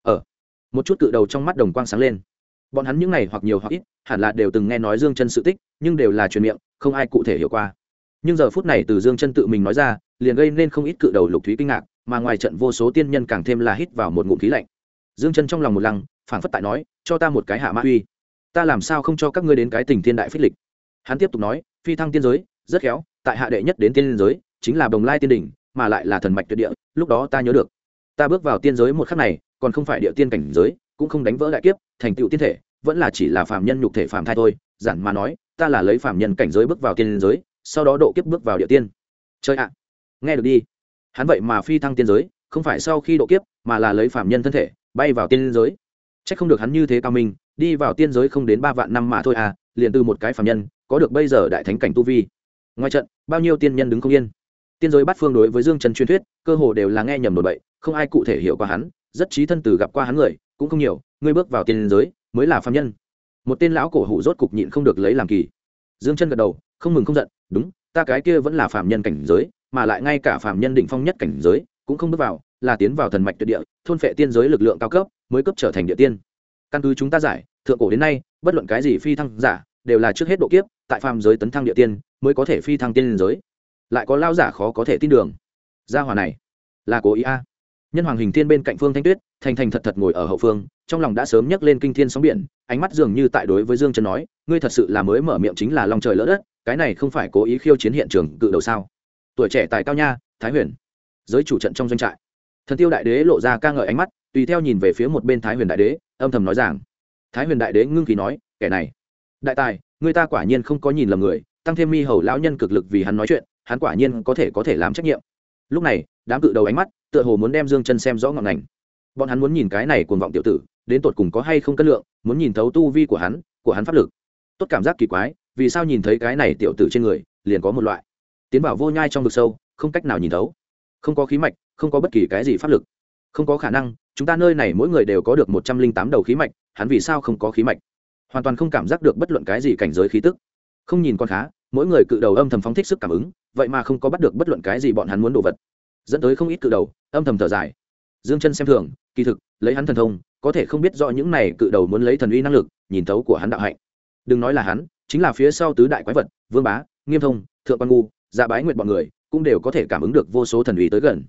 Một chút cự đầu trong mắt đồng quang sáng lên. Bọn hắn những này hoặc nhiều hoặc ít, hẳn là đều từng nghe nói Dương Chân sự tích, nhưng đều là truyền miệng, không ai cụ thể hiểu qua. Nhưng giờ phút này từ Dương Chân tự mình nói ra, liền gây nên không ít cự đầu lục thúy kinh ngạc, mà ngoài trận vô số tiên nhân càng thêm là hít vào một ngụm khí lạnh. Dương Chân trong lòng một lăng, phảng phất tại nói, cho ta một cái hạ mã uy, ta làm sao không cho các ngươi đến cái tình thiên đại phích lịch. Hắn tiếp tục nói, phi thăng tiên giới rất khéo, tại hạ đệ nhất đến tiên giới chính là Bồng Lai tiên đỉnh, mà lại là thần mạch tuyệt địa. Lúc đó ta nhớ được, ta bước vào tiên giới một khắc này, còn không phải địa tiên cảnh giới, cũng không đánh vỡ đại kiếp, thành tựu tiên thể, vẫn là chỉ là phàm nhân nhục thể phàm thai thôi. Giản mà nói, ta là lấy phàm nhân cảnh giới bước vào tiên giới, sau đó độ kiếp bước vào địa tiên. Chơi ạ, nghe được đi. Hắn vậy mà phi thăng tiên giới, không phải sau khi độ kiếp, mà là lấy phàm nhân thân thể bay vào tiên giới. Chắc không được hắn như thế cao minh, đi vào tiên giới không đến 3 vạn năm mà thôi à, liền từ một cái phàm nhân có được bây giờ đại thánh cảnh tu vi. Ngoài trận, bao nhiêu tiên nhân đứng không yên. Tiên giới bát phương đối với Dương Chân truyền thuyết, cơ hồ đều là nghe nhầm đồn bậy, không ai cụ thể hiểu qua hắn, rất trí thân từ gặp qua hắn người, cũng không nhiều, ngươi bước vào tiên giới mới là phàm nhân. Một tên lão cổ hủ rốt cục nhịn không được lấy làm kỳ. Dương Chân gật đầu, không mừng không giận, đúng, ta cái kia vẫn là phàm nhân cảnh giới, mà lại ngay cả phàm nhân đỉnh phong nhất cảnh giới cũng không bước vào, là tiến vào thần mạch tuyệt địa, thôn phệ tiên giới lực lượng cao cấp, mới cấp trở thành địa tiên. Căn cứ chúng ta giải, thượng cổ đến nay, bất luận cái gì phi thăng giả, đều là trước hết độ kiếp, tại phàm giới tấn thăng địa tiên, mới có thể phi thăng tiên giới. Lại có lao giả khó có thể tin đường. Gia hỏa này, là cố ý a. Nhân hoàng hình thiên bên cạnh Phương Thanh Tuyết, thành thành thật thật ngồi ở hậu phương, trong lòng đã sớm nhấc lên kinh thiên sóng biển, ánh mắt dường như tại đối với Dương Chân nói, ngươi thật sự là mới mở miệng chính là long trời lỡ đất, cái này không phải cố ý khiêu chiến hiện trường cự đầu sao? Tuổi trẻ tài cao nha, Thái Huyền. Giới chủ trận trong doanh trại, Thần Tiêu đại đế lộ ra ca ngợi ánh mắt, tùy theo nhìn về phía một bên Thái Huyền đại đế, âm thầm nói rằng. Thái Huyền đại đế ngưng khí nói, kẻ này, đại tài, người ta quả nhiên không có nhìn lầm người, tăng thêm mi hầu lão nhân cực lực vì hắn nói chuyện, hắn quả nhiên có thể làm trách nhiệm. Lúc này, đám cự đầu ánh mắt tựa hồ muốn đem Dương Chân xem rõ ngọn ngành. Bọn hắn muốn nhìn cái này cuồng vọng tiểu tử, đến tột cùng có hay không cân lượng, muốn nhìn thấu tu vi của hắn pháp lực. Tốt cảm giác kỳ quái, vì sao nhìn thấy cái này tiểu tử trên người, liền có một loại tiến vào vô nhai trong vực sâu, không cách nào nhìn thấu, không có khí mạch, không có bất kỳ cái gì pháp lực, không có khả năng. Chúng ta nơi này mỗi người đều có được 108 đầu khí mạch, hắn vì sao không có khí mạch? Hoàn toàn không cảm giác được bất luận cái gì cảnh giới khí tức. Không nhìn con khá, mỗi người cự đầu âm thầm phóng thích sức cảm ứng, vậy mà không có bắt được bất luận cái gì bọn hắn muốn đồ vật, dẫn tới không ít cự đầu âm thầm thở dài. Dương Chân xem thường, kỳ thực lấy hắn thần thông, có thể không biết rõ những này cự đầu muốn lấy thần uy năng lực nhìn thấu của hắn đạo hạnh. Đừng nói là hắn, chính là phía sau tứ đại quái vật, Vương Bá, Nghiêm Thông, Thượng Quan Ngu, Dạ Bái Nguyệt bọn người, cũng đều có thể cảm ứng được vô số thần uy tới gần.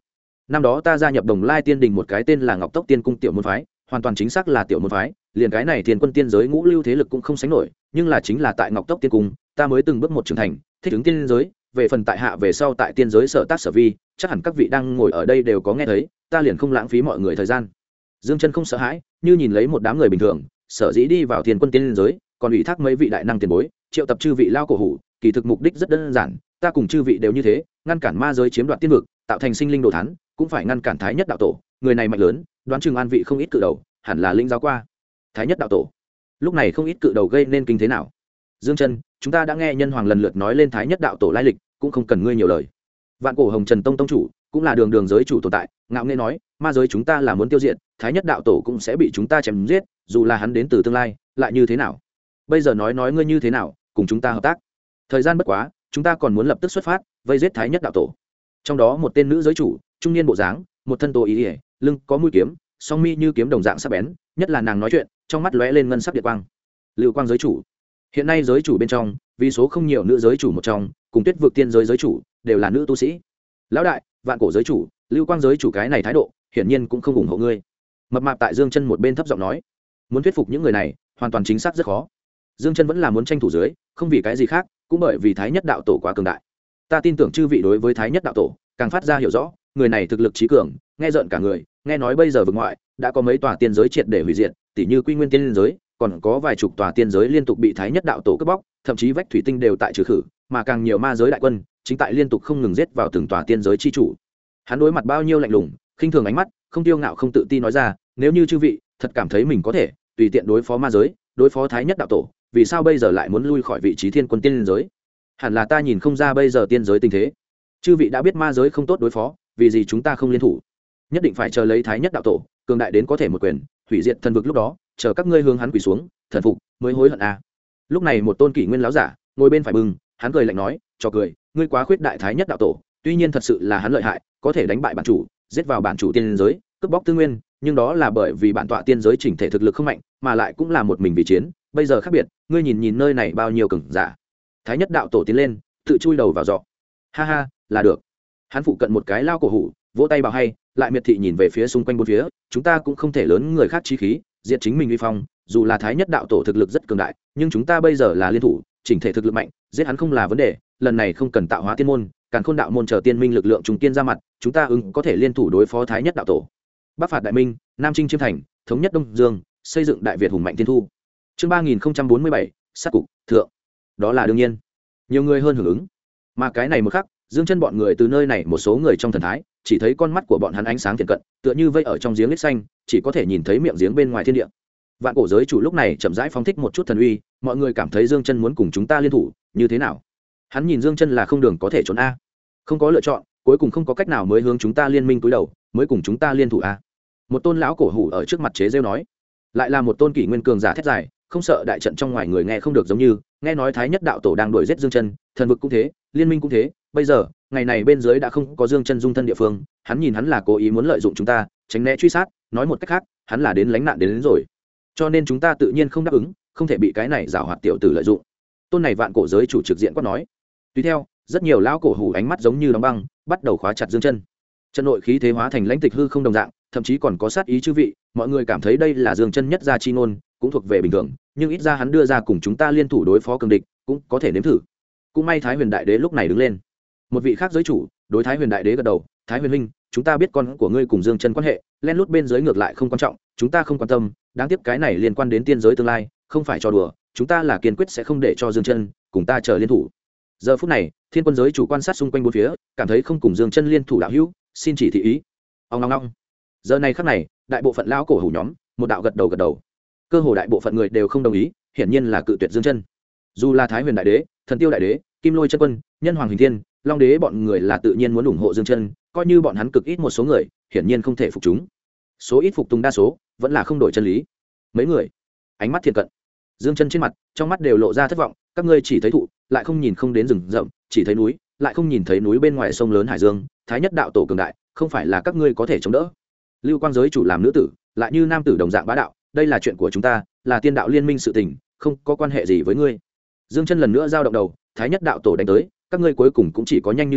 năm đó ta gia nhập Đồng Lai Tiên Đình một cái tên là Ngọc Tốc Tiên Cung tiểu môn phái, hoàn toàn chính xác là tiểu môn phái, liền cái này Thiên Quân tiên giới ngũ lưu thế lực cũng không sánh nổi, nhưng là chính là tại Ngọc Tốc Tiên Cung, ta mới từng bước một trưởng thành, thích ứng tiên giới, về phần tại hạ về sau tại tiên giới sở tác sở vi, chắc hẳn các vị đang ngồi ở đây đều có nghe thấy, ta liền không lãng phí mọi người thời gian. Dương Chân không sợ hãi, như nhìn lấy một đám người bình thường, sở dĩ đi vào Thiên Quân tiên giới, còn ủy thác mấy vị đại năng tiền bối, triệu tập chư vị lao cổ hủ, kỳ thực mục đích rất đơn giản, ta cùng chư vị đều như thế, ngăn cản ma giới chiếm đoạt tiên vực, tạo thành sinh linh đồ thán, cũng phải ngăn cản Thái Nhất đạo tổ, người này mạnh lớn, đoán chừng an vị không ít cự đầu, hẳn là linh giáo qua. Thái Nhất đạo tổ, lúc này không ít cự đầu gây nên kinh thế nào. Dương Chân, chúng ta đã nghe nhân hoàng lần lượt nói lên Thái Nhất đạo tổ lai lịch, cũng không cần ngươi nhiều lời. Vạn Cổ Hồng Trần Tông tông chủ, cũng là đường đường giới chủ tồn tại, ngạo nghễ nói, ma giới chúng ta là muốn tiêu diệt, Thái Nhất đạo tổ cũng sẽ bị chúng ta chém giết, dù là hắn đến từ tương lai, lại như thế nào? Bây giờ nói ngươi như thế nào, cùng chúng ta hợp tác. Thời gian bất quá, chúng ta còn muốn lập tức xuất phát, vây giết Thái Nhất đạo tổ. Trong đó một tên nữ giới chủ, trung niên bộ dáng, một thân tô ý ỉa, lưng có mũi kiếm, song mi như kiếm đồng dạng sắc bén, nhất là nàng nói chuyện, trong mắt lóe lên ngân sắc điện quang. Lưu Quang giới chủ, hiện nay giới chủ bên trong, vì số không nhiều nữ giới chủ một trong, cùng Tuyết vực tiên giới giới chủ đều là nữ tu sĩ. Lão đại, Vạn Cổ giới chủ, Lưu Quang giới chủ cái này thái độ, hiển nhiên cũng không ủng hộ ngươi. Mập mạp tại Dương Chân một bên thấp giọng nói, muốn thuyết phục những người này, hoàn toàn chính xác rất khó. Dương Chân vẫn là muốn tranh thủ dưới, không vì cái gì khác, cũng bởi vì Thái Nhất đạo tổ quá cường đại. Ta tin tưởng chư vị đối với Thái Nhất đạo tổ càng phát ra hiểu rõ, người này thực lực trí cường, nghe rợn cả người, nghe nói bây giờ vực ngoại đã có mấy tòa tiên giới triệt để hủy diệt, tỷ như Quy Nguyên tiên giới, còn có vài chục tòa tiên giới liên tục bị Thái Nhất đạo tổ cướp bóc, thậm chí vách thủy tinh đều tại trừ khử, mà càng nhiều ma giới đại quân chính tại liên tục không ngừng giết vào từng tòa tiên giới chi chủ. Hắn đối mặt bao nhiêu lạnh lùng, khinh thường ánh mắt, không tiêu ngạo không tự ti nói ra, nếu như chư vị thật cảm thấy mình có thể tùy tiện đối phó ma giới, đối phó Thái Nhất đạo tổ, vì sao bây giờ lại muốn lui khỏi vị trí Thiên Quân tiên giới? Hẳn là ta nhìn không ra bây giờ tiên giới tình thế. Chư vị đã biết ma giới không tốt đối phó, vì gì chúng ta không liên thủ? Nhất định phải chờ lấy Thái Nhất đạo tổ cường đại đến có thể một quyền hủy diệt thần vực, lúc đó chờ các ngươi hướng hắn quỳ xuống thần phục mới hối hận a. Lúc này một tôn kỷ nguyên láo giả ngồi bên phải bừng, hắn cười lạnh nói, cho cười, ngươi quá khuyết đại Thái Nhất đạo tổ, tuy nhiên thật sự là hắn lợi hại, có thể đánh bại bản chủ, giết vào bản chủ tiên giới, cướp bóc tư nguyên, nhưng đó là bởi vì bản tọa tiên giới chỉnh thể thực lực không mạnh, mà lại cũng là một mình vì chiến. Bây giờ khác biệt, ngươi nhìn nơi này bao nhiêu cường giả. Thái Nhất đạo tổ tiến lên, tự chui đầu vào giọ. Ha ha, là được. Hắn phụ cận một cái lao cổ hủ, vỗ tay bảo hay, lại miệt thị nhìn về phía xung quanh bốn phía, chúng ta cũng không thể lớn người khác chí khí, diệt chính mình uy phong, dù là Thái Nhất đạo tổ thực lực rất cường đại, nhưng chúng ta bây giờ là liên thủ, chỉnh thể thực lực mạnh, giết hắn không là vấn đề, lần này không cần tạo hóa tiên môn, Càn Khôn đạo môn chờ tiên minh lực lượng trùng tiên ra mặt, chúng ta có thể liên thủ đối phó Thái Nhất đạo tổ. Bắc phạt đại minh, Nam chinh chiêm thành, thống nhất Đông Dương, xây dựng đại Việt hùng mạnh tiên thu. Chương 3047, sát cục thượng. Đó là đương nhiên. Nhiều người hơn hưởng ứng. Mà cái này một khắc, Dương Chân bọn người từ nơi này một số người trong thần thái, chỉ thấy con mắt của bọn hắn ánh sáng thiện cận, tựa như vây ở trong giếng lít xanh, chỉ có thể nhìn thấy miệng giếng bên ngoài thiên địa. Vạn Cổ giới chủ lúc này chậm rãi phóng thích một chút thần uy, mọi người cảm thấy Dương Chân muốn cùng chúng ta liên thủ, như thế nào? Hắn nhìn Dương Chân là không đường có thể trốn a. Không có lựa chọn, cuối cùng không có cách nào mới hướng chúng ta liên minh túi đầu, mới cùng chúng ta liên thủ a. Một tôn lão cổ hủ ở trước mặt chế giễu nói. Lại là một tôn kỷ nguyên cường giả thét dài, không sợ đại trận trong ngoài người nghe không được, giống như nghe nói Thái Nhất đạo tổ đang đuổi giết Dương Chân, thần vực cũng thế, liên minh cũng thế, bây giờ ngày này bên dưới đã không có Dương Chân dung thân địa phương, hắn nhìn hắn là cố ý muốn lợi dụng chúng ta, tránh né truy sát, nói một cách khác, hắn là đến lánh nạn đến rồi. Cho nên chúng ta tự nhiên không đáp ứng, không thể bị cái này giảo hoạt tiểu tử lợi dụng. Tôn này Vạn Cổ giới chủ trực diện quát nói. Tùy theo, rất nhiều lão cổ hủ ánh mắt giống như đóng băng, bắt đầu khóa chặt Dương Chân. Chân nội khí thế hóa thành lãnh tịch hư không đồng dạng, thậm chí còn có sát ý chư vị, mọi người cảm thấy đây là Dương Chân nhất gia chi ngôn, cũng thuộc về bình thường, nhưng ít ra hắn đưa ra cùng chúng ta liên thủ đối phó cường địch, cũng có thể nếm thử. Cũng may Thái Huyền đại đế lúc này đứng lên. Một vị khác giới chủ đối Thái Huyền đại đế gật đầu, Thái Huyền huynh, chúng ta biết con của ngươi cùng Dương Chân quan hệ, len lút bên dưới ngược lại không quan trọng, chúng ta không quan tâm, đáng tiếc cái này liên quan đến tiên giới tương lai, không phải trò đùa, chúng ta là kiên quyết sẽ không để cho Dương Chân cùng ta chờ liên thủ. Giờ phút này, Thiên Quân giới chủ quan sát xung quanh bốn phía, cảm thấy không cùng Dương Chân liên thủ đạo hữu, xin chỉ thị ý. Ong ong ong. Giờ này khắc này, đại bộ phận lão cổ hủ nhóm, một đạo gật đầu. Cơ hồ đại bộ phận người đều không đồng ý, hiển nhiên là cự tuyệt Dương Chân. Dù là Thái Huyền đại đế, Thần Tiêu đại đế, Kim Lôi chân quân, Nhân Hoàng Hình Thiên, Long đế bọn người là tự nhiên muốn ủng hộ Dương Chân, coi như bọn hắn cực ít một số người, hiển nhiên không thể phục chúng. Số ít phục tùng đa số, vẫn là không đổi chân lý. Mấy người, ánh mắt thiện cận. Dương Chân trên mặt, trong mắt đều lộ ra thất vọng, các ngươi chỉ thấy thụ, lại không nhìn không đến rừng rậm, chỉ thấy núi, lại không nhìn thấy núi bên ngoài sông lớn hải dương, Thái Nhất đạo tổ cường đại, không phải là các ngươi có thể chống đỡ. Lưu Quang giới chủ làm nữ tử, lại như nam tử đồng dạng bá đạo, đây là chuyện của chúng ta, là tiên đạo liên minh sự tình, không có quan hệ gì với ngươi. Dương Chân lần nữa giao động đầu, Thái Nhất đạo tổ đánh tới, các ngươi cuối cùng cũng chỉ có nhanh như chớp,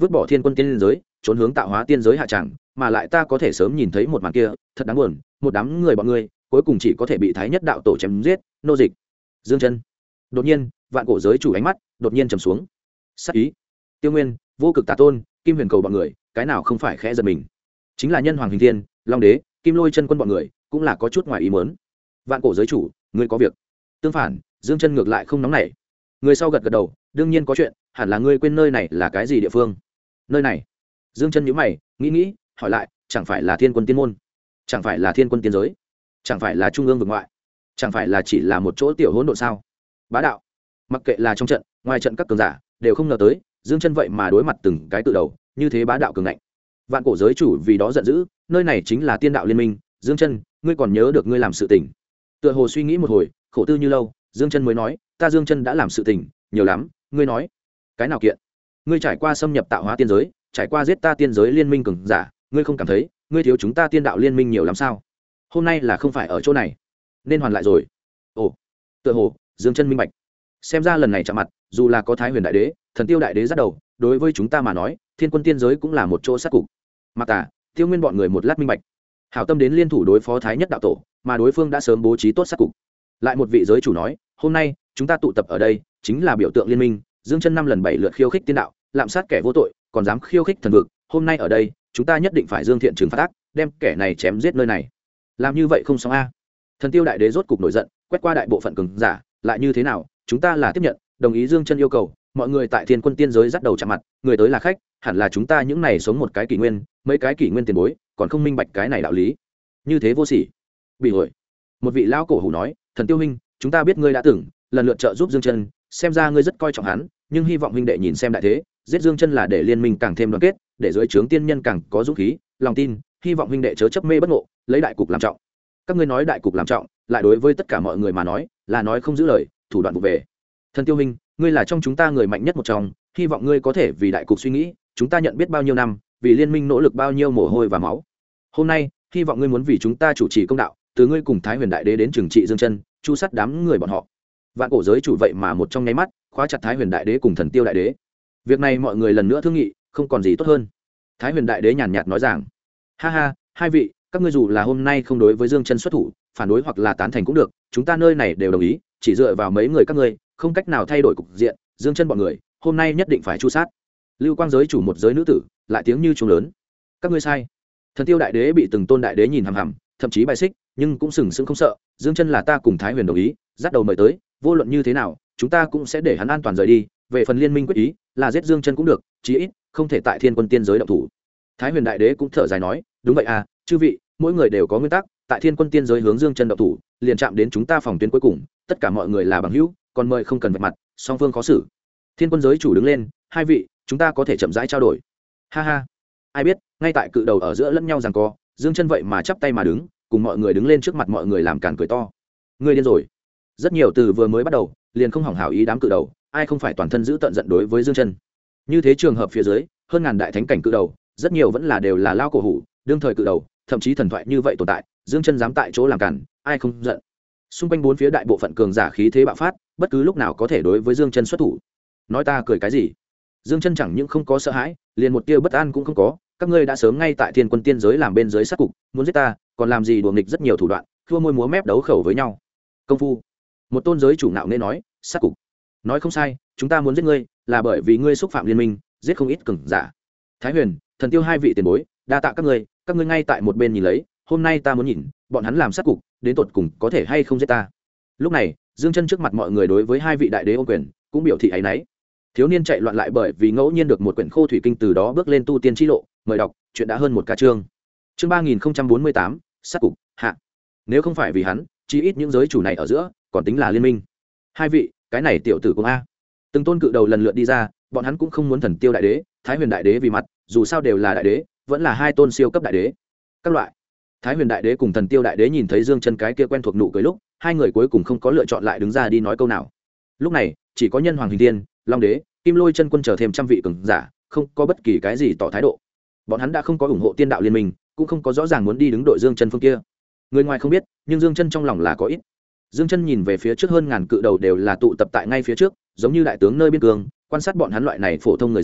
vứt bỏ thiên quân tiên giới trốn hướng tạo hóa tiên giới hạ tràng, mà lại ta có thể sớm nhìn thấy một màn kia, thật đáng buồn, một đám người bọn ngươi cuối cùng chỉ có thể bị thái nhất đạo tổ chém giết, nô dịch. Dương chân. Đột nhiên, vạn cổ giới chủ ánh mắt đột nhiên trầm xuống. Sát ý. Tiêu Nguyên, Vô Cực Tà Tôn, Kim Huyền Cầu bọn người, cái nào không phải khẽ giật mình. Chính là Nhân Hoàng Hình Thiên, Long Đế, Kim Lôi Chân Quân bọn người, cũng là có chút ngoài ý muốn. Vạn cổ giới chủ, ngươi có việc. Tương phản, Dương chân ngược lại không nóng nảy. Người sau gật gật đầu, đương nhiên có chuyện, hẳn là ngươi quên nơi này là cái gì địa phương. Nơi này. Dương chân nhíu mày, nghĩ, hỏi lại, chẳng phải là Thiên Quân Tiên môn, chẳng phải là Thiên Quân Tiên giới, chẳng phải là trung ương vực ngoại, chẳng phải là chỉ là một chỗ tiểu hỗn độn sao? Bá đạo. Mặc kệ là trong trận, ngoài trận các cường giả đều không ngờ tới, Dương chân vậy mà đối mặt từng cái tự đầu, như thế bá đạo cường ngạnh. Vạn cổ giới chủ vì đó giận dữ, nơi này chính là Tiên đạo liên minh, Dương chân, ngươi còn nhớ được ngươi làm sự tình? Tựa hồ suy nghĩ một hồi, khổ tư như lâu, Dương chân mới nói, ta Dương chân đã làm sự tình nhiều lắm, ngươi nói cái nào kiện? Ngươi trải qua xâm nhập tạo hóa tiên giới, trải qua giết ta tiên giới liên minh cường giả, ngươi không cảm thấy ngươi thiếu chúng ta tiên đạo liên minh nhiều lắm sao? Hôm nay là không phải ở chỗ này, nên hoàn lại rồi. Ồ, tựa hồ Dương chân minh bạch, xem ra lần này chạm mặt, dù là có Thái Huyền đại đế, Thần Tiêu đại đế dắt đầu, đối với chúng ta mà nói, Thiên Quân tiên giới cũng là một chỗ sát cục. Mặc Tà, Tiêu Nguyên bọn người một lát minh bạch, hảo tâm đến liên thủ đối phó Thái Nhất đạo tổ, mà đối phương đã sớm bố trí tốt sát cục. Lại một vị giới chủ nói, hôm nay chúng ta tụ tập ở đây, chính là biểu tượng liên minh. Dương chân 5 lần 7 lượt khiêu khích tiên đạo, lạm sát kẻ vô tội, còn dám khiêu khích thần vực, hôm nay ở đây, chúng ta nhất định phải dương thiện trừng phạt ác, đem kẻ này chém giết nơi này. Làm như vậy không xong a. Thần Tiêu đại đế rốt cục nổi giận, quét qua đại bộ phận cường giả, lại như thế nào, chúng ta là tiếp nhận, đồng ý Dương chân yêu cầu, mọi người tại Thiên Quân tiên giới dắt đầu chạm mặt, người tới là khách, hẳn là chúng ta những này sống một cái kỷ nguyên, mấy cái kỷ nguyên tiền bối, còn không minh bạch cái này đạo lý. Như thế vô sỉ. Bị hội. Một vị lão cổ hủ nói, Thần Tiêu huynh, chúng ta biết ngươi đã từng lần lượt trợ giúp Dương chân, xem ra ngươi rất coi trọng hắn, nhưng hy vọng huynh đệ nhìn xem đại thế, giết Dương chân là để liên minh càng thêm đoàn kết, để dưới trướng tiên nhân càng có dũng khí, lòng tin, hy vọng huynh đệ chớ chấp mê bất ngộ, lấy đại cục làm trọng. Các ngươi nói đại cục làm trọng, lại đối với tất cả mọi người mà nói, là nói không giữ lời, thủ đoạn vụ về. Thần Tiêu huynh, ngươi là trong chúng ta người mạnh nhất một trong, hy vọng ngươi có thể vì đại cục suy nghĩ, chúng ta nhận biết bao nhiêu năm, vì liên minh nỗ lực bao nhiêu mồ hôi và máu. Hôm nay, hy vọng ngươi muốn vì chúng ta chủ trì công đạo, từ ngươi cùng Thái Huyền đại đế đến trừng trị Dương chân, chu sát đám người bọn họ. Vạn cổ giới chủ vậy mà một trong nháy mắt khóa chặt Thái Huyền đại đế cùng Thần Tiêu đại đế. Việc này mọi người lần nữa thương nghị, không còn gì tốt hơn. Thái Huyền đại đế nhàn nhạt nói rằng, ha ha, hai vị, các ngươi dù là hôm nay không đối với Dương chân xuất thủ, phản đối hoặc là tán thành cũng được, chúng ta nơi này đều đồng ý, chỉ dựa vào mấy người các ngươi, không cách nào thay đổi cục diện. Dương chân bọn người hôm nay nhất định phải chu sát. Lưu Quang giới chủ một giới nữ tử lại tiếng như trống lớn, các ngươi sai. Thần Tiêu đại đế bị từng tôn đại đế nhìn hằm hằm, thậm chí bài xích, nhưng cũng sừng sững không sợ. Dương chân là ta cùng Thái Huyền đồng ý, dắt đầu mời tới, vô luận như thế nào, chúng ta cũng sẽ để hắn an toàn rời đi. Về phần liên minh quyết ý, là giết Dương chân cũng được, chí ít không thể tại Thiên Quân tiên giới động thủ. Thái Huyền đại đế cũng thở dài nói, đúng vậy à, chư vị, mỗi người đều có nguyên tắc, tại Thiên Quân tiên giới hướng Dương chân động thủ, liền chạm đến chúng ta phòng tuyến cuối cùng, tất cả mọi người là bằng hữu, còn mời không cần vạch mặt, song phương khó xử. Thiên Quân giới chủ đứng lên, hai vị, chúng ta có thể chậm rãi trao đổi. Ha ha, ai biết, ngay tại cự đầu ở giữa lẫn nhau giằng co, Dương chân vậy mà chắp tay mà đứng, cùng mọi người đứng lên trước mặt mọi người làm càn cười to. Ngươi điên rồi. Rất nhiều từ vừa mới bắt đầu, liền không hỏng hảo ý đám cự đầu, ai không phải toàn thân giữ tận giận đối với Dương chân. Như thế trường hợp phía dưới, hơn ngàn đại thánh cảnh cự đầu, rất nhiều vẫn là đều là lao cổ hủ, đương thời cự đầu, thậm chí thần thoại như vậy tồn tại, Dương chân dám tại chỗ làm càn, ai không giận. Xung quanh bốn phía đại bộ phận cường giả khí thế bạo phát, bất cứ lúc nào có thể đối với Dương chân xuất thủ. Nói ta cười cái gì? Dương chân chẳng những không có sợ hãi, liền một tia bất an cũng không có, các ngươi đã sớm ngay tại Thiên Quân tiên giới làm bên dưới sát cục, muốn giết ta, còn làm gì đùa nghịch rất nhiều thủ đoạn, khua môi múa mép đấu khẩu với nhau. Công phu. Một tôn giới chủ nạo nên nói, sát cục. Nói không sai, chúng ta muốn giết ngươi, là bởi vì ngươi xúc phạm liên minh, giết không ít cường giả. Thái Huyền, Thần Tiêu hai vị tiền bối, đa tạ các ngươi ngay tại một bên nhìn lấy, hôm nay ta muốn nhìn, bọn hắn làm sát cục, đến tột cùng có thể hay không giết ta. Lúc này, Dương chân trước mặt mọi người đối với hai vị đại đế ôm quyền, cũng biểu thị áy náy. Thiếu niên chạy loạn lại bởi vì ngẫu nhiên được một quyển khô thủy kinh, từ đó bước lên tu tiên chi lộ, mời đọc, chuyện đã hơn một ca chương. Chương 3048, sát cục hạ. Nếu không phải vì hắn, chí ít những giới chủ này ở giữa còn tính là liên minh. Hai vị, cái này tiểu tử cũng a. Từng tôn cự đầu lần lượt đi ra, bọn hắn cũng không muốn Thần Tiêu đại đế, Thái Huyền đại đế vì mặt, dù sao đều là đại đế, vẫn là hai tôn siêu cấp đại đế. Các loại. Thái Huyền đại đế cùng Thần Tiêu đại đế nhìn thấy Dương chân cái kia quen thuộc nụ cười lúc, hai người cuối cùng không có lựa chọn lại đứng ra đi nói câu nào. Lúc này, chỉ có Nhân Hoàng Hình Thiên, Long Đế, Kim Lôi Chân Quân chờ thêm trăm vị cường giả, không có bất kỳ cái gì tỏ thái độ. Bọn hắn đã không có ủng hộ tiên đạo liên minh, cũng không có rõ ràng muốn đi đứng đội Dương chân phương kia. Người ngoài không biết, nhưng Dương chân trong lòng là có ít. Dương chân nhìn về phía trước, hơn ngàn cự đầu đều là tụ tập tại ngay phía trước, giống như đại tướng nơi biên cương, quan sát bọn hắn loại này phổ thông người dân,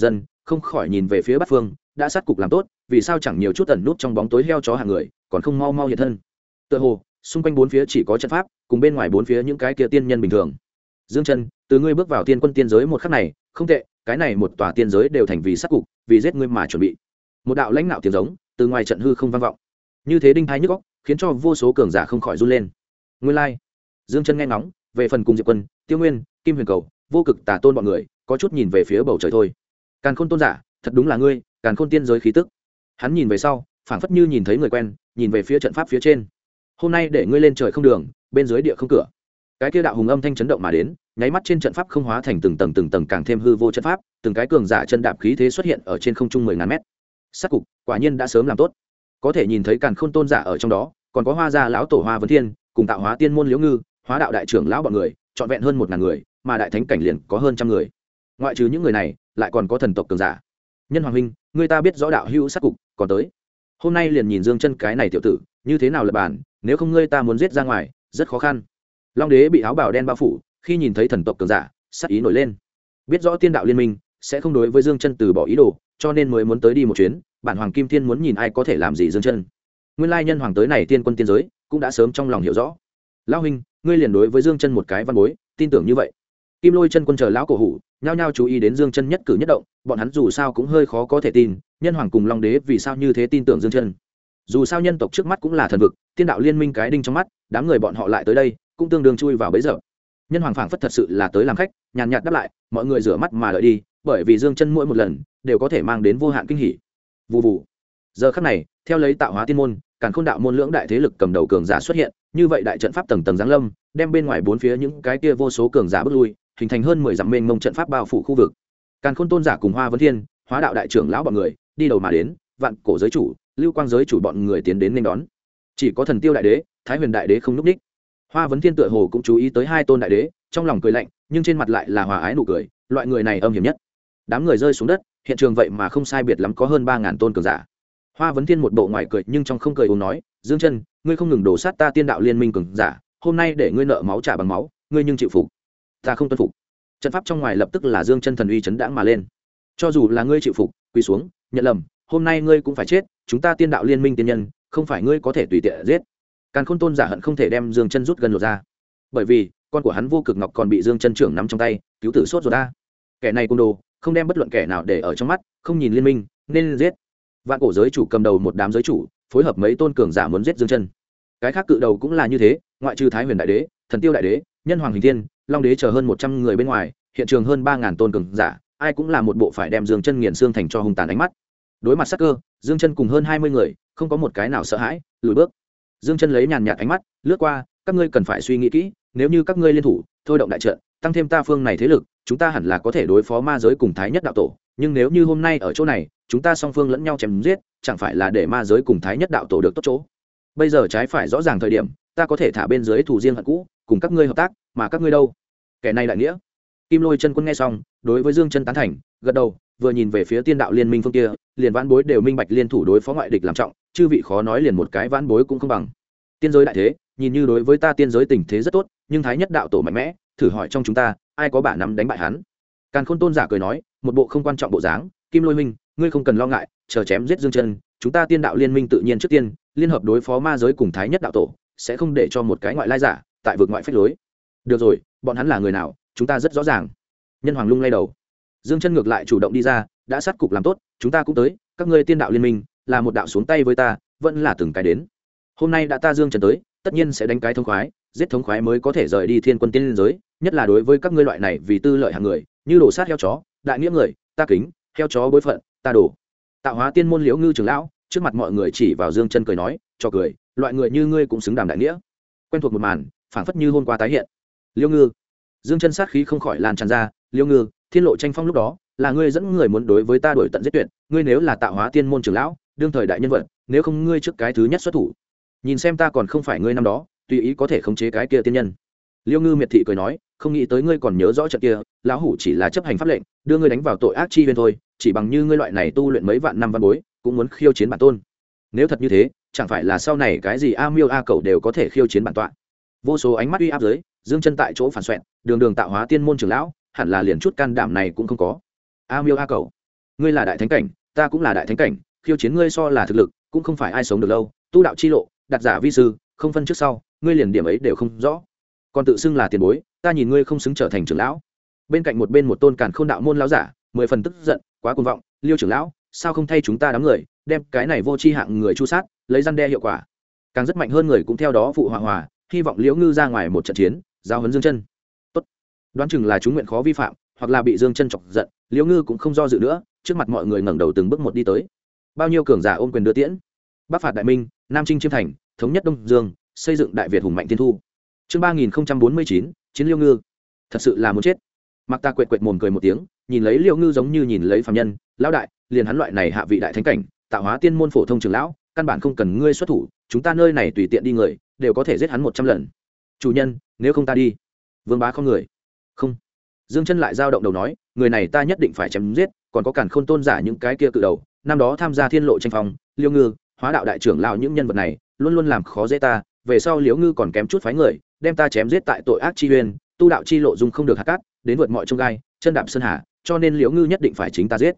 không khỏi nhìn về phía bát phương, đã sát cục làm tốt, vì sao chẳng nhiều chút ẩn nút trong bóng tối heo chó hàng người, còn không mau mau hiện thân. Tựa hồ xung quanh bốn phía chỉ có trận pháp, cùng bên ngoài bốn phía những cái kia tiên nhân bình thường. Dương Chân, từ ngươi bước vào tiên quân tiên giới một khắc này, không tệ, cái này một tòa tiên giới đều thành vì sát cục, vì giết ngươi mà chuẩn bị. Một đạo lãnh nạo tiếng giống từ ngoài trận hư không vang vọng, như thế đinh thái nhức óc, khiến cho vô số cường giả không khỏi run lên. Nguyên lai, Dương Chân nghe ngóng, về phần cùng Diệp Quân, Tiêu Nguyên, Kim Huyền Cầu, Vô Cực Tà Tôn bọn người, có chút nhìn về phía bầu trời thôi. Càn Khôn tôn giả, thật đúng là ngươi, Càn Khôn tiên giới khí tức. Hắn nhìn về sau, phảng phất như nhìn thấy người quen, nhìn về phía trận pháp phía trên. Hôm nay để ngươi lên trời không đường, bên dưới địa không cửa. Cái kia đạo hùng âm thanh chấn động mà đến, nháy mắt trên trận pháp không hóa thành từng tầng càng thêm hư vô trận pháp, từng cái cường giả chân đạp khí thế xuất hiện ở trên không trung 10.000 mét. Sát cục, quả nhiên đã sớm làm tốt. Có thể nhìn thấy Càn Khôn tôn giả ở trong đó, còn có Hoa gia lão tổ Hoa Vấn Thiên, cùng Tạo Hóa tiên môn Liễu Ngư, Hóa đạo đại trưởng lão bọn người, trọn vẹn hơn 1.000 người, mà đại thánh cảnh liền có hơn trăm người. Ngoại trừ những người này, lại còn có thần tộc cường giả. Nhân Hoàng huynh, người ta biết rõ đạo hữu sát cục, còn tới. Hôm nay liền nhìn Dương Chân cái này tiểu tử, như thế nào lập bản, nếu không ngươi ta muốn giết ra ngoài, rất khó khăn. Long đế bị áo bào đen bao phủ, khi nhìn thấy thần tộc cường giả, sát ý nổi lên. Biết rõ tiên đạo liên minh sẽ không đối với Dương Chân từ bỏ ý đồ, cho nên mới muốn tới đi một chuyến. Bản Hoàng Kim Thiên muốn nhìn ai có thể làm gì Dương Chân. Nguyên lai nhân hoàng tới này tiên quân tiên giới, cũng đã sớm trong lòng hiểu rõ. Lão huynh, ngươi liền đối với Dương Chân một cái văn bối, tin tưởng như vậy. Kim Lôi chân quân chờ lão cổ hủ, nhao nhao chú ý đến Dương Chân nhất cử nhất động, bọn hắn dù sao cũng hơi khó có thể tin, nhân hoàng cùng Long đế vì sao như thế tin tưởng Dương Chân. Dù sao nhân tộc trước mắt cũng là thần vực, tiên đạo liên minh cái đinh trong mắt, đám người bọn họ lại tới đây, cũng tương đương chui vào bẫy dập. Nhân hoàng phảng phất thật sự là tới làm khách, nhàn nhạt đáp lại, mọi người rửa mắt mà đợi đi, bởi vì Dương Chân mỗi một lần đều có thể mang đến vô hạn kinh hỉ. Vù vù. Giờ khắc này, theo lấy Tạo Hóa tiên môn, Càn Khôn đạo môn lưỡng đại thế lực cầm đầu cường giả xuất hiện, như vậy đại trận pháp tầng tầng giáng lâm, đem bên ngoài bốn phía những cái kia vô số cường giả bước lui, hình thành hơn 10 dặm mênh mông trận pháp bao phủ khu vực. Càn Khôn tôn giả cùng Hoa Vấn Thiên, Hóa đạo đại trưởng lão bọn người, đi đầu mà đến, Vạn Cổ giới chủ, Lưu Quang giới chủ bọn người tiến đến nghênh đón. Chỉ có Thần Tiêu đại đế, Thái Huyền đại đế không lúc đích. Hoa Vấn Thiên tựa hồ cũng chú ý tới hai tôn đại đế, trong lòng cười lạnh, nhưng trên mặt lại là hòa ái nụ cười, loại người này âm hiểm nhất. Đám người rơi xuống đất, hiện trường vậy mà không sai biệt lắm có hơn 3000 tôn cường giả. Hoa Vấn Thiên một bộ ngoài cười nhưng trong không cười uống nói, Dương Chân, ngươi không ngừng đổ sát ta tiên đạo liên minh cường giả, hôm nay để ngươi nợ máu trả bằng máu, ngươi nhưng chịu phục. Ta không tuân phục. Trận pháp trong ngoài lập tức là Dương Chân thần uy chấn đãng mà lên. Cho dù là ngươi chịu phục, quỳ xuống, nhận lầm, hôm nay ngươi cũng phải chết, chúng ta tiên đạo liên minh tiên nhân, không phải ngươi có thể tùy tiện giết. Càn Khôn tôn giả hận không thể đem Dương Chân rút gần lột ra. Bởi vì, con của hắn Vô Cực Ngọc còn bị Dương Chân trưởng nắm trong tay, cứu tử sốt rồi ta. Kẻ này côn đồ, không đem bất luận kẻ nào để ở trong mắt, không nhìn liên minh, nên giết. Vạn Cổ giới chủ cầm đầu một đám giới chủ, phối hợp mấy tôn cường giả muốn giết Dương Chân. Cái khác cự đầu cũng là như thế, ngoại trừ Thái Huyền đại đế, Thần Tiêu đại đế, Nhân Hoàng Hình Thiên, Long đế chờ hơn 100 người bên ngoài, hiện trường hơn 3000 tôn cường giả, ai cũng là một bộ phải đem Dương Chân nghiền xương thành cho hung tàn ánh mắt. Đối mặt sát cơ, Dương Chân cùng hơn 20 người, không có một cái nào sợ hãi, lùi bước. Dương Chân lấy nhàn nhạt ánh mắt lướt qua, các ngươi cần phải suy nghĩ kỹ, nếu như các ngươi liên thủ, thôi động đại trận, tăng thêm ta phương này thế lực, chúng ta hẳn là có thể đối phó ma giới cùng Thái Nhất đạo tổ, nhưng nếu như hôm nay ở chỗ này, chúng ta song phương lẫn nhau chém giết, chẳng phải là để ma giới cùng Thái Nhất đạo tổ được tốt chỗ. Bây giờ trái phải rõ ràng thời điểm, ta có thể thả bên dưới thủ riêng hận cũ, cùng các ngươi hợp tác, mà các ngươi đâu? Kẻ này đại nghĩa. Kim Lôi chân quân nghe xong, đối với Dương Chân tán thành, gật đầu, vừa nhìn về phía tiên đạo liên minh phương kia, liền vãn bối đều minh bạch liên thủ đối phó ngoại địch làm trọng, chư vị khó nói liền một cái vãn bối cũng không bằng. Tiên giới đại thế, nhìn như đối với ta tiên giới tình thế rất tốt, nhưng Thái Nhất đạo tổ mạnh mẽ, thử hỏi trong chúng ta, ai có bả nắm đánh bại hắn? Càn Khôn tôn giả cười nói, một bộ không quan trọng bộ dáng, Kim Lôi huynh, ngươi không cần lo ngại, chờ chém giết Dương Chân, chúng ta tiên đạo liên minh tự nhiên trước tiên liên hợp đối phó ma giới cùng Thái Nhất đạo tổ, sẽ không để cho một cái ngoại lai giả tại vực ngoại phách lối. Được rồi, bọn hắn là người nào, chúng ta rất rõ ràng. Nhân Hoàng lung lay đầu. Dương Chân ngược lại chủ động đi ra, đã sát cục làm tốt, chúng ta cũng tới, các ngươi tiên đạo liên minh là một đạo xuống tay với ta, vẫn là từng cái đến. Hôm nay đã ta Dương Chân tới, tất nhiên sẽ đánh cái thống khoái, giết thống khoái mới có thể rời đi thiên quân tiên giới, nhất là đối với các ngươi loại này vì tư lợi hàng người, như đổ sát heo chó, đại nghĩa người, ta kính, heo chó bối phận, ta đổ. Tạo Hóa tiên môn Liễu Ngư trưởng lão, trước mặt mọi người chỉ vào Dương Chân cười nói, cho cười, loại người như ngươi cũng xứng đàm đại nghĩa. Quen thuộc một màn, phảng phất như hôm qua tái hiện. Liễu Ngư, Dương Chân sát khí không khỏi lan tràn ra, Liễu Ngư, thiên lộ tranh phong lúc đó, là ngươi dẫn người muốn đối với ta đổi tận giết tuyệt, ngươi nếu là Tạo Hóa tiên môn trưởng lão, đương thời đại nhân vật, nếu không ngươi trước cái thứ nhất xuất thủ. Nhìn xem ta còn không phải ngươi năm đó, tùy ý có thể khống chế cái kia tiên nhân. Liễu Ngư miệt thị cười nói, không nghĩ tới ngươi còn nhớ rõ trận kia, lão hủ chỉ là chấp hành pháp lệnh, đưa ngươi đánh vào tội ác chi huyên thôi, chỉ bằng như ngươi loại này tu luyện mấy vạn năm văn bối, cũng muốn khiêu chiến bản tôn. Nếu thật như thế, chẳng phải là sau này cái gì a miêu a cẩu đều có thể khiêu chiến bản tọa. Vô số ánh mắt uy áp dưới, Dương Chân tại chỗ phản xoẹt, đường Tạo Hóa tiên môn trưởng lão, hẳn là liền chút can đảm này cũng không có. A miêu a cẩu, ngươi là đại thánh cảnh, ta cũng là đại thánh cảnh, khiêu chiến ngươi so là thực lực cũng không phải ai sống được lâu. Tu đạo chi lộ, đặt giả vi sư, không phân trước sau, ngươi liền điểm ấy đều không rõ, còn tự xưng là tiền bối, ta nhìn ngươi không xứng trở thành trưởng lão. Bên cạnh một bên một tôn càn khôn đạo môn lão giả mười phần tức giận, quá cuồng vọng, Liêu trưởng lão sao không thay chúng ta đám người đem cái này vô tri hạng người chu sát, lấy răn đe hiệu quả. Càng rất mạnh hơn người cũng theo đó phụ hòa, hy vọng Liễu Ngư ra ngoài một trận chiến, giao huấn Dương Chân. Tốt, đoán chừng là chúng nguyện khó vi phạm, hoặc là bị Dương Chân chọc giận, Liễu Ngư cũng không do dự nữa, trước mặt mọi người ngẩng đầu từng bước một đi tới. Bao nhiêu cường giả ôm quyền đưa tiễn. Bắc phạt đại minh, Nam chinh chiêm thành, thống nhất Đông Dương, xây dựng đại Việt hùng mạnh thiên thu. Chương 3049, chiến Liễu Ngư. Thật sự là muốn chết. Mặc Ta quệt mồm cười một tiếng, nhìn lấy Liễu Ngư giống như nhìn lấy phàm nhân, lão đại, liền hắn loại này hạ vị đại thánh cảnh, tạo hóa tiên môn phổ thông trưởng lão, căn bản không cần ngươi xuất thủ, chúng ta nơi này tùy tiện đi người đều có thể giết hắn 100 lần. Chủ nhân, nếu không ta đi. Vương Bá không người. Không. Dương Chân lại dao động đầu nói, người này ta nhất định phải chém giết, còn có Càn Khôn tôn giả những cái kia cự đầu, năm đó tham gia thiên lộ tranh phong, Liễu Ngư, Hóa đạo đại trưởng lão những nhân vật này, luôn luôn làm khó dễ ta, về sau Liễu Ngư còn kém chút phái người, đem ta chém giết tại tội ác chi uyên, tu đạo chi lộ dung không được hạt cát, đến vượt mọi chông gai, chân đạp sơn hà, cho nên Liễu Ngư nhất định phải chính ta giết.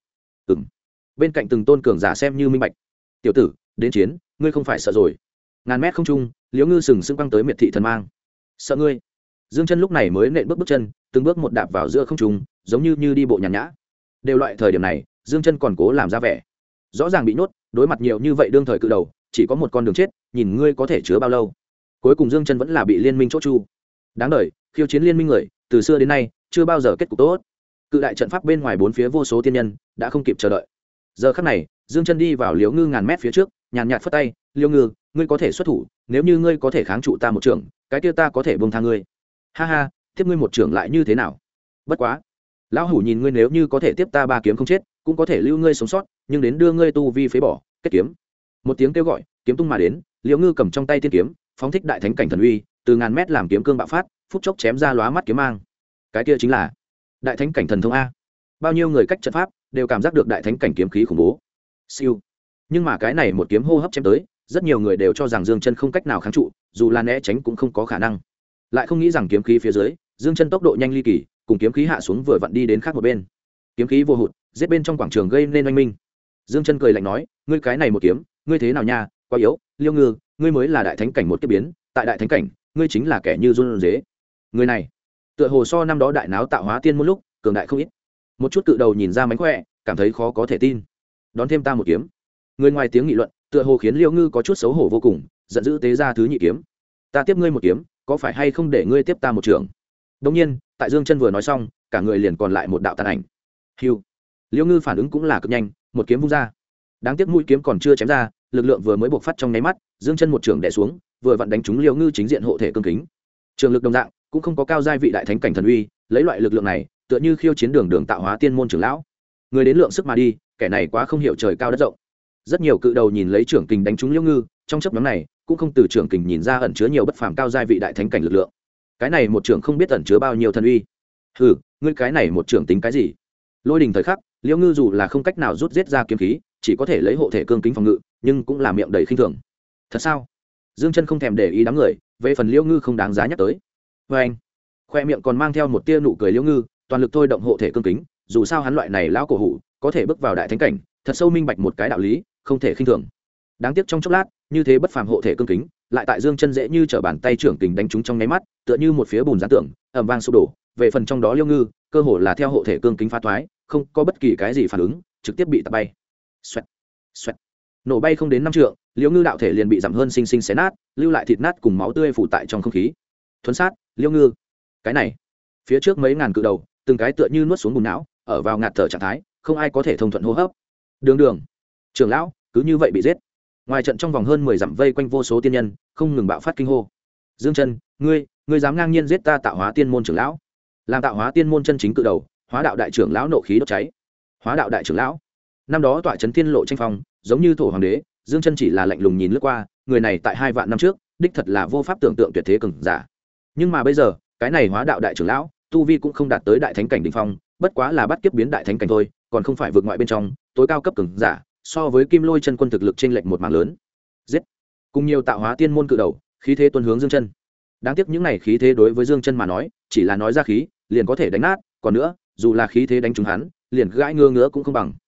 Bên cạnh từng tôn cường giả xem như minh bạch. Tiểu tử, đến chiến, ngươi không phải sợ rồi. Ngàn mét không trung, Liễu Ngư sừng sững băng tới miệt thị thần mang. Sợ ngươi? Dương Chân lúc này mới nện bước chân, từng bước một đạp vào giữa không trung, giống như đi bộ nhàn nhã. Đều loại thời điểm này, Dương Chân còn cố làm ra vẻ. Rõ ràng bị nhốt, đối mặt nhiều như vậy đương thời cự đầu, chỉ có một con đường chết, nhìn ngươi có thể chứa bao lâu. Cuối cùng Dương Chân vẫn là bị liên minh chốt chu. Đáng đời, khiêu chiến liên minh người, từ xưa đến nay chưa bao giờ kết cục tốt. Cự đại trận pháp bên ngoài bốn phía vô số tiên nhân đã không kịp chờ đợi. Giờ khắc này, Dương Chân đi vào Liễu Ngư ngàn mét phía trước, nhàn nhạt phất tay, Liễu Ngư, ngươi có thể xuất thủ, nếu như ngươi có thể kháng trụ ta một trường, cái kia ta có thể buông tha ngươi. Ha ha, tiếp ngươi một trường lại như thế nào? Bất quá, lão hủ nhìn ngươi nếu như có thể tiếp ta 3 kiếm không chết, cũng có thể lưu ngươi sống sót, nhưng đến đưa ngươi tu vi phế bỏ, kết kiếm. Một tiếng kêu gọi, kiếm tung mà đến, Liễu Ngư cầm trong tay tiên kiếm, phóng thích đại thánh cảnh thần uy, từ ngàn mét làm kiếm cương bạo phát, phút chốc chém ra lóa mắt kiếm mang. Cái kia chính là đại thánh cảnh thần thông a. Bao nhiêu người cách trận pháp đều cảm giác được đại thánh cảnh kiếm khí khủng bố. Siêu. Nhưng mà cái này một kiếm hô hấp chém tới, rất nhiều người đều cho rằng Dương Chân không cách nào kháng trụ, dù là né tránh cũng không có khả năng. Lại không nghĩ rằng kiếm khí phía dưới, Dương Chân tốc độ nhanh ly kỳ, cùng kiếm khí hạ xuống vừa vặn đi đến khác một bên. Kiếm khí vô hụt, giết bên trong quảng trường gây nên oanh minh. Dương Chân cười lạnh nói, ngươi cái này một kiếm, ngươi thế nào nha, quá yếu, Liêu Ngư, ngươi mới là đại thánh cảnh một kiếp biến, tại đại thánh cảnh, ngươi chính là kẻ như run rế. Người này, tựa hồ so năm đó đại náo tạo hóa tiên một lúc, cường đại không ít. Một chút cự đầu nhìn ra mánh khỏe, cảm thấy khó có thể tin. Đón thêm ta một kiếm. Người ngoài tiếng nghị luận, tựa hồ khiến Liêu Ngư có chút xấu hổ vô cùng, giận dữ tế ra thứ nhị kiếm. Ta tiếp ngươi một kiếm, có phải hay không để ngươi tiếp ta một trường? Đương nhiên, tại Dương Chân vừa nói xong, cả người liền còn lại một đạo tàn ảnh. Hưu. Liêu Ngư phản ứng cũng là cực nhanh, một kiếm vung ra. Đáng tiếc mũi kiếm còn chưa chém ra, lực lượng vừa mới bộc phát trong nháy mắt, Dương Chân một trường đè xuống, vừa vặn đánh trúng Liêu Ngư chính diện hộ thể cương kính. Trường lực đồng dạng, cũng không có cao giai vị đại thánh cảnh thần uy, lấy loại lực lượng này, tựa như khiêu chiến đường tạo hóa tiên môn trưởng lão. Người đến lượng sức mà đi, kẻ này quá không hiểu trời cao đất rộng. Rất nhiều cự đầu nhìn lấy trưởng kình đánh trúng Liêu Ngư, trong chớp nhoáng này, cũng không từ trưởng kình nhìn ra ẩn chứa nhiều bất phàm cao giai vị đại thánh cảnh lực lượng. Cái này một trưởng không biết ẩn chứa bao nhiêu thần uy. Hừ, ngươi cái này một trưởng tính cái gì? Lôi đình thời khắc, Liêu Ngư dù là không cách nào rút giết ra kiếm khí, chỉ có thể lấy hộ thể cương kính phòng ngự, nhưng cũng là miệng đầy khinh thường. Thật sao? Dương Chân không thèm để ý đám người, về phần Liêu Ngư không đáng giá nhắc tới. Và anh, khoe miệng còn mang theo một tia nụ cười Liêu Ngư, toàn lực thôi động hộ thể cương kính, dù sao hắn loại này lão cổ hủ, có thể bước vào đại thánh cảnh, thật sâu minh bạch một cái đạo lý, không thể khinh thường. Đáng tiếc trong chốc lát, như thế bất phàm hộ thể cương kính, lại tại Dương Chân dễ như trở bàn tay trưởng kình đánh trúng trong nháy mắt, tựa như một phía bùn gián tượng, ầm vang sụp đổ. Về phần trong đó Liêu Ngư, cơ hồ là theo hộ thể cương kính phá thoái, không có bất kỳ cái gì phản ứng, trực tiếp bị tạt bay. Xoẹt, xoẹt. Nổ bay không đến 5 trượng, Liêu Ngư đạo thể liền bị giảm hơn sinh sinh xé nát, lưu lại thịt nát cùng máu tươi phủ tại trong không khí. Thuấn sát, Liêu Ngư. Cái này, phía trước mấy ngàn cự đầu, từng cái tựa như nuốt xuống bùn não, ở vào ngạt thở trạng thái, không ai có thể thông thuận hô hấp. Đường, trưởng lão, cứ như vậy bị giết. Ngoài trận trong vòng hơn 10 dặm vây quanh vô số tiên nhân, không ngừng bạo phát kinh hô. Dương Chân, ngươi dám ngang nhiên giết ta tạo hóa tiên môn trưởng lão? Làm tạo hóa tiên môn chân chính cự đầu, Hóa đạo đại trưởng lão nộ khí đốt cháy. Hóa đạo đại trưởng lão, năm đó tọa trấn tiên lộ tranh phong, giống như thổ hoàng đế, Dương Chân chỉ là lạnh lùng nhìn lướt qua, người này tại 2 vạn năm trước, đích thật là vô pháp tưởng tượng tuyệt thế cường giả. Nhưng mà bây giờ, cái này Hóa đạo đại trưởng lão, tu vi cũng không đạt tới đại thánh cảnh đỉnh phong, bất quá là bắt kiếp biến đại thánh cảnh thôi, còn không phải vượt ngoại bên trong, tối cao cấp cường giả, so với Kim Lôi chân quân thực lực chênh lệch một mảng lớn. Giết! Cùng nhiều tạo hóa tiên môn cự đầu, khí thế tuôn hướng Dương Chân. Đáng tiếc những này khí thế đối với Dương Chân mà nói, chỉ là nói ra khí, liền có thể đánh nát, còn nữa, dù là khí thế đánh trúng hắn, liền gãi ngứa ngứa cũng không bằng.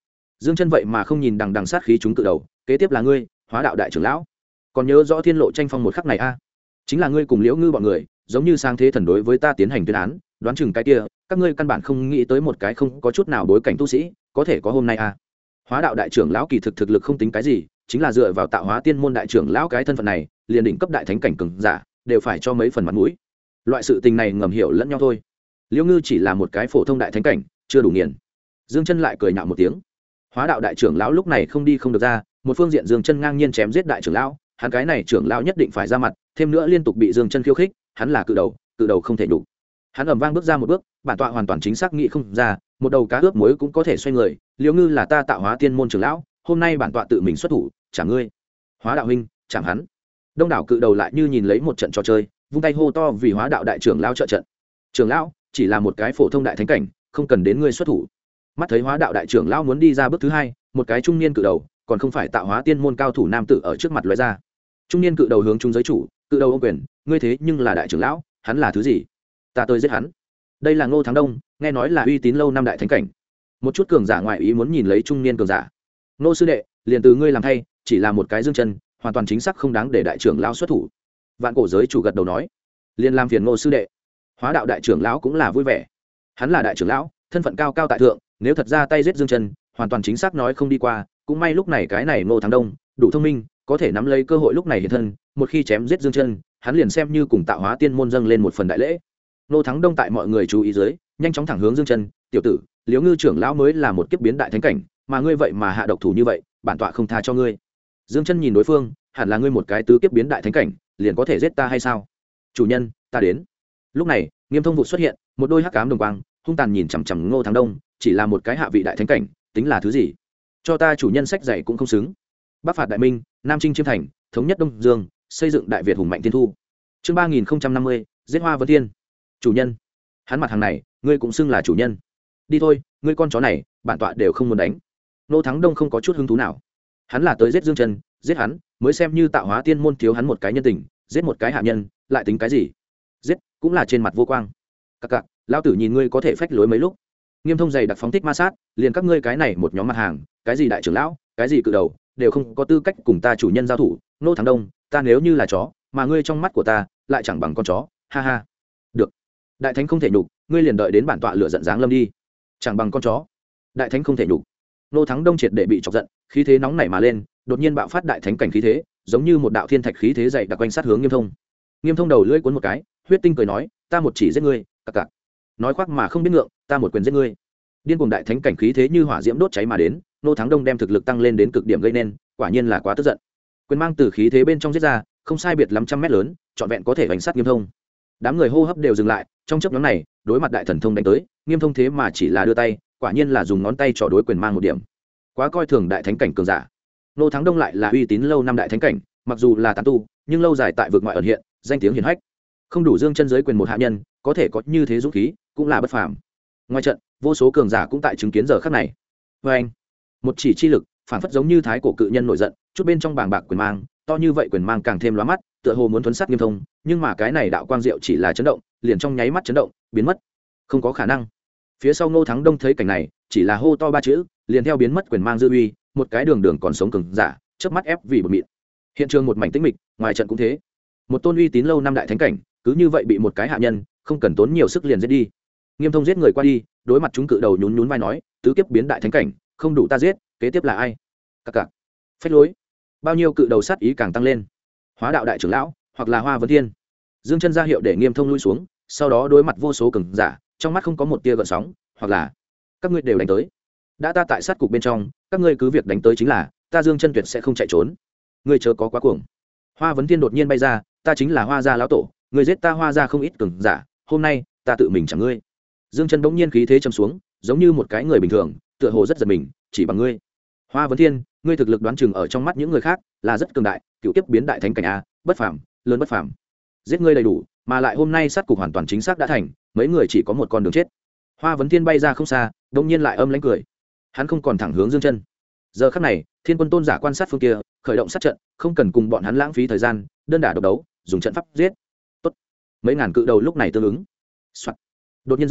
Dương Chân vậy mà không nhìn đằng đằng sát khí chúng cự đầu, kế tiếp là ngươi, Hóa Đạo đại trưởng lão. Còn nhớ rõ thiên lộ tranh phong một khắc này a? Chính là ngươi cùng Liễu Ngư bọn người, giống như sang thế thần đối với ta tiến hành tuyên án, đoán chừng cái kia, các ngươi căn bản không nghĩ tới một cái không có chút nào bối cảnh tu sĩ, có thể có hôm nay a. Hóa Đạo đại trưởng lão kỳ thực lực không tính cái gì, chính là dựa vào Tạo Hóa Tiên môn đại trưởng lão cái thân phận này, liền đỉnh cấp đại thánh cảnh cường giả, đều phải cho mấy phần mặt mũi. Loại sự tình này ngầm hiểu lẫn nhau thôi. Liễu Ngư chỉ là một cái phổ thông đại thánh cảnh, chưa đủ nghiền. Dương Chân lại cười nhạo một tiếng. Hóa Đạo đại trưởng lão lúc này không đi không được ra, một phương diện Dương Chân ngang nhiên chém giết đại trưởng lão, hắn cái này trưởng lão nhất định phải ra mặt, thêm nữa liên tục bị Dương Chân khiêu khích, hắn là cự đầu không thể đủ. Hắn ầm vang bước ra một bước, bản tọa hoàn toàn chính xác nghĩ không ra, một đầu cá ướp muối cũng có thể xoay người, Liễu Ngư là ta Tạo Hóa Tiên môn trưởng lão, hôm nay bản tọa tự mình xuất thủ, trả ngươi. Hóa Đạo huynh, chạm hắn. Đông đảo cự đầu lại như nhìn lấy một trận trò chơi, vung tay hô to vì Hóa Đạo đại trưởng lão trợ trận. Trưởng lão, chỉ là một cái phổ thông đại thánh cảnh, không cần đến ngươi xuất thủ. Mắt thấy Hóa Đạo đại trưởng lão muốn đi ra bước thứ hai, một cái trung niên cự đầu, còn không phải Tạo Hóa Tiên môn cao thủ nam tử ở trước mặt lóe ra. Trung niên cự đầu hướng trung giới chủ, cự đầu ô quyền, ngươi thế nhưng là đại trưởng lão, hắn là thứ gì? Ta tới giết hắn. Đây là Ngô Thắng Đông, nghe nói là uy tín lâu năm đại thánh cảnh. Một chút cường giả ngoại ý muốn nhìn lấy trung niên cường giả. Ngô sư đệ, liền từ ngươi làm thay, chỉ là một cái Dương Chân, hoàn toàn chính xác không đáng để đại trưởng lão xuất thủ. Vạn cổ giới chủ gật đầu nói, liền làm phiền Ngô sư đệ. Hóa Đạo đại trưởng lão cũng là vui vẻ. Hắn là đại trưởng lão, thân phận cao cao tại thượng, nếu thật ra tay giết Dương Chân, hoàn toàn chính xác nói không đi qua, cũng may lúc này cái này Ngô Thắng Đông đủ thông minh, có thể nắm lấy cơ hội lúc này hiện thân, một khi chém giết Dương Chân, hắn liền xem như cùng Tạo Hóa Tiên môn dâng lên một phần đại lễ. Ngô Thắng Đông tại mọi người chú ý dưới, nhanh chóng thẳng hướng Dương Chân, "Tiểu tử, Liễu Ngư trưởng lão mới là một kiếp biến đại thánh cảnh, mà ngươi vậy mà hạ độc thủ như vậy, bản tọa không tha cho ngươi." Dương Chân nhìn đối phương, hẳn là ngươi một cái tứ kiếp biến đại thánh cảnh, liền có thể giết ta hay sao? "Chủ nhân, ta đến." Lúc này, Nghiêm Thông Vụ xuất hiện, một đôi hắc ám đồng quang, hung tàn nhìn chằm chằm Ngô Thắng Đông, chỉ là một cái hạ vị đại thánh cảnh, tính là thứ gì? Cho ta chủ nhân sách dạy cũng không xứng. Bắc phạt đại minh, Nam chinh chiêm thành, thống nhất Đông Dương, xây dựng đại Việt hùng mạnh thiên thu. Chương 3050, giết Hoa Vân Thiên. Chủ nhân. Hắn mặt hàng này, ngươi cũng xưng là chủ nhân. Đi thôi, ngươi con chó này, bản tọa đều không muốn đánh. Ngô Thắng Đông không có chút hứng thú nào. Hắn là tới giết Dương Chân, giết hắn, mới xem như Tạo Hóa Tiên môn thiếu hắn một cái nhân tình, giết một cái hạ nhân, lại tính cái gì? Giết, cũng là trên mặt vô quang. Các cặc, lão tử nhìn ngươi có thể phách lối mấy lúc. Nghiêm Thông dày đặc phóng thích ma sát, liền các ngươi cái này một nhóm mặt hàng, cái gì đại trưởng lão, cái gì cự đầu, đều không có tư cách cùng ta chủ nhân giao thủ. Ngô Thắng Đông, ta nếu như là chó, mà ngươi trong mắt của ta lại chẳng bằng con chó, ha ha. Được, đại thánh không thể nhục, ngươi liền đợi đến bản tọa lửa giận giáng lâm đi. Chẳng bằng con chó, đại thánh không thể nhục. Ngô Thắng Đông triệt để bị chọc giận, khí thế nóng nảy mà lên, đột nhiên bạo phát đại thánh cảnh khí thế, giống như một đạo thiên thạch khí thế dày đặc quanh sát hướng Nghiêm Thông. Nghiêm Thông đầu lưỡi cuốn một cái, huyết tinh cười nói, ta một chỉ giết ngươi, cặc cặc. Nói khoác mà không biết ngượng, ta một quyền giết ngươi. Điên cuồng đại thánh cảnh khí thế như hỏa diễm đốt cháy mà đến, Ngô Thắng Đông đem thực lực tăng lên đến cực điểm gây nên, quả nhiên là quá tức giận. Quyền mang từ khí thế bên trong giết ra, không sai biệt lắm trăm mét lớn, trọn vẹn có thể đánh sát Nghiêm Thông. Đám người hô hấp đều dừng lại, trong chốc ngắn này, đối mặt đại thần thông đánh tới, Nghiêm Thông thế mà chỉ là đưa tay, quả nhiên là dùng ngón tay trỏ đối quyền mang một điểm. Quá coi thường đại thánh cảnh cường giả. Ngô Thắng Đông lại là uy tín lâu năm đại thánh cảnh, mặc dù là tán tu, nhưng lâu dài tại vực ngoại ẩn hiện, danh tiếng hiển hách. Không đủ Dương Chân giới quyền một hạ nhân, có thể có như thế dũng khí, cũng là bất phàm. Ngoài trận, vô số cường giả cũng tại chứng kiến giờ khắc này. Và anh, một chỉ chi lực, phản phất giống như thái cổ cự nhân nổi giận, chút bên trong bàng bạc quyền mang, to như vậy quyền mang càng thêm lóa mắt, tựa hồ muốn thuấn sát Nghiêm Thông, nhưng mà cái này đạo quang diệu chỉ là chấn động, liền trong nháy mắt chấn động, biến mất. Không có khả năng. Phía sau Ngô Thắng Đông thấy cảnh này, chỉ là hô to ba chữ, liền theo biến mất quyền mang dư uy, một cái đường còn sống cường giả, chớp mắt ép vì bột mịn. Hiện trường một mảnh tĩnh mịch, ngoài trận cũng thế. Một tôn uy tín lâu năm đại thánh cảnh, cứ như vậy bị một cái hạ nhân, không cần tốn nhiều sức liền giết đi. Nghiêm Thông giết người qua đi, đối mặt chúng cự đầu nhún nhún vai nói, tứ kiếp biến đại thánh cảnh, không đủ ta giết, kế tiếp là ai? Cặc cặc. Phách lối. Bao nhiêu cự đầu sát ý càng tăng lên. Hóa Đạo đại trưởng lão, hoặc là Hoa Vân Thiên. Dương Chân ra hiệu để Nghiêm Thông lui xuống, sau đó đối mặt vô số cường giả, trong mắt không có một tia gợn sóng, hoặc là các ngươi đều đánh tới. Đã ta tại sát cục bên trong, các ngươi cứ việc đánh tới chính là, ta Dương Chân tuyệt sẽ không chạy trốn. Ngươi chớ có quá cuồng. Hoa Vân Thiên đột nhiên bay ra, ta chính là Hoa gia lão tổ, ngươi giết ta Hoa gia không ít cường giả, hôm nay ta tự mình chẳng ngươi. Dương Chân bỗng nhiên khí thế trầm xuống, giống như một cái người bình thường, tựa hồ rất giật mình, chỉ bằng ngươi. Hoa Vân Thiên, ngươi thực lực đoán chừng ở trong mắt những người khác là rất cường đại, cựu kiếp biến đại thánh cảnh a, bất phàm, lớn bất phàm. Giết ngươi đầy đủ, mà lại hôm nay sát cục hoàn toàn chính xác đã thành, mấy người chỉ có một con đường chết. Hoa Vân Thiên bay ra không xa, đột nhiên lại âm lãnh cười. Hắn không còn thẳng hướng Dương Chân. Giờ khắc này, Thiên Quân tôn giả quan sát phương kia, khởi động sát trận, không cần cùng bọn hắn lãng phí thời gian, đơn đả độc đấu, dùng trận pháp giết. Tốt. Mấy ngàn cự đầu lúc này tương ứng. Soạt. Đột nhiên giữa,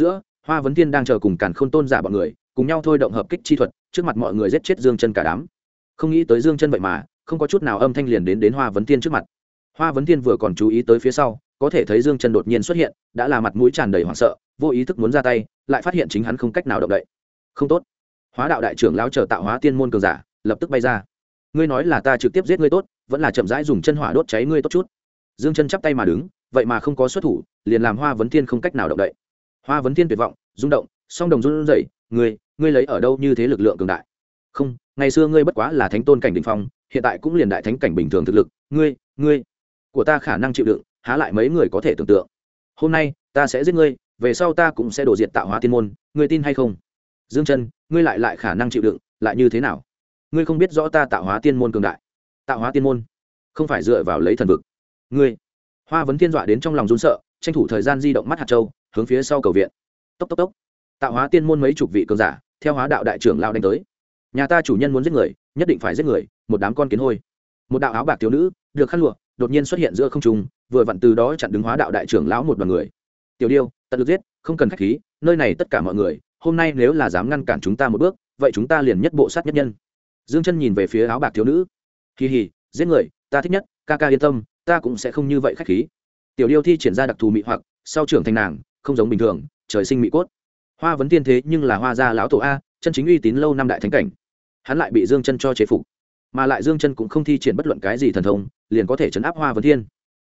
Hoa Vấn Thiên đang chờ cùng Càn Khôn Tôn giả bọn người cùng nhau thôi động hợp kích chi thuật, trước mặt mọi người giết chết Dương Chân cả đám. Không nghĩ tới Dương Chân vậy mà không có chút nào âm thanh liền đến Hoa Vấn Thiên trước mặt. Hoa Vấn Thiên vừa còn chú ý tới phía sau, có thể thấy Dương Chân đột nhiên xuất hiện, đã là mặt mũi tràn đầy hoảng sợ, vô ý thức muốn ra tay, lại phát hiện chính hắn không cách nào động đậy. Không tốt. Hóa đạo đại trưởng lão chờ tạo hóa tiên môn cường giả, lập tức bay ra. Ngươi nói là ta trực tiếp giết ngươi tốt, vẫn là chậm rãi dùng chân hỏa đốt cháy ngươi tốt chút. Dương Chân chắp tay mà đứng, vậy mà không có xuất thủ, liền làm Hoa Vấn Thiên không cách nào động đậy. Hoa Vấn Thiên tuyệt vọng, rung động, song đồng run rẩy, ngươi lấy ở đâu như thế lực lượng cường đại? Không, ngày xưa ngươi bất quá là thánh tôn cảnh đỉnh phong, hiện tại cũng liền đại thánh cảnh bình thường thực lực, ngươi của ta khả năng chịu đựng, há lại mấy người có thể tưởng tượng. Hôm nay, ta sẽ giết ngươi, về sau ta cũng sẽ đổ diệt tạo hóa tiên môn, ngươi tin hay không? Dương Chân, ngươi lại khả năng chịu đựng, lại như thế nào? Ngươi không biết rõ ta tạo hóa tiên môn cường đại. Tạo hóa tiên môn không phải dựa vào lấy thần vực. Ngươi. Hoa Vấn Thiên dọa đến trong lòng run sợ, tranh thủ thời gian di động mắt hạt châu, hướng phía sau cầu viện. Tốc tốc tốc. Tạo hóa tiên môn mấy chục vị cường giả, theo Hóa đạo đại trưởng lao đánh tới. Nhà ta chủ nhân muốn giết người, nhất định phải giết người, một đám con kiến hôi. Một đạo áo bạc thiếu nữ, được khăn lụa, đột nhiên xuất hiện giữa không trung, vừa vặn từ đó chặn đứng Hóa đạo đại trưởng lão một đoàn người. Tiểu Điêu, tận lực giết, không cần khách khí, nơi này tất cả mọi người, hôm nay nếu là dám ngăn cản chúng ta một bước, vậy chúng ta liền nhất bộ sát nhất nhân. Dương Chân nhìn về phía áo bạc thiếu nữ. Kỳ hỉ, giết người, ta thích nhất, ca ca yên tâm, ta cũng sẽ không như vậy khách khí. Tiểu Điêu thi triển ra đặc thù mị hoặc, sau trưởng thành nàng, không giống bình thường, trời sinh mị cốt. Hoa Vấn Thiên thế nhưng là Hoa gia lão tổ a, chân chính uy tín lâu năm đại thánh cảnh. Hắn lại bị Dương Chân cho chế phục, mà lại Dương Chân cũng không thi triển bất luận cái gì thần thông, liền có thể trấn áp Hoa Vấn Thiên.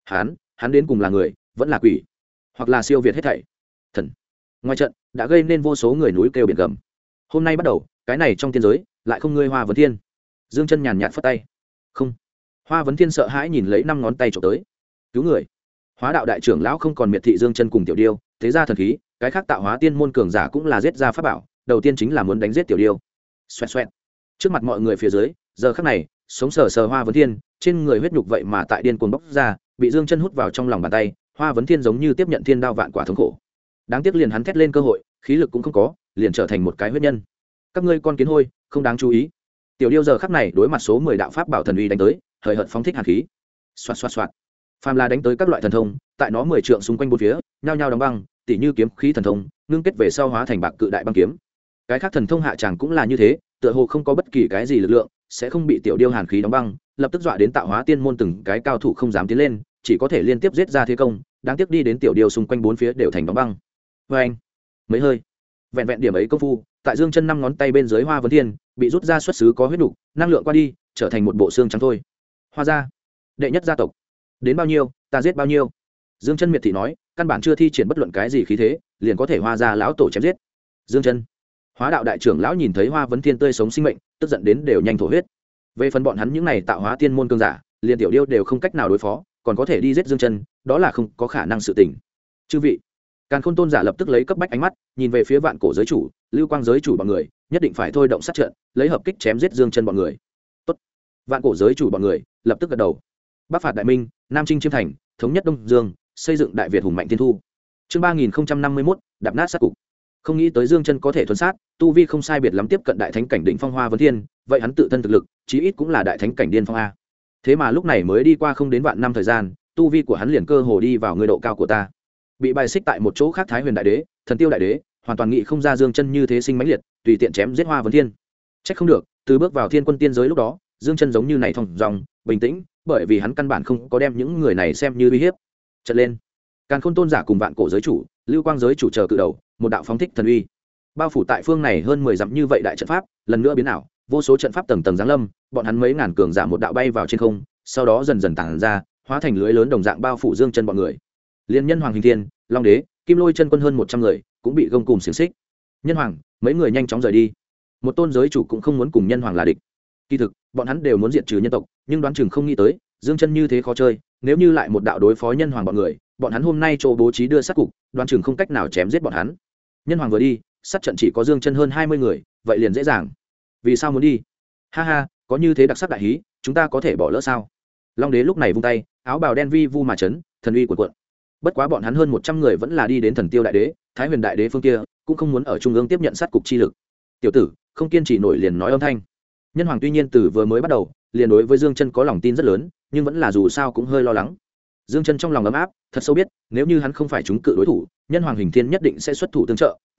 Hắn đến cùng là người, vẫn là quỷ, hoặc là siêu việt hết thảy. Thần. Ngoài trận đã gây nên vô số người núi kêu biển gầm. Hôm nay bắt đầu, cái này trong tiên giới lại không ngươi Hoa Vấn Thiên. Dương Chân nhàn nhạt phất tay. Không. Hoa Vấn Thiên sợ hãi nhìn lấy 5 ngón tay chụp tới. Cứu người. Hóa đạo đại trưởng lão không còn miệt thị Dương Chân cùng Tiểu Điêu, thế ra thần khí, cái khác tạo hóa tiên môn cường giả cũng là giết ra pháp bảo, đầu tiên chính là muốn đánh giết Tiểu Điêu. Xoẹt xoẹt. Trước mặt mọi người phía dưới, giờ khắc này, sống sờ sờ Hoa Vấn Thiên, trên người huyết nhục vậy mà tại điên cuồng bốc ra, bị Dương Chân hút vào trong lòng bàn tay, Hoa Vấn Thiên giống như tiếp nhận thiên đao vạn quả thống khổ. Đáng tiếc liền hắn thét lên cơ hội, khí lực cũng không có, liền trở thành một cái huyết nhân. Các ngươi con kiến hôi, không đáng chú ý. Tiểu Điêu giờ khắc này đối mặt số 10 đạo pháp bảo thần uy đánh tới, hời hợt phóng thích hàn khí. Xoạt xoạt xoạt. Phàm là đánh tới các loại thần thông, tại nó 10 trượng xung quanh bốn phía, nhao nhao đóng băng, tỉ như kiếm khí thần thông, ngưng kết về sau hóa thành bạc cự đại băng kiếm. Cái khác thần thông hạ tràng cũng là như thế, tựa hồ không có bất kỳ cái gì lực lượng, sẽ không bị Tiểu Điêu hàn khí đóng băng, lập tức dọa đến tạo hóa tiên môn từng cái cao thủ không dám tiến lên, chỉ có thể liên tiếp giết ra thế công, đáng tiếc đi đến Tiểu Điêu xung quanh bốn phía đều thành đóng băng. Oeng. Mấy hơi. Vẹn vẹn điểm ấy công phu, tại Dương Chân 5 ngón tay bên dưới Hoa Vấn Thiên, bị rút ra xuất xứ có huyết nục, năng lượng qua đi, trở thành một bộ xương trắng thôi. Hoa gia, đệ nhất gia tộc, đến bao nhiêu, ta giết bao nhiêu. Dương Chân miệt thị nói, căn bản chưa thi triển bất luận cái gì khí thế, liền có thể Hoa gia lão tổ chém giết. Dương Chân, Hóa đạo đại trưởng lão nhìn thấy Hoa Vấn Thiên tươi sống sinh mệnh, tức giận đến đều nhanh thổ huyết. Về phần bọn hắn những này tạo hóa tiên môn cường giả, liền Tiểu Điêu đều không cách nào đối phó, còn có thể đi giết Dương Chân, đó là không có khả năng sự tình. Chư vị, Càn Khôn Tôn giả lập tức lấy cấp bách ánh mắt, nhìn về phía Vạn Cổ giới chủ, Lưu Quang giới chủ bọn người, nhất định phải thôi động sát trận, lấy hợp kích chém giết Dương Chân bọn người. Tốt. Vạn Cổ giới chủ bọn người lập tức gật đầu. Bắc phạt Đại Minh, Nam chinh chiêm thành, thống nhất Đông Dương, xây dựng Đại Việt hùng mạnh thiên thu. Chương 3051, đạp nát sát cục. Không nghĩ tới Dương Chân có thể thuần sát, tu vi không sai biệt lắm tiếp cận đại thánh cảnh đỉnh phong Hoa Vấn Thiên, vậy hắn tự thân thực lực, chí ít cũng là đại thánh cảnh điên phong a. Thế mà lúc này mới đi qua không đến vạn năm thời gian, tu vi của hắn liền cơ hồ đi vào người độ cao của ta. Bị bài xích tại một chỗ khác Thái Huyền Đại Đế, Thần Tiêu Đại Đế, hoàn toàn nghĩ không ra Dương Chân như thế sinh mãnh liệt, tùy tiện chém giết Hoa Vấn Thiên. Trách không được, từ bước vào Thiên Quân tiên giới lúc đó, Dương Chân giống như này thong dong, bình tĩnh, bởi vì hắn căn bản không có đem những người này xem như uy hiếp. Chợt lên, Càn Khôn Tôn giả cùng Vạn Cổ giới chủ, Lưu Quang giới chủ chờ cự đầu, một đạo phóng thích thần uy, bao phủ tại phương này hơn 10 dặm như vậy đại trận pháp, lần nữa biến ảo, vô số trận pháp tầng tầng giáng lâm, bọn hắn mấy ngàn cường giả một đạo bay vào trên không, sau đó dần dần tản ra, hóa thành lưới lớn đồng dạng bao phủ Dương Chân bọn người. Liên Nhân Hoàng Hình Thiên, Long Đế, Kim Lôi chân quân hơn 100 người, cũng bị gông cùm xiềng xích. Nhân Hoàng, mấy người nhanh chóng rời đi. Một tôn giới chủ cũng không muốn cùng Nhân Hoàng là địch. Kỳ thực, bọn hắn đều muốn diệt trừ nhân tộc, nhưng đoán chừng không nghĩ tới, Dương Chân như thế khó chơi, nếu như lại một đạo đối phó Nhân Hoàng bọn người, bọn hắn hôm nay chỗ bố trí đưa sát cục, đoán chừng không cách nào chém giết bọn hắn. Nhân Hoàng vừa đi, sát trận chỉ có Dương Chân hơn 20 người, vậy liền dễ dàng. Vì sao muốn đi? Ha ha, có như thế đặc sắc đại hí, chúng ta có thể bỏ lỡ sao? Long Đế lúc này vung tay, áo bào đen vi vu mà chấn, thần uy cuộn cuộn. Bất quá bọn hắn hơn 100 người vẫn là đi đến Thần Tiêu Đại Đế, Thái Huyền Đại Đế phương kia, cũng không muốn ở trung ương tiếp nhận sát cục chi lực. Tiểu tử, không kiên trì nổi liền nói âm thanh. Nhân Hoàng tuy nhiên từ vừa mới bắt đầu, liền đối với Dương Chân có lòng tin rất lớn, nhưng vẫn là dù sao cũng hơi lo lắng. Dương Chân trong lòng ấm áp, thật sâu biết, nếu như hắn không phải chúng cự đối thủ, Nhân Hoàng Hình Thiên nhất định sẽ xuất thủ tương trợ,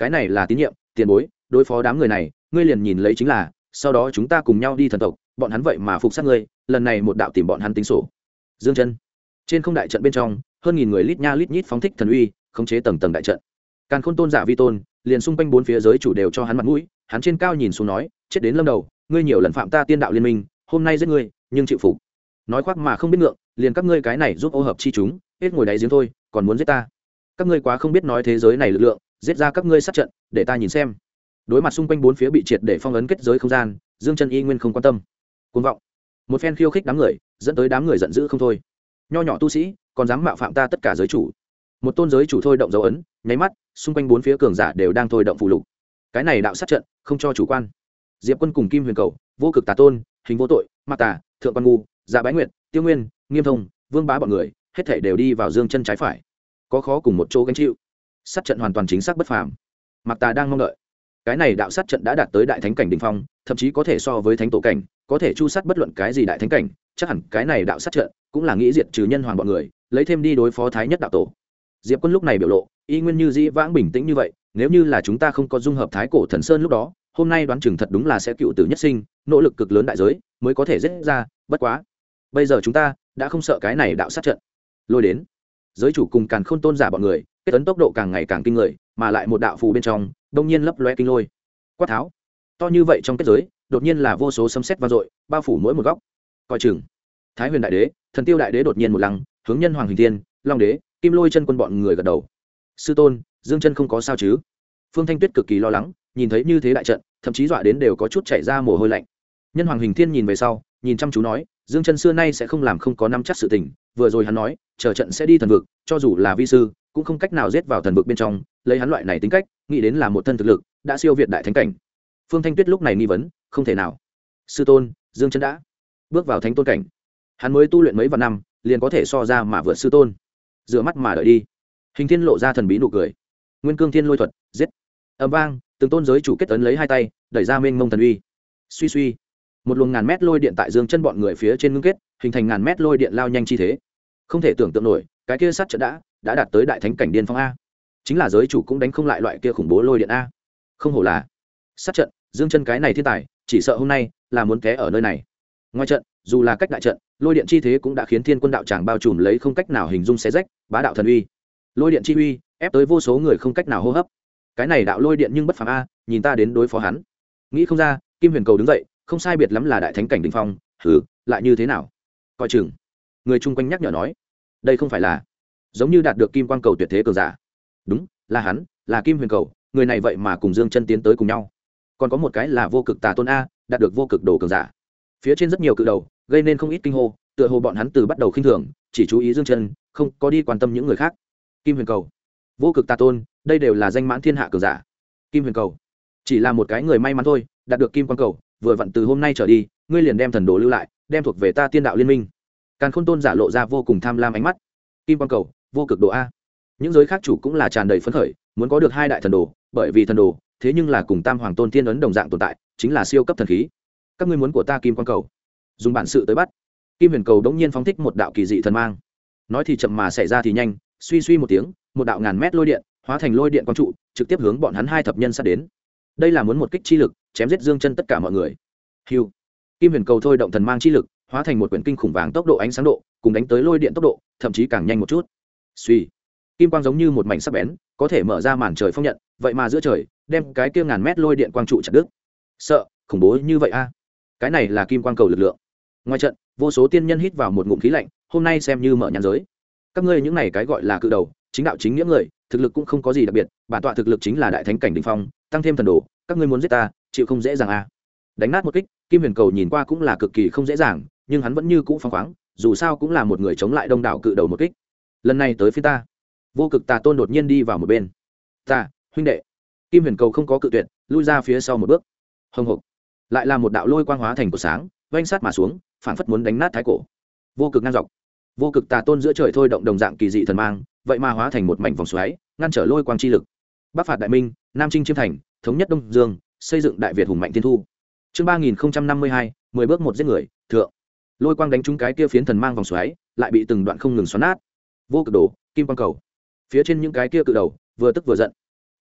cái này là tín nhiệm tiền bối, đối phó đám người này ngươi liền nhìn lấy chính là, sau đó chúng ta cùng nhau đi thần tộc, bọn hắn vậy mà phục sát ngươi, lần này một đạo tìm bọn hắn tính sổ. Dương chân trên không đại trận bên trong, hơn nghìn người lít nha lít nhít phóng thích thần uy, khống chế tầng tầng đại trận. Càn Khôn tôn giả vi tôn, liền xung quanh bốn phía giới chủ đều cho hắn mặt mũi, hắn trên cao nhìn xuống nói, chết đến lâm đầu, ngươi nhiều lần phạm ta tiên đạo liên minh, hôm nay giết ngươi, nhưng chịu phục. Nói khoác mà không biết ngượng, liền các ngươi cái này giúp ô hợp chi chúng, hết ngồi đáy giếng thôi, còn muốn giết ta. Các ngươi quá không biết nói thế giới này lực lượng, giết ra các ngươi sát trận, để ta nhìn xem. Đối mặt xung quanh bốn phía bị triệt để phong ấn kết giới không gian, Dương Chân y nguyên không quan tâm. Cuồng vọng, một phen khiêu khích đám người, dẫn tới đám người giận dữ không thôi. Nho nhỏ tu sĩ, còn dám mạo phạm ta tất cả giới chủ. Một tôn giới chủ thôi động dấu ấn, nháy mắt, xung quanh bốn phía cường giả đều đang thôi động phụ lục. Cái này đạo sát trận, không cho chủ quan. Diệp Quân cùng Kim Huyền Cầu, Vô Cực Tà Tôn, Hình Vô Tội, Mạc Tà, Thượng Quan Ngu, Dạ Bái Nguyệt, Tiêu Nguyên, Nghiêm Thông, Vương Bá bọn người, hết thảy đều đi vào Dương Chân trái phải. Có khó cùng một chỗ gánh chịu. Sát trận hoàn toàn chính xác bất phàm. Mạc Tà đang mong đợi. Cái này đạo sát trận đã đạt tới đại thánh cảnh đỉnh phong, thậm chí có thể so với thánh tổ cảnh, có thể chu sát bất luận cái gì đại thánh cảnh, chắc hẳn cái này đạo sát trận cũng là nghĩ diệt trừ nhân hoàng bọn người, lấy thêm đi đối phó thái nhất đạo tổ. Diệp Quân lúc này biểu lộ y nguyên như dĩ vãng bình tĩnh như vậy, nếu như là chúng ta không có dung hợp thái cổ thần sơn lúc đó, hôm nay đoán chừng thật đúng là sẽ cựu tử nhất sinh, nỗ lực cực lớn đại giới mới có thể giết ra, bất quá bây giờ chúng ta đã không sợ cái này đạo sát trận. Lôi đến, giới chủ cùng Càn Khôn tôn giả bọn người kết ấn tốc độ càng ngày càng kinh người, mà lại một đạo phù bên trong đông nhiên lấp loe kinh lôi quát tháo to như vậy, trong kết giới đột nhiên là vô số sấm sét vang dội, bao phủ mỗi một góc. Coi chừng, Thái Huyền đại đế, Thần Tiêu đại đế đột nhiên một lăng hướng Nhân Hoàng Hình Thiên, Long đế, Kim Lôi chân quân bọn người gật đầu. Sư tôn, Dương Chân không có sao chứ? Phương Thanh Tuyết cực kỳ lo lắng, nhìn thấy như thế đại trận, thậm chí dọa đến đều có chút chảy ra mồ hôi lạnh. Nhân Hoàng Hình Thiên nhìn về sau, nhìn chăm chú nói, Dương Chân xưa nay sẽ không làm không có nắm chắc sự tình, vừa rồi hắn nói, chờ trận sẽ đi thần vực, cho dù là vi sư, cũng không cách nào giết vào thần vực bên trong, lấy hắn loại này tính cách, nghĩ đến là một thân thực lực đã siêu việt đại thánh cảnh. Phương Thanh Tuyết lúc này nghi vấn, không thể nào. Sư tôn, Dương Chân đã bước vào thánh tôn cảnh, hắn mới tu luyện mấy vạn năm, liền có thể so ra mà vượt sư tôn. Rửa mắt mà đợi đi. Hình Thiên lộ ra thần bí nụ cười. Nguyên Cương Thiên Lôi thuật, giết. Ầm vang, từng tôn giới chủ kết ấn lấy hai tay, đẩy ra mênh mông thần uy. Suy suy, một luồng ngàn mét lôi điện tại Dương Chân bọn người phía trên ngưng kết, hình thành ngàn mét lôi điện lao nhanh chi thế. Không thể tưởng tượng nổi, cái kia sát trận đã đạt tới đại thánh cảnh điên phong a. Chính là giới chủ cũng đánh không lại loại kia khủng bố lôi điện a. Không hổ là sát trận, Dương Chân cái này thiên tài, chỉ sợ hôm nay là muốn té ở nơi này. Ngoài trận, dù là cách đại trận, lôi điện chi thế cũng đã khiến Thiên Quân đạo tràng bao trùm lấy không cách nào hình dung xé rách, bá đạo thần uy. Lôi điện chi uy, ép tới vô số người không cách nào hô hấp. Cái này đạo lôi điện nhưng bất phàm a, nhìn ta đến đối phó hắn. Nghĩ không ra, Kim Huyền Cầu đứng dậy, không sai biệt lắm là đại thánh cảnh đỉnh phong, hừ, lại như thế nào? Coi chừng. Người chung quanh nhắc nhở nói, đây không phải là giống như đạt được Kim Quang Cầu tuyệt thế cường giả. Đúng, là hắn, là Kim Huyền Cầu, người này vậy mà cùng Dương Chân tiến tới cùng nhau. Còn có một cái là Vô Cực Tà Tôn a, đạt được vô cực đồ cường giả. Phía trên rất nhiều cự đầu, gây nên không ít kinh hô, tựa hồ bọn hắn từ bắt đầu khinh thường, chỉ chú ý Dương Chân, không có đi quan tâm những người khác. Kim Huyền Cầu, Vô Cực Tà Tôn, đây đều là danh mãn thiên hạ cường giả. Kim Huyền Cầu chỉ là một cái người may mắn thôi, đạt được Kim Quang Cầu, vừa vặn từ hôm nay trở đi, ngươi liền đem thần đồ lưu lại, đem thuộc về ta Tiên đạo liên minh. Càn Khôn tôn giả lộ ra vô cùng tham lam ánh mắt. Kim Quang Cầu, vô cực đồ a. Những giới khác chủ cũng là tràn đầy phấn khởi, muốn có được hai đại thần đồ, bởi vì thần đồ, thế nhưng là cùng Tam Hoàng Tôn Tiên ấn đồng dạng tồn tại, chính là siêu cấp thần khí. Các ngươi muốn của ta Kim Quang Cầu, dùng bản sự tới bắt. Kim Huyền Cầu đống nhiên phóng thích một đạo kỳ dị thần mang. Nói thì chậm mà xảy ra thì nhanh, suy suy một tiếng, một đạo ngàn mét lôi điện, hóa thành lôi điện quang trụ, trực tiếp hướng bọn hắn hai thập nhân sát đến. Đây là muốn một kích chi lực, chém giết Dương Chân tất cả mọi người. Hưu. Kim Huyền Cầu thôi động thần mang chi lực, hóa thành một quyển kinh khủng vàng tốc độ ánh sáng độ, cùng đánh tới lôi điện tốc độ, thậm chí càng nhanh một chút. Suy. Kim quang giống như một mảnh sắc bén, có thể mở ra màn trời phong nhận, vậy mà giữa trời, đem cái kia ngàn mét lôi điện quang trụ chặt đứt. Sợ, khủng bố như vậy a. Cái này là Kim Quang Cầu lực lượng. Ngoài trận, vô số tiên nhân hít vào một ngụm khí lạnh, hôm nay xem như mở nhãn giới. Các ngươi những này cái gọi là cự đầu, chính đạo chính nghĩa người, thực lực cũng không có gì đặc biệt, bản tọa thực lực chính là đại thánh cảnh đỉnh phong, tăng thêm thần đồ, các ngươi muốn giết ta, chịu không dễ dàng a. Đánh nát một kích, Kim Huyền Cầu nhìn qua cũng là cực kỳ không dễ dàng, nhưng hắn vẫn như cũ phóng khoáng, dù sao cũng là một người chống lại đông đảo cự đầu một kích. Lần này tới phía ta. Vô Cực Tà Tôn đột nhiên đi vào một bên. Ta, huynh đệ. Kim Huyền Cầu không có cự tuyệt, lui ra phía sau một bước. Hồng hộc, lại là một đạo lôi quang hóa thành của sáng, vanh sát mà xuống, phảng phất muốn đánh nát thái cổ. Vô cực ngang dọc. Vô Cực Tà Tôn giữa trời thôi động đồng dạng kỳ dị thần mang, vậy mà hóa thành một mảnh vòng xoáy, ngăn trở lôi quang chi lực. Bắc phạt đại minh, Nam chinh chiêm thành, thống nhất Đông Dương, xây dựng đại Việt hùng mạnh thiên thu. Chương 3052, 10 bước một giết người, thượng. Lôi quang đánh trúng cái kia phiến thần mang vòng xoáy, lại bị từng đoạn không ngừng xoắn nát. Vô cực đồ, Kim Quang Cầu. Phía trên những cái kia cự đầu, vừa tức vừa giận.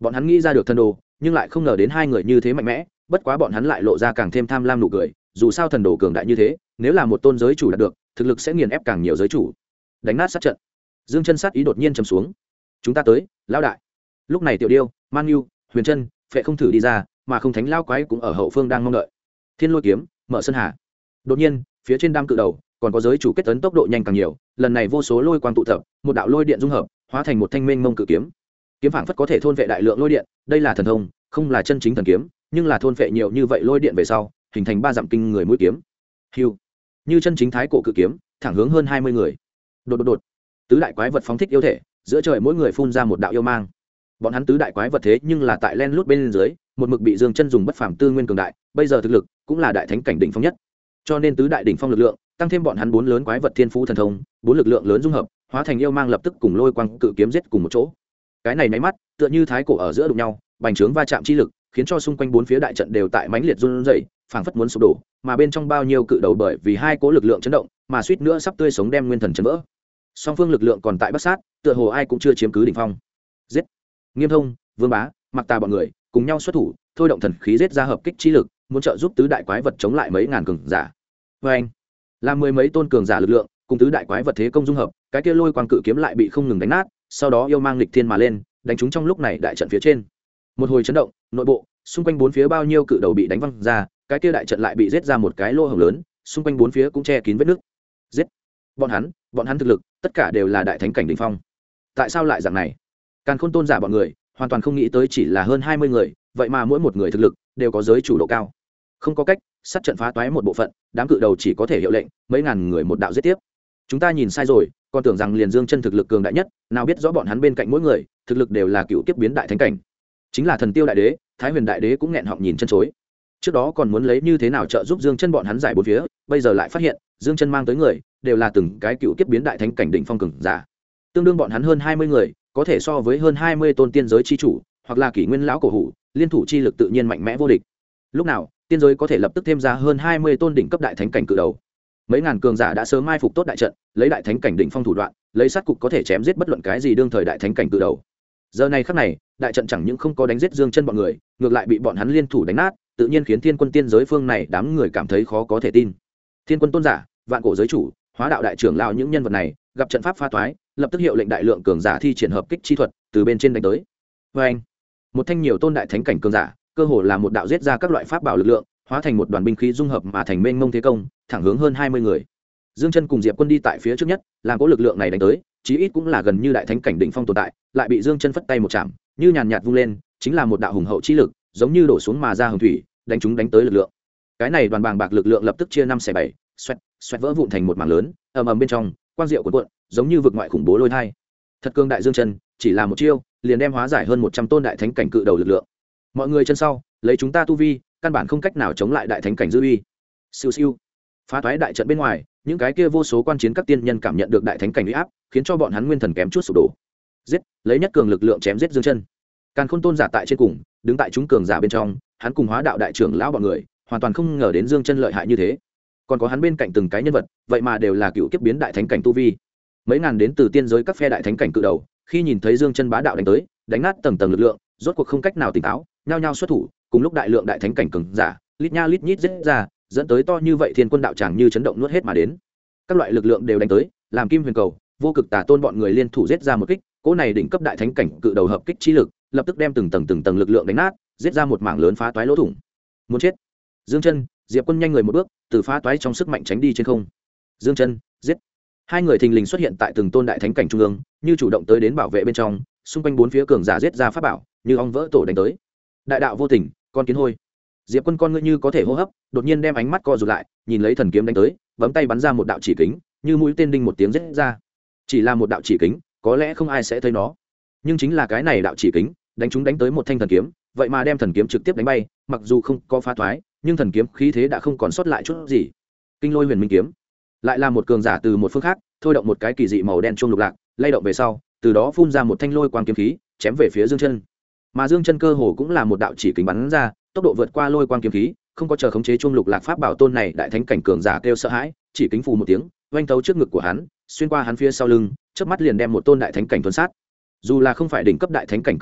Bọn hắn nghĩ ra được thần đồ, nhưng lại không ngờ đến hai người như thế mạnh mẽ, bất quá bọn hắn lại lộ ra càng thêm tham lam nụ cười, dù sao thần đồ cường đại như thế, nếu là một tôn giới chủ đạt được, thực lực sẽ nghiền ép càng nhiều giới chủ. Đánh nát sát trận. Dương Chân sát ý đột nhiên trầm xuống. Chúng ta tới, lão đại. Lúc này Tiểu Điêu, Man Nhu, Huyền Trân, Phệ Không Thử đi ra, mà Không Thánh lão quái cũng ở hậu phương đang mong đợi. Thiên Lôi kiếm, mở sân hà. Đột nhiên, phía trên đam cự đầu, còn có giới chủ kết tấn tốc độ nhanh càng nhiều, lần này vô số lôi quang tụ tập, một đạo lôi điện dung hợp, hóa thành một thanh mênh mông cự kiếm. Kiếm phảng phất có thể thôn vệ đại lượng lôi điện, đây là thần thông, không là chân chính thần kiếm, nhưng là thôn vệ nhiều như vậy lôi điện về sau, hình thành ba dặm kinh người mũi kiếm. Hưu, như chân chính thái cổ cự kiếm, thẳng hướng hơn 20 người. Đột đột đột, tứ đại quái vật phóng thích yêu thể, giữa trời mỗi người phun ra một đạo yêu mang. Bọn hắn tứ đại quái vật thế nhưng là tại len lút bên dưới, một mực bị Dương Chân dùng bất phàm tư nguyên cường đại, bây giờ thực lực cũng là đại thánh cảnh đỉnh phong nhất. Cho nên tứ đại đỉnh phong lực lượng, tăng thêm bọn hắn bốn lớn quái vật thiên phú thần thông, bốn lực lượng lớn dung hợp, hóa thành yêu mang lập tức cùng lôi quang cự kiếm giết cùng một chỗ. Cái này nháy mắt, tựa như thái cổ ở giữa đụng nhau, bành trướng va chạm chi lực, khiến cho xung quanh bốn phía đại trận đều tại mãnh liệt run rẩy, phảng phất muốn sụp đổ, mà bên trong bao nhiêu cự đầu bởi vì hai cố lực lượng chấn động, mà suýt nữa sắp tươi sống đem nguyên thần chấn vỡ. Song phương lực lượng còn tại bắt sát, tựa hồ ai cũng chưa chiếm cứ đỉnh phong. Giết! Nghiêm Thông, Vương Bá, Mặc Tà bọn người cùng nhau xuất thủ, thôi động thần khí giết ra hợp kích chi lực, muốn trợ giúp tứ đại quái vật chống lại mấy ngàn cường giả. Và anh, làm mười mấy tôn cường giả lực lượng cùng tứ đại quái vật thế công dung hợp, cái kia lôi quang cự kiếm lại bị không ngừng đánh nát, sau đó yêu mang lịch thiên mà lên, đánh chúng trong lúc này đại trận phía trên. Một hồi chấn động, nội bộ, xung quanh bốn phía bao nhiêu cự đầu bị đánh văng ra, cái kia đại trận lại bị giết ra một cái lỗ hổng lớn, xung quanh bốn phía cũng che kín vết nứt. Giết! Bọn hắn thực lực, tất cả đều là đại thánh cảnh đỉnh phong. Tại sao lại dạng này? Càn Khôn tôn giả bọn người, hoàn toàn không nghĩ tới chỉ là hơn 20 người, vậy mà mỗi một người thực lực đều có giới chủ độ cao. Không có cách, sát trận phá toái một bộ phận, đám cự đầu chỉ có thể hiệu lệnh, mấy ngàn người một đạo giết tiếp. Chúng ta nhìn sai rồi, còn tưởng rằng liền Dương Chân thực lực cường đại nhất, nào biết rõ bọn hắn bên cạnh mỗi người, thực lực đều là cựu kiếp biến đại thánh cảnh. Chính là Thần Tiêu đại đế, Thái Huyền đại đế cũng nghẹn họng nhìn chân chối. Trước đó còn muốn lấy như thế nào trợ giúp Dương Chân bọn hắn giải bốn phía, bây giờ lại phát hiện, Dương Chân mang tới người, đều là từng cái cựu kiếp biến đại thánh cảnh đỉnh phong cường giả. Tương đương bọn hắn hơn 20 người, có thể so với hơn 20 tôn tiên giới chi chủ, hoặc là kỷ nguyên lão cổ hủ, liên thủ chi lực tự nhiên mạnh mẽ vô địch. Lúc nào, tiên giới có thể lập tức thêm ra hơn 20 tôn đỉnh cấp đại thánh cảnh cự đầu. Mấy ngàn cường giả đã sớm mai phục tốt đại trận, lấy đại thánh cảnh đỉnh phong thủ đoạn, lấy sát cục có thể chém giết bất luận cái gì đương thời đại thánh cảnh cự đầu. Giờ này khắc này, đại trận chẳng những không có đánh giết Dương Chân bọn người, ngược lại bị bọn hắn liên thủ đánh nát, tự nhiên khiến Thiên Quân tiên giới phương này đám người cảm thấy khó có thể tin. Thiên Quân tôn giả, vạn cổ giới chủ, Hóa đạo đại trưởng lão những nhân vật này, gặp trận pháp phá toái, lập tức hiệu lệnh đại lượng cường giả thi triển hợp kích chi thuật, từ bên trên đánh tới. Và anh, một thanh nhiều tôn đại thánh cảnh cường giả, cơ hồ là một đạo giết ra các loại pháp bảo lực lượng, hóa thành một đoàn binh khí dung hợp mà thành mênh mông thế công, thẳng hướng hơn 20 người. Dương Chân cùng Diệp Quân đi tại phía trước nhất, làm cố lực lượng này đánh tới, chí ít cũng là gần như đại thánh cảnh đỉnh phong tồn tại, lại bị Dương Chân phất tay một chạm, như nhàn nhạt vung lên, chính là một đạo hùng hậu chi lực, giống như đổ xuống mà ra hồng thủy, đánh chúng đánh tới lực lượng. Cái này đoàn bàng bạc lực lượng lập tức chia 5 xẻ 7, xoẹt vỡ vụn thành một mảng lớn, ầm ầm bên trong, quang diệu cuộn cuộn, giống như vực ngoại khủng bố lôi thai. Thật cương đại Dương Chân, chỉ là một chiêu, liền đem hóa giải hơn 100 tôn đại thánh cảnh cự đầu lực lượng. Mọi người chân sau, lấy chúng ta tu vi, căn bản không cách nào chống lại đại thánh cảnh dư uy. Siêu siêu. Phá toái đại trận bên ngoài, những cái kia vô số quan chiến các tiên nhân cảm nhận được đại thánh cảnh uy áp, khiến cho bọn hắn nguyên thần kém chút sụp đổ. Giết, lấy nhất cường lực lượng chém giết Dương Chân. Càn Khôn tôn giả tại trên cùng, đứng tại chúng cường giả bên trong, hắn cùng Hóa đạo đại trưởng lão bọn người, hoàn toàn không ngờ đến Dương Chân lợi hại như thế. Còn có hắn bên cạnh từng cái nhân vật, vậy mà đều là cựu kiếp biến đại thánh cảnh tu vi. Mấy ngàn đến từ tiên giới các phe đại thánh cảnh cự đầu, khi nhìn thấy Dương Chân bá đạo đánh tới, đánh nát tầng tầng lực lượng, rốt cuộc không cách nào tỉnh táo, nhao nhao xuất thủ, cùng lúc đại lượng đại thánh cảnh cường giả, lít nha lít nhít giết ra, dẫn tới to như vậy thiên quân đạo tràng như chấn động nuốt hết mà đến. Các loại lực lượng đều đánh tới, làm Kim Huyền Cầu, Vô Cực Tà Tôn bọn người liên thủ giết ra một kích, cỗ này đỉnh cấp đại thánh cảnh cự đầu hợp kích chi lực, lập tức đem từng tầng lực lượng đánh nát, giết ra một mảng lớn phá toái lỗ thủng. Muốn chết. Dương Chân, Diệp Quân nhanh người một bước, từ phá toái trong sức mạnh tránh đi trên không. Dương Chân, giết. Hai người thình lình xuất hiện tại từng tôn đại thánh cảnh trung ương, như chủ động tới đến bảo vệ bên trong, xung quanh bốn phía cường giả giết ra pháp bảo, như ong vỡ tổ đánh tới. Đại đạo vô tình, con kiến hôi. Diệp Quân con ngươi như có thể hô hấp, đột nhiên đem ánh mắt co rụt lại, nhìn lấy thần kiếm đánh tới, bấm tay bắn ra một đạo chỉ kính, như mũi tên đinh một tiếng giết ra. Chỉ là một đạo chỉ kính, có lẽ không ai sẽ thấy nó, nhưng chính là cái này đạo chỉ kính, đánh chúng đánh tới một thanh thần kiếm, vậy mà đem thần kiếm trực tiếp đánh bay, mặc dù không có phá thoái, nhưng thần kiếm khí thế đã không còn sót lại chút gì. Kinh Lôi Huyền Minh kiếm, lại là một cường giả từ một phương khác, thôi động một cái kỳ dị màu đen chuông lục lạc, lay động về sau, từ đó phun ra một thanh lôi quang kiếm khí, chém về phía Dương Chân. Mà Dương Chân cơ hồ cũng là một đạo chỉ kính bắn ra, tốc độ vượt qua lôi quang kiếm khí, không có chờ khống chế chuông lục lạc pháp bảo tôn này đại thánh cảnh cường giả kêu sợ hãi, chỉ kính phù một tiếng, vang tấu trước ngực của hắn, xuyên qua hắn phía sau lưng, chớp mắt liền đem một tôn đại thánh cảnh tuôn sát. Dù là không phải đỉnh cấp đại thánh cảnh cự đầu,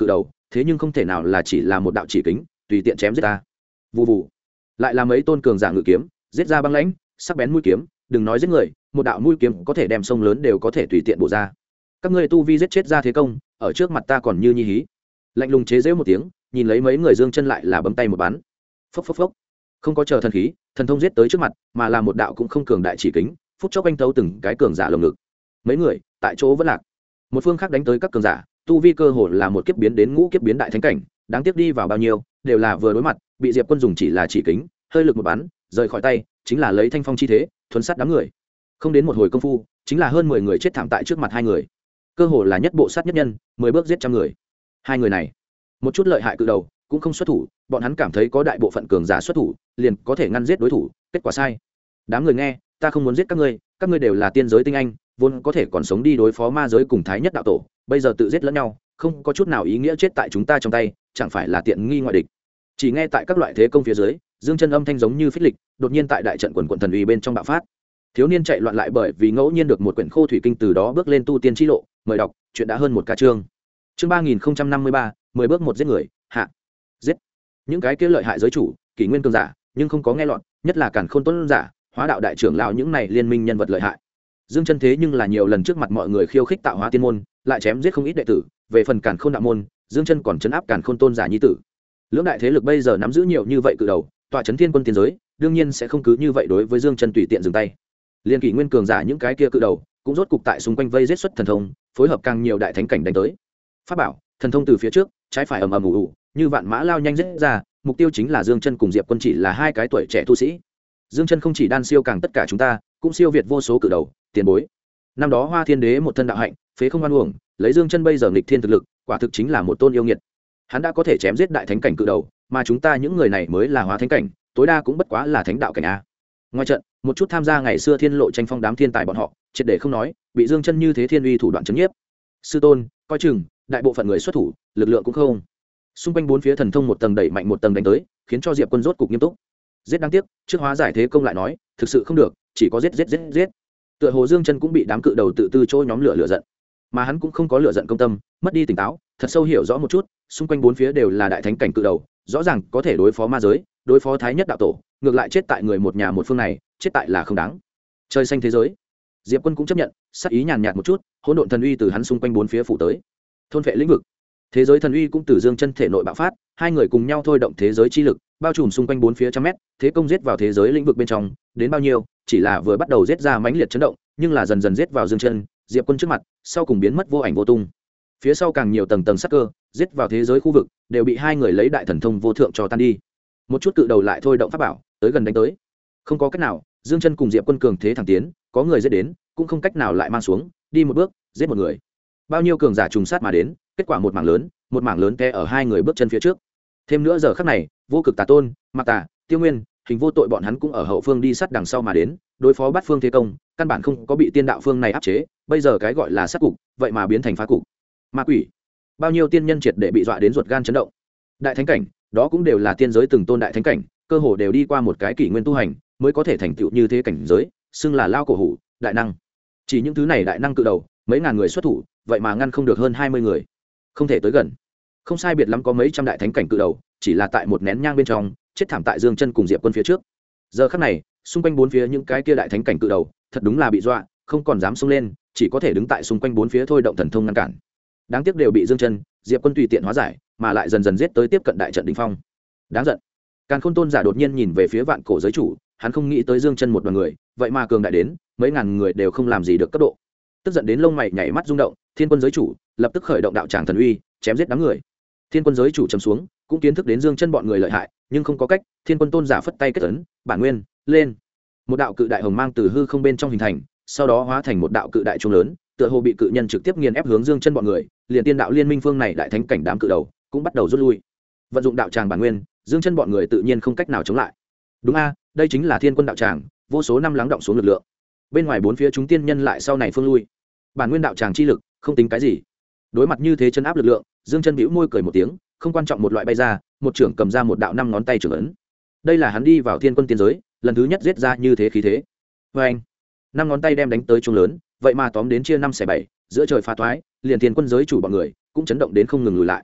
thế nhưng không thể nào là chỉ là một đạo chỉ kính tùy tiện chém giết ta. Vù vù, lại là mấy tôn cường giả ngự kiếm giết ra băng lãnh sắc bén mũi kiếm, đừng nói giết người, một đạo mũi kiếm có thể đem sông lớn đều có thể tùy tiện bổ ra. Các ngươi tu vi giết chết ra thế công, ở trước mặt ta còn như nhi hí. Lạnh lùng chế giễu một tiếng, nhìn lấy mấy người Dương Chân lại là bấm tay một bắn. Phốc phốc phốc, không có chờ thần khí thần thông giết tới trước mặt, mà là một đạo cũng không cường đại chỉ kính phút chốc anh thấu từng cái cường giả lồng ngực. Mấy người tại chỗ vẫn lạc. Một phương khác đánh tới các cường giả, tu vi cơ hồ là một kiếp biến đến ngũ kiếp biến đại thánh cảnh, đáng tiếc đi vào bao nhiêu đều là vừa đối mặt, bị Diệp Quân dùng chỉ là chỉ kính hơi lực một bắn rời khỏi tay, chính là lấy thanh phong chi thế thuấn sát đám người. Không đến một hồi công phu, chính là hơn 10 người chết thảm tại trước mặt hai người, cơ hồ là nhất bộ sát nhất nhân, 10 bước giết trăm người. Hai người này một chút lợi hại cự đầu cũng không xuất thủ, bọn hắn cảm thấy có đại bộ phận cường giả xuất thủ liền có thể ngăn giết đối thủ, kết quả sai. Đám người nghe, ta không muốn giết các ngươi đều là tiên giới tinh anh, vốn có thể còn sống đi đối phó ma giới cùng thái nhất đạo tổ, bây giờ tự giết lẫn nhau không có chút nào ý nghĩa, chết tại chúng ta trong tay chẳng phải là tiện nghi ngoại địch. Chỉ nghe tại các loại thế công phía dưới, Dương Chân âm thanh giống như phích lịch, đột nhiên tại đại trận quần quần thần uy bên trong bạo phát. Thiếu niên chạy loạn lại bởi vì ngẫu nhiên được một quyển khô thủy kinh, từ đó bước lên tu tiên chi lộ. Mời đọc, chuyện đã hơn một cả chương. Chương 3053, 10 bước một giết người, hạ. Giết những cái kia lợi hại giới chủ, kỷ nguyên cường giả, nhưng không có nghe lọt, nhất là Càn Khôn Tuấn giả, Hóa Đạo đại trưởng lão những này liên minh nhân vật lợi hại. Dương Chân thế nhưng là nhiều lần trước mặt mọi người khiêu khích tạo hóa tiên môn, lại chém giết không ít đệ tử, về phần Càn Khôn đạo môn, Dương Chân còn trấn áp Càn Khôn Tôn giả nhi tử. Lưỡng đại thế lực bây giờ nắm giữ nhiều như vậy cự đầu, tọa trấn thiên quân tiên giới, đương nhiên sẽ không cứ như vậy đối với Dương Chân tùy tiện dừng tay. Liên kỷ nguyên cường giả những cái kia cự đầu, cũng rốt cục tại xung quanh vây giết xuất thần thông, phối hợp càng nhiều đại thánh cảnh đánh tới. Pháp bảo, thần thông từ phía trước, trái phải ầm ầm ù ù, như vạn mã lao nhanh giết ra, mục tiêu chính là Dương Chân cùng Diệp Quân, chỉ là hai cái tuổi trẻ tu sĩ. Dương Chân không chỉ đan siêu càng tất cả chúng ta, cũng siêu việt vô số cự đầu, tiền bối. Năm đó Hoa Thiên Đế một thân đạo hạnh, phế không oan uổng, lấy Dương Chân bây giờ nghịch thiên thực lực, quả thực chính là một tôn yêu nghiệt. Hắn đã có thể chém giết đại thánh cảnh cự đầu, mà chúng ta những người này mới là hóa thánh cảnh, tối đa cũng bất quá là thánh đạo cảnh a. Ngoài trận, một chút tham gia ngày xưa thiên lộ tranh phong đám thiên tài bọn họ, triệt để không nói, bị Dương Chân như thế thiên uy thủ đoạn chấn nhiếp. Sư tôn, coi chừng, đại bộ phận người xuất thủ, lực lượng cũng không. Xung quanh bốn phía thần thông một tầng đẩy mạnh một tầng đánh tới, khiến cho Diệp Quân rốt cục nghiêm túc. Giết đáng tiếc, trước hóa giải thế công lại nói, thực sự không được, chỉ có giết. Tựa hồ Dương Chân cũng bị đám cự đầu tự tư trôi nhóm lửa giận, mà hắn cũng không có lửa giận công tâm, mất đi tỉnh táo, thật sâu hiểu rõ một chút, xung quanh bốn phía đều là đại thánh cảnh cự đầu, rõ ràng có thể đối phó ma giới, đối phó thái nhất đạo tổ, ngược lại chết tại người một nhà một phương này, chết tại là không đáng. Trời xanh thế giới, Diệp Quân cũng chấp nhận, sát ý nhàn nhạt một chút, hỗn độn thần uy từ hắn xung quanh bốn phía phủ tới, thôn phệ lĩnh vực. Thế giới thần uy cũng từ Dương Chân thể nội bạo phát, hai người cùng nhau thôi động thế giới chi lực, bao trùm xung quanh bốn phía trăm mét, thế công giết vào thế giới lĩnh vực bên trong, đến bao nhiêu, chỉ là vừa bắt đầu giết ra mãnh liệt chấn động, nhưng là dần dần giết vào Dương Chân, Diệp Quân trước mặt, sau cùng biến mất vô ảnh vô tung. Phía sau càng nhiều tầng tầng sát cơ, giết vào thế giới khu vực, đều bị hai người lấy đại thần thông vô thượng cho tan đi. Một chút cự đầu lại thôi động pháp bảo, tới gần đánh tới. Không có cách nào, Dương Chân cùng Diệp Quân cường thế thẳng tiến, có người giết đến, cũng không cách nào lại mang xuống, đi một bước, giết một người. Bao nhiêu cường giả trùng sát mà đến, kết quả một mảng lớn té ở hai người bước chân phía trước. Thêm nữa giờ khắc này, Vô Cực Tà Tôn, Mạc Tà, Tiêu Nguyên, Hình Vô Tội bọn hắn cũng ở hậu phương đi sát đằng sau mà đến, đối phó bắt phương thế công, căn bản không có bị tiên đạo phương này áp chế, bây giờ cái gọi là sát cục, vậy mà biến thành phá cục. Ma quỷ, bao nhiêu tiên nhân triệt để bị dọa đến ruột gan chấn động. Đại thánh cảnh, đó cũng đều là tiên giới từng tôn đại thánh cảnh, cơ hồ đều đi qua một cái kỷ nguyên tu hành, mới có thể thành tựu như thế cảnh giới, xưng là lao cổ hủ, đại năng. Chỉ những thứ này đại năng cự đầu, mấy ngàn người xuất thủ, vậy mà ngăn không được hơn 20 người. Không thể tới gần. Không sai biệt lắm có mấy trăm đại thánh cảnh cự đầu, chỉ là tại một nén nhang bên trong, chết thảm tại Dương Chân cùng Diệp Quân phía trước. Giờ khắc này, xung quanh bốn phía những cái kia đại thánh cảnh cự đầu, thật đúng là bị dọa, không còn dám xông lên, chỉ có thể đứng tại xung quanh bốn phía thôi động thần thông ngăn cản. Đáng tiếc đều bị Dương Chân, Diệp Quân tùy tiện hóa giải, mà lại dần dần giết tới tiếp cận đại trận đỉnh phong. Đáng giận. Càn Khôn Tôn giả đột nhiên nhìn về phía Vạn Cổ giới chủ, hắn không nghĩ tới Dương Chân một đoàn người, vậy mà cường đại đến, mấy ngàn người đều không làm gì được cấp độ. Tức giận đến lông mày nhảy mắt rung động, Thiên Quân giới chủ lập tức khởi động đạo tràng thần uy, chém giết đám người. Thiên Quân giới chủ trầm xuống, cũng kiến thức đến Dương Chân bọn người lợi hại, nhưng không có cách, Thiên Quân Tôn giả phất tay kết ấn, bản nguyên, lên. Một đạo cự đại hồng mang từ hư không bên trong hình thành, sau đó hóa thành một đạo cự đại trung lớn, tựa hồ bị cự nhân trực tiếp nghiền ép hướng Dương Chân bọn người, liền tiên đạo liên minh phương này đại thánh cảnh đám cự đầu, cũng bắt đầu rút lui. Vận dụng đạo tràng bản nguyên, Dương Chân bọn người tự nhiên không cách nào chống lại. Đúng a, đây chính là Thiên Quân đạo tràng, vô số năm lắng động xuống lực lượng. Bên ngoài bốn phía chúng tiên nhân lại sau này phương lui. Bản nguyên đạo tràng chi lực, không tính cái gì. Đối mặt như thế chân áp lực lượng, Dương Chân bĩu môi cười một tiếng, không quan trọng một loại bay ra, một trưởng cầm ra một đạo năm ngón tay trưởng ấn. Đây là hắn đi vào Thiên Quân tiên giới, lần thứ nhất giết ra như thế khí thế. Oeng! Năm ngón tay đem đánh tới trung lớn, vậy mà tóm đến chia 5 xẻ 7, giữa trời pha toái, liền Thiên Quân giới chủ bọn người cũng chấn động đến không ngừng lùi lại.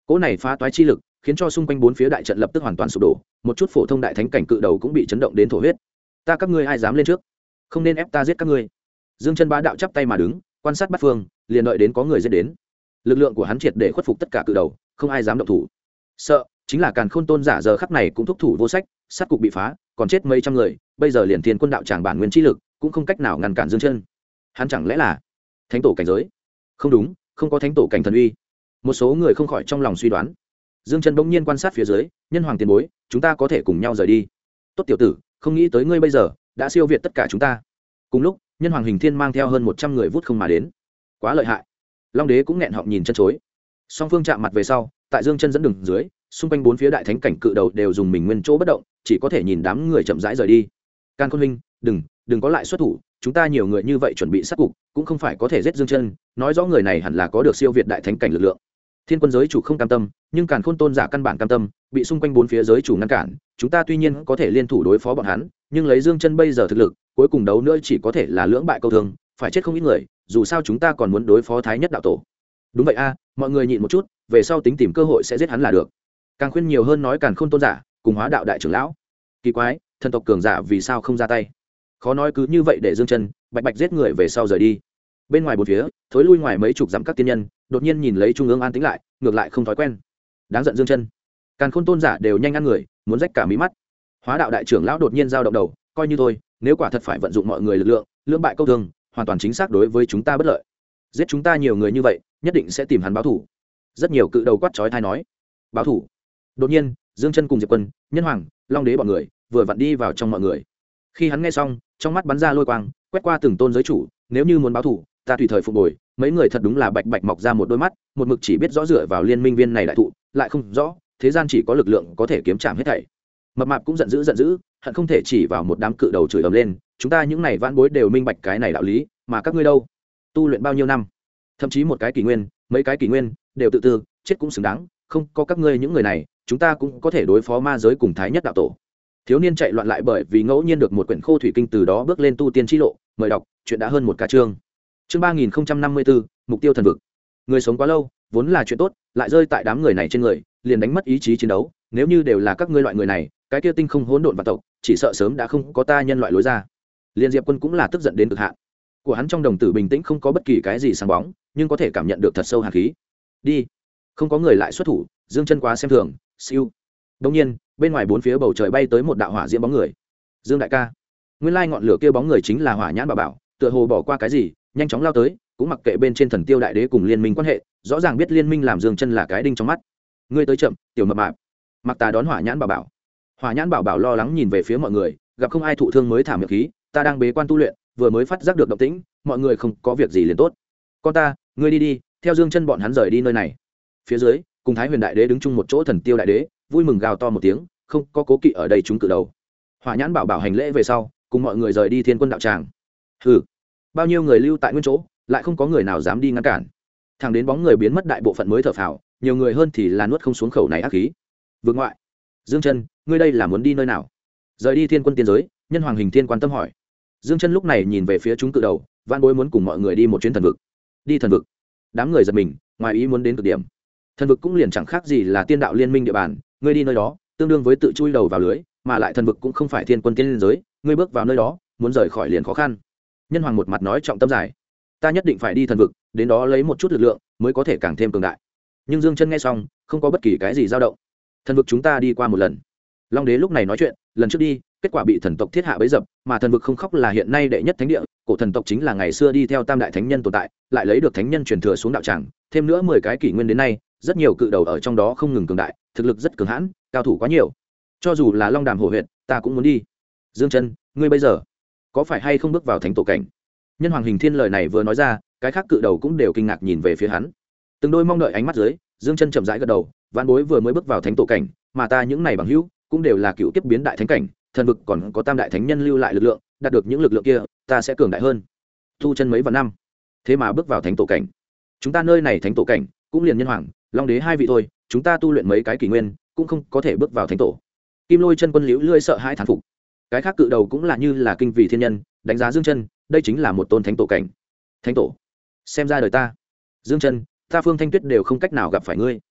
cỗ này phá toái chi lực khiến cho xung quanh bốn phía đại trận lập tức hoàn toàn sụp đổ, một chút phổ thông đại thánh cảnh cự đầu cũng bị chấn động đến thổ huyết. Ta các ngươi ai dám lên trước, không nên ép ta giết các ngươi. Dương Chân bá đạo chắp tay mà đứng, quan sát bát phương, liền đợi đến có người giết đến. Lực lượng của hắn triệt để khuất phục tất cả cự đầu, không ai dám động thủ. Sợ chính là Càn Khôn tôn giả giờ khắc này cũng thúc thủ vô sách, sát cục bị phá, còn chết mấy trăm người, bây giờ liền Thiên Quân đạo tràng bản nguyên chi lực cũng không cách nào ngăn cản Dương Chân. Hắn chẳng lẽ là thánh tổ cảnh giới? Không đúng, không có thánh tổ cảnh thần uy. Một số người không khỏi trong lòng suy đoán. Dương Chân bỗng nhiên quan sát phía dưới, nhân hoàng tiền bối, chúng ta có thể cùng nhau rời đi. Tốt tiểu tử, không nghĩ tới ngươi bây giờ đã siêu việt tất cả chúng ta. Cùng lúc, nhân hoàng Hình Thiên mang theo hơn 100 người vút không mà đến. Quá lợi hại. Long đế cũng nghẹn họng nhìn chân chối. Song phương chạm mặt về sau, tại Dương Chân dẫn đường dưới, xung quanh bốn phía đại thánh cảnh cự đầu đều dùng mình nguyên chỗ bất động, chỉ có thể nhìn đám người chậm rãi rời đi. Càn Khôn huynh, đừng có lại xuất thủ, chúng ta nhiều người như vậy chuẩn bị sát cục, cũng không phải có thể giết Dương Chân, nói rõ người này hẳn là có được siêu việt đại thánh cảnh lực lượng. Thiên Quân giới chủ không cam tâm, nhưng Càn Khôn tôn giả căn bản cam tâm, bị xung quanh bốn phía giới chủ ngăn cản, chúng ta tuy nhiên có thể liên thủ đối phó bọn hắn, nhưng lấy Dương Chân bây giờ thực lực, cuối cùng đấu nữa chỉ có thể là lưỡng bại câu thương, phải chết không ít người, dù sao chúng ta còn muốn đối phó Thái Nhất đạo tổ. Đúng vậy a, mọi người nhịn một chút, về sau tính tìm cơ hội sẽ giết hắn là được. Càng khuyên nhiều hơn nói Càn Khôn tôn giả cùng Hóa đạo đại trưởng lão. Kỳ quái, thần tộc cường giả vì sao không ra tay? Khó nói cứ như vậy để Dương Chân bạch bạch giết người về sau rời đi. Bên ngoài bốn phía, thối lui ngoài mấy chục dặm các tiên nhân, đột nhiên nhìn lấy trung ương an tĩnh lại, ngược lại không thói quen. Đáng giận Dương Chân. Càn Khôn tôn giả đều nhanh ăn người, muốn rách cả mí mắt. Hóa đạo đại trưởng lão đột nhiên giao động đầu, coi như thôi, nếu quả thật phải vận dụng mọi người lực lượng, lưỡng bại câu thương, hoàn toàn chính xác đối với chúng ta bất lợi. Giết chúng ta nhiều người như vậy, nhất định sẽ tìm hắn báo thù. Rất nhiều cự đầu quát chói tai nói, báo thù. Đột nhiên, Dương Chân cùng Diệp Quân, Nhân Hoàng, Long Đế bọn người vừa vặn đi vào trong mọi người. Khi hắn nghe xong, trong mắt bắn ra lôi quang, quét qua từng tôn giới chủ, nếu như muốn báo thù, ta tùy thời phục hồi. Mấy người thật đúng là bạch bạch mọc ra một đôi mắt, một mực chỉ biết rõ dựa vào liên minh viên này đại thụ, lại không rõ thế gian chỉ có lực lượng có thể kiếm chạm hết thảy. Mập mạp cũng giận dữ, hận không thể chỉ vào một đám cự đầu chửi ầm lên, chúng ta những này vãn bối đều minh bạch cái này đạo lý, mà các ngươi đâu? Tu luyện bao nhiêu năm? Thậm chí một cái kỷ nguyên, mấy cái kỷ nguyên, đều tự tư, chết cũng xứng đáng, không có các ngươi những người này, chúng ta cũng có thể đối phó ma giới cùng Thái Nhất đạo tổ. Thiếu niên chạy loạn lại bởi vì ngẫu nhiên được một quyển khô thủy kinh, từ đó bước lên tu tiên chi lộ, mời đọc, chuyện đã hơn một cả chương. Chương 3054, mục tiêu thần vực. Người sống quá lâu, vốn là chuyện tốt, lại rơi tại đám người này trên người, liền đánh mất ý chí chiến đấu, nếu như đều là các ngươi loại người này, cái kia tinh không hỗn độn vạn tộc, chỉ sợ sớm đã không có ta nhân loại lối ra. Liên Diệp Quân cũng là tức giận đến cực hạn. Của hắn trong đồng tử bình tĩnh không có bất kỳ cái gì sáng bóng, nhưng có thể cảm nhận được thật sâu hàn khí. Đi. Không có người lại xuất thủ, Dương Chân quá xem thường, siêu. Đột nhiên, bên ngoài bốn phía bầu trời bay tới một đạo hỏa diễm bóng người. Dương đại ca. Nguyên lai ngọn lửa kia bóng người chính là Hỏa Nhãn Bảo Bảo, tựa hồ bỏ qua cái gì, nhanh chóng lao tới, cũng mặc kệ bên trên Thần Tiêu đại đế cùng liên minh quan hệ, rõ ràng biết liên minh làm Dương Chân là cái đinh trong mắt. Ngươi tới chậm, tiểu mập mạp. Mặc Tà đón Hỏa Nhãn Bảo Bảo. Hỏa Nhãn Bảo Bảo lo lắng nhìn về phía mọi người, gặp không ai thụ thương mới thả miệng khí, ta đang bế quan tu luyện, vừa mới phát giác được động tĩnh, mọi người không có việc gì liền tốt. Con ta, ngươi đi đi, theo Dương Chân bọn hắn rời đi nơi này. Phía dưới, cùng Thái Huyền đại đế đứng chung một chỗ Thần Tiêu đại đế, vui mừng gào to một tiếng, không có cố kỵ ở đây chúng cự đầu. Hỏa Nhãn Bảo Bảo hành lễ về sau, cùng mọi người rời đi Thiên Quân đạo tràng. Hừ, bao nhiêu người lưu tại nguyên chỗ, lại không có người nào dám đi ngăn cản. Thằng đến bóng người biến mất đại bộ phận mới thở phào, nhiều người hơn thì là nuốt không xuống khẩu này ác khí. Vương ngoại, Dương Chân, ngươi đây là muốn đi nơi nào? Rời đi Thiên Quân tiên giới, Nhân Hoàng Hình Thiên quan tâm hỏi. Dương Chân lúc này nhìn về phía chúng cự đầu, van bối muốn cùng mọi người đi một chuyến thần vực. Đi thần vực? Đám người giật mình, ngoài ý muốn đến cực điểm. Thần vực cũng liền chẳng khác gì là tiên đạo liên minh địa bàn, ngươi đi nơi đó, tương đương với tự chui đầu vào lưới, mà lại thần vực cũng không phải Thiên Quân tiên giới, ngươi bước vào nơi đó, muốn rời khỏi liền khó khăn. Nhân Hoàng một mặt nói trọng tâm dài, ta nhất định phải đi thần vực, đến đó lấy một chút lực lượng, mới có thể càng thêm cường đại. Nhưng Dương Chân nghe xong, không có bất kỳ cái gì dao động. Thần vực chúng ta đi qua một lần. Long đế lúc này nói chuyện, lần trước đi, kết quả bị thần tộc thiết hạ bẫy dập, mà thần vực không khóc là hiện nay đệ nhất thánh địa, cổ thần tộc chính là ngày xưa đi theo tam đại thánh nhân tồn tại, lại lấy được thánh nhân truyền thừa xuống đạo tràng, thêm nữa 10 cái kỷ nguyên đến nay, rất nhiều cự đầu ở trong đó không ngừng cường đại, thực lực rất cường hãn, cao thủ quá nhiều. Cho dù là Long Đàm Hổ Huyệt, ta cũng muốn đi. Dương Chân, ngươi bây giờ có phải hay không bước vào thánh tổ cảnh? Nhân Hoàng Hình Thiên lời này vừa nói ra, cái khác cự đầu cũng đều kinh ngạc nhìn về phía hắn. Từng đôi mong đợi ánh mắt dưới, Dương Chân chậm rãi gật đầu, vạn bối vừa mới bước vào thánh tổ cảnh, mà ta những này bằng hữu cũng đều là cựu kiếp biến đại thánh cảnh, thần vực còn có tam đại thánh nhân lưu lại lực lượng, đạt được những lực lượng kia, ta sẽ cường đại hơn. Tu chân mấy vạn năm, thế mà bước vào thánh tổ cảnh. Chúng ta nơi này thánh tổ cảnh, cũng liền Nhân Hoàng, Long Đế hai vị thôi, chúng ta tu luyện mấy cái kỷ nguyên, cũng không có thể bước vào thánh tổ. Kim Lôi chân quân liễu lươi sợ hãi thán phục. Cái khác cự đầu cũng là như là kinh vì thiên nhân, đánh giá Dương Chân, đây chính là một tôn thánh tổ cảnh. Thánh tổ, xem ra đời ta. Dương Chân, ta Phương Thanh Tuyết đều không cách nào gặp phải ngươi.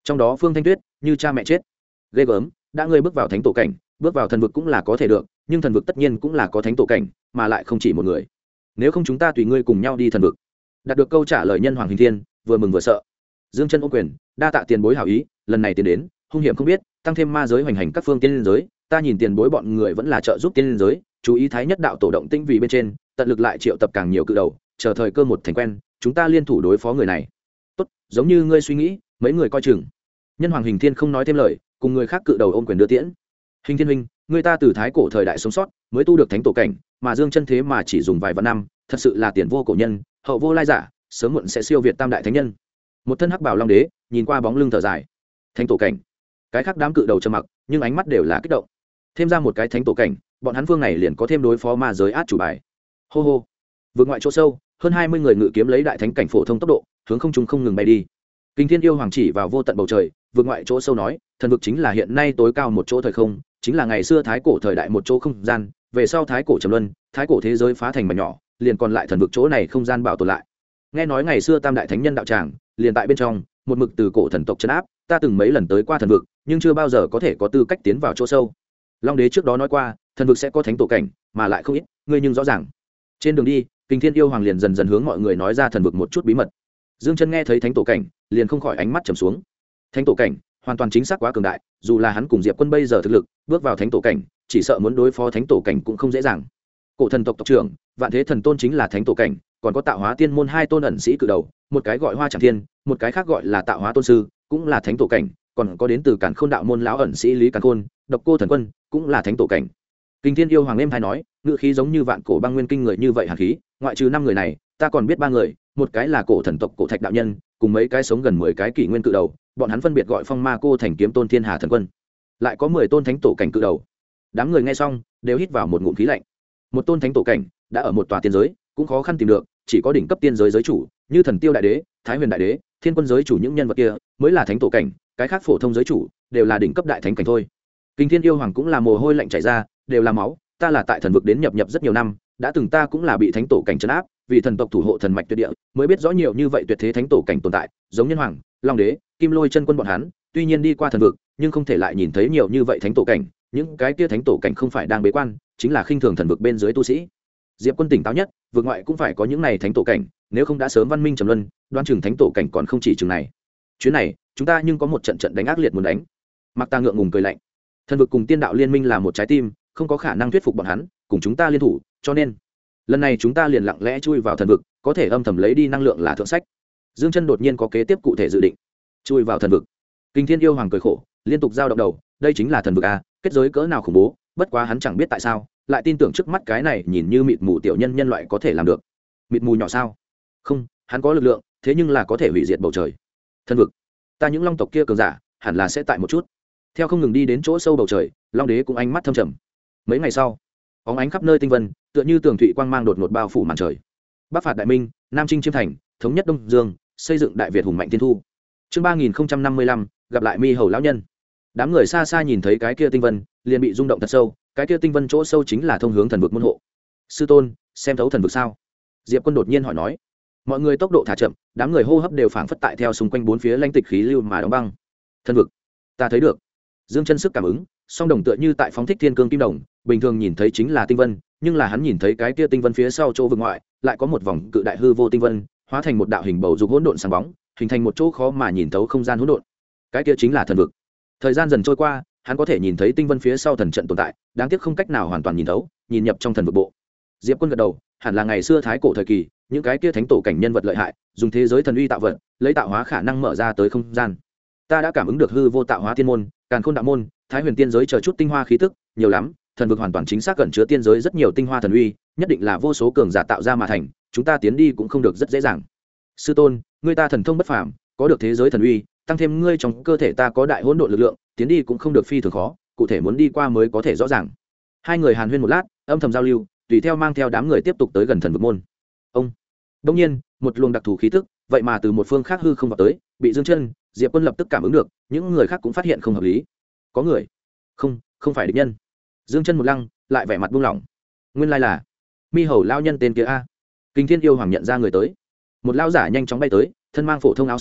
trong đó Phương Thanh Tuyết như cha mẹ chết. Ghê gớm, đã ngươi bước vào thánh tổ cảnh, bước vào thần vực cũng là có thể được, nhưng thần vực tất nhiên cũng là có thánh tổ cảnh, mà lại không chỉ một người. Nếu không chúng ta tùy ngươi cùng nhau đi thần vực. Đạt được câu trả lời Nhân Hoàng Hình Thiên vừa mừng vừa sợ. Dương Chân ôm quyền, đa tạ tiền bối hảo ý, lần này tiến đến, hung hiểm không biết, tăng thêm ma giới hoành hành các phương tiên giới, ta nhìn tiền bối bọn người vẫn là trợ giúp tiên giới, chú ý thái nhất đạo tổ động tinh vì bên trên, tận lực lại triệu tập càng nhiều cự đầu, chờ thời cơ một thành quen, chúng ta liên thủ đối phó người này. Tốt, giống như ngươi suy nghĩ, mấy người coi chừng. Nhân Hoàng Hình Thiên không nói thêm lời, cùng người khác cự đầu ôm quyền đưa tiễn. Hình Thiên huynh, người ta từ thái cổ thời đại sống sót, mới tu được thánh tổ cảnh, mà Dương Chân thế mà chỉ dùng vài vạn năm, thật sự là tiền vô cổ nhân, hậu vô lai giả, sớm muộn sẽ siêu việt tam đại thánh nhân. Một thân hắc bào long đế, nhìn qua bóng lưng thở dài. Thánh tổ cảnh. Cái khác đám cự đầu trầm mặc, nhưng ánh mắt đều là kích động. Thêm ra một cái thánh tổ cảnh, bọn hắn phương này liền có thêm đối phó ma giới át chủ bài. Hô hô. Vượt ngoại chỗ sâu, hơn 20 người ngự kiếm lấy đại thánh cảnh phổ thông tốc độ, hướng không trung không ngừng bay đi. Kinh Thiên yêu hoàng chỉ vào vô tận bầu trời, vượt ngoại chỗ sâu nói, thần vực chính là hiện nay tối cao một chỗ thời không, chính là ngày xưa thái cổ thời đại một chỗ không gian, về sau thái cổ trầm luân, thái cổ thế giới phá thành mảnh nhỏ, liền còn lại thần vực chỗ này không gian bảo tồn lại. Nghe nói ngày xưa tam đại thánh nhân đạo tràng, liền tại bên trong, một mực từ cổ thần tộc trấn áp, ta từng mấy lần tới qua thần vực, nhưng chưa bao giờ có thể có tư cách tiến vào chỗ sâu. Long đế trước đó nói qua, thần vực sẽ có thánh tổ cảnh, mà lại không ít, ngươi nhưng rõ ràng. Trên đường đi, Kinh Thiên yêu hoàng liền dần dần hướng mọi người nói ra thần vực một chút bí mật. Dương Chân nghe thấy thánh tổ cảnh, liền không khỏi ánh mắt trầm xuống. Thánh tổ cảnh, hoàn toàn chính xác quá cường đại, dù là hắn cùng Diệp Quân bây giờ thực lực, bước vào thánh tổ cảnh, chỉ sợ muốn đối phó thánh tổ cảnh cũng không dễ dàng. Cổ thần tộc tộc trưởng, Vạn Thế Thần Tôn chính là thánh tổ cảnh, còn có Tạo Hóa Tiên môn hai tôn ẩn sĩ cự đầu, một cái gọi Hoa Trảm Thiên, một cái khác gọi là Tạo Hóa Tôn sư, cũng là thánh tổ cảnh, còn có đến từ Càn Khôn đạo môn lão ẩn sĩ Lý Càn Khôn, Độc Cô Thần Quân, cũng là thánh tổ cảnh. Kinh Thiên yêu hoàng em hay nói, ngữ khí giống như vạn cổ băng nguyên kinh người như vậy hàn khí, ngoại trừ 5 người này, ta còn biết 3 người, một cái là cổ thần tộc Cổ Thạch đạo nhân, cùng mấy cái sống gần 10 cái kỷ nguyên cự đầu, bọn hắn phân biệt gọi Phong Ma Cô Thành Kiếm Tôn Thiên Hà Thần Quân. Lại có 10 tôn thánh tổ cảnh cự đầu. Đám người nghe xong, đều hít vào một ngụm khí lạnh. Một tôn thánh tổ cảnh, đã ở một tòa tiên giới, cũng khó khăn tìm được, chỉ có đỉnh cấp tiên giới giới chủ, như Thần Tiêu đại đế, Thái Huyền đại đế, Thiên Quân giới chủ những nhân vật kia, mới là thánh tổ cảnh, cái khác phổ thông giới chủ, đều là đỉnh cấp đại thánh cảnh thôi. Kinh Thiên yêu hoàng cũng là mồ hôi lạnh chảy ra, đều là máu, ta là tại thần vực đến nhập rất nhiều năm, đã từng ta cũng là bị thánh tổ cảnh trấn áp, vì thần tộc thủ hộ thần mạch tuyệt địa, mới biết rõ nhiều như vậy tuyệt thế thánh tổ cảnh tồn tại, giống Nhân Hoàng, Long Đế, Kim Lôi chân quân bọn hắn, tuy nhiên đi qua thần vực, nhưng không thể lại nhìn thấy nhiều như vậy thánh tổ cảnh, những cái kia thánh tổ cảnh không phải đang bế quan, chính là khinh thường thần vực bên dưới tu sĩ. Diệp Quân tỉnh táo nhất, vực ngoại cũng phải có những này thánh tổ cảnh, nếu không đã sớm văn minh trầm luân, đoan chừng thánh tổ cảnh còn không chỉ chừng này. Chuyến này, chúng ta nhưng có một trận trận đánh ác liệt muốn đánh. Mạc Ta ngượng ngùng cười lạnh. Thần vực cùng tiên đạo liên minh là một trái tim, không có khả năng thuyết phục bọn hắn, cùng chúng ta liên thủ, cho nên lần này chúng ta liền lặng lẽ chui vào thần vực, có thể âm thầm lấy đi năng lượng là thượng sách. Dương Chân đột nhiên có kế tiếp cụ thể dự định, chui vào thần vực. Kinh Thiên yêu hoàng cười khổ, liên tục giao động đầu, đây chính là thần vực a, kết giới cỡ nào khủng bố, bất quá hắn chẳng biết tại sao, lại tin tưởng trước mắt cái này nhìn như mịt mù tiểu nhân nhân loại có thể làm được. Mịt mù nhỏ sao? Không, hắn có lực lượng, thế nhưng là có thể hủy diệt bầu trời. Thần vực, ta những long tộc kia cường giả, hẳn là sẽ tại một chút. Theo không ngừng đi đến chỗ sâu bầu trời, Long Đế cũng ánh mắt thâm trầm. Mấy ngày sau, óng ánh khắp nơi tinh vân, tựa như tường thụy quang mang đột ngột bao phủ màn trời. Bắc phạt đại minh, Nam chinh chiêm thành, thống nhất Đông Dương, xây dựng đại Việt hùng mạnh tiên thu. Chương 3055, gặp lại Mi Hầu lão nhân. Đám người xa xa nhìn thấy cái kia tinh vân, liền bị rung động thật sâu, cái kia tinh vân chỗ sâu chính là thông hướng thần vực môn hộ. Sư tôn, xem thấu thần vực sao? Diệp Quân đột nhiên hỏi nói. Mọi người tốc độ thả chậm, đám người hô hấp đều phảng phất tại theo xung quanh bốn phía lãnh tịch khí lưu mà đóng băng. Thần vực, ta thấy được. Dương Chân sức cảm ứng, song đồng tựa như tại phóng thích thiên cương kim đồng, bình thường nhìn thấy chính là tinh vân, nhưng là hắn nhìn thấy cái kia tinh vân phía sau chỗ vực ngoại, lại có một vòng cự đại hư vô tinh vân, hóa thành một đạo hình bầu dục hỗn độn sáng bóng, hình thành một chỗ khó mà nhìn thấu không gian hỗn độn. Cái kia chính là thần vực. Thời gian dần trôi qua, hắn có thể nhìn thấy tinh vân phía sau thần trận tồn tại, đáng tiếc không cách nào hoàn toàn nhìn thấu, nhìn nhập trong thần vực bộ. Diệp Quân gật đầu, hẳn là ngày xưa thái cổ thời kỳ, những cái kia thánh tổ cảnh nhân vật lợi hại, dùng thế giới thần uy tạo vật, lấy tạo hóa khả năng mở ra tới không gian. Ta đã cảm ứng được hư vô tạo hóa tiên môn, Càn Khôn đạo môn, Thái Huyền tiên giới chờ chút tinh hoa khí tức, nhiều lắm, thần vực hoàn toàn chính xác gần chứa tiên giới rất nhiều tinh hoa thần uy, nhất định là vô số cường giả tạo ra mà thành, chúng ta tiến đi cũng không được rất dễ dàng. Sư tôn, ngươi ta thần thông bất phàm, có được thế giới thần uy, tăng thêm ngươi trong cơ thể ta có đại hỗn độn lực lượng, tiến đi cũng không được phi thường khó, cụ thể muốn đi qua mới có thể rõ ràng. Hai người hàn huyên một lát, âm thầm giao lưu, tùy theo mang theo đám người tiếp tục tới gần thần vực môn. Ông, đương nhiên, một luồng đặc thù khí tức, vậy mà từ một phương khác hư không vào tới, bị Dương Chân, Diệp Quân lập tức cảm ứng được, những người khác cũng phát hiện không hợp lý. Có người, không phải địch nhân. Dương Chân một lăng, lại vẻ mặt buông lỏng. Nguyên lai là Mi Hầu lão nhân tên kia a. Kinh Thiên yêu hoàng nhận ra người tới. Một lão giả nhanh chóng bay tới, thân mang phổ thông áo xám,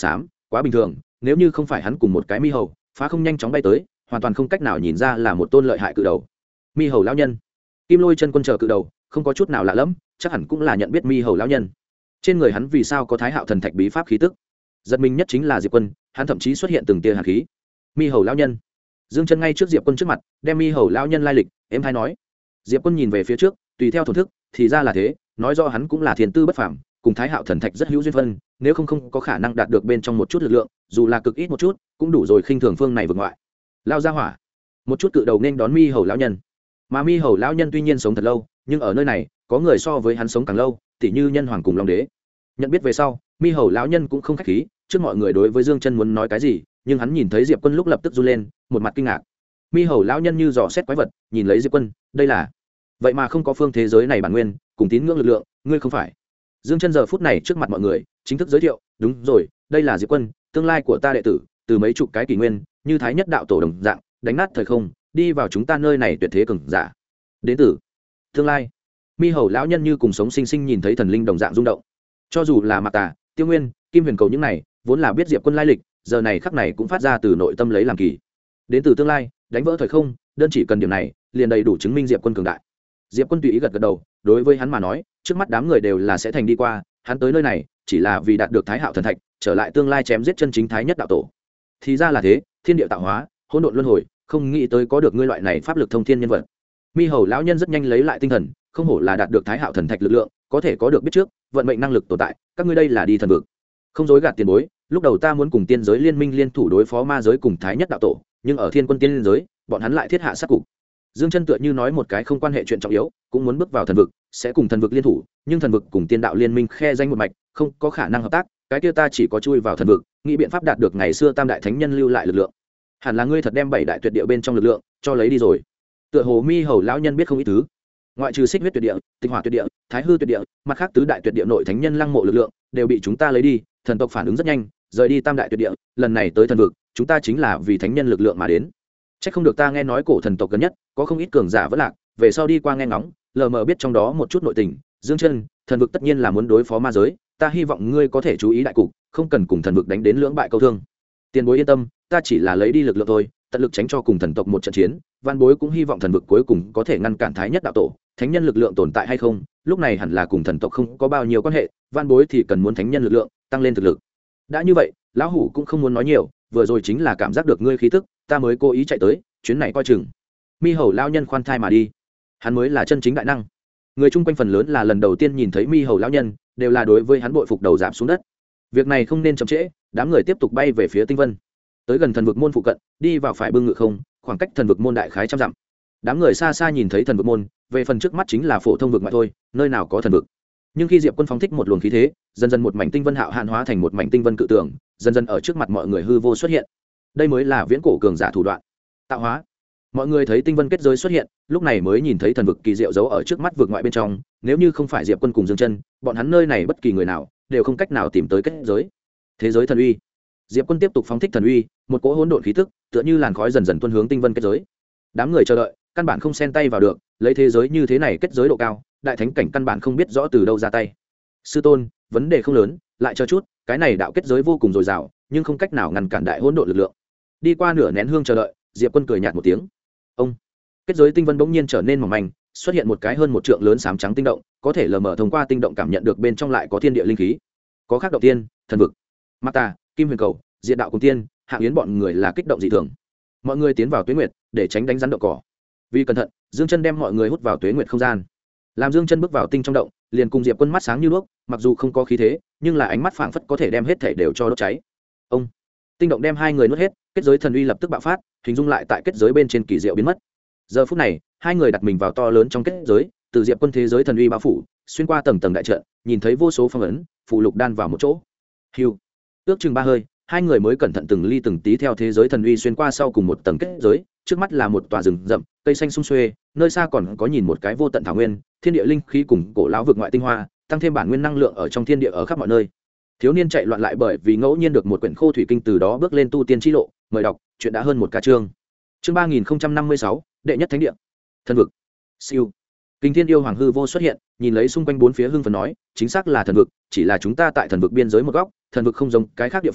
quá bình thường, nếu như không phải hắn cùng một cái mi hầu phá không nhanh chóng bay tới, hoàn toàn không cách nào nhìn ra là một tôn lợi hại cự đầu. Mi hầu lão nhân, Kim Lôi chân quân chờ cự đầu, không có chút nào lạ lẫm, chắc hẳn cũng là nhận biết mi hầu lão nhân. Trên người hắn vì sao có Thái Hạo thần thạch bí pháp khí tức? Giật mình nhất chính là Diệp Quân, hắn thậm chí xuất hiện từng tia hàn khí. Mi hầu lão nhân. Dương Chân ngay trước Diệp Quân trước mặt, đem mi hầu lão nhân lai lịch em hay nói. Diệp Quân nhìn về phía trước, tùy theo thổn thức, thì ra là thế, nói rõ hắn cũng là thiên tư bất phàm, cùng Thái Hạo thần thạch rất hữu duyên phân, nếu không có khả năng đạt được bên trong một chút lực lượng, dù là cực ít một chút, cũng đủ rồi khinh thường phương này vượt ngoại. Lao ra hỏa, một chút cự đầu nên đón mi hầu lão nhân. Mà mi hầu lão nhân tuy nhiên sống thật lâu, nhưng ở nơi này, có người so với hắn sống càng lâu, tỉ như Nhân Hoàng cùng Long Đế. Nhận biết về sau, mi hầu lão nhân cũng không khách khí, trước mọi người đối với Dương Chân muốn nói cái gì, nhưng hắn nhìn thấy Diệp Quân lúc lập tức run lên, một mặt kinh ngạc. Mi hầu lão nhân như dò xét quái vật, nhìn lấy Diệp Quân, đây là vậy mà không có phương thế giới này bản nguyên cùng tín ngưỡng lực lượng, ngươi không phải. Dương Chân giờ phút này trước mặt mọi người chính thức giới thiệu, đúng rồi, đây là Diệp Quân, tương lai của ta đệ tử, từ mấy chục cái kỷ nguyên, như Thái Nhất đạo tổ đồng dạng, đánh nát thời không, đi vào chúng ta nơi này tuyệt thế cường giả. Đến từ tương lai. Mi hầu lão nhân như cùng sống sinh sinh nhìn thấy thần linh đồng dạng rung động. Cho dù là Mạc Tà, Tiêu Nguyên, Kim Huyền Cầu những này, vốn là biết Diệp Quân lai lịch, giờ này khắc này cũng phát ra từ nội tâm lấy làm kỳ. Đến từ tương lai, đánh vỡ thời không, đơn chỉ cần điểm này, liền đầy đủ chứng minh Diệp Quân cường đại. Diệp Quân tùy ý gật gật đầu, đối với hắn mà nói, trước mắt đám người đều là sẽ thành đi qua, hắn tới nơi này chỉ là vì đạt được Thái Hạo thần thạch, trở lại tương lai chém giết chân chính Thái Nhất đạo tổ. Thì ra là thế, thiên địa tạo hóa, hỗn độn luân hồi, không nghĩ tới có được ngươi loại này pháp lực thông thiên nhân vật. Mi hầu lão nhân rất nhanh lấy lại tinh thần, không hổ là đạt được Thái Hạo thần thạch lực lượng, có thể có được biết trước, vận mệnh năng lực tồn tại, các ngươi đây là đi thần vực. Không dối gạt tiền bối, lúc đầu ta muốn cùng tiên giới liên minh liên thủ đối phó ma giới cùng Thái Nhất đạo tổ, nhưng ở Thiên Quân tiên giới, bọn hắn lại thiết hạ sát cục. Dương Chân tựa như nói một cái không quan hệ chuyện trọng yếu, cũng muốn bước vào thần vực, sẽ cùng thần vực liên thủ, nhưng thần vực cùng tiên đạo liên minh khe danh một mạch, không có khả năng hợp tác, cái kia ta chỉ có chui vào thần vực, nghĩ biện pháp đạt được ngày xưa Tam đại thánh nhân lưu lại lực lượng. Hẳn là ngươi thật đem bảy đại tuyệt địa bên trong lực lượng cho lấy đi rồi. Tựa hồ Mi hầu lão nhân biết không ít thứ. Ngoại trừ Xích huyết tuyệt địa, Tinh hỏa tuyệt địa, Thái hư tuyệt địa, mặt khác tứ đại tuyệt địa nội thánh nhân lăng mộ lực lượng đều bị chúng ta lấy đi, thần tộc phản ứng rất nhanh, rời đi Tam đại tuyệt địa, lần này tới thần vực, chúng ta chính là vì thánh nhân lực lượng mà đến. Chắc không được ta nghe nói cổ thần tộc gần nhất có không ít cường giả vẫn lạc, về sau đi qua nghe ngóng, lờ mờ biết trong đó một chút nội tình. Dương Chân, thần vực tất nhiên là muốn đối phó ma giới, ta hy vọng ngươi có thể chú ý đại cục, không cần cùng thần vực đánh đến lưỡng bại câu thương. Tiền bối yên tâm, ta chỉ là lấy đi lực lượng thôi, tận lực tránh cho cùng thần tộc một trận chiến. Văn bối cũng hy vọng thần vực cuối cùng có thể ngăn cản Thái Nhất đạo tổ, thánh nhân lực lượng tồn tại hay không, lúc này hẳn là cùng thần tộc không có bao nhiêu quan hệ, văn bối thì cần muốn thánh nhân lực lượng tăng lên thực lực. Đã như vậy, lão hủ cũng không muốn nói nhiều, vừa rồi chính là cảm giác được ngươi khí tức, ta mới cố ý chạy tới, chuyến này coi chừng. Mi hầu lão nhân khoan thai mà đi, hắn mới là chân chính đại năng. Người chung quanh phần lớn là lần đầu tiên nhìn thấy Mi hầu lão nhân, đều là đối với hắn bội phục đầu giảm xuống đất. Việc này không nên chậm trễ, đám người tiếp tục bay về phía tinh vân, tới gần thần vực môn phụ cận, đi vào phải bưng ngự không, khoảng cách thần vực môn đại khái trăm dặm. Đám người xa xa nhìn thấy thần vực môn, về phần trước mắt chính là phổ thông vực ngoại thôi, nơi nào có thần vực. Nhưng khi Diệp Quân phóng thích một luồng khí thế, dần dần một mảnh tinh vân hạo hạn hóa thành một mảnh tinh vân cự tượng, dần dần ở trước mặt mọi người hư vô xuất hiện. Đây mới là viễn cổ cường giả thủ đoạn, tạo hóa. Mọi người thấy tinh vân kết giới xuất hiện, lúc này mới nhìn thấy thần vực kỳ diệu giấu ở trước mắt vực ngoại bên trong, nếu như không phải Diệp Quân cùng Dương Chân, bọn hắn nơi này bất kỳ người nào đều không cách nào tìm tới kết giới. Thế giới thần uy. Diệp Quân tiếp tục phóng thích thần uy, một cỗ hỗn độn khí tức, tựa như làn khói dần dần tuôn hướng tinh vân kết giới. Đám người chờ đợi, căn bản không xen tay vào được, lấy thế giới như thế này kết giới độ cao, đại thánh cảnh căn bản không biết rõ từ đâu ra tay. Sư tôn, vấn đề không lớn, lại chờ chút, cái này đạo kết giới vô cùng dồi dào, nhưng không cách nào ngăn cản đại hỗn độn lực lượng. Đi qua nửa nén hương chờ đợi, Diệp Quân cười nhạt một tiếng. Ông, kết giới tinh vân bỗng nhiên trở nên mỏng manh, xuất hiện một cái hơn một trượng lớn xám trắng tinh động, có thể lờ mờ thông qua tinh động cảm nhận được bên trong lại có thiên địa linh khí. Có khác động tiên, thần vực. Mạc Tà, Kim Huyền Cầu, Diệt đạo cùng tiên, Hạng Yến bọn người là kích động dị thường. Mọi người tiến vào Tuế Nguyệt, để tránh đánh rắn đậu cỏ. Vì cẩn thận, Dương Chân đem mọi người hút vào Tuế Nguyệt không gian. Làm Dương Chân bước vào tinh trong động, liền cùng Diệp Quân mắt sáng như đuốc, mặc dù không có khí thế, nhưng là ánh mắt phảng phất có thể đem hết thảy đều cho đốt cháy. Ông, tinh động đem hai người nuốt hết, kết giới thần uy lập tức bạo phát, hình dung lại tại kết giới bên trên kỳ diệu biến mất. Giờ phút này, hai người đặt mình vào to lớn trong kết giới, từ Diệp Quân thế giới thần uy bao phủ, xuyên qua tầng tầng đại trận, nhìn thấy vô số phong ấn, phụ lục đan vào một chỗ. Hưu, ước chừng 3 hơi, hai người mới cẩn thận từng ly từng tí theo thế giới thần uy xuyên qua sau cùng một tầng kết giới, trước mắt là một tòa rừng rậm, cây xanh sum xuê, nơi xa còn có nhìn một cái vô tận thảo nguyên, thiên địa linh khí cùng cổ lão vực ngoại tinh hoa, tăng thêm bản nguyên năng lượng ở trong thiên địa ở khắp mọi nơi. Thiếu niên chạy loạn lại bởi vì ngẫu nhiên được một quyển khô thủy kinh, từ đó bước lên tu tiên chi lộ, mời đọc, chuyện đã hơn một ca chương. Chương 3056, đệ nhất thánh địa. Thần vực. Siêu. Kinh Thiên yêu hoàng hư vô xuất hiện, nhìn lấy xung quanh bốn phía hưng phấn nói, chính xác là thần vực, chỉ là chúng ta tại thần vực biên giới một góc, thần vực không giống cái khác địa phương,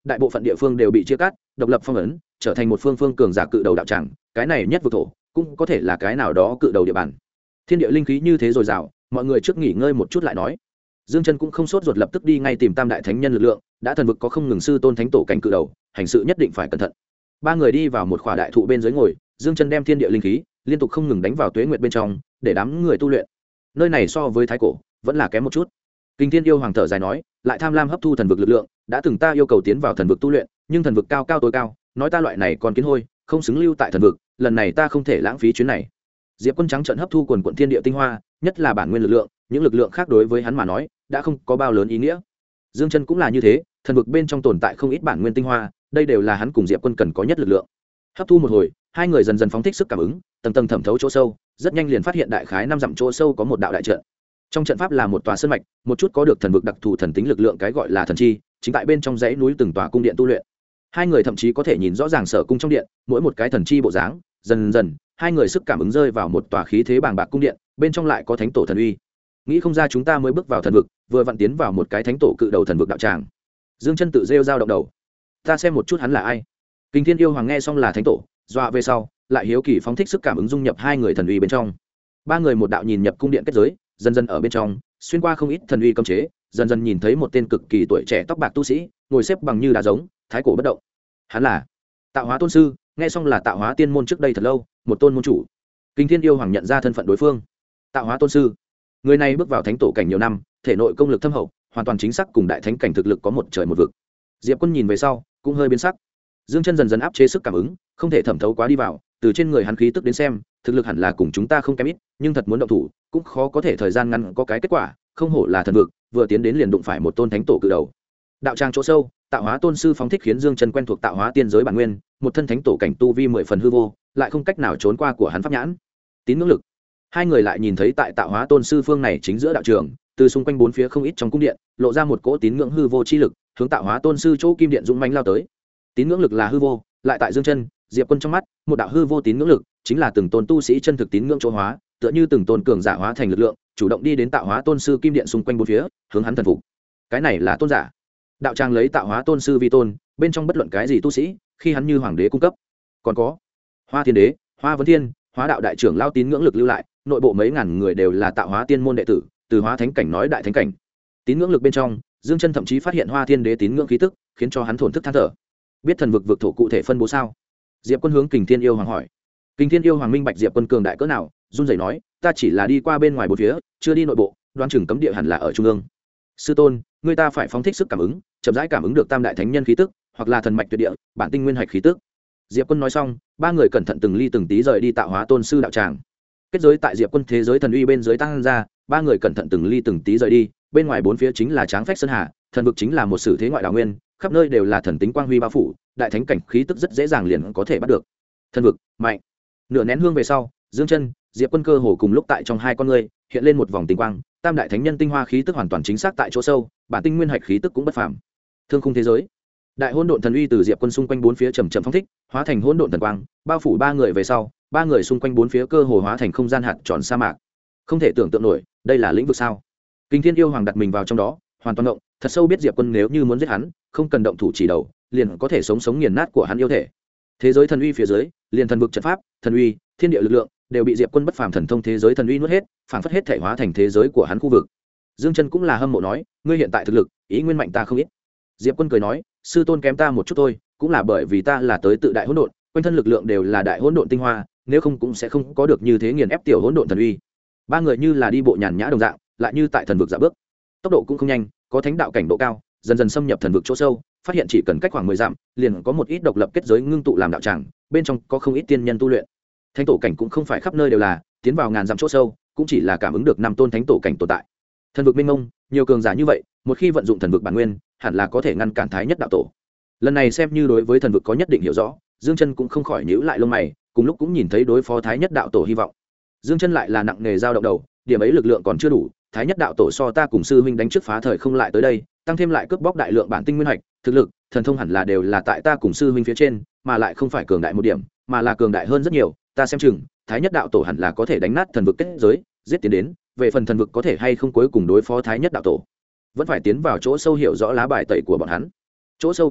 đại bộ phận địa phương đều bị chia cắt độc lập phong ấn trở thành một phương phương cường giả cự đầu đạo tràng, cái này nhất vực thổ cũng có thể là cái nào đó cự đầu địa bàn. Thiên địa linh khí như thế dồi dào, mọi người trước nghỉ ngơi một chút lại nói. Dương Chân cũng không sốt ruột lập tức đi ngay tìm tam đại thánh nhân lực lượng, đã thần vực có không ngừng sư tôn thánh tổ cảnh cự đầu, hành sự nhất định phải cẩn thận. Ba người đi vào một khỏa đại thụ bên dưới ngồi, Dương Chân đem thiên địa linh khí liên tục không ngừng đánh vào tuế nguyệt bên trong, để đám người tu luyện. Nơi này so với thái cổ vẫn là kém một chút. Kinh Thiên yêu hoàng thở dài nói, lại tham lam hấp thu thần vực lực lượng, đã từng ta yêu cầu tiến vào thần vực tu luyện, nhưng thần vực cao cao tối cao, nói ta loại này còn kiến hôi, không xứng lưu tại thần vực, lần này ta không thể lãng phí chuyến này. Diệp Quân trắng trợn hấp thu quần quần thiên địa tinh hoa, nhất là bản nguyên lực lượng, những lực lượng khác đối với hắn mà nói đã không có bao lớn ý nghĩa. Dương Chân cũng là như thế, thần vực bên trong tồn tại không ít bản nguyên tinh hoa, đây đều là hắn cùng Diệp Quân cần có nhất lực lượng. Hấp thu một hồi, hai người dần dần phóng thích sức cảm ứng, tầng tầng thẩm thấu chỗ sâu, rất nhanh liền phát hiện đại khái 5 dặm chỗ sâu có một đạo đại trận. Trong trận pháp là một tòa sơn mạch, một chút có được thần vực đặc thù thần tính lực lượng, cái gọi là thần chi, chính tại bên trong dãy núi từng tòa cung điện tu luyện. Hai người thậm chí có thể nhìn rõ ràng sở cung trong điện, mỗi một cái thần chi bộ dáng, dần dần, hai người sức cảm ứng rơi vào một tòa khí thế bàng bạc cung điện, bên trong lại có thánh tổ thần uy. Nghĩ không ra chúng ta mới bước vào thần vực, vừa vặn tiến vào một cái thánh tổ cự đầu thần vực đạo tràng. Dương Chân tự rêu rao động đầu. Ta xem một chút hắn là ai. Kinh Thiên yêu hoàng nghe xong là thánh tổ, dọa về sau, lại hiếu kỳ phóng thích sức cảm ứng dung nhập hai người thần uy bên trong. Ba người một đạo nhìn nhập cung điện kết giới, dần dần ở bên trong, xuyên qua không ít thần uy cấm chế, dần dần nhìn thấy một tên cực kỳ tuổi trẻ tóc bạc tu sĩ, ngồi xếp bằng như đá giống, thái cổ bất động. Hắn là Tạo Hóa tôn sư, nghe xong là Tạo Hóa tiên môn trước đây thật lâu, một tôn môn chủ. Kinh Thiên yêu hoàng nhận ra thân phận đối phương. Tạo Hóa tôn sư, người này bước vào thánh tổ cảnh nhiều năm, thể nội công lực thâm hậu, hoàn toàn chính xác cùng đại thánh cảnh thực lực có một trời một vực. Diệp Quân nhìn về sau, cũng hơi biến sắc. Dương Chân dần dần áp chế sức cảm ứng, không thể thẩm thấu quá đi vào, từ trên người hắn khí tức đến xem, thực lực hẳn là cùng chúng ta không kém ít, nhưng thật muốn động thủ, cũng khó có thể thời gian ngắn có cái kết quả, không hổ là thần vực, vừa tiến đến liền đụng phải một tôn thánh tổ cự đầu. Đạo tràng chỗ sâu, Tạo Hóa tôn sư phóng thích khiến Dương Chân quen thuộc Tạo Hóa tiên giới bản nguyên, một thân thánh tổ cảnh tu vi 10 phần hư vô, lại không cách nào trốn qua của hắn pháp nhãn. Tín ngưỡng lực. Hai người lại nhìn thấy tại Tạo Hóa tôn sư phương này chính giữa đạo trường, từ xung quanh bốn phía không ít trong cung điện, lộ ra một cỗ tín ngưỡng hư vô chi lực, hướng Tạo Hóa tôn sư chỗ kim điện dũng mãnh lao tới. Tín ngưỡng lực là hư vô, lại tại Dương Chân, Diệp Quân trong mắt, một đạo hư vô tín ngưỡng lực, chính là từng tôn tu sĩ chân thực tín ngưỡng chỗ hóa, tựa như từng tôn cường giả hóa thành lực lượng, chủ động đi đến Tạo Hóa tôn sư kim điện xung quanh bốn phía, hướng hắn thần phục. Cái này là tôn giả. Đạo tràng lấy Tạo Hóa tôn sư vi tôn, bên trong bất luận cái gì tu sĩ, khi hắn như hoàng đế cung cấp. Còn có Hoa Thiên Đế, Hoa Vấn Thiên, Hóa đạo đại trưởng lao tín ngưỡng lực lưu lại, nội bộ mấy ngàn người đều là Tạo Hóa tiên môn đệ tử, từ hóa thánh cảnh nói đại thánh cảnh. Tín ngưỡng lực bên trong, Dương Chân thậm chí phát hiện Hoa Thiên Đế tín ngưỡng khí tức, khiến cho hắn thổn thức than thở. Biết thần vực vực thổ cụ thể phân bố sao? Diệp Quân hướng Kình Thiên yêu hoàng hỏi. Kình Thiên yêu hoàng minh bạch Diệp Quân cường đại cỡ nào, run rẩy nói, ta chỉ là đi qua bên ngoài bốn phía, chưa đi nội bộ, đoán chừng cấm địa hẳn là ở trung ương. Sư tôn, người ta phải phóng thích sức cảm ứng, chậm rãi cảm ứng được tam đại thánh nhân khí tức, hoặc là thần mạch tuyệt địa, bản tinh nguyên hạch khí tức. Diệp Quân nói xong, ba người cẩn thận từng ly từng tí rời đi Tạo Hóa tôn sư đạo tràng. Kết giới tại Diệp Quân thế giới thần uy bên dưới tăng ra, ba người cẩn thận từng ly từng tí rời đi, bên ngoài bốn phía chính là tráng phách sơn hà, thần vực chính là một sử thế ngoại đào nguyên, khắp nơi đều là thần tính quang huy bao phủ, đại thánh cảnh khí tức rất dễ dàng liền có thể bắt được. Thần vực mạnh. Nửa nén hương về sau, Dương Chân, Diệp Quân cơ hồ cùng lúc tại trong hai con ngươi hiện lên một vòng tinh quang, tam đại thánh nhân tinh hoa khí tức hoàn toàn chính xác tại chỗ sâu, bản tinh nguyên hạch khí tức cũng bất phàm. Thương khung thế giới, đại hỗn độn thần uy từ Diệp Quân xung quanh bốn phía chậm chậm phóng thích, hóa thành hỗn độn thần quang, bao phủ ba người về sau, ba người xung quanh bốn phía cơ hồ hóa thành không gian hạt tròn sa mạc. Không thể tưởng tượng nổi, đây là lĩnh vực sao? Kinh Thiên yêu hoàng đặt mình vào trong đó, hoàn toàn động, thật sâu biết Diệp Quân nếu như muốn giết hắn, không cần động thủ chỉ đầu, liền có thể sống sống nghiền nát của hắn yêu thể. Thế giới thần uy phía dưới, liền thần vực trận pháp, thần uy, thiên địa lực lượng đều bị Diệp Quân bất phàm thần thông thế giới thần uy nuốt hết, phảng phất hết thể hóa thành thế giới của hắn khu vực. Dương Chân cũng là hâm mộ nói, ngươi hiện tại thực lực, ý nguyên mạnh ta không ít. Diệp Quân cười nói, sư tôn kém ta một chút thôi, cũng là bởi vì ta là tới tự đại hỗn độn, quanh thân lực lượng đều là đại hỗn độn tinh hoa, nếu không cũng sẽ không có được như thế nghiền ép tiểu hỗn độn thần uy. Ba người như là đi bộ nhàn nhã đồng dạng, lại như tại thần vực dạo bước, tốc độ cũng không nhanh, có thánh đạo cảnh độ cao, dần dần xâm nhập thần vực chỗ sâu, phát hiện chỉ cần cách khoảng 10 dặm, liền có một ít độc lập kết giới ngưng tụ làm đạo tràng, bên trong có không ít tiên nhân tu luyện. Thánh tổ cảnh cũng không phải khắp nơi đều là, tiến vào ngàn dặm chỗ sâu, cũng chỉ là cảm ứng được 5 tôn thánh tổ cảnh tồn tại. Thần vực mênh mông, nhiều cường giả như vậy, một khi vận dụng thần vực bản nguyên, hẳn là có thể ngăn cản thái nhất đạo tổ. Lần này xem như đối với thần vực có nhất định hiểu rõ, Dương Chân cũng không khỏi nhíu lại lông mày, cùng lúc cũng nhìn thấy đối phó thái nhất đạo tổ hy vọng. Dương Chân lại là nặng nề dao động đầu, điểm ấy lực lượng còn chưa đủ, thái nhất đạo tổ so ta cùng sư huynh đánh trước phá thời không lại tới đây, tăng thêm lại cướp bóc đại lượng bản tinh nguyên hạch, thực lực, thần thông hẳn là đều là tại ta cùng sư huynh phía trên, mà lại không phải cường đại một điểm, mà là cường đại hơn rất nhiều, ta xem chừng, thái nhất đạo tổ hẳn là có thể đánh nát thần vực kết giới, giết tiến đến, về phần thần vực có thể hay không cuối cùng đối phó thái nhất đạo tổ, vẫn phải tiến vào chỗ sâu hiểu rõ lá bài tẩy của bọn hắn. Chỗ sâu kết giới,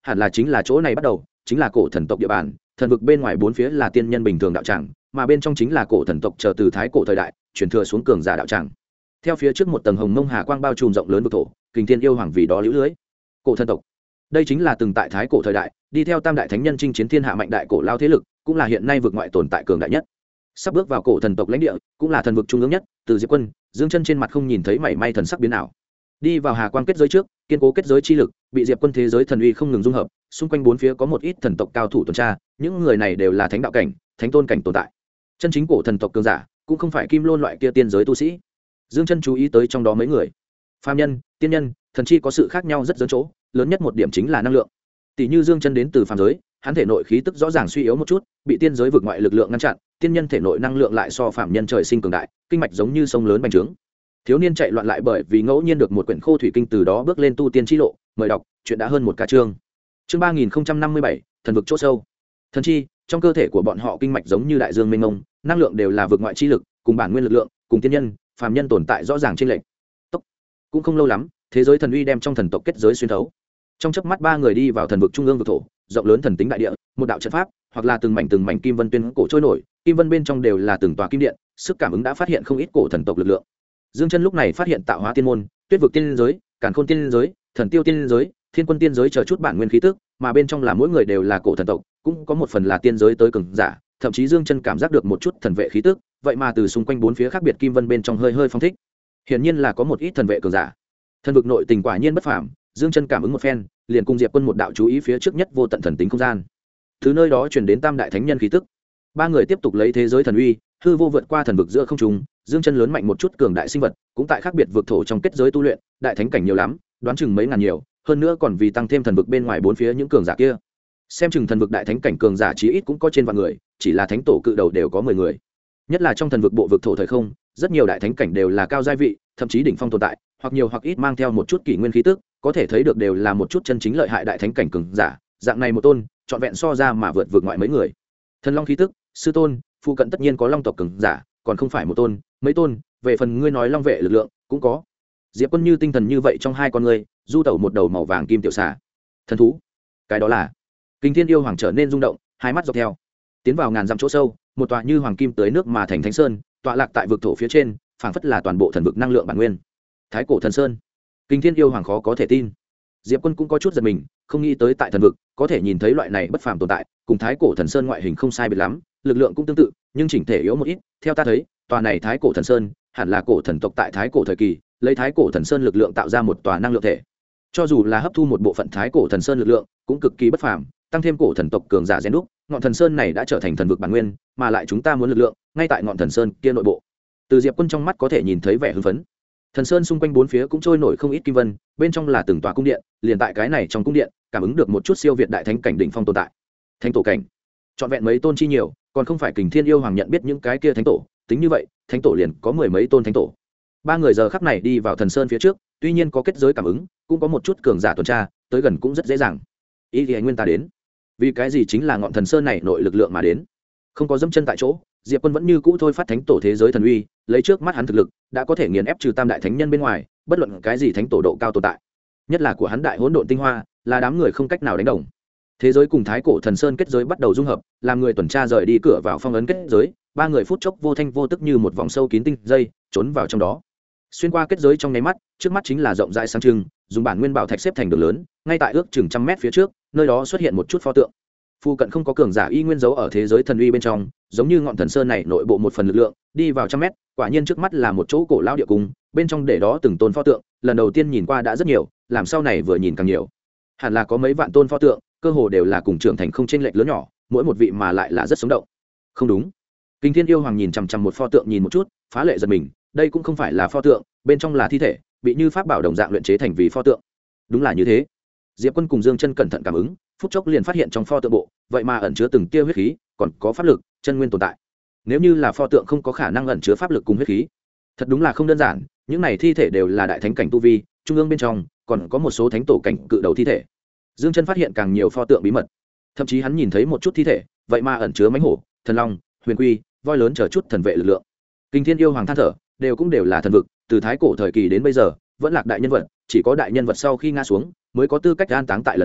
hẳn là chính là chỗ này bắt đầu, chính là cổ thần tộc địa bàn. Thần vực bên ngoài bốn phía là tiên nhân bình thường đạo tràng, mà bên trong chính là cổ thần tộc chờ từ thái cổ thời đại truyền thừa xuống cường giả đạo tràng. Theo phía trước một tầng hồng mông hà quang bao trùm rộng lớn vực thổ, kình thiên yêu hoàng vì đó liễu lưới. Cổ thần tộc, đây chính là từng tại thái cổ thời đại đi theo tam đại thánh nhân chinh chiến thiên hạ mạnh đại cổ lao thế lực, cũng là hiện nay vực ngoại tồn tại cường đại nhất. Sắp bước vào cổ thần tộc lãnh địa, cũng là thần vực trung ương nhất. Từ Diệp Quân, Dương Chân trên mặt không nhìn thấy mảy may thần sắc biến nào. Đi vào hà quang kết giới trước, kiên cố kết giới chi lực bị Diệp Quân thế giới thần uy không ngừng dung hợp, xung quanh bốn phía có một ít thần tộc cao thủ tuần tra, những người này đều là thánh đạo cảnh, thánh tôn cảnh tồn tại. Chân chính cổ thần tộc cường giả, cũng không phải kim lôn loại kia tiên giới tu sĩ. Dương Chân chú ý tới trong đó mấy người, phàm nhân, tiên nhân, thần chi có sự khác nhau rất lớn chỗ, lớn nhất một điểm chính là năng lượng. Tỷ như Dương Chân đến từ phàm giới, hắn thể nội khí tức rõ ràng suy yếu một chút, bị tiên giới vượt ngoại lực lượng ngăn chặn, tiên nhân thể nội năng lượng lại so phàm nhân trời sinh cường đại, kinh mạch giống như sông lớn bành trướng. Thiếu niên chạy loạn lại bởi vì ngẫu nhiên được một quyển khô thủy kinh, từ đó bước lên tu tiên chi lộ. Mời đọc, chuyện đã hơn một cả chương. Chương 3057, thần vực chỗ sâu. Thần chi, trong cơ thể của bọn họ kinh mạch giống như đại dương mênh mông, năng lượng đều là vượt ngoại chi lực, cùng bản nguyên lực lượng, cùng tiên nhân, phàm nhân tồn tại rõ ràng chênh lệch. Cũng không lâu lắm, thế giới thần uy đem trong thần tộc kết giới xuyên thấu. Trong chớp mắt ba người đi vào thần vực trung ương vực thổ, rộng lớn thần tính đại địa, một đạo trận pháp, hoặc là từng mảnh kim vân tuyên cổ trôi nổi, kim vân bên trong đều là từng tòa kim điện, sức cảm ứng đã phát hiện không ít cổ thần tộc lực lượng. Dương Chân lúc này phát hiện tạo hóa tiên môn, tuyết vực tiên giới, càn khôn tiên giới, thần tiêu tiên giới, thiên quân tiên giới chờ chút bản nguyên khí tức, mà bên trong là mỗi người đều là cổ thần tộc, cũng có một phần là tiên giới tới cường giả, thậm chí Dương Chân cảm giác được một chút thần vệ khí tức, vậy mà từ xung quanh bốn phía khác biệt kim vân bên trong hơi phong thích. Hiển nhiên là có một ít thần vệ cường giả. Thần vực nội tình quả nhiên bất phàm, Dương Chân cảm ứng một phen, liền cùng Diệp Quân một đạo chú ý phía trước nhất vô tận thần tính không gian. Từ nơi đó truyền đến tam đại thánh nhân khí tức. Ba người tiếp tục lấy thế giới thần uy, hư vô vượt qua thần vực giữa không trung. Dương Chân lớn mạnh một chút cường đại sinh vật, cũng tại khác biệt vực thổ trong kết giới tu luyện, đại thánh cảnh nhiều lắm, đoán chừng mấy ngàn nhiều, hơn nữa còn vì tăng thêm thần vực bên ngoài bốn phía những cường giả kia. Xem chừng thần vực đại thánh cảnh cường giả chí ít cũng có trên vạn người, chỉ là thánh tổ cự đầu đều có 10 người. Nhất là trong thần vực bộ vực thổ thời không, rất nhiều đại thánh cảnh đều là cao giai vị, thậm chí đỉnh phong tồn tại, hoặc nhiều hoặc ít mang theo một chút kỷ nguyên khí tức, có thể thấy được đều là một chút chân chính lợi hại đại thánh cảnh cường giả. Dạng này một tôn, trọn vẹn so ra mà vượt vượt ngoại mấy người. Thần long khí tức, sư tôn, phụ cận tất nhiên có long tộc cường giả, còn không phải một tôn, mấy tôn. Về phần ngươi nói long vệ lực lượng, cũng có. Diệp Quân như tinh thần như vậy trong hai con ngươi, du tẩu một đầu màu vàng kim tiểu xà. Thần thú, cái đó là. Kinh Thiên yêu hoàng trở nên rung động, hai mắt dọc theo, tiến vào ngàn dặm chỗ sâu, một tòa như hoàng kim tới nước mà thành thánh sơn, tọa lạc tại vực thổ phía trên, phảng phất là toàn bộ thần vực năng lượng bản nguyên. Thái cổ thần sơn. Kinh Thiên yêu hoàng khó có thể tin. Diệp Quân cũng có chút giật mình, không nghĩ tới tại thần vực có thể nhìn thấy loại này bất phàm tồn tại, cùng thái cổ thần sơn ngoại hình không sai biệt lắm, lực lượng cũng tương tự, nhưng chỉnh thể yếu một ít. Theo ta thấy, tòa này thái cổ thần sơn hẳn là cổ thần tộc tại thái cổ thời kỳ lấy thái cổ thần sơn lực lượng tạo ra một tòa năng lượng thể. Cho dù là hấp thu một bộ phận thái cổ thần sơn lực lượng, cũng cực kỳ bất phàm, tăng thêm cổ thần tộc cường giả rèn đúc, ngọn thần sơn này đã trở thành thần vực bản nguyên, mà lại chúng ta muốn lực lượng ngay tại ngọn thần sơn kia nội bộ. Từ Diệp Quân trong mắt có thể nhìn thấy vẻ hưng phấn. Thần sơn xung quanh bốn phía cũng trôi nổi không ít kim vân, bên trong là từng tòa cung điện, liền tại cái này trong cung điện, cảm ứng được một chút siêu việt đại thánh cảnh đỉnh phong tồn tại. Thánh tổ cảnh, trọn vẹn mấy tôn chi nhiều, còn không phải Kình Thiên yêu hoàng nhận biết những cái kia thánh tổ, tính như vậy, thánh tổ liền có 10 mấy tôn thánh tổ. Ba người giờ khắc này đi vào thần sơn phía trước, tuy nhiên có kết giới cảm ứng, cũng có một chút cường giả tuần tra, tới gần cũng rất dễ dàng. Ý thì nguyên ta đến, vì cái gì chính là ngọn thần sơn này nội lực lượng mà đến. Không có dẫm chân tại chỗ, Diệp Quân vẫn như cũ thôi phát thánh tổ thế giới thần uy, lấy trước mắt hắn thực lực, đã có thể nghiền ép trừ tam đại thánh nhân bên ngoài, bất luận cái gì thánh tổ độ cao tồn tại. Nhất là của hắn đại hỗn độn tinh hoa, là đám người không cách nào đánh đồng. Thế giới cùng thái cổ thần sơn kết giới bắt đầu dung hợp, làm người tuần tra rời đi cửa vào phong ấn kết giới, ba người phút chốc vô thanh vô tức như một vòng sâu kín tinh dây, trốn vào trong đó. Xuyên qua kết giới trong nháy mắt, trước mắt chính là rộng rãi sáng trưng, dùng bản nguyên bảo thạch xếp thành đường lớn, ngay tại ước chừng 100 mét phía trước, nơi đó xuất hiện một chút pho tượng. Phu cận không có cường giả y nguyên dấu ở thế giới thần uy bên trong, giống như ngọn thần sơn này nội bộ một phần lực lượng, đi vào 100 mét, quả nhiên trước mắt là một chỗ cổ lão địa cung, bên trong để đó từng tôn pho tượng, lần đầu tiên nhìn qua đã rất nhiều, làm sau này vừa nhìn càng nhiều. Hẳn là có mấy vạn tôn pho tượng, cơ hồ đều là cùng trưởng thành không chênh lệch lớn nhỏ, mỗi một vị mà lại là rất sống động. Không đúng. Kinh Thiên yêu hoàng nhìn chằm chằm một pho tượng nhìn một chút, phá lệ giật mình, đây cũng không phải là pho tượng, bên trong là thi thể, bị như pháp bảo đồng dạng luyện chế thành vì pho tượng. Đúng là như thế. Diệp Quân cùng Dương Chân cẩn thận cảm ứng, phút chốc liền phát hiện trong pho tượng bộ, vậy mà ẩn chứa từng tia huyết khí, còn có pháp lực, chân nguyên tồn tại. Nếu như là pho tượng không có khả năng ẩn chứa pháp lực cùng huyết khí, thật đúng là không đơn giản, những này thi thể đều là đại thánh cảnh tu vi, trung ương bên trong còn có một số thánh tổ cảnh cự đầu thi thể. Dương Chân phát hiện càng nhiều pho tượng bí mật, thậm chí hắn nhìn thấy một chút thi thể, vậy mà ẩn chứa mãnh hổ, thần long, huyền quy, voi lớn chờ chút thần vệ lực lượng. Kinh Thiên yêu hoàng than thở, đều là thần vực, từ thái cổ thời kỳ đến bây giờ, vẫn lạc đại nhân vật, chỉ có đại nhân vật sau khi ngã xuống, mới có tư cách an táng tại lần này,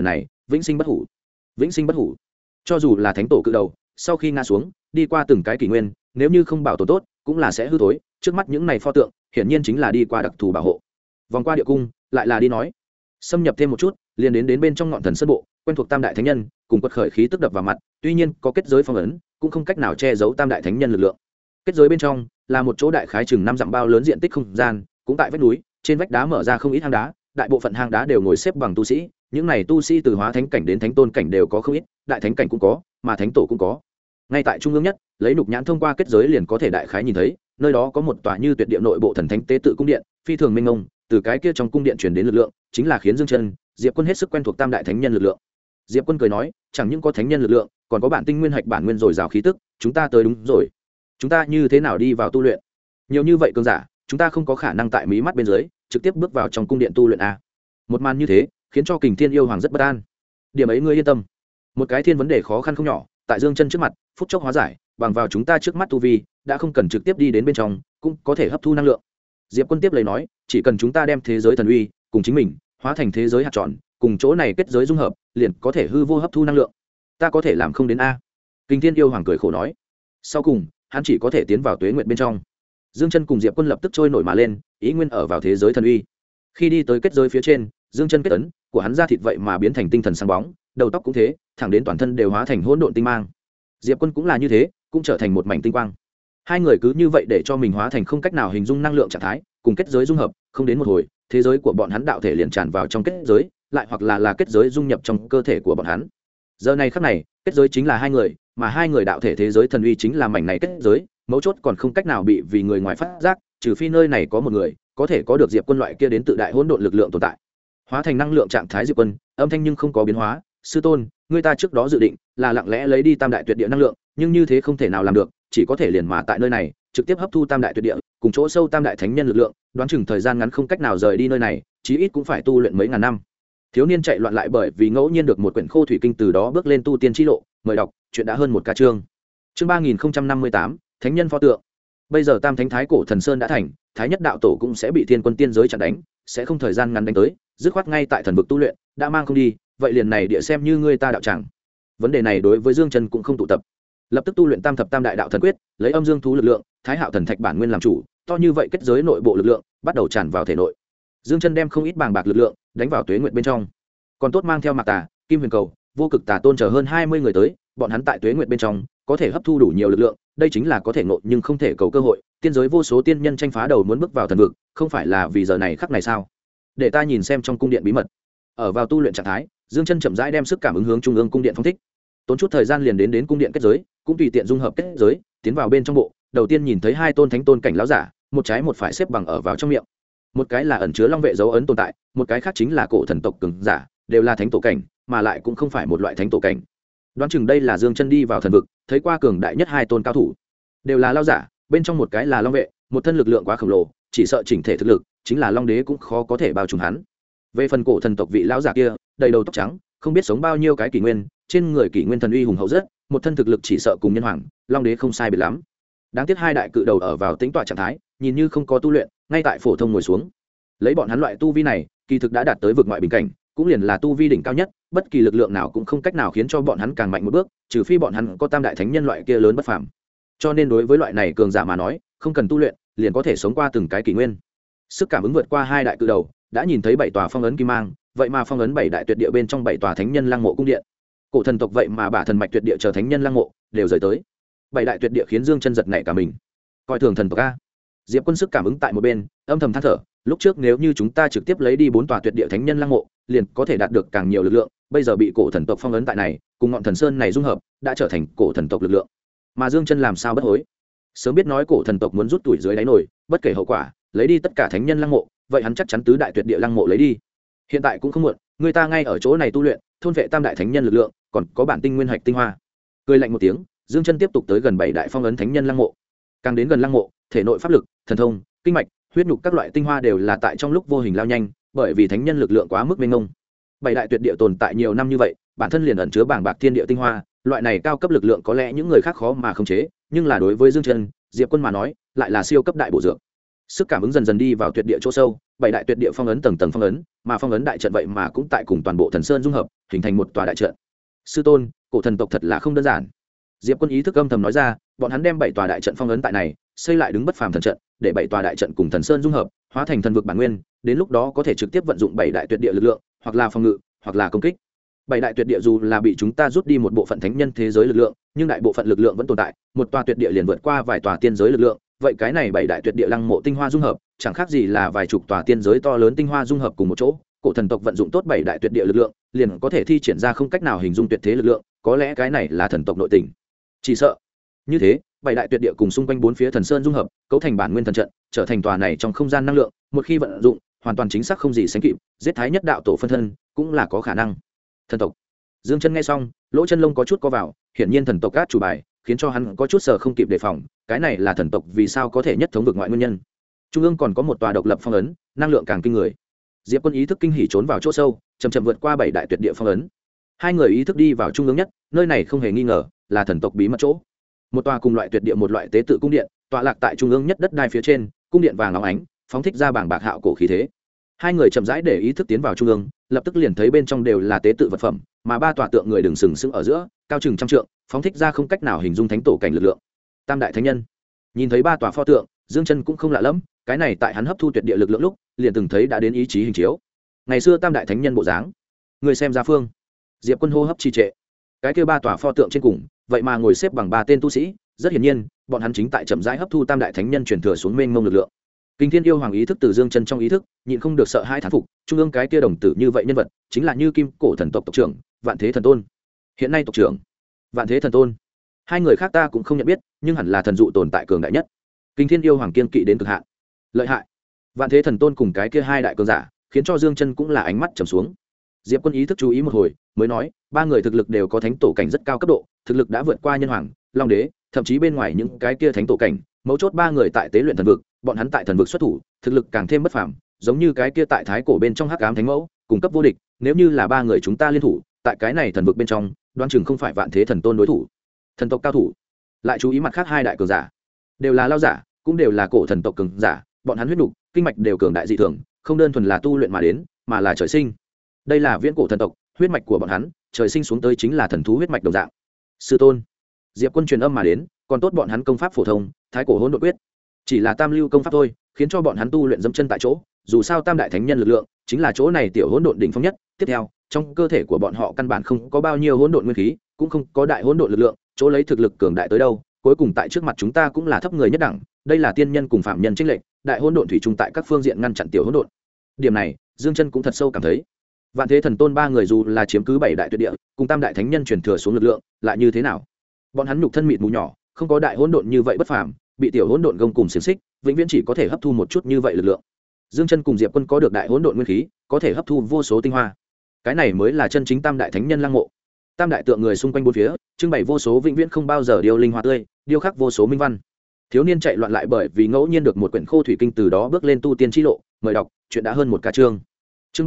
vĩnh sinh bất hủ, vĩnh sinh bất hủ. Cho dù là thánh tổ cự đầu, sau khi ngã xuống, đi qua từng cái kỷ nguyên, nếu như không bảo tồn tốt, cũng là sẽ hư thối. Trước mắt những này pho tượng, hiển nhiên chính là đi qua đặc thù bảo hộ. Vòng qua địa cung, lại là đi nói, xâm nhập thêm một chút, liền đến bên trong ngọn thần sơn bộ, quen thuộc tam đại thánh nhân, cùng quật khởi khí tức đập vào mặt. Tuy nhiên có kết giới phong ấn, cũng không cách nào che giấu tam đại thánh nhân lực lượng. Kết giới bên trong là một chỗ đại khái chừng 5 dặm bao lớn diện tích không gian, cũng tại vách núi, trên vách đá mở ra không ít hang đá, đại bộ phận hang đá đều ngồi xếp bằng tu sĩ, những này tu sĩ từ hóa thánh cảnh đến thánh tôn cảnh đều có không ít, đại thánh cảnh cũng có, mà thánh tổ cũng có. Ngay tại trung ương nhất, lấy nục nhãn thông qua kết giới liền có thể đại khái nhìn thấy, nơi đó có một tòa như tuyệt địa nội bộ thần thánh tế tự cung điện, phi thường minh ngông, từ cái kia trong cung điện truyền đến lực lượng, chính là khiến Dương Chân, Diệp Quân hết sức quen thuộc tam đại thánh nhân lực lượng. Diệp Quân cười nói, chẳng những có thánh nhân lực lượng, còn có bản tinh nguyên hạch bản nguyên rồi rào khí tức, chúng ta tới đúng rồi. Chúng ta như thế nào đi vào tu luyện? Nhiều như vậy cường giả, chúng ta không có khả năng tại mí mắt bên dưới trực tiếp bước vào trong cung điện tu luyện a. Một màn như thế khiến cho Kình Thiên yêu hoàng rất bất an. Điểm ấy ngươi yên tâm, một cái thiên vấn đề khó khăn không nhỏ tại Dương Chân trước mặt phút chốc hóa giải, bằng vào chúng ta trước mắt tu vi đã không cần trực tiếp đi đến bên trong, cũng có thể hấp thu năng lượng. Diệp Quân tiếp lời nói, chỉ cần chúng ta đem thế giới thần uy cùng chính mình hóa thành thế giới hạt tròn, cùng chỗ này kết giới dung hợp, liền có thể hư vô hấp thu năng lượng. Ta có thể làm không đến a? Kình Thiên yêu hoàng cười khổ nói. Sau cùng hắn chỉ có thể tiến vào tuế nguyện bên trong. Dương Chân cùng Diệp Quân lập tức trôi nổi mà lên, ý nguyên ở vào thế giới thần uy. Khi đi tới kết giới phía trên, Dương Chân kết ấn của hắn ra thịt vậy mà biến thành tinh thần sáng bóng, đầu tóc cũng thế, thẳng đến toàn thân đều hóa thành hỗn độn tinh mang. Diệp Quân cũng là như thế, cũng trở thành một mảnh tinh quang. Hai người cứ như vậy để cho mình hóa thành không cách nào hình dung năng lượng trạng thái, cùng kết giới dung hợp, không đến một hồi, thế giới của bọn hắn đạo thể liền tràn vào trong kết giới, lại hoặc là kết giới dung nhập trong cơ thể của bọn hắn. Giờ này khắc này, kết giới chính là hai người, mà hai người đạo thể thế giới thần uy chính là mảnh này kết giới, mấu chốt còn không cách nào bị vì người ngoài phát giác, trừ phi nơi này có một người có thể có được Diệp Quân loại kia đến tự đại hỗn độn lực lượng tồn tại. Hóa thành năng lượng trạng thái Diệp Quân, âm thanh nhưng không có biến hóa, "Sư tôn, người ta trước đó dự định là lặng lẽ lấy đi tam đại tuyệt địa năng lượng, nhưng như thế không thể nào làm được, chỉ có thể liền mà tại nơi này, trực tiếp hấp thu tam đại tuyệt địa, cùng chỗ sâu tam đại thánh nhân lực lượng, đoán chừng thời gian ngắn không cách nào rời đi nơi này, chí ít cũng phải tu luyện mấy ngàn năm." Thiếu niên chạy loạn lại bởi vì ngẫu nhiên được một quyển khô thủy kinh, từ đó bước lên tu tiên chi lộ, mời đọc, chuyện đã hơn một ca chương. Chương 3058, Thánh nhân pho tượng. Bây giờ Tam Thánh Thái Cổ Thần Sơn đã thành, Thái Nhất đạo tổ cũng sẽ bị Thiên Quân tiên giới chặn đánh, sẽ không thời gian ngắn đánh tới, dứt khoát ngay tại thần vực tu luyện, đã mang không đi, vậy liền này địa xem như ngươi ta đạo tràng. Vấn đề này đối với Dương Chân cũng không tụ tập. Lập tức tu luyện Tam Thập Tam Đại Đạo Thần Quyết, lấy âm dương thú lực lượng, Thái Hạo thần thạch bản nguyên làm chủ, to như vậy kết giới nội bộ lực lượng bắt đầu tràn vào thể nội. Dương Chân đem không ít bàng bạc lực lượng đánh vào tuế nguyệt bên trong. Còn tốt mang theo Mạc Tà, Kim Huyền Cầu, Vô Cực Tà Tôn chờ hơn 20 người tới, bọn hắn tại tuế nguyệt bên trong có thể hấp thu đủ nhiều lực lượng, đây chính là có thể ngộ nhưng không thể cầu cơ hội. Tiên giới vô số tiên nhân tranh phá đầu muốn bước vào thần vực, không phải là vì giờ này khắc này sao? Để ta nhìn xem trong cung điện bí mật. Ở vào tu luyện trạng thái, Dương Chân chậm rãi đem sức cảm ứng hướng trung ương cung điện phong thích. Tốn chút thời gian liền đến cung điện kết giới, cũng tùy tiện dung hợp kết giới, tiến vào bên trong bộ, đầu tiên nhìn thấy hai tôn thánh tôn cảnh lão giả, một trái một phải xếp bằng ở vào trong miệng. Một cái là ẩn chứa long vệ dấu ấn tồn tại, một cái khác chính là cổ thần tộc cường giả, đều là thánh tổ cảnh, mà lại cũng không phải một loại thánh tổ cảnh. Đoán chừng đây là Dương Chân đi vào thần vực, thấy qua cường đại nhất hai tôn cao thủ, đều là lão giả, bên trong một cái là long vệ, một thân lực lượng quá khổng lồ, chỉ sợ chỉnh thể thực lực chính là long đế cũng khó có thể bao trùm hắn. Về phần cổ thần tộc vị lão giả kia, đầy đầu tóc trắng, không biết sống bao nhiêu cái kỷ nguyên, trên người kỷ nguyên thần uy hùng hậu rất, một thân thực lực chỉ sợ cùng nhân hoàng, long đế không sai biệt lắm. Đáng tiếc hai đại cự đầu ở vào tĩnh tọa trạng thái, nhìn như không có tu luyện, ngay tại phổ thông ngồi xuống. Lấy bọn hắn loại tu vi này, kỳ thực đã đạt tới vực ngoại bình cảnh, cũng liền là tu vi đỉnh cao nhất, bất kỳ lực lượng nào cũng không cách nào khiến cho bọn hắn càng mạnh một bước, trừ phi bọn hắn có tam đại thánh nhân loại kia lớn bất phàm. Cho nên đối với loại này cường giả mà nói, không cần tu luyện, liền có thể sống qua từng cái kỷ nguyên. Sức cảm ứng vượt qua hai đại cự đầu, đã nhìn thấy bảy tòa phong ấn kim mang, vậy mà phong ấn bảy đại tuyệt địa bên trong bảy tòa thánh nhân lăng mộ cung điện. Cổ thần tộc vậy mà bả thần mạch tuyệt địa chờ thánh nhân lăng mộ đều rời tới. Bảy đại tuyệt địa khiến Dương Chân giật nảy cả mình. Coi thường thần tộc a. Diệp Quân sức cảm ứng tại một bên, âm thầm than thở, lúc trước nếu như chúng ta trực tiếp lấy đi bốn tòa tuyệt địa thánh nhân lăng mộ, liền có thể đạt được càng nhiều lực lượng, bây giờ bị cổ thần tộc phong ấn tại này, cùng ngọn thần sơn này dung hợp, đã trở thành cổ thần tộc lực lượng. Mà Dương Chân làm sao bất hối? Sớm biết nói cổ thần tộc muốn rút tuổi dưới đáy nổi, bất kể hậu quả, lấy đi tất cả thánh nhân lăng mộ, vậy hắn chắc chắn tứ đại tuyệt địa lăng mộ lấy đi. Hiện tại cũng không muộn, người ta ngay ở chỗ này tu luyện, thôn vệ tam đại thánh nhân lực lượng, còn có bản tinh nguyên hạch tinh hoa. Cười lạnh một tiếng, Dương Chân tiếp tục tới gần bảy đại phong ấn thánh nhân lăng mộ. Càng đến gần lăng mộ, thể nội pháp lực, thần thông, kinh mạch, huyết nhục các loại tinh hoa đều là tại trong lúc vô hình lao nhanh, bởi vì thánh nhân lực lượng quá mức mênh mông. Bảy đại tuyệt địa tồn tại nhiều năm như vậy, bản thân liền ẩn chứa bảng bạc thiên địa tinh hoa, loại này cao cấp lực lượng có lẽ những người khác khó mà khống chế, nhưng là đối với Dương Chân, Diệp Quân mà nói, lại là siêu cấp đại bổ dược. Sức cảm ứng dần dần đi vào tuyệt địa chỗ sâu, bảy đại tuyệt địa phong ấn tầng tầng phong ấn, mà phong ấn đại trận vậy mà cũng tại cùng toàn bộ thần sơn dung hợp hình thành một tòa đại trận. Sư tôn, cổ thần tộc thật là không đơn giản. Diệp Quân ý thức âm thầm nói ra, bọn hắn đem 7 tòa đại trận phong ấn tại này, xây lại đứng bất phàm thần trận, để 7 tòa đại trận cùng thần sơn dung hợp, hóa thành thần vực bản nguyên, đến lúc đó có thể trực tiếp vận dụng 7 đại tuyệt địa lực lượng, hoặc là phòng ngự, hoặc là công kích. 7 đại tuyệt địa dù là bị chúng ta rút đi một bộ phận thánh nhân thế giới lực lượng, nhưng đại bộ phận lực lượng vẫn tồn tại, một tòa tuyệt địa liền vượt qua vài tòa tiên giới lực lượng, vậy cái này 7 đại tuyệt địa lăng mộ tinh hoa dung hợp, chẳng khác gì là vài chục tòa tiên giới to lớn tinh hoa dung hợp cùng một chỗ. Cổ thần tộc vận dụng tốt 7 đại tuyệt địa lực lượng, liền có thể thi triển ra không cách nào hình dung tuyệt thế lực lượng, có lẽ cái này là thần tộc nội tình. Chỉ sợ như thế, 7 đại tuyệt địa cùng xung quanh 4 phía thần sơn dung hợp, cấu thành bản nguyên thần trận, trở thành tòa này trong không gian năng lượng, một khi vận dụng, hoàn toàn chính xác không gì sánh kịp, giết thái nhất đạo tổ phân thân, cũng là có khả năng. Thần tộc. Dương Chân nghe xong, lỗ chân lông có chút co vào, hiển nhiên thần tộc cát chủ bài, khiến cho hắn có chút sợ không kịp đề phòng, cái này là thần tộc vì sao có thể nhất thống vực ngoại nguyên nhân. Trung ương còn có một tòa độc lập phong ấn, năng lượng càng kinh người. Diệp Quân ý thức kinh hỉ trốn vào chỗ sâu, chậm chậm vượt qua 7 đại tuyệt địa phong ấn. Hai người ý thức đi vào trung ương nhất, nơi này không hề nghi ngờ là thần tộc bí mật chỗ. Một tòa cùng loại tuyệt địa một loại tế tự cung điện, tọa lạc tại trung ương nhất đất đai phía trên, cung điện vàng óng ánh, phóng thích ra bảng bạc hạo cổ khí thế. Hai người chậm rãi để ý thức tiến vào trung ương, lập tức liền thấy bên trong đều là tế tự vật phẩm, mà 3 tòa tượng người đứng sừng sững ở giữa, cao chừng trăm trượng, phóng thích ra không cách nào hình dung thánh tổ cảnh lực lượng. Tam đại thánh nhân. Nhìn thấy 3 tòa pho tượng, Dương Chân cũng không lạ lẫm, cái này tại hắn hấp thu tuyệt địa lực lượng lúc, liền từng thấy đã đến ý chí hình chiếu. Ngày xưa tam đại thánh nhân bộ dáng. Người xem ra phương. Diệp Quân hô hấp trì trệ. Cái kia 3 tòa pho tượng trên cùng, vậy mà ngồi xếp bằng 3 tên tu sĩ, rất hiển nhiên, bọn hắn chính tại chậm rãi hấp thu tam đại thánh nhân truyền thừa xuống mênh mông lực lượng. Kinh Thiên yêu hoàng ý thức từ Dương Chân trong ý thức, nhịn không được sợ hai thán phục, trung ương cái kia đồng tử như vậy nhân vật, chính là Như Kim cổ thần tộc tộc trưởng, Vạn Thế thần tôn. Hiện nay tộc trưởng, Vạn Thế thần tôn. Hai người khác ta cũng không nhận biết, nhưng hẳn là thần dụ tồn tại cường đại nhất. Kinh Thiên yêu hoàng kiên kỵ đến cực hạn. Lợi hại. Vạn Thế thần tôn cùng cái kia hai đại cường giả, khiến cho Dương Chân cũng là ánh mắt trầm xuống. Diệp Quân ý thức chú ý một hồi, mới nói, 3 người thực lực đều có thánh tổ cảnh rất cao cấp độ, thực lực đã vượt qua nhân hoàng, long đế, thậm chí bên ngoài những cái kia thánh tổ cảnh, mấu chốt 3 người tại tế luyện thần vực, bọn hắn tại thần vực xuất thủ, thực lực càng thêm bất phàm, giống như cái kia tại thái cổ bên trong hắc ám thánh mẫu, cung cấp vô địch, nếu như là 3 người chúng ta liên thủ, tại cái này thần vực bên trong, đoán chừng không phải Vạn Thế thần tôn đối thủ. Thần tộc cao thủ. Lại chú ý mặt khác hai đại cường giả, đều là lao giả, cũng đều là cổ thần tộc cường giả, bọn hắn huyết nục, kinh mạch đều cường đại dị thường, không đơn thuần là tu luyện mà đến, mà là trời sinh. Đây là viễn cổ thần tộc, huyết mạch của bọn hắn, trời sinh xuống tới chính là thần thú huyết mạch đồng dạng. Sư tôn. Diệp Quân truyền âm mà đến, còn tốt bọn hắn công pháp phổ thông, thái cổ hỗn độn quyết, chỉ là tam lưu công pháp thôi, khiến cho bọn hắn tu luyện dẫm chân tại chỗ, dù sao tam đại thánh nhân lực lượng chính là chỗ này tiểu hỗn độn đỉnh phong nhất. Tiếp theo, trong cơ thể của bọn họ căn bản không có bao nhiêu hỗn độn nguyên khí, cũng không có đại hỗn độn lực lượng, chỗ lấy thực lực cường đại tới đâu, cuối cùng tại trước mặt chúng ta cũng là thấp người nhất đẳng. Đây là tiên nhân cùng phạm nhân chênh lệch, đại hỗn độn thủy chung tại các phương diện ngăn chặn tiểu hỗn độn. Điểm này, Dương Chân cũng thật sâu cảm thấy. Vạn Thế thần tôn 3 người dù là chiếm cứ 7 đại tuyệt địa, cùng tam đại thánh nhân truyền thừa xuống lực lượng, lại như thế nào? Bọn hắn nhục thân mịt mù nhỏ, không có đại hỗn độn như vậy bất phàm, bị tiểu hỗn độn gông cùng xiềng xích, vĩnh viễn chỉ có thể hấp thu một chút như vậy lực lượng. Dương Chân cùng Diệp Quân có được đại hỗn độn nguyên khí, có thể hấp thu vô số tinh hoa. Cái này mới là chân chính tam đại thánh nhân lăng mộ. Tam đại tượng người xung quanh bốn phía, trưng bày vô số vĩnh viễn không bao giờ điêu linh hoa tươi, điêu khắc vô số minh văn. Thiếu niên chạy loạn lại bởi vì ngẫu nhiên được một quyển khô thủy kinh, từ đó bước lên tu tiên chi lộ. Mời đọc, chuyện đã hơn một cả chương. Chương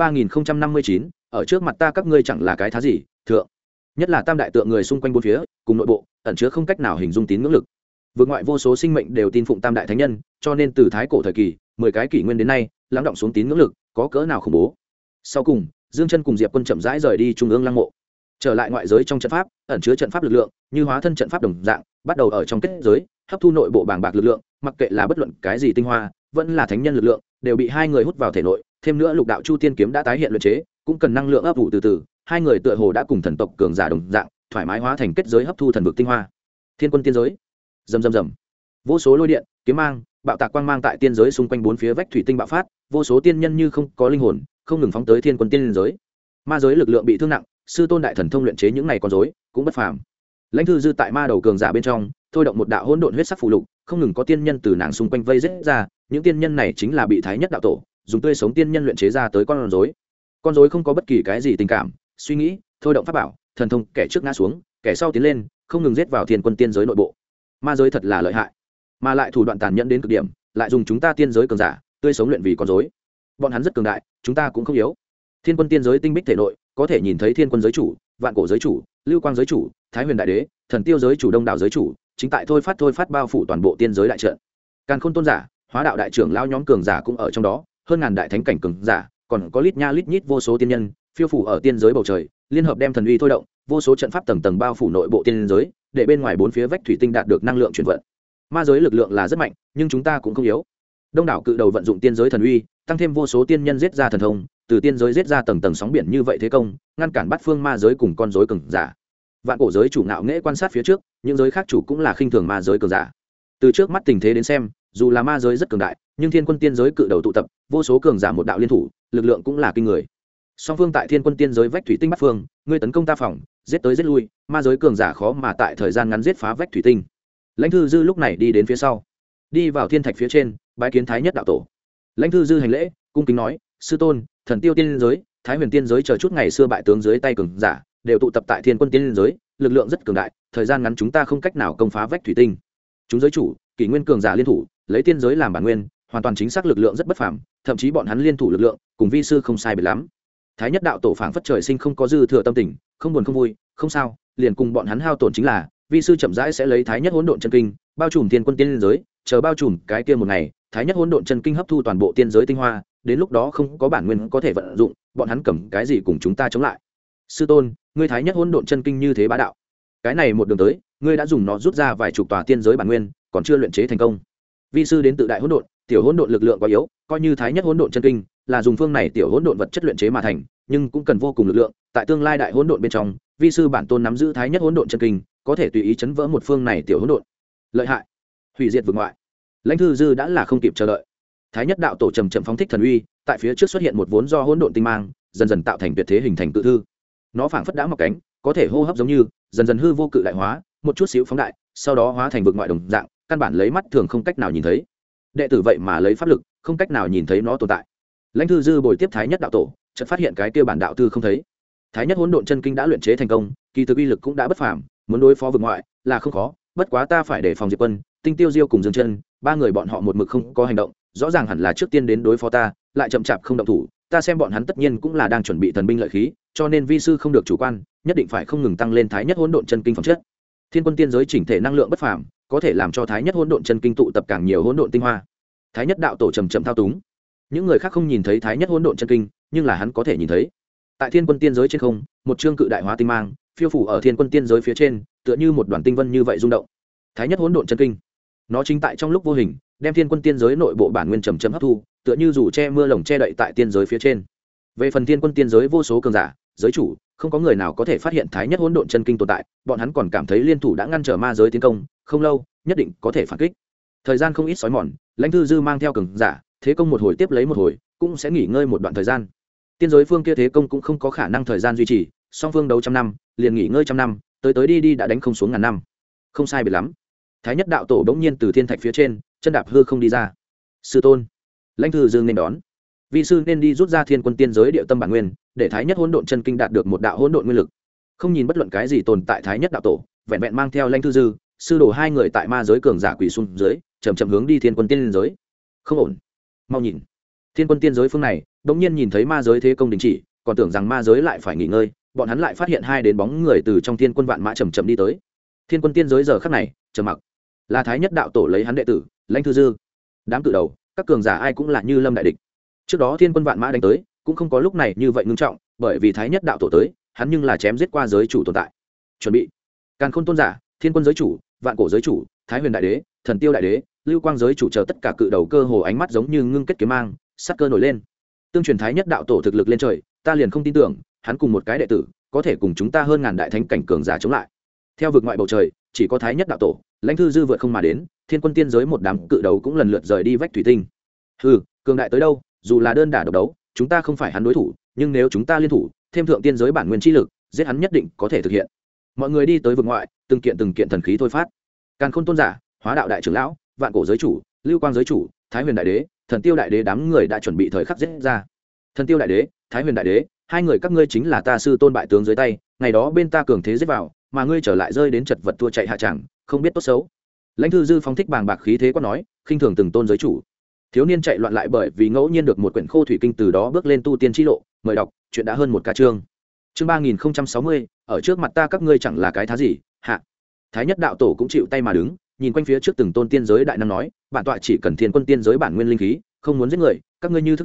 3059, ở trước mặt ta các ngươi chẳng là cái thá gì, thượng. Nhất là tam đại tượng người xung quanh bốn phía, cùng nội bộ, ẩn chứa không cách nào hình dung tín ngưỡng lực. Vượt ngoại vô số sinh mệnh đều tin phụng tam đại thánh nhân, cho nên từ thái cổ thời kỳ, 10 cái kỷ nguyên đến nay, lắng động xuống tín ngưỡng lực, có cỡ nào khủng bố. Sau cùng, Dương Chân cùng Diệp Quân chậm rãi rời đi trung ương lăng mộ, trở lại ngoại giới trong trận pháp, ẩn chứa trận pháp lực lượng, như hóa thân trận pháp đồng dạng, bắt đầu ở trong kết giới, hấp thu nội bộ bàng bạc lực lượng, mặc kệ là bất luận cái gì tinh hoa, vẫn là thánh nhân lực lượng, đều bị hai người hút vào thể nội, thêm nữa lục đạo chu tiên kiếm đã tái hiện luyện chế, cũng cần năng lượng ấp ủ từ từ, hai người tựa hồ đã cùng thần tộc cường giả đồng dạng, thoải mái hóa thành kết giới hấp thu thần vực tinh hoa. Thiên quân tiên giới. Rầm rầm rầm. Vô số lôi điện, kiếm mang, bạo tạc quang mang tại tiên giới xung quanh bốn phía vách thủy tinh bạo phát, vô số tiên nhân như không có linh hồn, không ngừng phóng tới thiên quân tiên giới. Ma giới lực lượng bị thương nặng, sư tôn đại thần thông luyện chế những này con rối, cũng bất phàm. Lãnh Thư Dư tại ma đầu cường giả bên trong, thôi động một đạo hỗn độn huyết sắc phù lục, không ngừng có tiên nhân từ nàng xung quanh vây giết ra, những tiên nhân này chính là bị thái nhất đạo tổ dùng tươi sống tiên nhân luyện chế ra tới con rối. Con rối không có bất kỳ cái gì tình cảm, suy nghĩ, thôi động pháp bảo, thần thông, kẻ trước ngã xuống, kẻ sau tiến lên, không ngừng giết vào thiên quân tiên giới nội bộ. Ma giới thật là lợi hại, mà lại thủ đoạn tàn nhẫn đến cực điểm, lại dùng chúng ta tiên giới cường giả tươi sống luyện vì con rối. Bọn hắn rất cường đại, chúng ta cũng không yếu. Thiên quân tiên giới tinh bích thể nội, có thể nhìn thấy thiên quân giới chủ, vạn cổ giới chủ, lưu quang giới chủ, thái huyền đại đế, thần tiêu giới chủ, đông đảo giới chủ, chính tại thôi phát bao phủ toàn bộ tiên giới đại trận. Càn khôn tôn giả, hóa đạo đại trưởng lão nhóm cường giả cũng ở trong đó, hơn ngàn đại thánh cảnh cường giả, còn có lít nha lít nhít vô số tiên nhân phiêu phủ ở tiên giới bầu trời, liên hợp đem thần uy thôi động, vô số trận pháp tầng tầng bao phủ nội bộ tiên giới, để bên ngoài bốn phía vách thủy tinh đạt được năng lượng chuyển vận. Ma giới lực lượng là rất mạnh, nhưng chúng ta cũng không yếu. Đông đảo cự đầu vận dụng tiên giới thần uy, tăng thêm vô số tiên nhân giết ra thần thông, từ tiên giới giết ra tầng tầng sóng biển như vậy thế công, ngăn cản bắt phương ma giới cùng con rối cường giả. Vạn cổ giới chủ ngạo nghễ quan sát phía trước, những giới khác chủ cũng là khinh thường ma giới cường giả. Từ trước mắt tình thế đến xem, dù là ma giới rất cường đại, nhưng thiên quân tiên giới cự đầu tụ tập, vô số cường giả một đạo liên thủ, lực lượng cũng là kinh người. Song phương tại thiên quân tiên giới vách thủy tinh bắt phương, ngươi tấn công ta phòng, giết tới giết lui, ma giới cường giả khó mà tại thời gian ngắn giết phá vách thủy tinh. Lãnh Thư Dư lúc này đi đến phía sau, đi vào thiên thạch phía trên, bái kiến Thái Nhất đạo tổ. Lãnh Thư Dư hành lễ, cung kính nói: sư tôn, Thần Tiêu tiên giới, Thái Huyền tiên giới chờ chút ngày xưa bại tướng dưới tay cường giả, đều tụ tập tại thiên quân tiên giới, lực lượng rất cường đại, thời gian ngắn chúng ta không cách nào công phá vách thủy tinh. Chúng giới chủ, kỷ nguyên cường giả liên thủ, lấy tiên giới làm bản nguyên, hoàn toàn chính xác lực lượng rất bất phàm, thậm chí bọn hắn liên thủ lực lượng, cùng vi sư không sai biệt lắm. Thái Nhất đạo tổ phảng phất trời sinh không có dư thừa tâm tình, không buồn không vui, không sao, liền cùng bọn hắn hao tổn chính là, vi sư chậm rãi sẽ lấy Thái Nhất hỗn độn chân kinh, bao trùm thiên quân tiên giới, chờ bao trùm cái kia một ngày, Thái Nhất hỗn độn chân kinh hấp thu toàn bộ tiên giới tinh hoa, đến lúc đó không có bản nguyên có thể vận dụng, bọn hắn cầm cái gì cùng chúng ta chống lại? Sư tôn, ngươi Thái Nhất hỗn độn chân kinh như thế bá đạo, cái này một đường tới, ngươi đã dùng nó rút ra vài chục tòa tiên giới bản nguyên, còn chưa luyện chế thành công. Vi sư đến tự đại hỗn độn, tiểu hỗn độn lực lượng quá yếu, coi như Thái Nhất hỗn độn chân kinh là dùng phương này tiểu hỗn độn vật chất luyện chế mà thành, nhưng cũng cần vô cùng lực lượng, tại tương lai đại hỗn độn bên trong, vi sư bản tôn nắm giữ Thái Nhất hỗn độn chân kinh, có thể tùy ý chấn vỡ một phương này tiểu hỗn độn. Lợi hại, hủy diệt vực ngoại. Lãnh Thư Dư đã là không kịp chờ đợi. Thái Nhất đạo tổ trầm trầm phóng thích thần uy, tại phía trước xuất hiện một vốn do hỗn độn tinh mang, dần dần tạo thành tuyệt thế hình thành cự thư. Nó phảng phất đã mọc cánh, có thể hô hấp giống như, dần dần hư vô cự đại hóa, một chút xíu phóng đại, sau đó hóa thành vực ngoại đồng dạng, căn bản lấy mắt thường không cách nào nhìn thấy. Đệ tử vậy mà lấy pháp lực, không cách nào nhìn thấy nó tồn tại. Lãnh Thư Dư bồi tiếp Thái Nhất đạo tổ, chợt phát hiện cái kia bản đạo thư không thấy. Thái Nhất hỗn độn chân kinh đã luyện chế thành công, kỳ thực uy lực cũng đã bất phàm, muốn đối phó vực ngoại là không khó, bất quá ta phải để phòng Diệp Quân, Tinh Tiêu Diêu cùng Dương Chân, ba người bọn họ một mực không có hành động, rõ ràng hẳn là trước tiên đến đối phó ta, lại chậm chạp không động thủ, ta xem bọn hắn tất nhiên cũng là đang chuẩn bị thần binh lợi khí, cho nên vi sư không được chủ quan, nhất định phải không ngừng tăng lên Thái Nhất hỗn độn chân kinh phẩm chất. Thiên quân tiên giới chỉnh thể năng lượng bất phàm, có thể làm cho Thái Nhất hỗn độn chân kinh tụ tập càng nhiều hỗn độn tinh hoa. Thái Nhất đạo tổ trầm trầm thao túng. Những người khác không nhìn thấy Thái Nhất hỗn độn chân kinh, nhưng là hắn có thể nhìn thấy. Tại thiên quân tiên giới trên không, một chương cự đại hóa tinh mang, phiêu phủ ở thiên quân tiên giới phía trên, tựa như một đoàn tinh vân như vậy rung động. Thái Nhất hỗn độn chân kinh, nó chính tại trong lúc vô hình, đem thiên quân tiên giới nội bộ bản nguyên trầm trầm hấp thu, tựa như dù che mưa lồng che đậy tại tiên giới phía trên. Về phần thiên quân tiên giới vô số cường giả, giới chủ, không có người nào có thể phát hiện Thái Nhất hỗn độn chân kinh tồn tại, bọn hắn còn cảm thấy liên thủ đã ngăn trở ma giới tiến công, không lâu, nhất định có thể phản kích. Thời gian không ít sói mòn, Lãnh Thư Dư mang theo cường giả, thế công một hồi tiếp lấy một hồi, cũng sẽ nghỉ ngơi một đoạn thời gian. Tiên giới phương kia thế công cũng không có khả năng thời gian duy trì, song phương đấu trăm năm, liền nghỉ ngơi trăm năm, tới đi đi đã đánh không xuống ngàn năm. Không sai biệt lắm. Thái Nhất đạo tổ bỗng nhiên từ thiên thạch phía trên, chân đạp hư không đi ra. Sư tôn, Lãnh Thư Dư nên đón. Vi sư nên đi rút ra thiên quân tiên giới địa tâm bản nguyên, để Thái Nhất hỗn độn chân kinh đạt được một đạo hỗn độn nguyên lực. Không nhìn bất luận cái gì tồn tại Thái Nhất đạo tổ, vẹn vẹn mang theo Lãnh Thư Dư, sư đồ hai người tại ma giới cường giả quỷ xuống dưới, chậm chậm hướng đi thiên quân tiên giới. Không ổn, mau nhìn. Thiên quân tiên giới phương này, đột nhiên nhìn thấy ma giới thế công đình chỉ, còn tưởng rằng ma giới lại phải nghỉ ngơi, bọn hắn lại phát hiện hai đến bóng người từ trong thiên quân vạn mã chậm chậm đi tới. Thiên quân tiên giới giờ khắc này, trầm mặc. Là Thái Nhất đạo tổ lấy hắn đệ tử, Lãnh Thư Dư. Đám cự đầu, các cường giả ai cũng là như lâm đại địch. Trước đó thiên quân vạn mã đánh tới, cũng không có lúc này như vậy ngưng trọng, bởi vì Thái Nhất đạo tổ tới, hắn nhưng là chém giết qua giới chủ tồn tại. Chuẩn bị. Càn Khôn tôn giả, thiên quân giới chủ, vạn cổ giới chủ, Thái Huyền đại đế, Thần Tiêu đại đế, Lưu Quang giới chủ chờ tất cả cự đầu cơ hồ ánh mắt giống như ngưng kết kiếm mang, sát cơ nổi lên. Tương truyền Thái Nhất đạo tổ thực lực lên trời, ta liền không tin tưởng, hắn cùng một cái đệ tử, có thể cùng chúng ta hơn ngàn đại thánh cảnh cường giả chống lại. Theo vực ngoại bầu trời, chỉ có Thái Nhất đạo tổ, Lãnh Thư Dư vượt không mà đến, thiên quân tiên giới một đám cự đầu cũng lần lượt rời đi vách thủy tinh. Hừ, cường đại tới đâu, dù là đơn đả độc đấu, chúng ta không phải hắn đối thủ, nhưng nếu chúng ta liên thủ, thêm thượng tiên giới bản nguyên chi lực, giết hắn nhất định có thể thực hiện. Mọi người đi tới vực ngoại, từng kiện thần khí thôi phát. Càn Khôn tôn giả, Hóa đạo đại trưởng lão, vạn cổ giới chủ, Lưu Quang giới chủ, Thái Huyền đại đế, Thần Tiêu đại đế đám người đã chuẩn bị thời khắc giết ra. Thần Tiêu đại đế, Thái Huyền đại đế, hai người các ngươi chính là ta sư tôn bại tướng dưới tay, ngày đó bên ta cường thế giết vào, mà ngươi trở lại rơi đến chật vật thua chạy hạ tràng, không biết tốt xấu. Lãnh Thư Dư phóng thích bàng bạc khí thế quát nói, khinh thường từng tôn giới chủ. Thiếu niên chạy loạn lại bởi vì ngẫu nhiên được một quyển khô thủy kinh, từ đó bước lên tu tiên chi lộ. Mời đọc, chuyện đã hơn một cả chương. Chương 3060, ở trước mặt ta các ngươi chẳng là cái thá gì, hạ. Thái Nhất đạo tổ cũng chịu tay mà đứng, nhìn quanh phía trước từng tôn tiên giới đại năng nói, bản tọa chỉ cần thiên quân tiên giới bản nguyên linh khí, không muốn giết người, các ngươi như thức thời,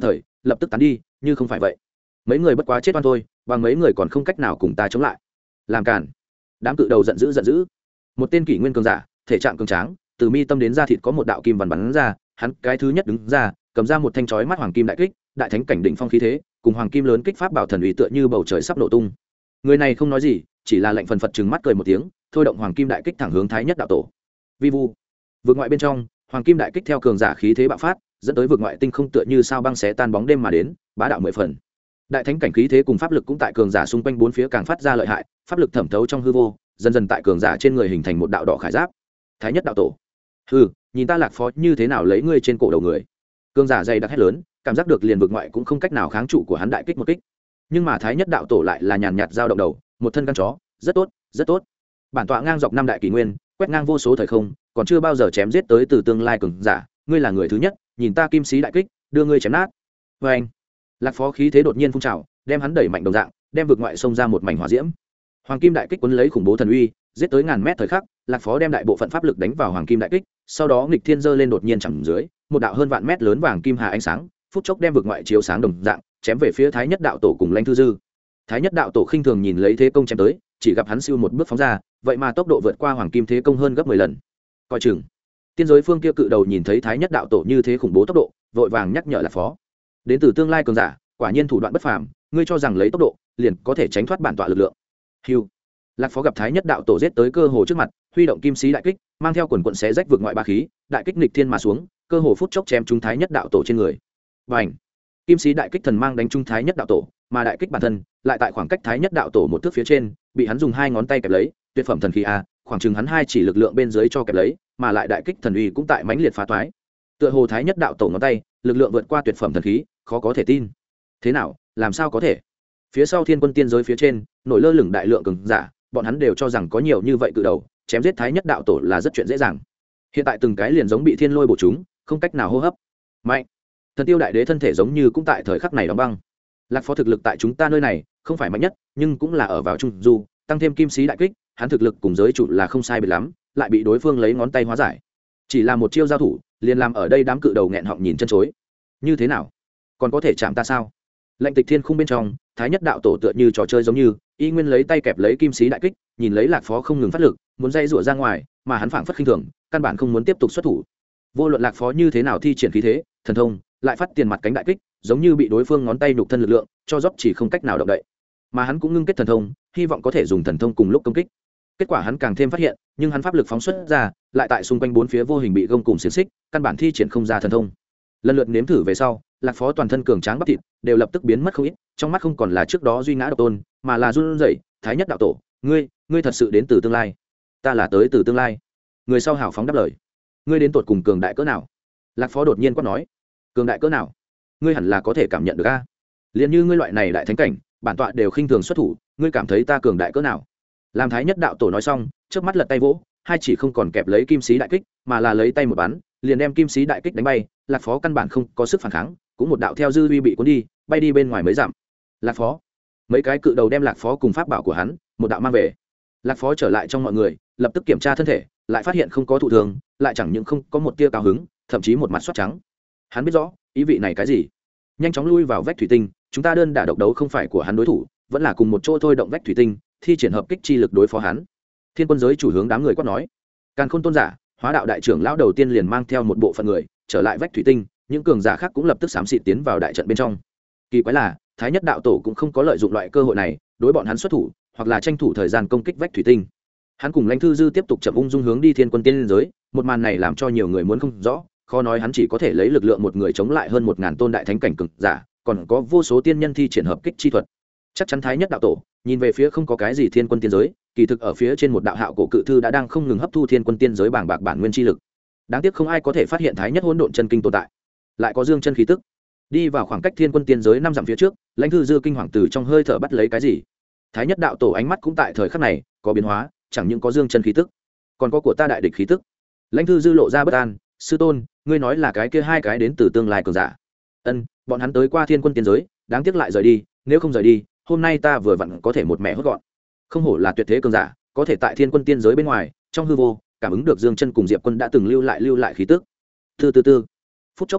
lập tức tán đi, như không phải vậy mấy người bất quá chết oan thôi, và mấy người còn không cách nào cùng ta chống lại. Làm cản. Đám cự đầu giận dữ. Một tên kỷ nguyên cường giả, thể trạng cường tráng, từ mi tâm đến da thịt có một đạo kim văn bắn ra, hắn cái thứ nhất đứng ra, cầm ra một thanh chói mắt hoàng kim đại kích, đại thánh cảnh đỉnh phong khí thế, cùng hoàng kim lớn kích pháp bảo thần uy tựa như bầu trời sắp nổ tung. Người này không nói gì, chỉ là lạnh phần phật trừng mắt cười một tiếng, thôi động hoàng kim đại kích thẳng hướng thái nhất đạo tổ. Vi vu. Vượt ngoại bên trong, hoàng kim đại kích theo cường giả khí thế bạo phát, dẫn tới vượt ngoại tinh không tựa như sao băng xé tan bóng đêm mà đến, bá đạo mười phần. Đại thánh cảnh khí thế cùng pháp lực cũng tại cường giả xung quanh bốn phía càng phát ra lợi hại, pháp lực thẩm thấu trong hư vô, dần dần tại cường giả trên người hình thành một đạo đỏ khải giáp. Thái nhất đạo tổ. Hừ, nhìn ta Lạc Phó như thế nào lấy ngươi trên cổ đầu người. Cường giả dày đặc hét lớn, cảm giác được liền vực ngoại cũng không cách nào kháng trụ của hắn đại kích một kích. Nhưng mà Thái nhất đạo tổ lại là nhàn nhạt dao động đầu, một thân căn chó, rất tốt, rất tốt. Bản tọa ngang dọc năm đại kỷ nguyên, quét ngang vô số thời không, còn chưa bao giờ chém giết tới từ tương lai cường giả, ngươi là người thứ nhất, nhìn ta kim sĩ đại kích, đưa ngươi chém nát. Và anh, Lạc Phó khí thế đột nhiên phun trào, đem hắn đẩy mạnh đồng dạng, đem vực ngoại xông ra một mảnh hỏa diễm. Hoàng kim đại kích cuốn lấy khủng bố thần uy, giết tới ngàn mét thời khắc, Lạc Phó đem đại bộ phận pháp lực đánh vào hoàng kim đại kích, sau đó nghịch thiên giơ lên đột nhiên chẳng dưới, một đạo hơn vạn mét lớn vàng kim hà ánh sáng, phút chốc đem vực ngoại chiếu sáng đồng dạng, chém về phía Thái nhất đạo tổ cùng Lãnh Thư Dư. Thái nhất đạo tổ khinh thường nhìn lấy thế công chém tới, chỉ gặp hắn siêu một bước phóng ra, vậy mà tốc độ vượt qua hoàng kim thế công hơn gấp 10 lần. Coi chừng. Tiên giới phương kia cự đầu nhìn thấy Thái nhất đạo tổ như thế khủng bố tốc độ, vội vàng nhắc nhở Lạc Phó. Đến từ tương lai cường giả, quả nhiên thủ đoạn bất phàm, ngươi cho rằng lấy tốc độ liền có thể tránh thoát bản tọa lực lượng. Hưu. Lạc Phó gặp Thái nhất đạo tổ giết tới cơ hồ trước mặt, huy động kim sĩ đại kích, mang theo quần quần xé rách vượt ngoại ba khí, đại kích nghịch thiên mà xuống, cơ hồ phút chốc chém trúng Thái nhất đạo tổ trên người. Bành! Kim sĩ đại kích thần mang đánh trúng Thái nhất đạo tổ, mà đại kích bản thân lại tại khoảng cách Thái nhất đạo tổ một thước phía trên, bị hắn dùng hai ngón tay kẹp lấy, tuyệt phẩm thần khí a, khoảng chừng hắn hai chỉ lực lượng bên dưới cho kẹp lấy, mà lại đại kích thần uy cũng tại mãnh liệt phá toái. Tựa hồ Thái nhất đạo tổ ngón tay, lực lượng vượt qua tuyệt phẩm thần khí, khó có thể tin. Thế nào, làm sao có thể? Phía sau Thiên Quân tiên giới phía trên, nổi lơ lửng đại lượng cường giả, bọn hắn đều cho rằng có nhiều như vậy cự đầu, chém giết Thái nhất đạo tổ là rất chuyện dễ dàng. Hiện tại từng cái liền giống bị thiên lôi bổ chúng, không cách nào hô hấp. Mạnh. Thần Tiêu đại đế thân thể giống như cũng tại thời khắc này đóng băng. Lạc Phó thực lực tại chúng ta nơi này không phải mạnh nhất, nhưng cũng là ở vào trung du, tăng thêm kim sĩ đại kích, hắn thực lực cùng giới chủ là không sai biệt lắm, lại bị đối phương lấy ngón tay hóa giải. Chỉ là một chiêu giao thủ, liền làm ở đây đám cự đầu nghẹn họng nhìn chân chối. Như thế nào? Còn có thể chạm ta sao? Lệnh Tịch Thiên khung bên trong, Thái nhất đạo tổ tựa như trò chơi giống như, y nguyên lấy tay kẹp lấy kim sĩ đại kích, nhìn lấy Lạc Phó không ngừng phát lực, muốn dây rủa ra ngoài, mà hắn phảng phất khinh thường, căn bản không muốn tiếp tục xuất thủ. Vô luận Lạc Phó như thế nào thi triển khí thế, thần thông, lại phát tiền mặt cánh đại kích, giống như bị đối phương ngón tay nhục thân lực lượng cho dốc chỉ không cách nào động đậy. Mà hắn cũng ngưng kết thần thông, hy vọng có thể dùng thần thông cùng lúc công kích. Kết quả hắn càng thêm phát hiện, nhưng hắn pháp lực phóng xuất ra, lại tại xung quanh bốn phía vô hình bị gông cùng xiềng xích, căn bản thi triển không ra thần thông. Lần lượt nếm thử về sau, Lạc Phó toàn thân cường tráng bắp thịt đều lập tức biến mất không ít, trong mắt không còn là trước đó duy ngã độc tôn, mà là run rẩy. Thái nhất đạo tổ, ngươi thật sự đến từ tương lai? Ta là tới từ tương lai. Người sau hào phóng đáp lời. Ngươi đến tột cùng cường đại cỡ nào? Lạc Phó đột nhiên quát nói. Cường đại cỡ nào? Ngươi hẳn là có thể cảm nhận được a. Liên như ngươi loại này đại thánh cảnh, bản tọa đều khinh thường xuất thủ, ngươi cảm thấy ta cường đại cỡ nào? Làm Thái nhất đạo tổ nói xong, trước mắt lật tay vỗ, hai chỉ không còn kẹp lấy kim sĩ đại kích, mà là lấy tay một bắn, liền đem kim sĩ đại kích đánh bay. Lạc Phó căn bản không có sức phản kháng, cũng một đạo theo dư uy bị cuốn đi, bay đi bên ngoài mấy dặm. Lạc Phó, mấy cái cự đầu đem Lạc Phó cùng pháp bảo của hắn một đạo mang về. Lạc Phó trở lại trong mọi người, lập tức kiểm tra thân thể, lại phát hiện không có thụ thường, lại chẳng những không có một tia cao hứng, thậm chí một mặt soát trắng. Hắn biết rõ ý vị này cái gì, nhanh chóng lui vào vách thủy tinh. Chúng ta đơn đả độc đấu không phải của hắn đối thủ, vẫn là cùng một chỗ thôi động vách thủy tinh, thi triển hợp kích chi lực đối phó hắn. Thiên Quân giới chủ hướng đám người quát nói. Càn Khôn tôn giả, Hóa đạo đại trưởng lão đầu tiên liền mang theo một bộ phận người trở lại vách thủy tinh, những cường giả khác cũng lập tức xám xịt tiến vào đại trận bên trong. Kỳ quái là Thái nhất đạo tổ cũng không có lợi dụng loại cơ hội này đối bọn hắn xuất thủ, hoặc là tranh thủ thời gian công kích vách thủy tinh. Hắn cùng Lãnh Thư Dư tiếp tục chậm ung dung hướng đi Thiên Quân tiên giới. Một màn này làm cho nhiều người muốn không rõ, khó nói hắn chỉ có thể lấy lực lượng một người chống lại hơn 1000 tôn đại thánh cảnh cường giả, còn có vô số tiên nhân thi triển hợp kích chi thuật. Chắc chắn Thái nhất đạo tổ nhìn về phía không có cái gì Thiên Quân tiên giới, kỳ thực ở phía trên một đạo hạo cổ cự thư đã đang không ngừng hấp thu Thiên Quân tiên giới bảng bạc bản nguyên chi lực. Đáng tiếc không ai có thể phát hiện Thái nhất hỗn độn chân kinh tồn tại, lại có dương chân khí tức. Đi vào khoảng cách Thiên Quân tiên giới 5 dặm phía trước, Lãnh Thư Dư kinh hoàng từ trong hơi thở bắt lấy cái gì. Thái nhất đạo tổ ánh mắt cũng tại thời khắc này có biến hóa, chẳng những có dương chân khí tức, còn có của ta đại địch khí tức. Lãnh Thư Dư lộ ra bất an. Sư tôn, ngươi nói là cái kia hai cái đến từ tương lai cường giả? Ân, bọn hắn tới qua Thiên Quân tiên giới, đáng tiếc lại rời đi, nếu không rời đi, hôm nay ta vừa vặn có thể một mẹ hốt gọn. Không hổ là tuyệt thế cường giả, có thể tại Thiên Quân tiên giới bên ngoài, trong hư vô, cảm ứng được Dương Chân cùng Diệp Quân đã từng lưu lại khí tức. Từ từ, phút chốc thời khắc,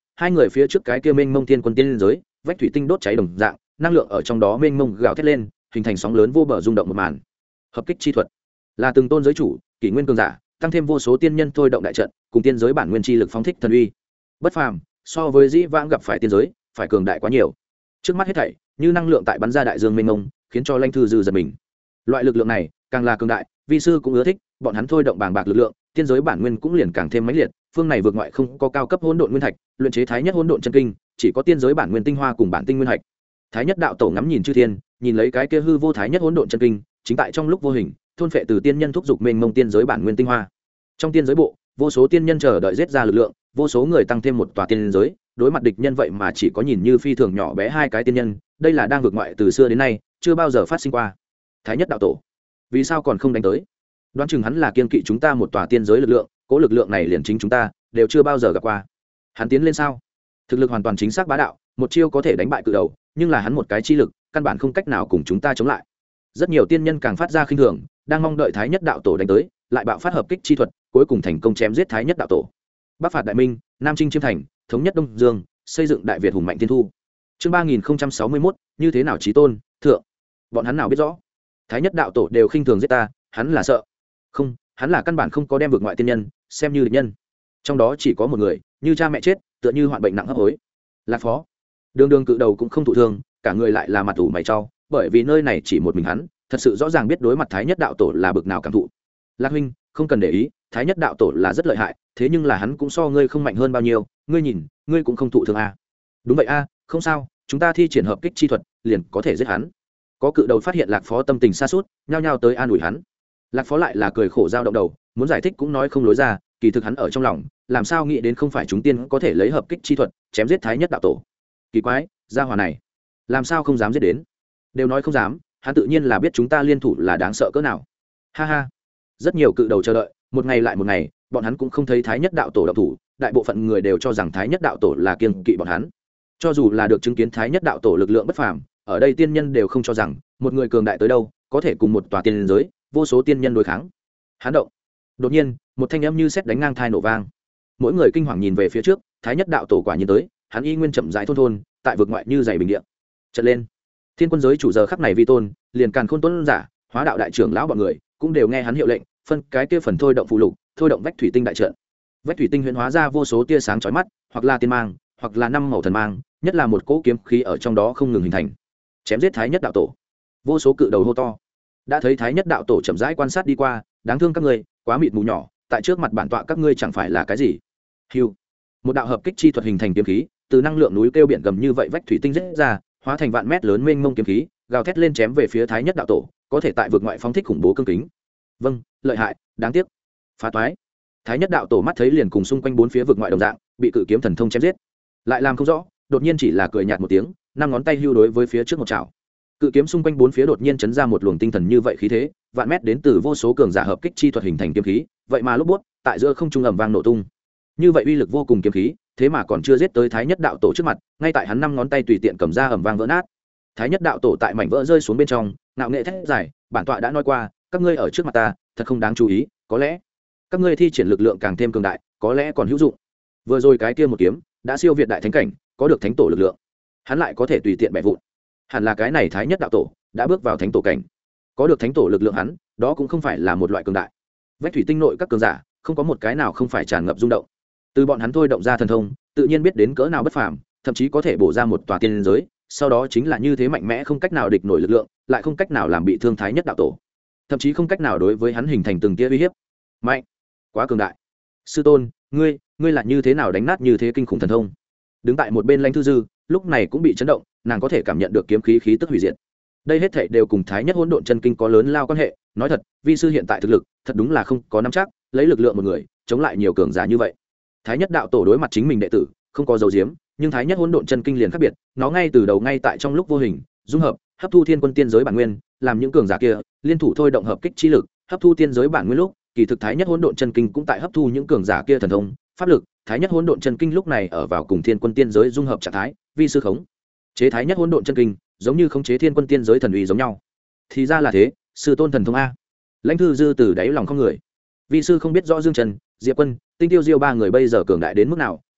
hai người phía trước cái kia mênh mông thiên quân tiên giới vách thủy tinh đốt cháy đồng dạng, năng lượng ở trong đó mênh mông gào thét lên, hình thành sóng lớn vô bờ rung động một màn. Hợp kích chi thuật là từng tôn giới chủ kỷ nguyên cường giả tăng thêm vô số tiên nhân thôi động đại trận, cùng tiên giới bản nguyên chi lực phóng thích thần uy bất phàm, so với dĩ vãng gặp phải tiên giới phải cường đại quá nhiều. Trước mắt hết thảy như năng lượng tại bắn ra đại dương mênh mông, khiến cho Lãnh Thư Dư giật mình. Loại lực lượng này càng là cường đại, vi sư cũng ưa thích, bọn hắn thôi động bàng bạc lực lượng, tiên giới bản nguyên cũng liền càng thêm mãnh liệt. Phương này vượt ngoại không có cao cấp hỗn độn nguyên thạch, luyện chế thái nhất hỗn độn chân kinh, chỉ có tiên giới bản nguyên tinh hoa cùng bản tinh nguyên hạch. Thái nhất đạo tổ ngắm nhìn chư thiên, nhìn lấy cái kia hư vô thái nhất hỗn độn chân kinh, chính tại trong lúc vô hình thôn phệ từ tiên nhân thúc dục mênh mông tiên giới bản nguyên tinh hoa. Trong tiên giới bộ, vô số tiên nhân chờ đợi giết ra lực lượng, vô số người tăng thêm một tòa tiên giới, đối mặt địch nhân vậy mà chỉ có nhìn như phi thường nhỏ bé hai cái tiên nhân, đây là đang vượt ngoại từ xưa đến nay chưa bao giờ phát sinh qua. Thái nhất đạo tổ vì sao còn không đánh tới? Đoán chừng hắn là kiên kỵ chúng ta một tòa tiên giới lực lượng, cố lực lượng này liền chính chúng ta đều chưa bao giờ gặp qua. Hắn tiến lên sao? Thực lực hoàn toàn chính xác bá đạo, một chiêu có thể đánh bại cự đầu, nhưng là hắn một cái chi lực căn bản không cách nào cùng chúng ta chống lại. Rất nhiều tiên nhân càng phát ra khinh thường, đang mong đợi thái nhất đạo tổ đánh tới, lại bạo phát hợp kích chi thuật, cuối cùng thành công chém giết thái nhất đạo tổ. Bắc phạt đại minh, nam chinh chiêm thành, thống nhất đông dương, xây dựng đại việt hùng mạnh thiên thu. Chương 3061, như thế nào chí tôn, thượng. Bọn hắn nào biết rõ, thái nhất đạo tổ đều khinh thường giết ta, hắn là sợ. Không, hắn là căn bản không có đem vượt ngoại tiên nhân xem như địch nhân. Trong đó chỉ có một người, như cha mẹ chết, tựa như hoạn bệnh nặng hấp hối. Lạc Phó, đường đường cự đầu cũng không thụ thương, cả người lại là mặt ủ mày trao, bởi vì nơi này chỉ một mình hắn, thật sự rõ ràng biết đối mặt thái nhất đạo tổ là bực nào cảm thụ. Lạc huynh, không cần để ý, thái nhất đạo tổ là rất lợi hại, thế nhưng là hắn cũng so ngươi không mạnh hơn bao nhiêu, ngươi nhìn, ngươi cũng không thụ thương à. Đúng vậy a, không sao, chúng ta thi triển hợp kích chi thuật liền có thể giết hắn. Có cự đầu phát hiện Lạc Phó tâm tình sa sút, nhao nhao tới an ủi hắn. Lạc Phó lại là cười khổ dao động đầu, muốn giải thích cũng nói không lối ra, kỳ thực hắn ở trong lòng làm sao nghĩ đến không phải chúng tiên có thể lấy hợp kích chi thuật chém giết thái nhất đạo tổ. Kỳ quái, gia hỏa này làm sao không dám giết đến? Đều nói không dám, hắn tự nhiên là biết chúng ta liên thủ là đáng sợ cỡ nào. Ha ha. Rất nhiều cự đầu chờ đợi, một ngày lại một ngày, bọn hắn cũng không thấy thái nhất đạo tổ động thủ, đại bộ phận người đều cho rằng thái nhất đạo tổ là kiêng kỵ bọn hắn. Cho dù là được chứng kiến thái nhất đạo tổ lực lượng bất phàm, ở đây tiên nhân đều không cho rằng một người cường đại tới đâu có thể cùng một tòa tiên giới vô số tiên nhân đối kháng. Hắn động. Đột nhiên, một thanh âm như sét đánh ngang thai nổ vang. Mỗi người kinh hoàng nhìn về phía trước, thái nhất đạo tổ quả nhiên tới, hắn y nguyên chậm rãi thôn thôn, tại vực ngoại như dày bình địa. Chợt lên, thiên quân giới chủ giờ khắc này vi tôn, liền càn khôn tuấn giả, hóa đạo đại trưởng lão bọn người, cũng đều nghe hắn hiệu lệnh, phân cái kia phần thôi động phụ lục, thôi động vách thủy tinh đại trận. Vách thủy tinh huyễn hóa ra vô số tia sáng chói mắt, hoặc là tiên mang, hoặc là năm màu thần mang, nhất là một cỗ kiếm khí ở trong đó không ngừng hình thành. Chém giết thái nhất đạo tổ. Vô số cự đầu hô to. Đã thấy thái nhất đạo tổ chậm rãi quan sát đi qua, đáng thương các ngươi, quá mịt mù nhỏ, tại trước mặt bản tọa các ngươi chẳng phải là cái gì. Hưu. Một đạo hợp kích chi thuật hình thành kiếm khí, từ năng lượng núi kêu biển gầm như vậy vách thủy tinh rết ra, hóa thành vạn mét lớn mênh mông kiếm khí, gào thét lên chém về phía thái nhất đạo tổ, có thể tại vực ngoại phóng thích khủng bố cương kính. Vâng, lợi hại, đáng tiếc. Phá toái. Thái nhất đạo tổ mắt thấy liền cùng xung quanh bốn phía vực ngoại đồng dạng, bị cự kiếm thần thông chém giết. Lại làm không rõ, đột nhiên chỉ là cười nhạt một tiếng, năm ngón tay hưu đối với phía trước một chảo. Cự kiếm xung quanh bốn phía đột nhiên chấn ra một luồng tinh thần như vậy khí thế, vạn mét đến từ vô số cường giả hợp kích chi thuật hình thành kiếm khí, vậy mà lúc buốt, tại giữa không trung ầm vang nổ tung. Như vậy uy lực vô cùng kiếm khí, thế mà còn chưa giết tới thái nhất đạo tổ trước mặt, ngay tại hắn năm ngón tay tùy tiện cầm ra ầm vang vỡ nát. Thái nhất đạo tổ tại mảnh vỡ rơi xuống bên trong, ngạo nghệ thét dài, bản tọa đã nói qua, các ngươi ở trước mặt ta, thật không đáng chú ý, có lẽ các ngươi thi triển lực lượng càng thêm cường đại, có lẽ còn hữu dụng. Vừa rồi cái kia một kiếm, đã siêu việt đại thánh cảnh, có được thánh tổ lực lượng, hắn lại có thể tùy tiện bẻ vụn. Hẳn là cái này thái nhất đạo tổ đã bước vào thánh tổ cảnh, có được thánh tổ lực lượng hắn, đó cũng không phải là một loại cường đại. Vách thủy tinh nội các cường giả, không có một cái nào không phải tràn ngập rung động. Từ bọn hắn thôi động ra thần thông, tự nhiên biết đến cỡ nào bất phàm, thậm chí có thể bổ ra một tòa tiên giới, sau đó chính là như thế mạnh mẽ không cách nào địch nổi lực lượng, lại không cách nào làm bị thương thái nhất đạo tổ, thậm chí không cách nào đối với hắn hình thành từng tia uy hiếp. Mạnh, quá cường đại. Sư tôn, ngươi là như thế nào đánh nát như thế kinh khủng thần thông? Đứng tại một bên Lãnh Thư Dư, lúc này cũng bị chấn động, nàng có thể cảm nhận được kiếm khí khí tức hủy diệt. Đây hết thảy đều cùng thái nhất hỗn độn chân kinh có lớn lao quan hệ, nói thật, vi sư hiện tại thực lực, thật đúng là không có nắm chắc, lấy lực lượng một người, chống lại nhiều cường giả như vậy. Thái nhất đạo tổ đối mặt chính mình đệ tử, không có dấu diếm, nhưng thái nhất hỗn độn chân kinh liền khác biệt, nó ngay từ đầu ngay tại trong lúc vô hình, dung hợp, hấp thu thiên quân tiên giới bản nguyên, làm những cường giả kia liên thủ thôi động hợp kích chi lực, hấp thu tiên giới bản nguyên lúc, kỳ thực thái nhất hỗn độn chân kinh cũng tại hấp thu những cường giả kia thần thông, pháp lực, thái nhất hỗn độn chân kinh lúc này ở vào cùng thiên quân tiên giới dung hợp trạng thái, vi sư khống chế thái nhất hỗn độn chân kinh, giống như khống chế thiên quân tiên giới thần uy giống nhau. Thì ra là thế, sư tôn thần thông a. Lãnh Thư Dư từ đáy lòng không người. Vi sư không biết rõ Dương Trần, Diệp Quân, Tinh Tiêu Diêu ba người bây giờ cường đại đến mức nào,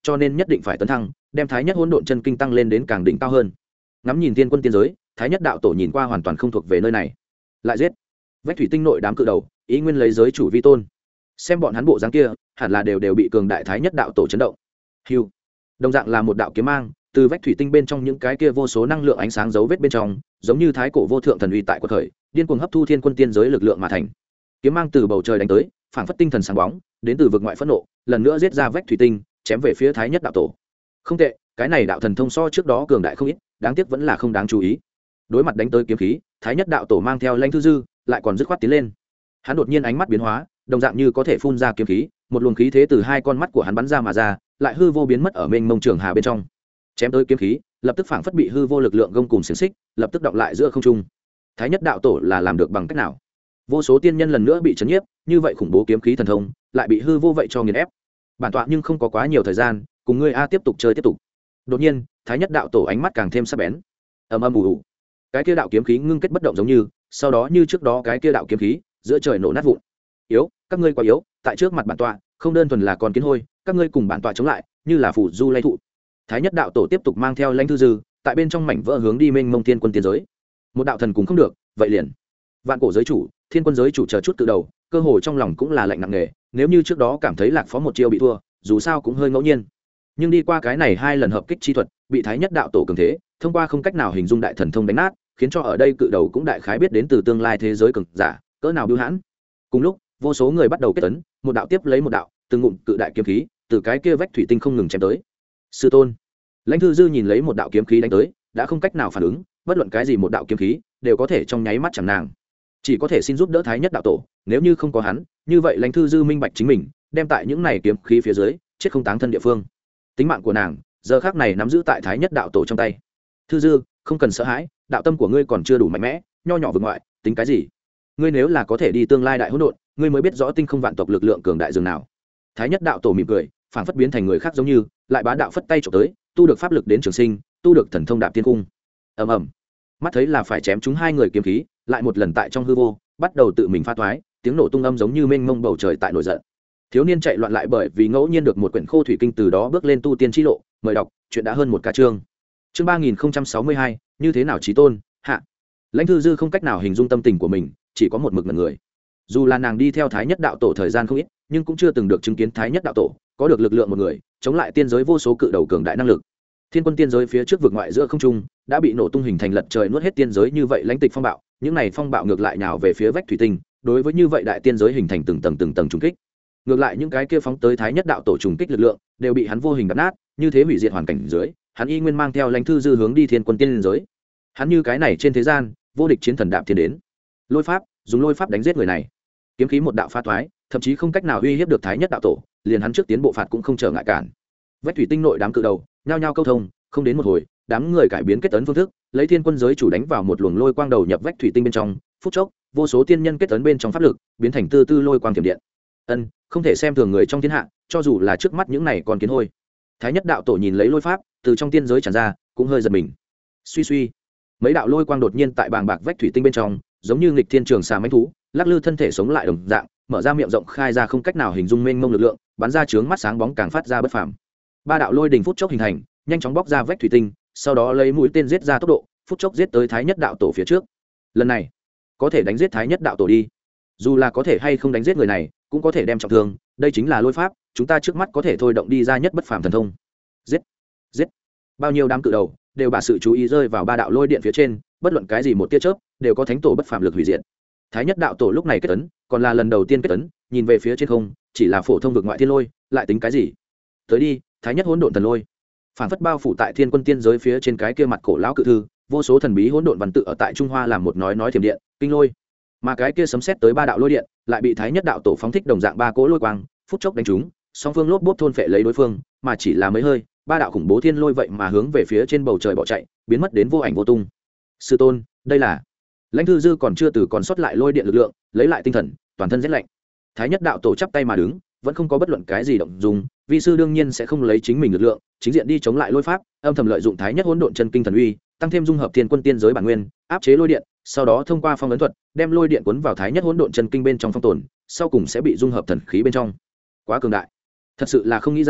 cho nên nhất định phải tấn thăng, đem thái nhất hỗn độn chân kinh tăng lên đến càng đỉnh cao hơn. Ngắm nhìn tiên quân tiên giới, thái nhất đạo tổ nhìn qua hoàn toàn không thuộc về nơi này. Lại giết. Vách thủy tinh nội đám cự đầu, ý nguyên lấy giới chủ vi tôn. Xem bọn hắn bộ dáng kia, hẳn là đều bị cường đại thái nhất đạo tổ chấn động. Hưu. Đồng dạng là một đạo kiếm mang, từ vách thủy tinh bên trong những cái kia vô số năng lượng ánh sáng dấu vết bên trong, giống như thái cổ vô thượng thần uy tại của thời, điên cuồng hấp thu thiên quân tiên giới lực lượng mà thành. Kiếm mang từ bầu trời đánh tới, phảng phất tinh thần sáng bóng, đến từ vực ngoại phẫn nộ, lần nữa giết ra vách thủy tinh, chém về phía thái nhất đạo tổ. Không tệ, cái này đạo thần thông so trước đó cường đại không ít, đáng tiếc vẫn là không đáng chú ý. Đối mặt đánh tới kiếm khí, thái nhất đạo tổ mang theo Lãnh Thư Dư, lại còn dứt khoát tiến lên. Hắn đột nhiên ánh mắt biến hóa, đồng dạng như có thể phun ra kiếm khí, một luồng khí thế từ hai con mắt của hắn bắn ra mà ra, lại hư vô biến mất ở mênh mông trường hà bên trong. Chém tới kiếm khí, lập tức phảng phất bị hư vô lực lượng gông cùng xiềng xích, lập tức động lại giữa không trung. Thái nhất đạo tổ là làm được bằng cách nào? Vô số tiên nhân lần nữa bị chấn nhiếp, như vậy khủng bố kiếm khí thần thông, lại bị hư vô vậy cho nghiền ép. Bản tọa nhưng không có quá nhiều thời gian, cùng ngươi a tiếp tục chơi tiếp tục. Đột nhiên, thái nhất đạo tổ ánh mắt càng thêm sắc bén. Ầm ầm ù ù. Cái kia đạo kiếm khí ngưng kết bất động giống như, sau đó như trước đó cái kia đạo kiếm khí, giữa trời nổ nát vụn. Yếu, các ngươi quá yếu, tại trước mặt bản tọa, không đơn thuần là con kiến hôi, các ngươi cùng bản tọa chống lại, như là phủ du lay thụ. Thái nhất đạo tổ tiếp tục mang theo Lãnh Thư Dư, tại bên trong mảnh vỡ hướng đi mênh mông tiên quân tiên giới. Một đạo thần cũng không được, vậy liền vạn cổ giới chủ, thiên quân giới chủ chờ chút từ đầu, cơ hồ trong lòng cũng là lạnh nặng nề. Nếu như trước đó cảm thấy Lạc Phó một chiêu bị thua, dù sao cũng hơi ngẫu nhiên, nhưng đi qua cái này hai lần hợp kích chi thuật, bị thái nhất đạo tổ cường thế, thông qua không cách nào hình dung đại thần thông đánh nát, khiến cho ở đây cự đầu cũng đại khái biết đến từ tương lai thế giới cường giả cỡ nào bưu hãn. Cùng lúc, vô số người bắt đầu kết tấn, một đạo tiếp lấy một đạo, từng ngụm cự đại kiếm khí từ cái kia vách thủy tinh không ngừng chém tới. Sư tôn. Lãnh Thư Dư nhìn lấy một đạo kiếm khí đánh tới, đã không cách nào phản ứng, bất luận cái gì một đạo kiếm khí đều có thể trong nháy mắt chẳng nàng, chỉ có thể xin giúp đỡ thái nhất đạo tổ. Nếu như không có hắn, như vậy Lãnh Thư Dư minh bạch chính mình đem tại những này kiếm khí phía dưới chết không táng thân địa phương. Tính mạng của nàng giờ khắc này nắm giữ tại thái nhất đạo tổ trong tay. Thư Dư, không cần sợ hãi, đạo tâm của ngươi còn chưa đủ mạnh mẽ, nho nhỏ vực ngoại tính cái gì? Ngươi nếu là có thể đi tương lai đại hỗn độn, ngươi mới biết rõ tinh không vạn tộc lực lượng cường đại dường nào. Thái nhất đạo tổ mỉm cười, phảng phất biến thành người khác giống như, lại bá đạo phất tay chụp tới, tu được pháp lực đến trường sinh, tu được thần thông đạp tiên cung. Ầm ầm. Mắt thấy là phải chém chúng hai người kiếm khí, lại một lần tại trong hư vô, bắt đầu tự mình pha toái, tiếng nổ tung âm giống như mênh mông bầu trời tại nổi giận. Thiếu niên chạy loạn lại bởi vì ngẫu nhiên được một quyển khô thủy kinh, từ đó bước lên tu tiên chi lộ. Mời đọc, chuyện đã hơn một ca chương. Chương 3062, như thế nào chí tôn, hạ. Lãnh Thư Dư không cách nào hình dung tâm tình của mình, chỉ có một mực ngẩn người. Dù là nàng đi theo thái nhất đạo tổ thời gian không ít, nhưng cũng chưa từng được chứng kiến thái nhất đạo tổ có được lực lượng một người chống lại tiên giới vô số cự đầu cường đại năng lực. Thiên quân tiên giới phía trước vực ngoại giữa không trung đã bị nổ tung hình thành lật trời nuốt hết tiên giới như vậy lãnh tịch phong bạo, những này phong bạo ngược lại nhào về phía vách thủy tinh, đối với như vậy đại tiên giới hình thành từng tầng trùng kích. Ngược lại những cái kia phóng tới thái nhất đạo tổ trùng kích lực lượng đều bị hắn vô hình đập nát, như thế hủy diệt hoàn cảnh dưới, hắn y nguyên mang theo Lãnh Thư Dư hướng đi thiên quân tiên giới. Hắn như cái này trên thế gian vô địch chiến thần đạp thiên đến. Lôi pháp, dùng lôi pháp đánh giết người này. Kiếm khí một đạo phá thoái, thậm chí không cách nào uy hiếp được thái nhất đạo tổ, liền hắn trước tiến bộ phạt cũng không trở ngại cản. Vách thủy tinh nội đám cự đầu nhao nhao câu thông, không đến một hồi, đám người cải biến kết tấn phương thức, lấy thiên quân giới chủ đánh vào một luồng lôi quang đầu nhập vách thủy tinh bên trong, phút chốc, vô số tiên nhân kết tấn bên trong pháp lực, biến thành tư lôi quang thiểm điện. Không thể xem thường người trong thiên hạ, cho dù là trước mắt những này còn kiến hôi. Thái nhất đạo tổ nhìn lấy lôi pháp từ trong tiên giới tràn ra, cũng hơi giật mình. Suy suy, mấy đạo lôi quang đột nhiên tại bàng bạc vách thủy tinh bên trong, giống như nghịch thiên trường xà mãnh thú, lắc lư thân thể sống lại đồng dạng, mở ra miệng rộng khai ra không cách nào hình dung mênh mông lực lượng, bắn ra chướng mắt sáng bóng càng phát ra bất phàm. Ba đạo lôi đình phút chốc hình thành, nhanh chóng bóc ra vách thủy tinh, sau đó lấy mũi tên giết ra tốc độ, phút chốc giết tới thái nhất đạo tổ phía trước. Lần này, có thể đánh giết thái nhất đạo tổ đi. Dù là có thể hay không đánh giết người này, cũng có thể đem trọng thương, đây chính là lôi pháp, chúng ta trước mắt có thể thôi động đi ra nhất bất phàm thần thông. Giết, giết. Bao nhiêu đám cự đầu đều把sự chú ý rơi vào ba đạo lôi điện phía trên, bất luận cái gì một tia chớp đều có thánh tổ bất phàm lực hủy diệt. Thái nhất đạo tổ lúc này kết tấn, còn là lần đầu tiên kết tấn, nhìn về phía trên không, chỉ là phổ thông vực ngoại thiên lôi, lại tính cái gì? Tới đi, thái nhất hỗn độn thần lôi. Phản phất bao phủ tại thiên quân tiên giới phía trên cái kia mặt cổ lão cự thư, vô số thần bí hỗn độn văn tự ở tại Trung Hoa làm một nói thiểm điện, kinh lôi. Mà cái kia sấm sét tới ba đạo lôi điện, lại bị thái nhất đạo tổ phóng thích đồng dạng ba cỗ lôi quang, phút chốc đánh trúng, song phương lốp bốp thôn phệ lấy đối phương, mà chỉ là mấy hơi, ba đạo khủng bố thiên lôi vậy mà hướng về phía trên bầu trời bỏ chạy, biến mất đến vô ảnh vô tung. Sư tôn, đây là Lãnh Thư Dư còn chưa từ còn sót lại lôi điện lực lượng, lấy lại tinh thần, toàn thân rét lạnh. Thái nhất đạo tổ chắp tay mà đứng, vẫn không có bất luận cái gì động dung, vi sư đương nhiên sẽ không lấy chính mình lực lượng chính diện đi chống lại lôi pháp, âm thầm lợi dụng thái nhất hỗn độn chân kinh thần uy, tăng thêm dung hợp thiên quân tiên giới bản nguyên, áp chế lôi điện, sau đó thông qua phong ấn thuật, đem lôi điện cuốn vào thái nhất hỗn độn chân kinh bên trong phong tồn, sau cùng sẽ bị dung hợp thần khí bên trong. Quá cường đại, thật sự là không nghĩ ra,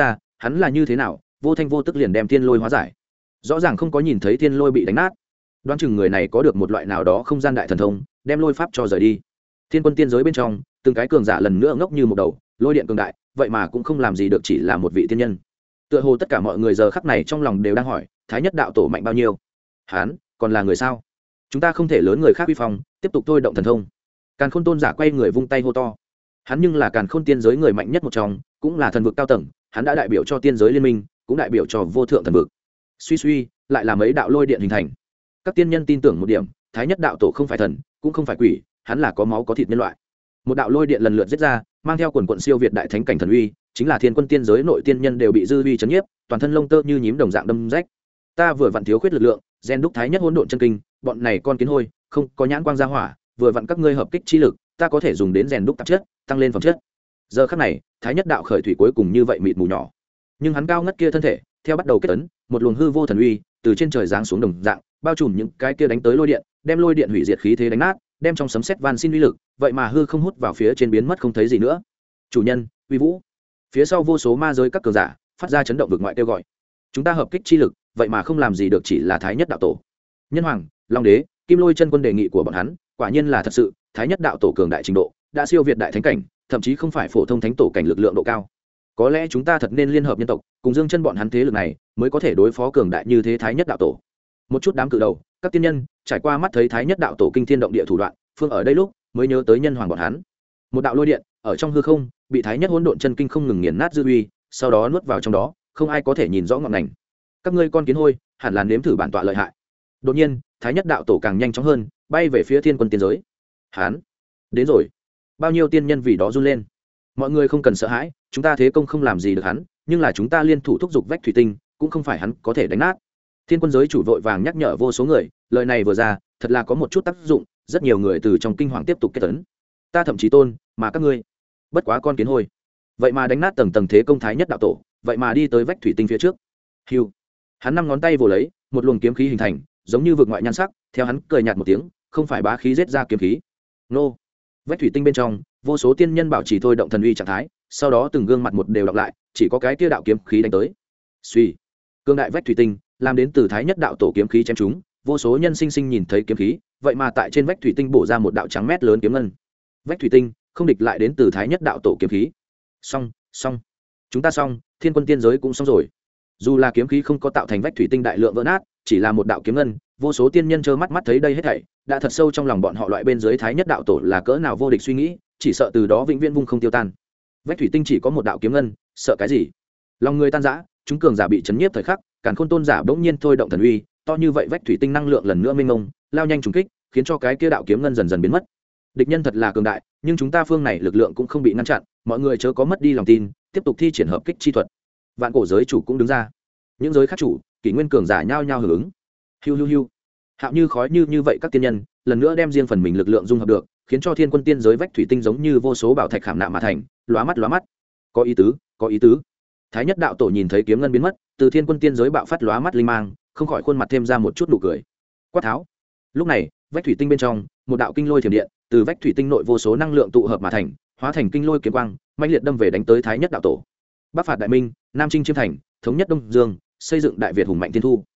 hắn là như thế nào vô thanh vô tức liền đem thiên lôi hóa giải? Rõ ràng không có nhìn thấy thiên lôi bị đánh nát. Đoán chừng người này có được một loại nào đó không gian đại thần thông, đem lôi pháp cho rời đi. Thiên quân tiên giới bên trong, từng cái cường giả lần nữa ngốc như một đầu, lôi điện cường đại, vậy mà cũng không làm gì được, chỉ là một vị tiên nhân. Tựa hồ tất cả mọi người giờ khắc này trong lòng đều đang hỏi, thái nhất đạo tổ mạnh bao nhiêu? Hắn còn là người sao? Chúng ta không thể lớn người khác uy phong, tiếp tục thôi động thần thông. Càn Khôn tôn giả quay người vung tay hô to. Hắn nhưng là Càn Khôn tiên giới người mạnh nhất một trong, cũng là thần vực cao tầng, hắn đã đại biểu cho tiên giới liên minh, cũng đại biểu cho vô thượng thần vực. Suy suy, lại là mấy đạo lôi điện hình thành. Các tiên nhân tin tưởng một điểm, thái nhất đạo tổ không phải thần, cũng không phải quỷ, hắn là có máu có thịt nhân loại. Một đạo lôi điện lần lượt giết ra, mang theo quần quận siêu việt đại thánh cảnh thần uy, chính là thiên quân tiên giới nội tiên nhân đều bị dư uy chấn nhiếp, toàn thân lông tơ như nhím đồng dạng đâm rách. Ta vừa vặn thiếu khuyết lực lượng, gen đúc thái nhất hỗn độn chân kinh, bọn này con kiến hôi, không có nhãn quang gia hỏa, vừa vặn các ngươi hợp kích chi lực, ta có thể dùng đến rèn đúc tạp chất, tăng lên phẩm chất. Giờ khắc này, thái nhất đạo khởi thủy cuối cùng như vậy mịt mù nhỏ, nhưng hắn cao ngất kia thân thể, theo bắt đầu kết tấn, một luồng hư vô thần uy từ trên trời giáng xuống đồng dạng, bao trùm những cái kia đánh tới lôi điện, đem lôi điện hủy diệt khí thế đánh nát, đem trong sấm sét van xin uy lực, vậy mà hư không hút vào phía trên biến mất không thấy gì nữa. Chủ nhân, uy vũ. Phía sau vô số ma giới các cường giả phát ra chấn động vực ngoại kêu gọi. Chúng ta hợp kích chi lực, vậy mà không làm gì được, chỉ là thái nhất đạo tổ. Nhân hoàng, long đế, kim lôi chân quân đề nghị của bọn hắn, quả nhiên là thật sự, thái nhất đạo tổ cường đại trình độ đã siêu việt đại thánh cảnh, thậm chí không phải phổ thông thánh tổ cảnh lực lượng độ cao. Có lẽ chúng ta thật nên liên hợp nhân tộc, cùng dương chân bọn hắn thế lực này, mới có thể đối phó cường đại như thế thái nhất đạo tổ. Một chút đám cự đầu, các tiên nhân trải qua mắt thấy thái nhất đạo tổ kinh thiên động địa thủ đoạn, phương ở đây lúc mới nhớ tới nhân hoàng bọn hắn. Một đạo lôi điện ở trong hư không bị thái nhất hỗn độn chân kinh không ngừng nghiền nát dư uy, sau đó nuốt vào trong đó, không ai có thể nhìn rõ ngọn ngành. Các ngươi con kiến hôi, hẳn là nếm thử bản tọa lợi hại. Đột nhiên, thái nhất đạo tổ càng nhanh chóng hơn, bay về phía thiên quân tiên giới. Hắn đến rồi. Bao nhiêu tiên nhân vì đó run lên. Mọi người không cần sợ hãi, chúng ta thế công không làm gì được hắn, nhưng là chúng ta liên thủ thúc giục vách thủy tinh, cũng không phải hắn có thể đánh nát. Thiên quân giới chủ vội vàng nhắc nhở vô số người, lời này vừa ra, thật là có một chút tác dụng, rất nhiều người từ trong kinh hoàng tiếp tục kết tấn. Ta thậm chí tôn, mà các ngươi, bất quá con kiến hôi. Vậy mà đánh nát tầng tầng thế công thái nhất đạo tổ, vậy mà đi tới vách thủy tinh phía trước. Hưu. Hắn năm ngón tay vồ lấy, một luồng kiếm khí hình thành, giống như vực ngoại nhan sắc, theo hắn cười nhạt một tiếng, không phải bá khí giết ra kiếm khí. Nô. Vách thủy tinh bên trong, vô số tiên nhân bảo trì thôi động thần uy trạng thái, sau đó từng gương mặt một đều đọc lại, chỉ có cái kia đạo kiếm khí đánh tới. Suy. Cương đại vách thủy tinh, làm đến từ thái nhất đạo tổ kiếm khí chém chúng, vô số nhân sinh sinh nhìn thấy kiếm khí, vậy mà tại trên vách thủy tinh bổ ra một đạo trắng mét lớn kiếm ngân. Vách thủy tinh, không địch lại đến từ thái nhất đạo tổ kiếm khí. Xong, xong. Chúng ta xong, thiên quân tiên giới cũng xong rồi. Dù là kiếm khí không có tạo thành vách thủy tinh đại lượng vỡ nát, chỉ là một đạo kiếm ngân, vô số tiên nhân trơ mắt mắt thấy đây hết thảy, đã thật sâu trong lòng bọn họ loại bên dưới thái nhất đạo tổ là cỡ nào vô địch suy nghĩ, chỉ sợ từ đó vĩnh viễn vung không tiêu tan. Vách thủy tinh chỉ có một đạo kiếm ngân, sợ cái gì? Lòng người tan rã, chúng cường giả bị chấn nhiếp thời khắc, Càn Khôn tôn giả bỗng nhiên thôi động thần uy, to như vậy vách thủy tinh năng lượng lần nữa mênh mông, lao nhanh trùng kích, khiến cho cái kia đạo kiếm ngân dần dần biến mất. Địch nhân thật là cường đại, nhưng chúng ta phương này lực lượng cũng không bị ngăn chặn, mọi người chớ có mất đi lòng tin, tiếp tục thi triển hợp kích chi thuật. Vạn cổ giới chủ cũng đứng ra, những giới khác chủ, kỷ nguyên cường giả nhao nhao hưởng ứng. Hiu hiu hiu. Hạo như khói như vậy các tiên nhân, lần nữa đem riêng phần mình lực lượng dung hợp được, khiến cho thiên quân tiên giới vách thủy tinh giống như vô số bảo thạch khảm nạm mà thành, lóa mắt lóa mắt. Có ý tứ, có ý tứ. Thái nhất đạo tổ nhìn thấy kiếm ngân biến mất, từ thiên quân tiên giới bạo phát lóa mắt linh mang, không khỏi khuôn mặt thêm ra một chút nụ cười. Quát tháo. Lúc này, vách thủy tinh bên trong, một đạo kinh lôi thiểm điện, từ vách thủy tinh nội vô số năng lượng tụ hợp mà thành, hóa thành kinh lôi kiếm quang, mãnh liệt đâm về đánh tới thái nhất đạo tổ. Bắc phạt đại minh, nam chinh chiêm thành, thống nhất đông dương, xây dựng đại việt hùng mạnh thiên thu.